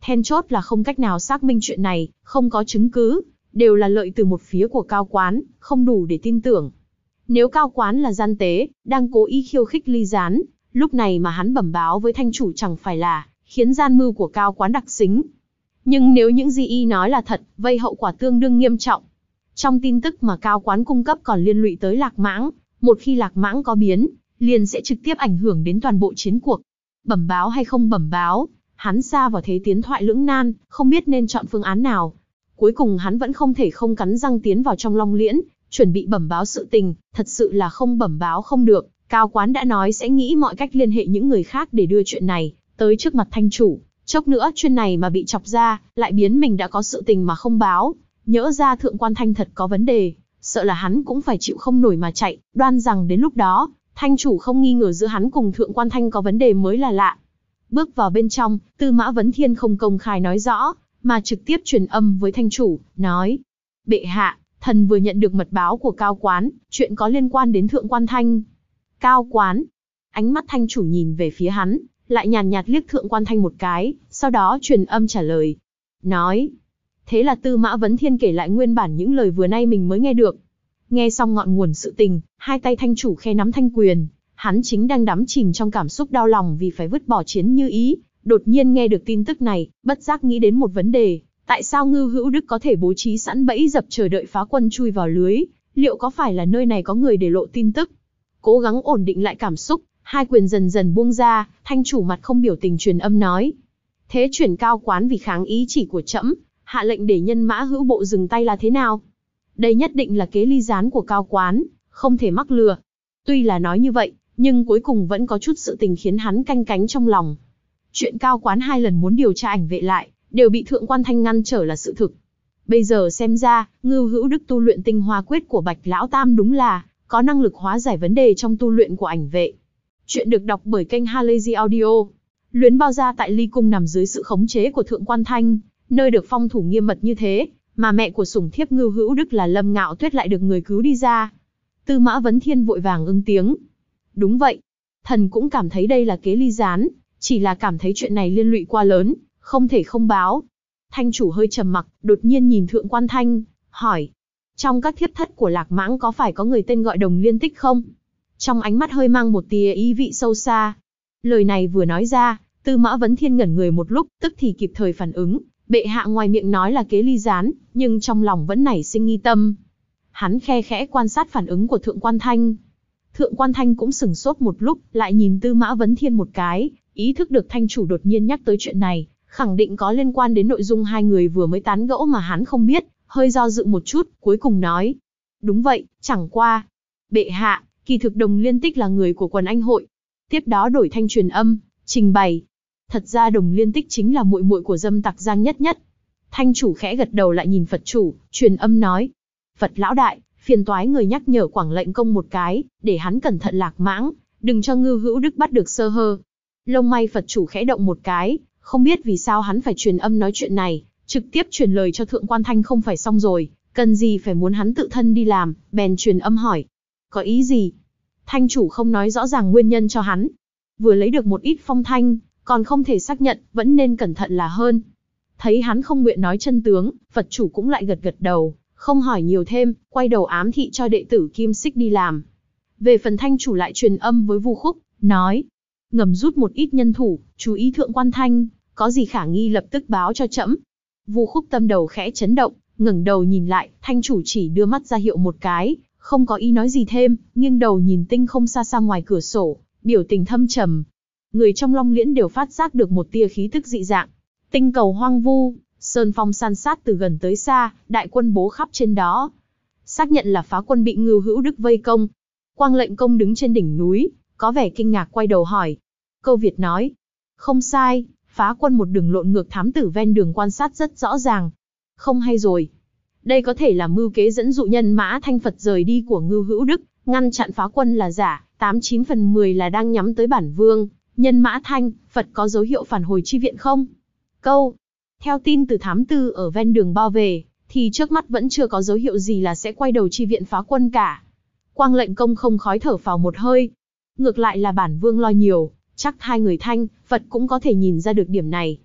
Then chốt là không cách nào xác minh chuyện này, không có chứng cứ, đều là lợi từ một phía của Cao Quán, không đủ để tin tưởng. Nếu Cao Quán là gian tế, đang cố ý khiêu khích Ly Gián, lúc này mà hắn bẩm báo với thanh chủ chẳng phải là khiến gian mưu của Cao Quán đặc xính. Nhưng nếu những gì y nói là thật, vậy hậu quả tương đương nghiêm trọng. Trong tin tức mà Cao Quán cung cấp còn liên lụy tới Lạc Mãng, một khi Lạc Mãng có biến, liền sẽ trực tiếp ảnh hưởng đến toàn bộ chiến cuộc. Bẩm báo hay không bẩm báo, hắn sa vào thế tiến thoại lưỡng nan, không biết nên chọn phương án nào. Cuối cùng hắn vẫn không thể không cắn răng tiến vào trong Long Liễn, chuẩn bị bẩm báo sự tình, thật sự là không bẩm báo không được. Cao Quán đã nói sẽ nghĩ mọi cách liên hệ những người khác để đưa chuyện này tới trước mặt thanh chủ. Chốc nữa chuyện này mà bị chọc ra, lại biến mình đã có sự tình mà không báo. Nhỡ ra Thượng Quan Thanh thật có vấn đề, sợ là hắn cũng phải chịu không nổi mà chạy. Đoan rằng đến lúc đó, thanh chủ không nghi ngờ giữa hắn cùng Thượng Quan Thanh có vấn đề mới là lạ. Bước vào bên trong, Tư Mã Vấn Thiên không công khai nói rõ, mà trực tiếp truyền âm với thanh chủ, nói: Bệ hạ, thần vừa nhận được mật báo của Cao Quán, chuyện có liên quan đến Thượng Quan Thanh. Cao Quán. Ánh mắt thanh chủ nhìn về phía hắn, lại nhàn nhạt liếc Thượng Quan Thanh một cái, sau đó truyền âm trả lời. Nói. Thế là Tư Mã Vấn Thiên kể lại nguyên bản những lời vừa nay mình mới nghe được. Nghe xong ngọn nguồn sự tình, hai tay thanh chủ khe nắm thanh quyền, hắn chính đang đắm chìm trong cảm xúc đau lòng vì phải vứt bỏ Chiến Như Ý, đột nhiên nghe được tin tức này, bất giác nghĩ đến một vấn đề, tại sao Ngưu Hữu Đức có thể bố trí sẵn bẫy dập chờ đợi phá quân chui vào lưới, liệu có phải là nơi này có người để lộ tin tức? Cố gắng ổn định lại cảm xúc, hai quyền dần dần buông ra, thanh chủ mặt không biểu tình truyền âm nói: Thế chuyển Cao Quán vì kháng ý chỉ của trẫm, hạ lệnh để nhân mã hữu bộ dừng tay là thế nào? Đây nhất định là kế Ly Gián của Cao Quán, không thể mắc lừa. Tuy là nói như vậy, nhưng cuối cùng vẫn có chút sự tình khiến hắn canh cánh trong lòng. Chuyện Cao Quán 2 lần muốn điều tra ảnh vệ lại, đều bị Thượng Quan Thanh ngăn trở là sự thực. Bây giờ xem ra, Ngưu Hữu Đức tu luyện tinh hoa quyết của Bạch Lão Tam đúng là có năng lực hóa giải vấn đề trong tu luyện của ảnh vệ. Chuyện được đọc bởi kênh Halazy Audio. Luyến bao gia tại Ly Cung nằm dưới sự khống chế của Thượng Quan Thanh, nơi được phong thủ nghiêm mật như thế, mà mẹ của sủng thiếp Ngưu Hữu Đức là Lâm Ngạo Tuyết lại được người cứu đi ra. Tư Mã Vấn Thiên vội vàng ứng tiếng. Đúng vậy, thần cũng cảm thấy đây là kế Ly Gián, chỉ là cảm thấy chuyện này liên lụy quá lớn, không thể không báo. Thanh chủ hơi trầm mặc, đột nhiên nhìn Thượng Quan Thanh, hỏi: Trong các thiếp thất của Lạc Mãng có phải có người tên gọi Đồng Liên Tích không? Trong ánh mắt hơi mang một tia ý vị sâu xa. Lời này vừa nói ra, Tư Mã Vấn Thiên ngẩn người một lúc, tức thì kịp thời phản ứng. Bệ hạ ngoài miệng nói là kế Ly Gián, nhưng trong lòng vẫn nảy sinh nghi tâm. Hắn khe khẽ quan sát phản ứng của Thượng Quan Thanh. Thượng Quan Thanh cũng sửng sốt một lúc, lại nhìn Tư Mã Vấn Thiên một cái, ý thức được thanh chủ đột nhiên nhắc tới chuyện này, khẳng định có liên quan đến nội dung hai người vừa mới tán gẫu mà hắn không biết, hơi do dự một chút, cuối cùng nói: Đúng vậy, chẳng qua. Bệ hạ, kỳ thực Đồng Liên Tích là người của quần anh hội. Tiếp đó đổi thanh truyền âm, trình bày. Thật ra Đồng Liên Tích chính là muội muội của dâm tặc Giang Nhất Nhất. Thanh chủ khẽ gật đầu lại nhìn Phật chủ, truyền âm nói: Phật lão đại, phiền toái người nhắc nhở Quảng Lệnh Công một cái, để hắn cẩn thận Lạc Mãng, đừng cho Ngưu Hữu Đức bắt được sơ hở. Lông may Phật chủ khẽ động một cái, không biết vì sao hắn phải truyền âm nói chuyện này, trực tiếp truyền lời cho Thượng Quan Thanh không phải xong rồi, cần gì phải muốn hắn tự thân đi làm, bèn truyền âm hỏi: Có ý gì? Thanh chủ không nói rõ ràng nguyên nhân cho hắn. Vừa lấy được một ít phong thanh, còn không thể xác nhận, vẫn nên cẩn thận là hơn. Thấy hắn không nguyện nói chân tướng, Phật chủ cũng lại gật gật đầu, không hỏi nhiều thêm, quay đầu ám thị cho đệ tử Kim Xích đi làm. Về phần thanh chủ lại truyền âm với Vu Khúc, nói: Ngầm rút một ít nhân thủ, chú ý Thượng Quan Thanh, có gì khả nghi lập tức báo cho trẫm. Vu Khúc tâm đầu khẽ chấn động, ngẩng đầu nhìn lại, thanh chủ chỉ đưa mắt ra hiệu một cái, không có ý nói gì thêm, nghiêng đầu nhìn tinh không xa xa ngoài cửa sổ, biểu tình thâm trầm. Người trong Long Liễn đều phát giác được một tia khí tức dị dạng. Tinh cầu hoang vu, sơn phong san sát từ gần tới xa, đại quân bố khắp trên đó. Xác nhận là phá quân bị Ngưu Hữu Đức vây công. Quang Lệnh Công đứng trên đỉnh núi, có vẻ kinh ngạc quay đầu hỏi. Câu Việt nói: Không sai, phá quân một đường lộn ngược thám tử ven đường quan sát rất rõ ràng. Không hay rồi. Đây có thể là mưu kế dẫn dụ nhân mã Thanh Phật rời đi của Ngưu Hữu Đức, ngăn chặn phá quân là giả, 89 phần 10 là đang nhắm tới bản vương. Nhân mã Thanh, Phật có dấu hiệu phản hồi chi viện không? Câu. Theo tin từ thám tư ở ven đường bao về, thì trước mắt vẫn chưa có dấu hiệu gì là sẽ quay đầu chi viện phá quân cả. Quang Lệnh Công không khói thở phào một hơi. Ngược lại là bản vương lo nhiều, chắc hai người Thanh, Phật cũng có thể nhìn ra được điểm này.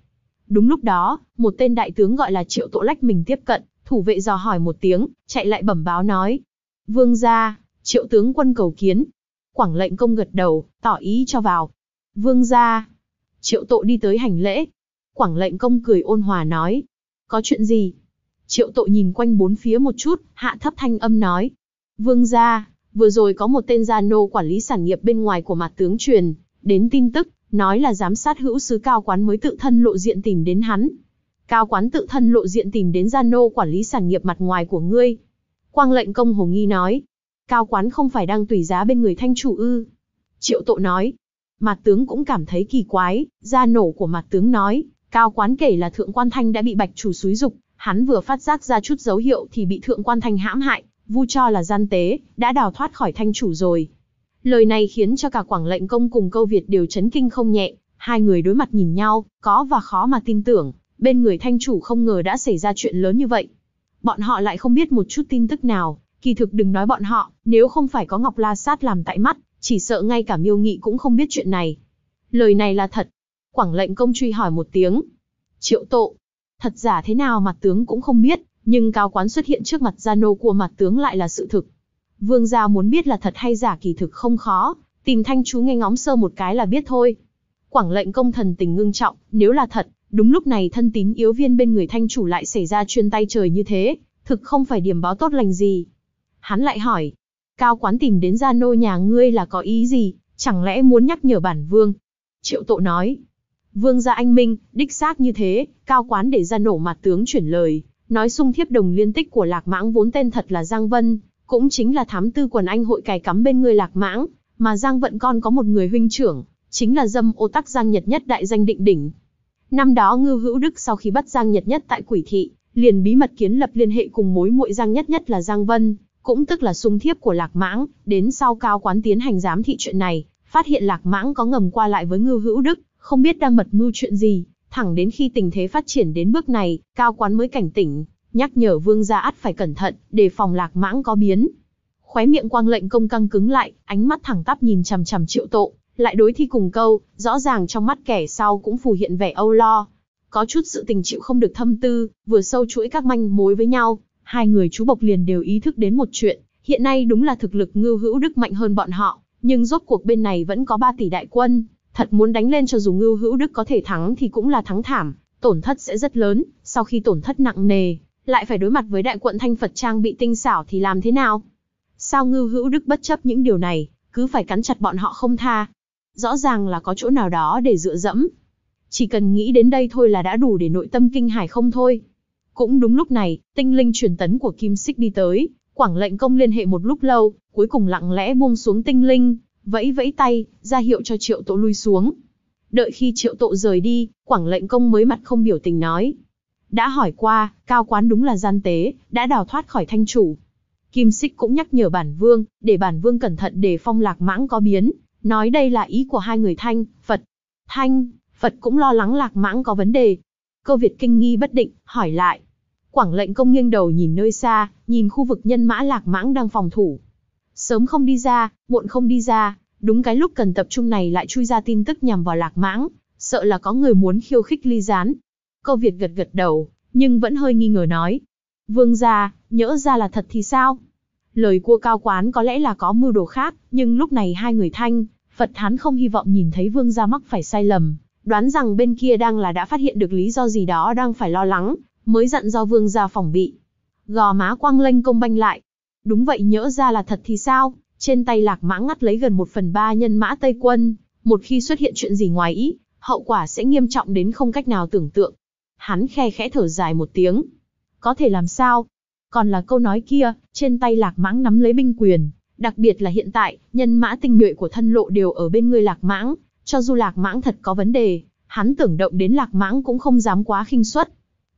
Đúng lúc đó, một tên đại tướng gọi là Triệu Tộ lách mình tiếp cận, thủ vệ dò hỏi một tiếng, chạy lại bẩm báo nói. Vương gia, Triệu tướng quân cầu kiến. Quảng lệnh công gật đầu, tỏ ý cho vào. Vương gia. Triệu Tộ đi tới hành lễ. Quảng lệnh công cười ôn hòa nói. Có chuyện gì? Triệu Tộ nhìn quanh bốn phía một chút, hạ thấp thanh âm nói. Vương gia, vừa rồi có một tên gia nô quản lý sản nghiệp bên ngoài của mặt tướng truyền đến tin tức, nói là giám sát hữu sứ Cao Quán mới tự thân lộ diện tìm đến hắn. Cao Quán tự thân lộ diện tìm đến gia nô quản lý sản nghiệp mặt ngoài của ngươi. Quang lệnh công hồ nghi nói. Cao Quán không phải đang tùy giá bên người thanh chủ ư? Triệu Tộ nói. Mặt tướng cũng cảm thấy kỳ quái, gia nổ của mặt tướng nói, Cao Quán kể là Thượng Quan Thanh đã bị Bạch chủ xúi giục, hắn vừa phát giác ra chút dấu hiệu thì bị Thượng Quan Thanh hãm hại, vu cho là gian tế, đã đào thoát khỏi thanh chủ rồi. Lời này khiến cho cả Quảng lệnh công cùng Câu Việt đều chấn kinh không nhẹ, hai người đối mặt nhìn nhau, có và khó mà tin tưởng, bên người thanh chủ không ngờ đã xảy ra chuyện lớn như vậy. Bọn họ lại không biết một chút tin tức nào, kỳ thực đừng nói bọn họ, nếu không phải có Ngọc La Sát làm tại mắt, chỉ sợ ngay cả Miêu Nghị cũng không biết chuyện này. Lời này là thật. Quảng lệnh công truy hỏi một tiếng. Triệu Tộ, thật giả thế nào mặt tướng cũng không biết, nhưng Cao Quán xuất hiện trước mặt gia nô của mặt tướng lại là sự thực. Vương gia muốn biết là thật hay giả kỳ thực không khó, tìm thanh chú nghe ngóng sơ một cái là biết thôi. Quảng lệnh công thần tình ngưng trọng, nếu là thật, đúng lúc này thân tín yếu viên bên người thanh chủ lại xảy ra chuyên tay trời như thế, thực không phải điểm báo tốt lành gì. Hắn lại hỏi, Cao Quán tìm đến gia nô nhà ngươi là có ý gì, chẳng lẽ muốn nhắc nhở bản vương? Triệu Tộ nói, vương gia anh minh, đích xác như thế, Cao Quán để ra nổ mặt tướng chuyển lời, nói xung thiếp đồng liên tích của Lạc Mãng vốn tên thật là Giang Vân, cũng chính là thám tư quần anh hội cài cắm bên người Lạc Mãng, mà Giang Vận con có một người huynh trưởng, chính là dâm ô tắc Giang Nhật Nhất đại danh định đỉnh. Năm đó Ngưu Hữu Đức sau khi bắt Giang Nhật Nhất tại Quỷ Thị, liền bí mật kiến lập liên hệ cùng mối muội Giang Nhất Nhất là Giang Vân, cũng tức là xung thiếp của Lạc Mãng, đến sau Cao Quán tiến hành giám thị chuyện này, phát hiện Lạc Mãng có ngầm qua lại với Ngưu Hữu Đức, không biết đang mật mưu chuyện gì, thẳng đến khi tình thế phát triển đến bước này, Cao Quán mới cảnh tỉnh, nhắc nhở vương gia ắt phải cẩn thận, đề phòng Lạc Mãng có biến. Khóe miệng Quang lệnh công căng cứng lại, ánh mắt thẳng tắp nhìn chằm chằm Triệu Tộ, lại đối thi cùng câu, rõ ràng trong mắt kẻ sau cũng phù hiện vẻ âu lo. Có chút sự tình chịu không được thâm tư, vừa sâu chuỗi các manh mối với nhau, hai người chú bộc liền đều ý thức đến một chuyện, hiện nay đúng là thực lực Ngưu Hữu Đức mạnh hơn bọn họ, nhưng rốt cuộc bên này vẫn có 3 tỷ đại quân, thật muốn đánh lên cho dù Ngưu Hữu Đức có thể thắng thì cũng là thắng thảm, tổn thất sẽ rất lớn, sau khi tổn thất nặng nề, lại phải đối mặt với đại quận Thanh Phật trang bị tinh xảo thì làm thế nào? Sao Ngưu Hữu Đức bất chấp những điều này, cứ phải cắn chặt bọn họ không tha? Rõ ràng là có chỗ nào đó để dựa dẫm. Chỉ cần nghĩ đến đây thôi là đã đủ để nội tâm kinh hãi không thôi. Cũng đúng lúc này, tinh linh truyền tấn của Kim Xích đi tới, Quảng lệnh công liên hệ một lúc lâu, cuối cùng lặng lẽ buông xuống tinh linh, vẫy vẫy tay, ra hiệu cho Triệu Tộ lui xuống. Đợi khi Triệu Tộ rời đi, Quảng lệnh công mới mặt không biểu tình nói. Đã hỏi qua, Cao Quán đúng là gian tế, đã đào thoát khỏi thanh chủ. Kim Xích cũng nhắc nhở bản vương, để bản vương cẩn thận đề phong Lạc Mãng có biến, nói đây là ý của hai người Thanh, Phật. Thanh, Phật cũng lo lắng Lạc Mãng có vấn đề. Câu Việt kinh nghi bất định, hỏi lại. Quảng lệnh công nghiêng đầu nhìn nơi xa, nhìn khu vực nhân mã Lạc Mãng đang phòng thủ. Sớm không đi ra, muộn không đi ra, đúng cái lúc cần tập trung này lại chui ra tin tức nhằm vào Lạc Mãng, sợ là có người muốn khiêu khích Ly Gián. Câu Việt gật gật đầu, nhưng vẫn hơi nghi ngờ nói. Vương gia, nhỡ ra là thật thì sao? Lời của Cao Quán có lẽ là có mưu đồ khác, nhưng lúc này hai người Thanh, Phật hắn không hy vọng nhìn thấy vương gia mắc phải sai lầm, đoán rằng bên kia đang là đã phát hiện được lý do gì đó đang phải lo lắng, mới dặn do vương gia phòng bị. Gò má Quang lệnh công banh lại. Đúng vậy, nhỡ ra là thật thì sao? Trên tay Lạc Mãng ngắt lấy gần 1/3 nhân mã Tây quân, một khi xuất hiện chuyện gì ngoài ý, hậu quả sẽ nghiêm trọng đến không cách nào tưởng tượng. Hắn khe khẽ thở dài một tiếng. Có thể làm sao? Còn là câu nói kia, trên tay Lạc Mãng nắm lấy binh quyền, đặc biệt là hiện tại, nhân mã tinh nhuệ của thân lộ đều ở bên người Lạc Mãng, cho dù Lạc Mãng thật có vấn đề, hắn tưởng động đến Lạc Mãng cũng không dám quá khinh suất.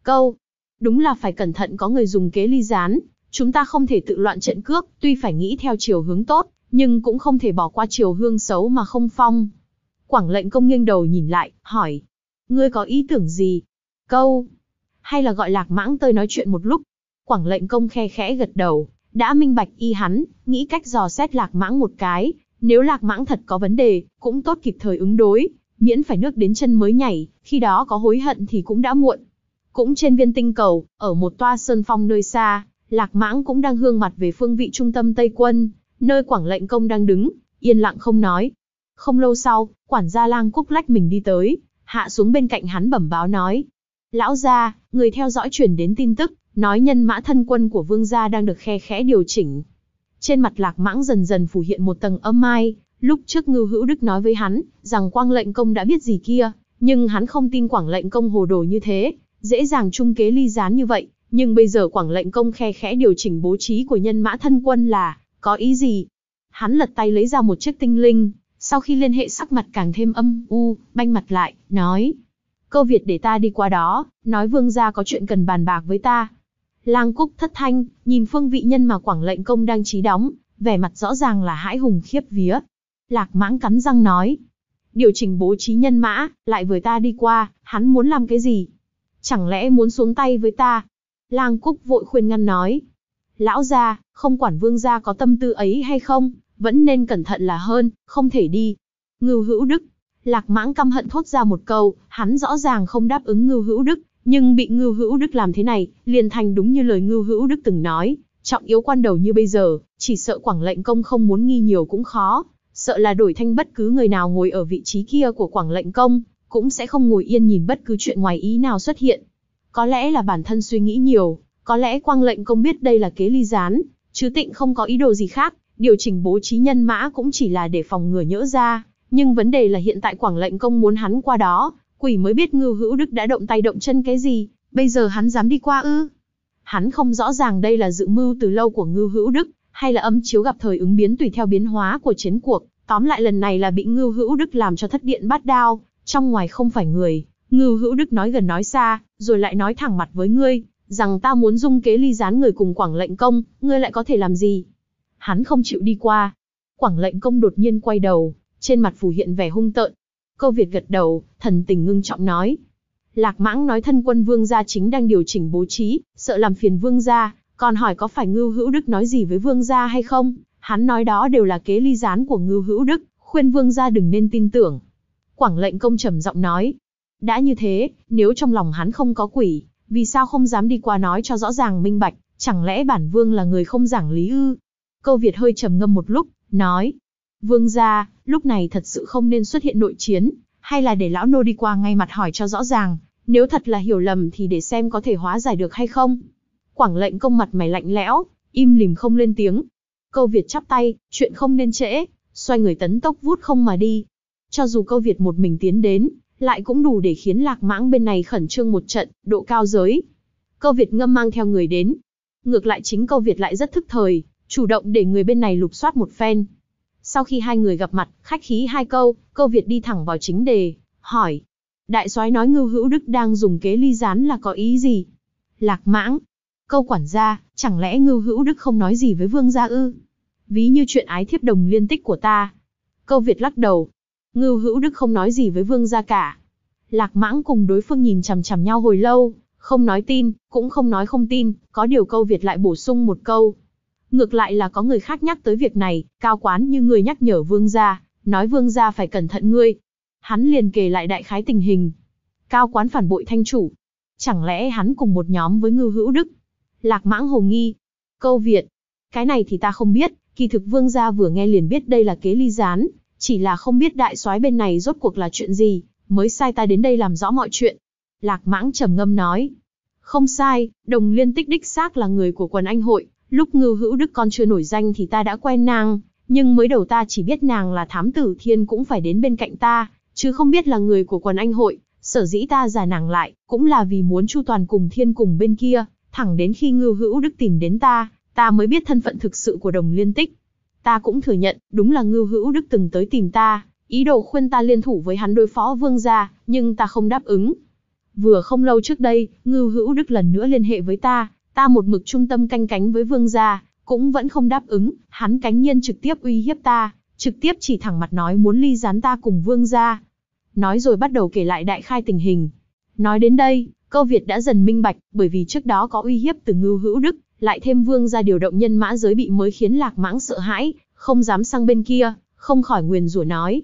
Đúng là phải cẩn thận có người dùng kế Ly Gián, chúng ta không thể tự loạn trận cước, tuy phải nghĩ theo chiều hướng tốt, nhưng cũng không thể bỏ qua chiều hướng xấu mà không phong. Quảng lệnh công nghiêng đầu nhìn lại, hỏi. Ngươi có ý tưởng gì? Hay là gọi Lạc Mãng tới nói chuyện một lúc? Quảng lệnh công khe khẽ gật đầu, đã minh bạch ý hắn, nghĩ cách dò xét Lạc Mãng một cái, nếu Lạc Mãng thật có vấn đề, cũng tốt kịp thời ứng đối, miễn phải nước đến chân mới nhảy, khi đó có hối hận thì cũng đã muộn. Cũng trên viên tinh cầu, ở một toa sơn phong nơi xa, Lạc Mãng cũng đang hương mặt về phương vị trung tâm Tây Quân, nơi Quảng Lệnh Công đang đứng, yên lặng không nói. Không lâu sau, quản gia Lang Cúc lách mình đi tới, hạ xuống bên cạnh hắn bẩm báo nói. Lão gia, người theo dõi truyền đến tin tức, nói nhân mã thân quân của vương gia đang được khe khẽ điều chỉnh. Trên mặt Lạc Mãng dần dần phủ hiện một tầng âm ai, lúc trước Ngưu Hữu Đức nói với hắn, rằng Quang Lệnh Công đã biết gì kia, nhưng hắn không tin Quảng Lệnh Công hồ đồ như thế, dễ dàng trung kế ly gián như vậy, nhưng bây giờ Quảng Lệnh Công khe khẽ điều chỉnh bố trí của nhân mã thân quân là, có ý gì? Hắn lật tay lấy ra một chiếc tinh linh, sau khi liên hệ sắc mặt càng thêm âm u, banh mặt lại, nói. Câu Việt để ta đi qua đó, nói vương gia có chuyện cần bàn bạc với ta. Lang Cúc thất thanh, nhìn phương vị nhân mà Quảng Lệnh Công đang trí đóng, vẻ mặt rõ ràng là hãi hùng khiếp vía. Lạc Mãng cắn răng nói. Điều chỉnh bố trí nhân mã, lại với ta đi qua, hắn muốn làm cái gì? Chẳng lẽ muốn xuống tay với ta? Lang Cúc vội khuyên ngăn nói. Lão gia, không quản vương gia có tâm tư ấy hay không, vẫn nên cẩn thận là hơn, không thể đi. Ngưu Hữu Đức. Lạc Mãng căm hận thốt ra một câu, hắn rõ ràng không đáp ứng Ngưu Hữu Đức, nhưng bị Ngưu Hữu Đức làm thế này, liền thành đúng như lời Ngưu Hữu Đức từng nói, trọng yếu quan đầu như bây giờ, chỉ sợ Quảng Lệnh Công không muốn nghi nhiều cũng khó, sợ là đổi thanh bất cứ người nào ngồi ở vị trí kia của Quảng Lệnh Công, cũng sẽ không ngồi yên nhìn bất cứ chuyện ngoài ý nào xuất hiện. Có lẽ là bản thân suy nghĩ nhiều, có lẽ Quang Lệnh Công biết đây là kế ly gián, chứ tịnh không có ý đồ gì khác, điều chỉnh bố trí nhân mã cũng chỉ là để phòng ngừa nhỡ ra. Nhưng vấn đề là hiện tại Quảng Lệnh Công muốn hắn qua đó, quỷ mới biết Ngưu Hữu Đức đã động tay động chân cái gì, bây giờ hắn dám đi qua ư? Hắn không rõ ràng đây là dự mưu từ lâu của Ngưu Hữu Đức, hay là âm chiếu gặp thời ứng biến tùy theo biến hóa của chiến cuộc, tóm lại lần này là bị Ngưu Hữu Đức làm cho thất điện bát đao, trong ngoài không phải người. Ngưu Hữu Đức nói gần nói xa, rồi lại nói thẳng mặt với ngươi, rằng ta muốn dung kế ly gián người cùng Quảng Lệnh Công, ngươi lại có thể làm gì? Hắn không chịu đi qua. Quảng Lệnh Công đột nhiên quay đầu, trên mặt phủ hiện vẻ hung tợn. Câu Việt gật đầu, thần tình ngưng trọng nói. Lạc Mãng nói thân quân vương gia chính đang điều chỉnh bố trí, sợ làm phiền vương gia, còn hỏi có phải Ngưu Hữu Đức nói gì với vương gia hay không? Hắn nói đó đều là kế ly gián của Ngưu Hữu Đức, khuyên vương gia đừng nên tin tưởng. Quảng Lệnh Công trầm giọng nói. Đã như thế, nếu trong lòng hắn không có quỷ, vì sao không dám đi qua nói cho rõ ràng minh bạch, chẳng lẽ bản vương là người không giảng lý ư? Câu Việt hơi trầm ngâm một lúc, nói. Vương gia, lúc này thật sự không nên xuất hiện nội chiến, hay là để lão nô đi qua ngay mặt hỏi cho rõ ràng, nếu thật là hiểu lầm thì để xem có thể hóa giải được hay không. Quảng Lệnh Công mặt mày lạnh lẽo, im lìm không lên tiếng. Câu Việt chắp tay, chuyện không nên trễ, xoay người tấn tốc vút không mà đi. Cho dù Câu Việt một mình tiến đến, lại cũng đủ để khiến Lạc Mãng bên này khẩn trương một trận, độ cao giới. Câu Việt ngâm mang theo người đến. Ngược lại chính Câu Việt lại rất thức thời, chủ động để người bên này lục soát một phen. Sau khi hai người gặp mặt, khách khí hai câu, Câu Việt đi thẳng vào chính đề, hỏi. Đại soái nói Ngưu Hữu Đức đang dùng kế ly gián là có ý gì? Lạc Mãng. Câu quản gia, chẳng lẽ Ngưu Hữu Đức không nói gì với vương gia ư? Ví như chuyện ái thiếp Đồng Liên Tích của ta. Câu Việt lắc đầu. Ngưu Hữu Đức không nói gì với vương gia cả. Lạc Mãng cùng đối phương nhìn chằm chằm nhau hồi lâu, không nói tin, cũng không nói không tin, có điều Câu Việt lại bổ sung một câu. Ngược lại là có người khác nhắc tới việc này, cao quán như người nhắc nhở vương gia, nói vương gia phải cẩn thận ngươi. Hắn liền kể lại đại khái tình hình. Cao quán phản bội thanh chủ. Chẳng lẽ hắn cùng một nhóm với Ngưu Hữu Đức? Lạc Mãng hồ nghi. Câu Việt. Cái này thì ta không biết, kỳ thực vương gia vừa nghe liền biết đây là kế ly gián, chỉ là không biết đại soái bên này rốt cuộc là chuyện gì, mới sai ta đến đây làm rõ mọi chuyện. Lạc Mãng trầm ngâm nói. Không sai, Đồng Liên Tích đích xác là người của quần anh hội, lúc Ngưu Hữu Đức còn chưa nổi danh thì ta đã quen nàng, nhưng mới đầu ta chỉ biết nàng là thám tử Thiên cũng phải đến bên cạnh ta, chứ không biết là người của quần anh hội. Sở dĩ ta giả nàng lại, cũng là vì muốn chu toàn cùng Thiên cùng bên kia, thẳng đến khi Ngưu Hữu Đức tìm đến ta mới biết thân phận thực sự của Đồng Liên Tích. Ta cũng thừa nhận, đúng là Ngưu Hữu Đức từng tới tìm ta, ý đồ khuyên ta liên thủ với hắn đối phó vương gia, nhưng ta không đáp ứng. Vừa không lâu trước đây, Ngưu Hữu Đức lần nữa liên hệ với ta một mực trung tâm canh cánh với vương gia, cũng vẫn không đáp ứng, hắn cánh nhiên trực tiếp uy hiếp ta, trực tiếp chỉ thẳng mặt nói muốn ly gián ta cùng vương gia. Nói rồi bắt đầu kể lại đại khai tình hình. Nói đến đây, Câu Việt đã dần minh bạch, bởi vì trước đó có uy hiếp từ Ngưu Hữu Đức, lại thêm vương gia điều động nhân mã giới bị mới khiến Lạc Mãng sợ hãi, không dám sang bên kia, không khỏi nguyền rủa nói.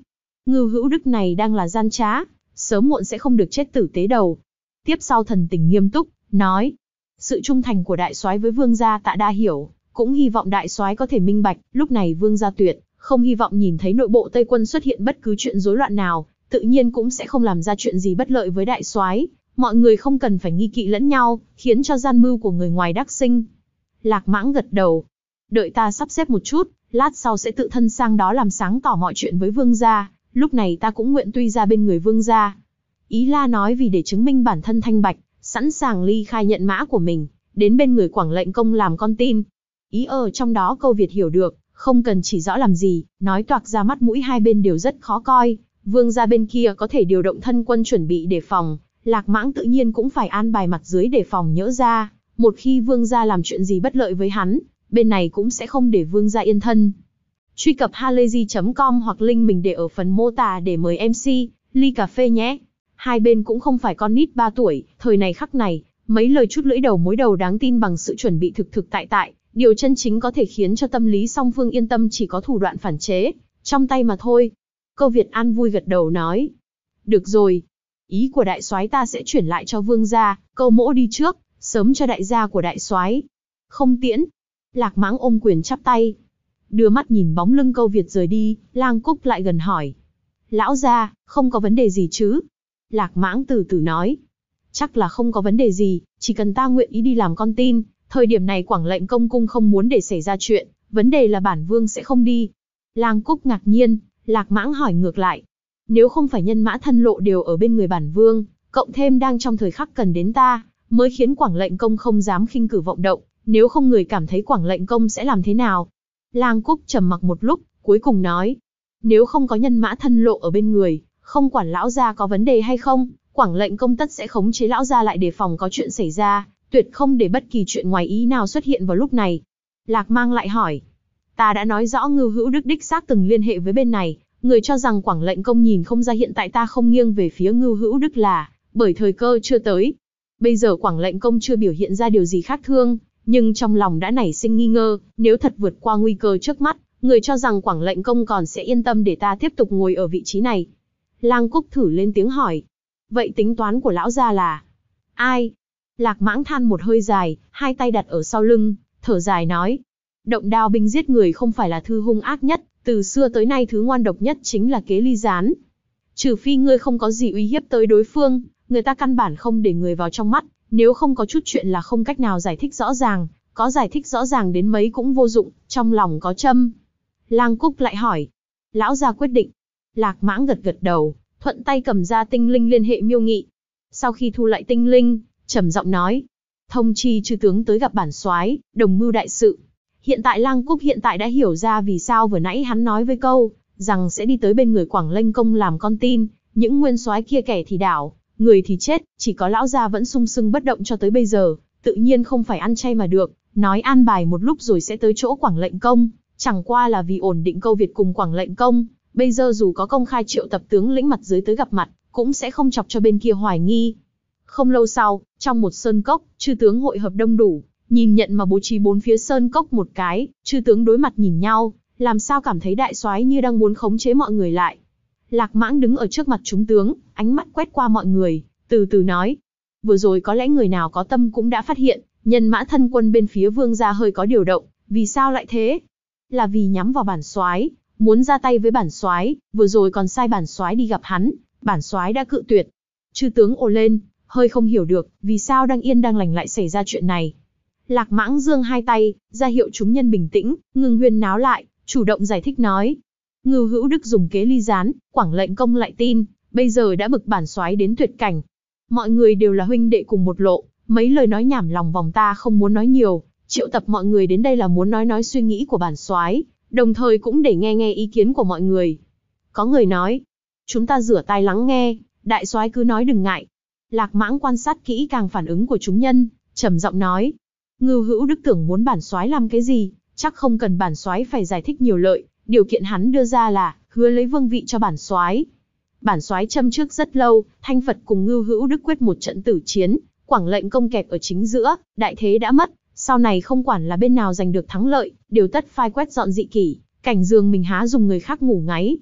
Ngưu Hữu Đức này đang là gian trá, sớm muộn sẽ không được chết tử tế đầu. Tiếp sau thần tình nghiêm túc, nói, sự trung thành của đại soái với vương gia tạ đa hiểu, cũng hy vọng đại soái có thể minh bạch. Lúc này vương gia tuyệt không hy vọng nhìn thấy nội bộ Tây quân xuất hiện bất cứ chuyện rối loạn nào, tự nhiên cũng sẽ không làm ra chuyện gì bất lợi với đại soái. Mọi người không cần phải nghi kỵ lẫn nhau, khiến cho gian mưu của người ngoài đắc sinh. Lạc Mãng gật đầu, đợi ta sắp xếp một chút, lát sau sẽ tự thân sang đó làm sáng tỏ mọi chuyện với vương gia. Lúc này ta cũng nguyện tuy ra bên người vương gia. Ý La nói vì để chứng minh bản thân thanh bạch, sẵn sàng ly khai nhận mã của mình, đến bên người Quảng lệnh công làm con tin. Ý ở trong đó câu Việt hiểu được, không cần chỉ rõ làm gì, nói toạc ra mắt mũi hai bên đều rất khó coi. Vương gia bên kia có thể điều động thân quân chuẩn bị đề phòng, Lạc Mãng tự nhiên cũng phải an bài mặt dưới đề phòng nhỡ ra. Một khi vương gia làm chuyện gì bất lợi với hắn, bên này cũng sẽ không để vương gia yên thân. Truy cập halayzi.com hoặc link mình để ở phần mô tả để mời MC ly cà phê nhé. Hai bên cũng không phải con nít 3 tuổi, thời này khắc này, mấy lời chút lưỡi đầu mối đầu đáng tin bằng sự chuẩn bị thực thực tại tại, điều chân chính có thể khiến cho tâm lý song phương yên tâm chỉ có thủ đoạn phản chế trong tay mà thôi. Câu Việt an vui gật đầu nói, được rồi, ý của đại soái ta sẽ chuyển lại cho vương gia. Câu Mỗ đi trước, sớm cho đại gia của đại soái. Không tiễn. Lạc Mãng ôm quyền chắp tay, đưa mắt nhìn bóng lưng Câu Việt rời đi. Lang Cúc lại gần hỏi, lão gia, không có vấn đề gì chứ? Lạc Mãng từ từ nói, chắc là không có vấn đề gì, chỉ cần ta nguyện ý đi làm con tin. Thời điểm này Quảng lệnh công cung không muốn để xảy ra chuyện, vấn đề là bản vương sẽ không đi. Lang Cúc ngạc nhiên, Lạc Mãng hỏi ngược lại, nếu không phải nhân mã thân lộ đều ở bên người bản vương, cộng thêm đang trong thời khắc cần đến ta, mới khiến Quảng lệnh công không dám khinh cử vọng động, nếu không người cảm thấy Quảng lệnh công sẽ làm thế nào? Lang Cúc trầm mặc một lúc, cuối cùng nói, nếu không có nhân mã thân lộ ở bên người, không quản lão gia có vấn đề hay không, Quảng lệnh công tất sẽ khống chế lão gia lại đề phòng có chuyện xảy ra, tuyệt không để bất kỳ chuyện ngoài ý nào xuất hiện vào lúc này. Lạc Mang lại hỏi, ta đã nói rõ Ngưu Hữu Đức đích xác từng liên hệ với bên này, người cho rằng Quảng lệnh công nhìn không ra hiện tại ta không nghiêng về phía Ngưu Hữu Đức là bởi thời cơ chưa tới. Bây giờ Quảng lệnh công chưa biểu hiện ra điều gì khác thường, nhưng trong lòng đã nảy sinh nghi ngờ, nếu thật vượt qua nguy cơ trước mắt, người cho rằng Quảng lệnh công còn sẽ yên tâm để ta tiếp tục ngồi ở vị trí này. Lang Cúc thử lên tiếng hỏi, vậy tính toán của lão gia là ai? Lạc Mãng than một hơi dài, hai tay đặt ở sau lưng, thở dài nói, động đao binh giết người không phải là thư hung ác nhất, từ xưa tới nay thứ ngoan độc nhất chính là kế ly gián. Trừ phi ngươi không có gì uy hiếp tới đối phương, người ta căn bản không để người vào trong mắt, nếu không có chút chuyện là không cách nào giải thích rõ ràng, có giải thích rõ ràng đến mấy cũng vô dụng, trong lòng có châm. Lang Cúc lại hỏi, lão gia quyết định. Lạc Mãng gật gật đầu, thuận tay cầm ra tinh linh liên hệ Miêu Nghị. Sau khi thu lại tinh linh, trầm giọng nói, thông chi chư tướng tới gặp bản soái, đồng mưu đại sự. Hiện tại Lang Cúc hiện tại đã hiểu ra vì sao vừa nãy hắn nói với câu rằng sẽ đi tới bên người Quảng lệnh công làm con tin, những nguyên soái kia kẻ thì đảo, người thì chết, chỉ có lão gia vẫn sung sưng bất động cho tới bây giờ, tự nhiên không phải ăn chay mà được, nói an bài một lúc rồi sẽ tới chỗ Quảng lệnh công, chẳng qua là vì ổn định Câu Việt cùng Quảng lệnh công, bây giờ dù có công khai triệu tập tướng lĩnh mặt dưới tới gặp mặt, cũng sẽ không chọc cho bên kia hoài nghi. Không lâu sau, trong một sơn cốc, chư tướng hội hợp đông đủ, nhìn nhận mà bố trí bốn phía sơn cốc một cái, chư tướng đối mặt nhìn nhau, làm sao cảm thấy đại soái như đang muốn khống chế mọi người lại. Lạc Mãng đứng ở trước mặt chúng tướng, ánh mắt quét qua mọi người, từ từ nói, vừa rồi có lẽ người nào có tâm cũng đã phát hiện, nhân mã thân quân bên phía vương gia hơi có điều động, vì sao lại thế? Là vì nhắm vào bản soái, muốn ra tay với bản soái, vừa rồi còn sai bản soái đi gặp hắn, bản soái đã cự tuyệt. Chư tướng ồ lên, hơi không hiểu được, vì sao đang yên đang lành lại xảy ra chuyện này. Lạc Mãng giương hai tay, ra hiệu chúng nhân bình tĩnh, ngừng huyên náo lại, chủ động giải thích nói, Ngưu Hữu Đức dùng kế ly gián, Quảng lệnh công lại tin, bây giờ đã bực bản soái đến tuyệt cảnh. Mọi người đều là huynh đệ cùng một lộ, mấy lời nói nhảm lòng vòng ta không muốn nói nhiều, triệu tập mọi người đến đây là muốn nói suy nghĩ của bản soái, đồng thời cũng để nghe ý kiến của mọi người. Có người nói, chúng ta rửa tai lắng nghe, đại soái cứ nói đừng ngại. Lạc Mãng quan sát kỹ càng phản ứng của chúng nhân, trầm giọng nói, Ngưu Hữu Đức tưởng muốn bản soái làm cái gì, chắc không cần bản soái phải giải thích nhiều lợi, điều kiện hắn đưa ra là hứa lấy vương vị cho bản soái. Bản soái châm trước rất lâu, Thanh Phật cùng Ngưu Hữu Đức quyết một trận tử chiến, Quảng lệnh công kẹp ở chính giữa, đại thế đã mất, sau này không quản là bên nào giành được thắng lợi, đều tất phai quét dọn dị kỷ, cảnh giường mình há dùng người khác ngủ ngáy.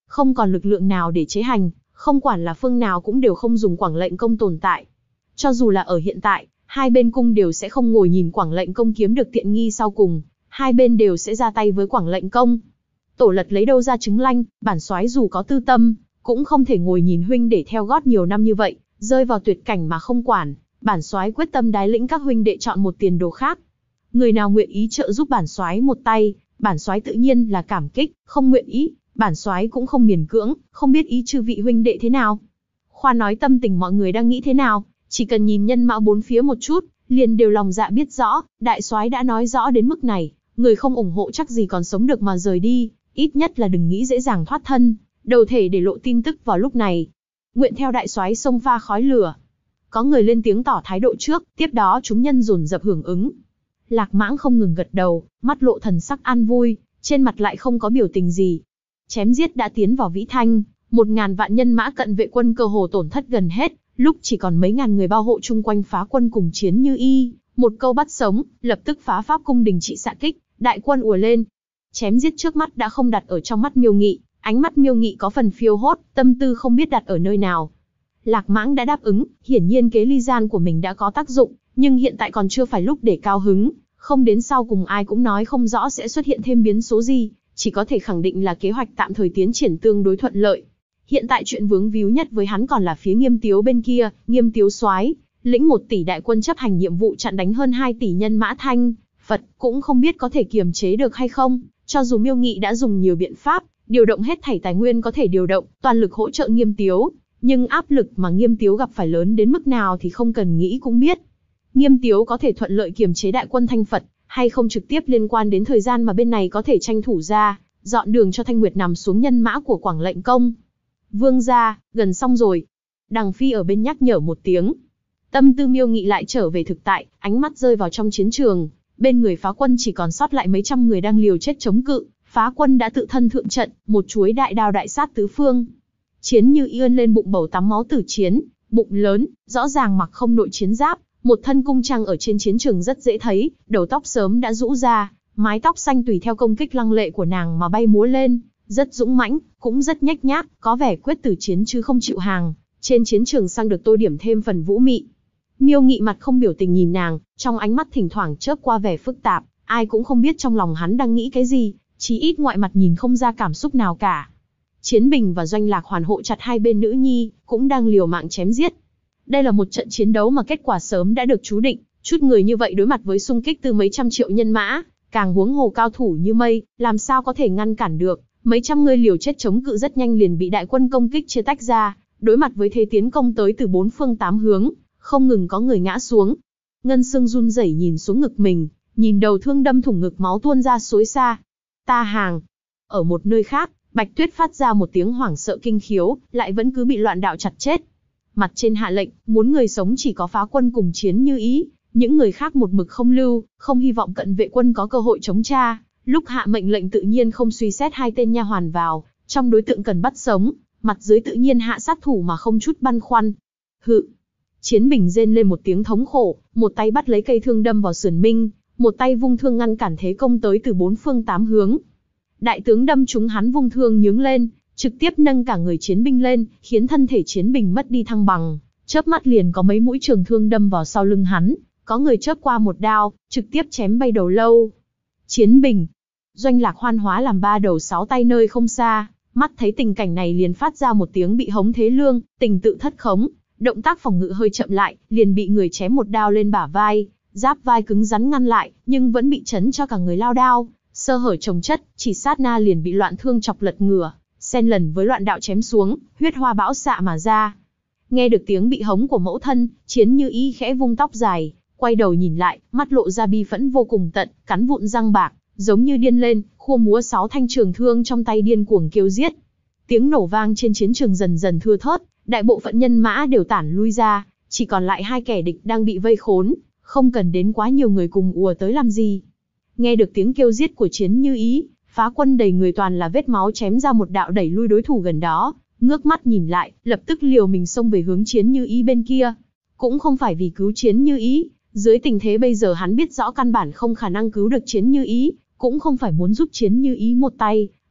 không còn lực lượng nào để chế hành, không quản là phương nào cũng đều không dùng Quảng Lệnh Công tồn tại. Cho dù là ở hiện tại, hai bên cung đều sẽ không ngồi nhìn Quảng Lệnh Công kiếm được tiện nghi sau cùng, hai bên đều sẽ ra tay với Quảng Lệnh Công. Tổ Lật lấy đâu ra trứng lanh, bản soái dù có tư tâm, cũng không thể ngồi nhìn huynh để theo gót nhiều năm như vậy, rơi vào tuyệt cảnh mà không quản. Bản soái quyết tâm đái lĩnh các huynh đệ chọn một tiền đồ khác. Người nào nguyện ý trợ giúp bản soái một tay, bản soái tự nhiên là cảm kích, không nguyện ý, bản soái cũng không miễn cưỡng, không biết ý chư vị huynh đệ thế nào. Khoa nói tâm tình mọi người đang nghĩ thế nào, chỉ cần nhìn nhân mã bốn phía một chút, liền đều lòng dạ biết rõ, đại soái đã nói rõ đến mức này, người không ủng hộ chắc gì còn sống được mà rời đi, ít nhất là đừng nghĩ dễ dàng thoát thân, đầu thể để lộ tin tức vào lúc này. Nguyện theo đại soái xông pha khói lửa. Có người lên tiếng tỏ thái độ trước, tiếp đó chúng nhân dồn dập hưởng ứng. Lạc Mãng không ngừng gật đầu, mắt lộ thần sắc an vui, trên mặt lại không có biểu tình gì. Chém giết đã tiến vào Vĩ Thanh, 1000 vạn nhân mã cận vệ quân cơ hồ tổn thất gần hết, lúc chỉ còn mấy ngàn người bao hộ chung quanh phá quân cùng chiến như y, một câu bắt sống, lập tức phá pháp cung đình trị xạ kích, đại quân ùa lên. Chém giết trước mắt đã không đặt ở trong mắt Miêu Nghị, ánh mắt Miêu Nghị có phần phiêu hốt, tâm tư không biết đặt ở nơi nào. Lạc Mãng đã đáp ứng, hiển nhiên kế ly gian của mình đã có tác dụng, nhưng hiện tại còn chưa phải lúc để cao hứng, không đến sau cùng ai cũng nói không rõ sẽ xuất hiện thêm biến số gì, chỉ có thể khẳng định là kế hoạch tạm thời tiến triển tương đối thuận lợi. Hiện tại chuyện vướng víu nhất với hắn còn là phía Nghiêm Tiếu bên kia, Nghiêm Tiếu soái, lĩnh 1 tỷ đại quân chấp hành nhiệm vụ chặn đánh hơn 2 tỷ nhân mã Thanh, Phật, cũng không biết có thể kiềm chế được hay không, cho dù Miêu Nghị đã dùng nhiều biện pháp, điều động hết thảy tài nguyên có thể điều động, toàn lực hỗ trợ Nghiêm Tiếu, nhưng áp lực mà Nghiêm Tiếu gặp phải lớn đến mức nào thì không cần nghĩ cũng biết. Nghiêm Tiếu có thể thuận lợi kiềm chế đại quân Thanh Phật, hay không trực tiếp liên quan đến thời gian mà bên này có thể tranh thủ ra, dọn đường cho Thanh Nguyệt nằm xuống nhân mã của Quảng Lệnh Công. Vương gia, gần xong rồi. Đằng Phi ở bên nhắc nhở một tiếng. Tâm tư Miêu Nghị lại trở về thực tại, ánh mắt rơi vào trong chiến trường. Bên người phá quân chỉ còn sót lại mấy trăm người đang liều chết chống cự. Phá quân đã tự thân thượng trận, một chuối đại đao đại sát tứ phương. Chiến Như Y ươn lên bụng bầu tắm máu tử chiến, bụng lớn, rõ ràng mặc không nội chiến giáp, một thân cung trang ở trên chiến trường rất dễ thấy, đầu tóc sớm đã rũ ra, mái tóc xanh tùy theo công kích lăng lệ của nàng mà bay múa lên, rất dũng mãnh, cũng rất nhếch nhác, có vẻ quyết tử chiến chứ không chịu hàng. Trên chiến trường sang được tô điểm thêm phần vũ mị. Miêu Nghị mặt không biểu tình nhìn nàng, trong ánh mắt thỉnh thoảng chớp qua vẻ phức tạp, ai cũng không biết trong lòng hắn đang nghĩ cái gì, chí ít ngoại mặt nhìn không ra cảm xúc nào cả. Chiến Bình và Doanh Lạc hoàn hộ chặt hai bên nữ nhi, cũng đang liều mạng chém giết. Đây là một trận chiến đấu mà kết quả sớm đã được chú định, chút người như vậy đối mặt với xung kích từ mấy trăm triệu nhân mã, càng huống hồ cao thủ như mây, làm sao có thể ngăn cản được. Mấy trăm người liều chết chống cự rất nhanh liền bị đại quân công kích chia tách ra, đối mặt với thế tiến công tới từ 4 phương 8 hướng, không ngừng có người ngã xuống. Ngân Sương run rẩy nhìn xuống ngực mình, nhìn đầu thương đâm thủng ngực máu tuôn ra xối xa. Ta hàng. Ở một nơi khác, Bạch Tuyết phát ra một tiếng hoảng sợ kinh khiếu, lại vẫn cứ bị loạn đạo chặt chết. Mặt trên hạ lệnh, muốn người sống chỉ có phá quân cùng Chiến Như Ý, những người khác một mực không lưu, không hy vọng cận vệ quân có cơ hội chống tra. Lúc hạ mệnh lệnh tự nhiên không suy xét hai tên nha hoàn vào, trong đối tượng cần bắt sống, mặt dưới tự nhiên hạ sát thủ mà không chút băn khoăn. Hự. Chiến Bình rên lên một tiếng thống khổ, một tay bắt lấy cây thương đâm vào sườn Minh, một tay vung thương ngăn cản thế công tới từ 4 phương 8 hướng. Đại tướng đâm trúng hắn vung thương nhướng lên, trực tiếp nâng cả người Chiến Bình lên, khiến thân thể Chiến Bình mất đi thăng bằng, chớp mắt liền có mấy mũi trường thương đâm vào sau lưng hắn, có người chớp qua một đao, trực tiếp chém bay đầu lâu. Chiến Bình. Doanh Lạc hoan hóa làm 3 đầu 6 tay nơi không xa, mắt thấy tình cảnh này liền phát ra một tiếng bị hống thế lương, tình tự thất khống, động tác phòng ngự hơi chậm lại, liền bị người chém một đao lên bả vai, giáp vai cứng rắn ngăn lại, nhưng vẫn bị chấn cho cả người lao đao, sơ hở chồng chất, chỉ sát na liền bị loạn thương chọc lật ngửa, xen lần với loạn đạo chém xuống, huyết hoa bão xạ mà ra. Nghe được tiếng bị hống của mẫu thân, Chiến Như Ý khẽ vung tóc dài, quay đầu nhìn lại, mắt lộ ra bi phẫn vô cùng tận, cắn vụn răng bạc, giống như điên lên, khua múa 6 thanh trường thương trong tay điên cuồng kêu giết. Tiếng nổ vang trên chiến trường dần dần thưa thớt, đại bộ phận nhân mã đều tản lui ra, chỉ còn lại 2 kẻ địch đang bị vây khốn, không cần đến quá nhiều người cùng ùa tới làm gì. Nghe được tiếng kêu giết của Chiến Như Ý, phá quân đầy người toàn là vết máu chém ra một đạo đẩy lui đối thủ gần đó, ngước mắt nhìn lại, lập tức liều mình xông về hướng Chiến Như Ý bên kia. Cũng không phải vì cứu Chiến Như Ý, dưới tình thế bây giờ hắn biết rõ căn bản không khả năng cứu được Chiến Như Ý, cũng không phải muốn giúp Chiến Như Ý một tay,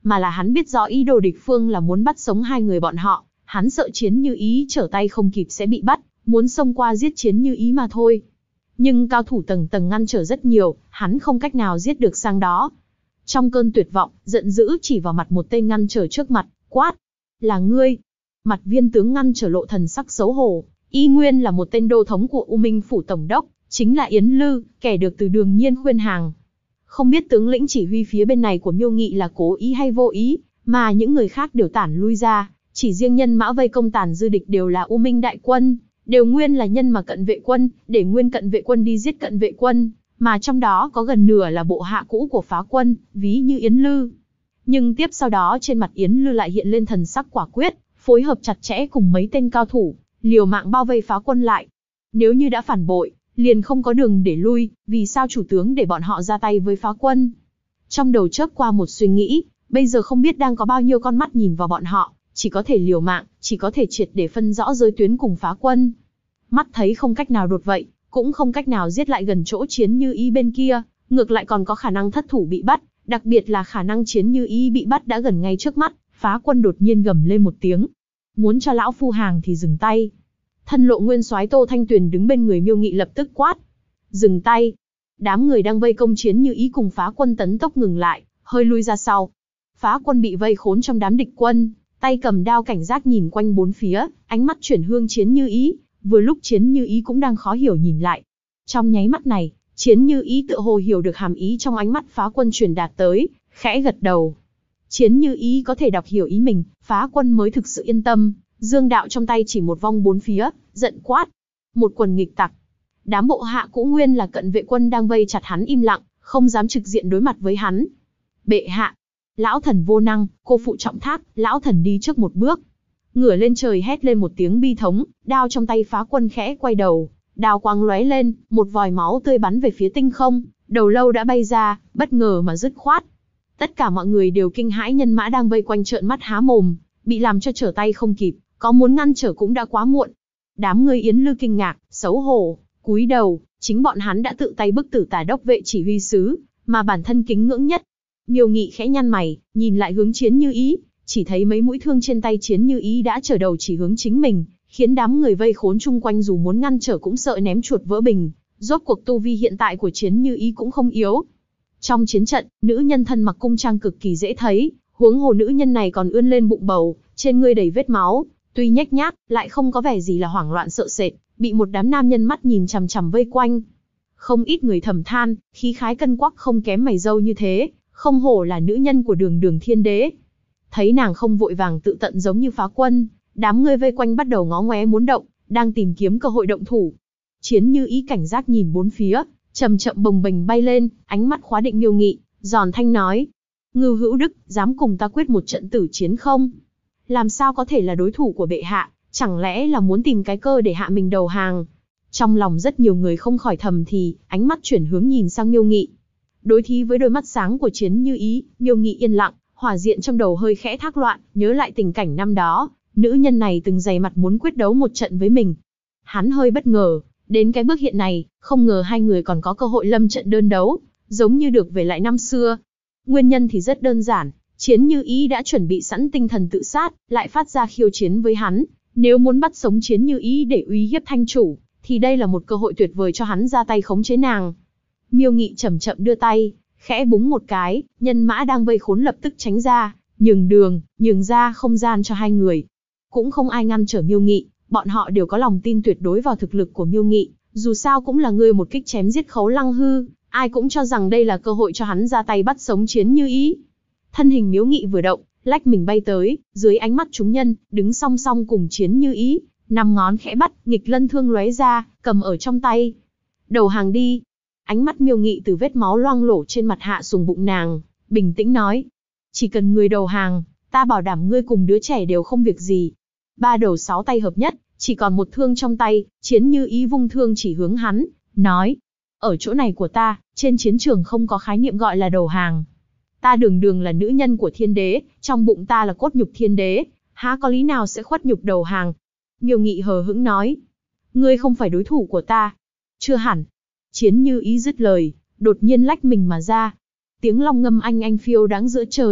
mà là hắn biết rõ ý đồ địch phương là muốn bắt sống hai người bọn họ, hắn sợ Chiến Như Ý trở tay không kịp sẽ bị bắt, muốn xông qua giết Chiến Như Ý mà thôi. Nhưng cao thủ tầng tầng ngăn trở rất nhiều, hắn không cách nào giết được sang đó. Trong cơn tuyệt vọng, giận dữ chỉ vào mặt một tên ngăn trở trước mặt, quát: "Là ngươi!" Mặt viên tướng ngăn trở lộ thần sắc xấu hổ, y nguyên là một tên đô thống của U Minh phủ tổng đốc, chính là Yến Lư, kẻ được từ Đường Nhiên khuyên hàng. Không biết tướng lĩnh chỉ huy phía bên này của Miêu Nghị là cố ý hay vô ý, mà những người khác đều tản lui ra, chỉ riêng nhân mã vây công tàn dư địch đều là U Minh đại quân, đều nguyên là nhân mà cận vệ quân, để nguyên cận vệ quân đi giết cận vệ quân, mà trong đó có gần nửa là bộ hạ cũ của phá quân, ví như Yến Lư. Nhưng tiếp sau đó trên mặt Yến Lư lại hiện lên thần sắc quả quyết, phối hợp chặt chẽ cùng mấy tên cao thủ, liều mạng bao vây phá quân lại. Nếu như đã phản bội, liền không có đường để lui, vì sao chủ tướng để bọn họ ra tay với phá quân? Trong đầu chớp qua một suy nghĩ, bây giờ không biết đang có bao nhiêu con mắt nhìn vào bọn họ, chỉ có thể liều mạng, chỉ có thể triệt để phân rõ giới tuyến cùng phá quân. Mắt thấy không cách nào đột vậy, cũng không cách nào giết lại gần chỗ Chiến Như Ý bên kia, ngược lại còn có khả năng thất thủ bị bắt, đặc biệt là khả năng Chiến Như Ý bị bắt đã gần ngay trước mắt. Phá quân đột nhiên gầm lên một tiếng: "Muốn cho lão phu hàng thì dừng tay!" Thân lộ nguyên soái Tô Thanh Tuyền đứng bên người Miêu Nghị lập tức quát: "Dừng tay!" Đám người đang vây công Chiến Như Ý cùng phá quân tấn tốc ngừng lại, hơi lui ra sau. Phá quân bị vây khốn trong đám địch quân, tay cầm đao cảnh giác nhìn quanh bốn phía, ánh mắt chuyển hướng Chiến Như Ý, vừa lúc Chiến Như Ý cũng đang khó hiểu nhìn lại. Trong nháy mắt này, Chiến Như Ý tựa hồ hiểu được hàm ý trong ánh mắt phá quân truyền đạt tới, khẽ gật đầu. Chiến Như Ý có thể đọc hiểu ý mình, phá quân mới thực sự yên tâm, dương đạo trong tay chỉ một vong bốn phía, giận quát: "Một quần nghịch tặc!" Đám bộ hạ cũ nguyên là cận vệ quân đang vây chặt hắn im lặng, không dám trực diện đối mặt với hắn. "Bệ hạ, lão thần vô năng, cô phụ trọng thác, lão thần đi trước một bước." Ngửa lên trời hét lên một tiếng bi thống, đao trong tay phá quân khẽ quay đầu, đao quang lóe lên, một vòi máu tươi bắn về phía tinh không, đầu lâu đã bay ra, bất ngờ mà dứt khoát. Tất cả mọi người đều kinh hãi, nhân mã đang vây quanh trợn mắt há mồm, bị làm cho trở tay không kịp, có muốn ngăn trở cũng đã quá muộn. Đám người Yến Lư kinh ngạc, xấu hổ, cúi đầu, chính bọn hắn đã tự tay bức tử Tả đốc vệ chỉ huy sứ, mà bản thân kính ngưỡng nhất. Miêu Nghị khẽ nhăn mày, nhìn lại hướng Chiến Như Ý, chỉ thấy mấy mũi thương trên tay Chiến Như Ý đã trở đầu chỉ hướng chính mình, khiến đám người vây khốn chung quanh dù muốn ngăn trở cũng sợ ném chuột vỡ bình. Rốt cuộc tu vi hiện tại của Chiến Như Ý cũng không yếu. Trong chiến trận, nữ nhân thân mặc cung trang cực kỳ dễ thấy, huống hồ nữ nhân này còn ươn lên bụng bầu, trên người đầy vết máu, tuy nhếch nhác, lại không có vẻ gì là hoảng loạn sợ sệt, bị một đám nam nhân mắt nhìn chằm chằm vây quanh. Không ít người thầm than, khí khái cân quắc không kém mày râu như thế, không hổ là nữ nhân của Đường Đường Thiên Đế. Thấy nàng không vội vàng tự tận giống như phá quân, đám người vây quanh bắt đầu ngó ngoé muốn động, đang tìm kiếm cơ hội động thủ. Chiến Như Ý cảnh giác nhìn bốn phía, chậm chậm bồng bềnh bay lên, ánh mắt khóa định Miêu Nghị, giòn thanh nói: "Ngưu Hữu Đức, dám cùng ta quyết một trận tử chiến không? Làm sao có thể là đối thủ của bệ hạ, chẳng lẽ là muốn tìm cái cơ để hạ mình đầu hàng?" Trong lòng rất nhiều người không khỏi thầm thì, ánh mắt chuyển hướng nhìn sang Miêu Nghị. Đối thí với đôi mắt sáng của Chiến Như Ý, Miêu Nghị yên lặng, hỏa diện trong đầu hơi khẽ thác loạn, nhớ lại tình cảnh năm đó, nữ nhân này từng dày mặt muốn quyết đấu một trận với mình. Hắn hơi bất ngờ, đến cái bước hiện này, không ngờ hai người còn có cơ hội lâm trận đơn đấu, giống như được về lại năm xưa. Nguyên nhân thì rất đơn giản, Chiến Như Ý đã chuẩn bị sẵn tinh thần tự sát, lại phát ra khiêu chiến với hắn. Nếu muốn bắt sống Chiến Như Ý để uy hiếp thanh chủ, thì đây là một cơ hội tuyệt vời cho hắn ra tay khống chế nàng. Miêu Nghị chậm chậm đưa tay, khẽ búng một cái, nhân mã đang vây khốn lập tức tránh ra, nhường đường, nhường ra không gian cho hai người. Cũng không ai ngăn trở Miêu Nghị, bọn họ đều có lòng tin tuyệt đối vào thực lực của Miêu Nghị, dù sao cũng là người một kích chém giết Khấu Lăng Hư, ai cũng cho rằng đây là cơ hội cho hắn ra tay bắt sống Chiến Như Ý. Thân hình Miêu Nghị vừa động, lách mình bay tới, dưới ánh mắt chúng nhân, đứng song song cùng Chiến Như Ý, năm ngón khẽ bắt, nghịch lân thương lóe ra, cầm ở trong tay. "Đầu hàng đi." Ánh mắt Miêu Nghị từ vết máu loang lổ trên mặt hạ xuống bụng nàng, bình tĩnh nói: "Chỉ cần người đầu hàng, ta bảo đảm ngươi cùng đứa trẻ đều không việc gì." Ba đầu sáu tay hợp nhất, chỉ còn một thương trong tay, Chiến Như Ý vung thương chỉ hướng hắn, nói: "Ở chỗ này của ta, trên chiến trường không có khái niệm gọi là đầu hàng. Ta Đường Đường là nữ nhân của Thiên Đế, trong bụng ta là cốt nhục Thiên Đế, há có lý nào sẽ khuất nhục đầu hàng?" Miêu Nghị hờ hững nói: "Ngươi không phải đối thủ của ta." "Chưa hẳn." Chiến Như Ý dứt lời, đột nhiên lách mình mà ra. Tiếng long ngâm anh phiêu đáng giữa trời,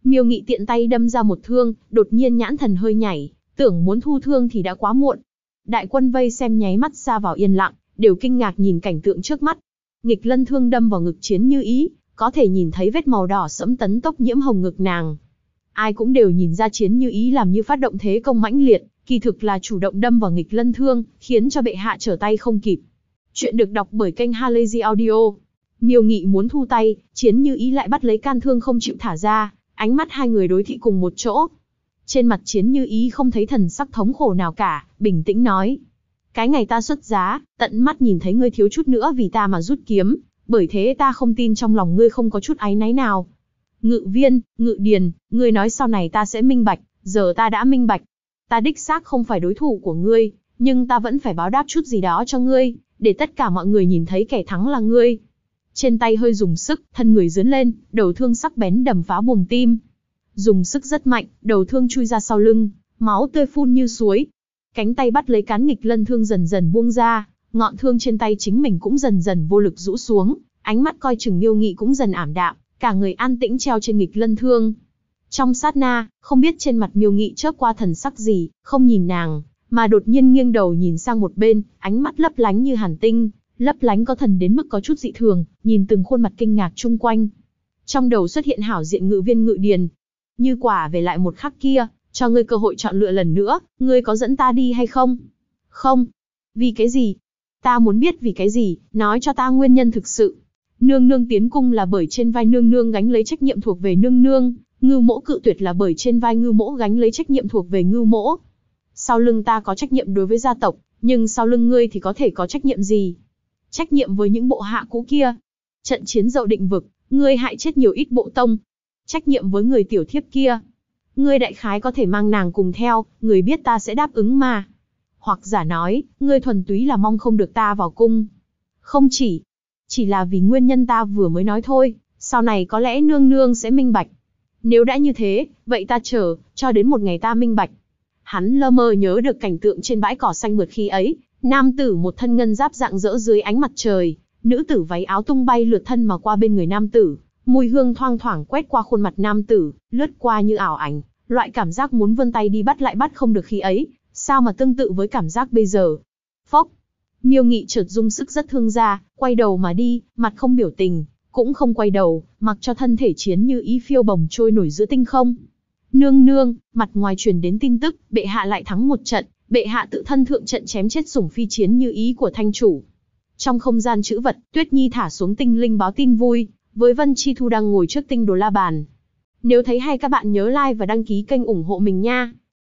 Miêu Nghị tiện tay đâm ra một thương, đột nhiên nhãn thần hơi nhảy, tưởng muốn thu thương thì đã quá muộn. Đại quân vây xem nháy mắt sa vào yên lặng, đều kinh ngạc nhìn cảnh tượng trước mắt. Nghịch lân thương đâm vào ngực Chiến Như Ý, có thể nhìn thấy vết màu đỏ sẫm tấn tốc nhiễm hồng ngực nàng. Ai cũng đều nhìn ra Chiến Như Ý làm như phát động thế công mãnh liệt, kỳ thực là chủ động đâm vào nghịch lân thương, khiến cho bệ hạ trở tay không kịp. Chuyện được đọc bởi kênh Halazy Audio. Miêu Nghị muốn thu tay, Chiến Như Ý lại bắt lấy can thương không chịu thả ra, ánh mắt hai người đối thị cùng một chỗ. Trên mặt Chiến Như Ý không thấy thần sắc thống khổ nào cả, bình tĩnh nói: cái ngày ta xuất giá, tận mắt nhìn thấy ngươi thiếu chút nữa vì ta mà rút kiếm, bởi thế ta không tin trong lòng ngươi không có chút áy náy nào. Ngự Viên, Ngự Điền, ngươi nói sau này ta sẽ minh bạch, giờ ta đã minh bạch. Ta đích xác không phải đối thủ của ngươi, nhưng ta vẫn phải báo đáp chút gì đó cho ngươi, để tất cả mọi người nhìn thấy kẻ thắng là ngươi. Trên tay hơi dùng sức, thân người giươn lên, đầu thương sắc bén đầm phá buồng tim. Dùng sức rất mạnh, đầu thương chui ra sau lưng, máu tươi phun như suối. Cánh tay bắt lấy cán nghịch lân thương dần dần buông ra, ngọn thương trên tay chính mình cũng dần dần vô lực rũ xuống, ánh mắt coi chừng Miêu Nghị cũng dần ảm đạm, cả người an tĩnh treo trên nghịch lân thương. Trong sát na, không biết trên mặt Miêu Nghị chớp qua thần sắc gì, không nhìn nàng, mà đột nhiên nghiêng đầu nhìn sang một bên, ánh mắt lấp lánh như hàn tinh, lấp lánh có thần đến mức có chút dị thường, nhìn từng khuôn mặt kinh ngạc chung quanh. Trong đầu xuất hiện hảo diện Ngự Viên Ngự Điền. Như quả về lại một khắc kia, cho ngươi cơ hội chọn lựa lần nữa, ngươi có dẫn ta đi hay không? Không. Vì cái gì? Ta muốn biết vì cái gì, nói cho ta nguyên nhân thực sự. Nương nương tiến cung là bởi trên vai nương nương gánh lấy trách nhiệm thuộc về nương nương, Ngưu Mỗ cự tuyệt là bởi trên vai Ngưu Mỗ gánh lấy trách nhiệm thuộc về Ngưu Mỗ. Sau lưng ta có trách nhiệm đối với gia tộc, nhưng sau lưng ngươi thì có thể có trách nhiệm gì? Trách nhiệm với những bộ hạ cũ kia. Trận chiến Dậu Định Vực, ngươi hại chết nhiều ít bộ tông. Trách nhiệm với người tiểu thiếp kia. Ngươi đại khái có thể mang nàng cùng theo, người biết ta sẽ đáp ứng mà. Hoặc giả nói, ngươi thuần túy là mong không được ta vào cung. Không chỉ là vì nguyên nhân ta vừa mới nói thôi, sau này có lẽ nương nương sẽ minh bạch. Nếu đã như thế, vậy ta chờ, cho đến một ngày ta minh bạch. Hắn lơ mơ nhớ được cảnh tượng trên bãi cỏ xanh mượt khi ấy, nam tử một thân ngân giáp rạng rỡ dưới ánh mặt trời, nữ tử váy áo tung bay lượt thân mà qua bên người nam tử, mùi hương thoang thoảng quét qua khuôn mặt nam tử, lướt qua như ảo ảnh, loại cảm giác muốn vươn tay đi bắt lại bắt không được khi ấy, sao mà tương tự với cảm giác bây giờ. Phốc. Miêu Nghị chợt dùng sức rất thương ra, quay đầu mà đi, mặt không biểu tình, cũng không quay đầu, mặc cho thân thể Chiến Như Ý phiêu bồng trôi nổi giữa tinh không. Nương nương, mặt ngoài truyền đến tin tức, bệ hạ lại thắng một trận, bệ hạ tự thân thượng trận chém chết sủng phi Chiến Như Ý của thanh chủ. Trong không gian trữ vật, Tuyết Nhi thả xuống tinh linh báo tin vui, với Vân Chi Thu đang ngồi trước tinh đồ la bàn. Nếu thấy hay các bạn nhớ like và đăng ký kênh ủng hộ mình nha.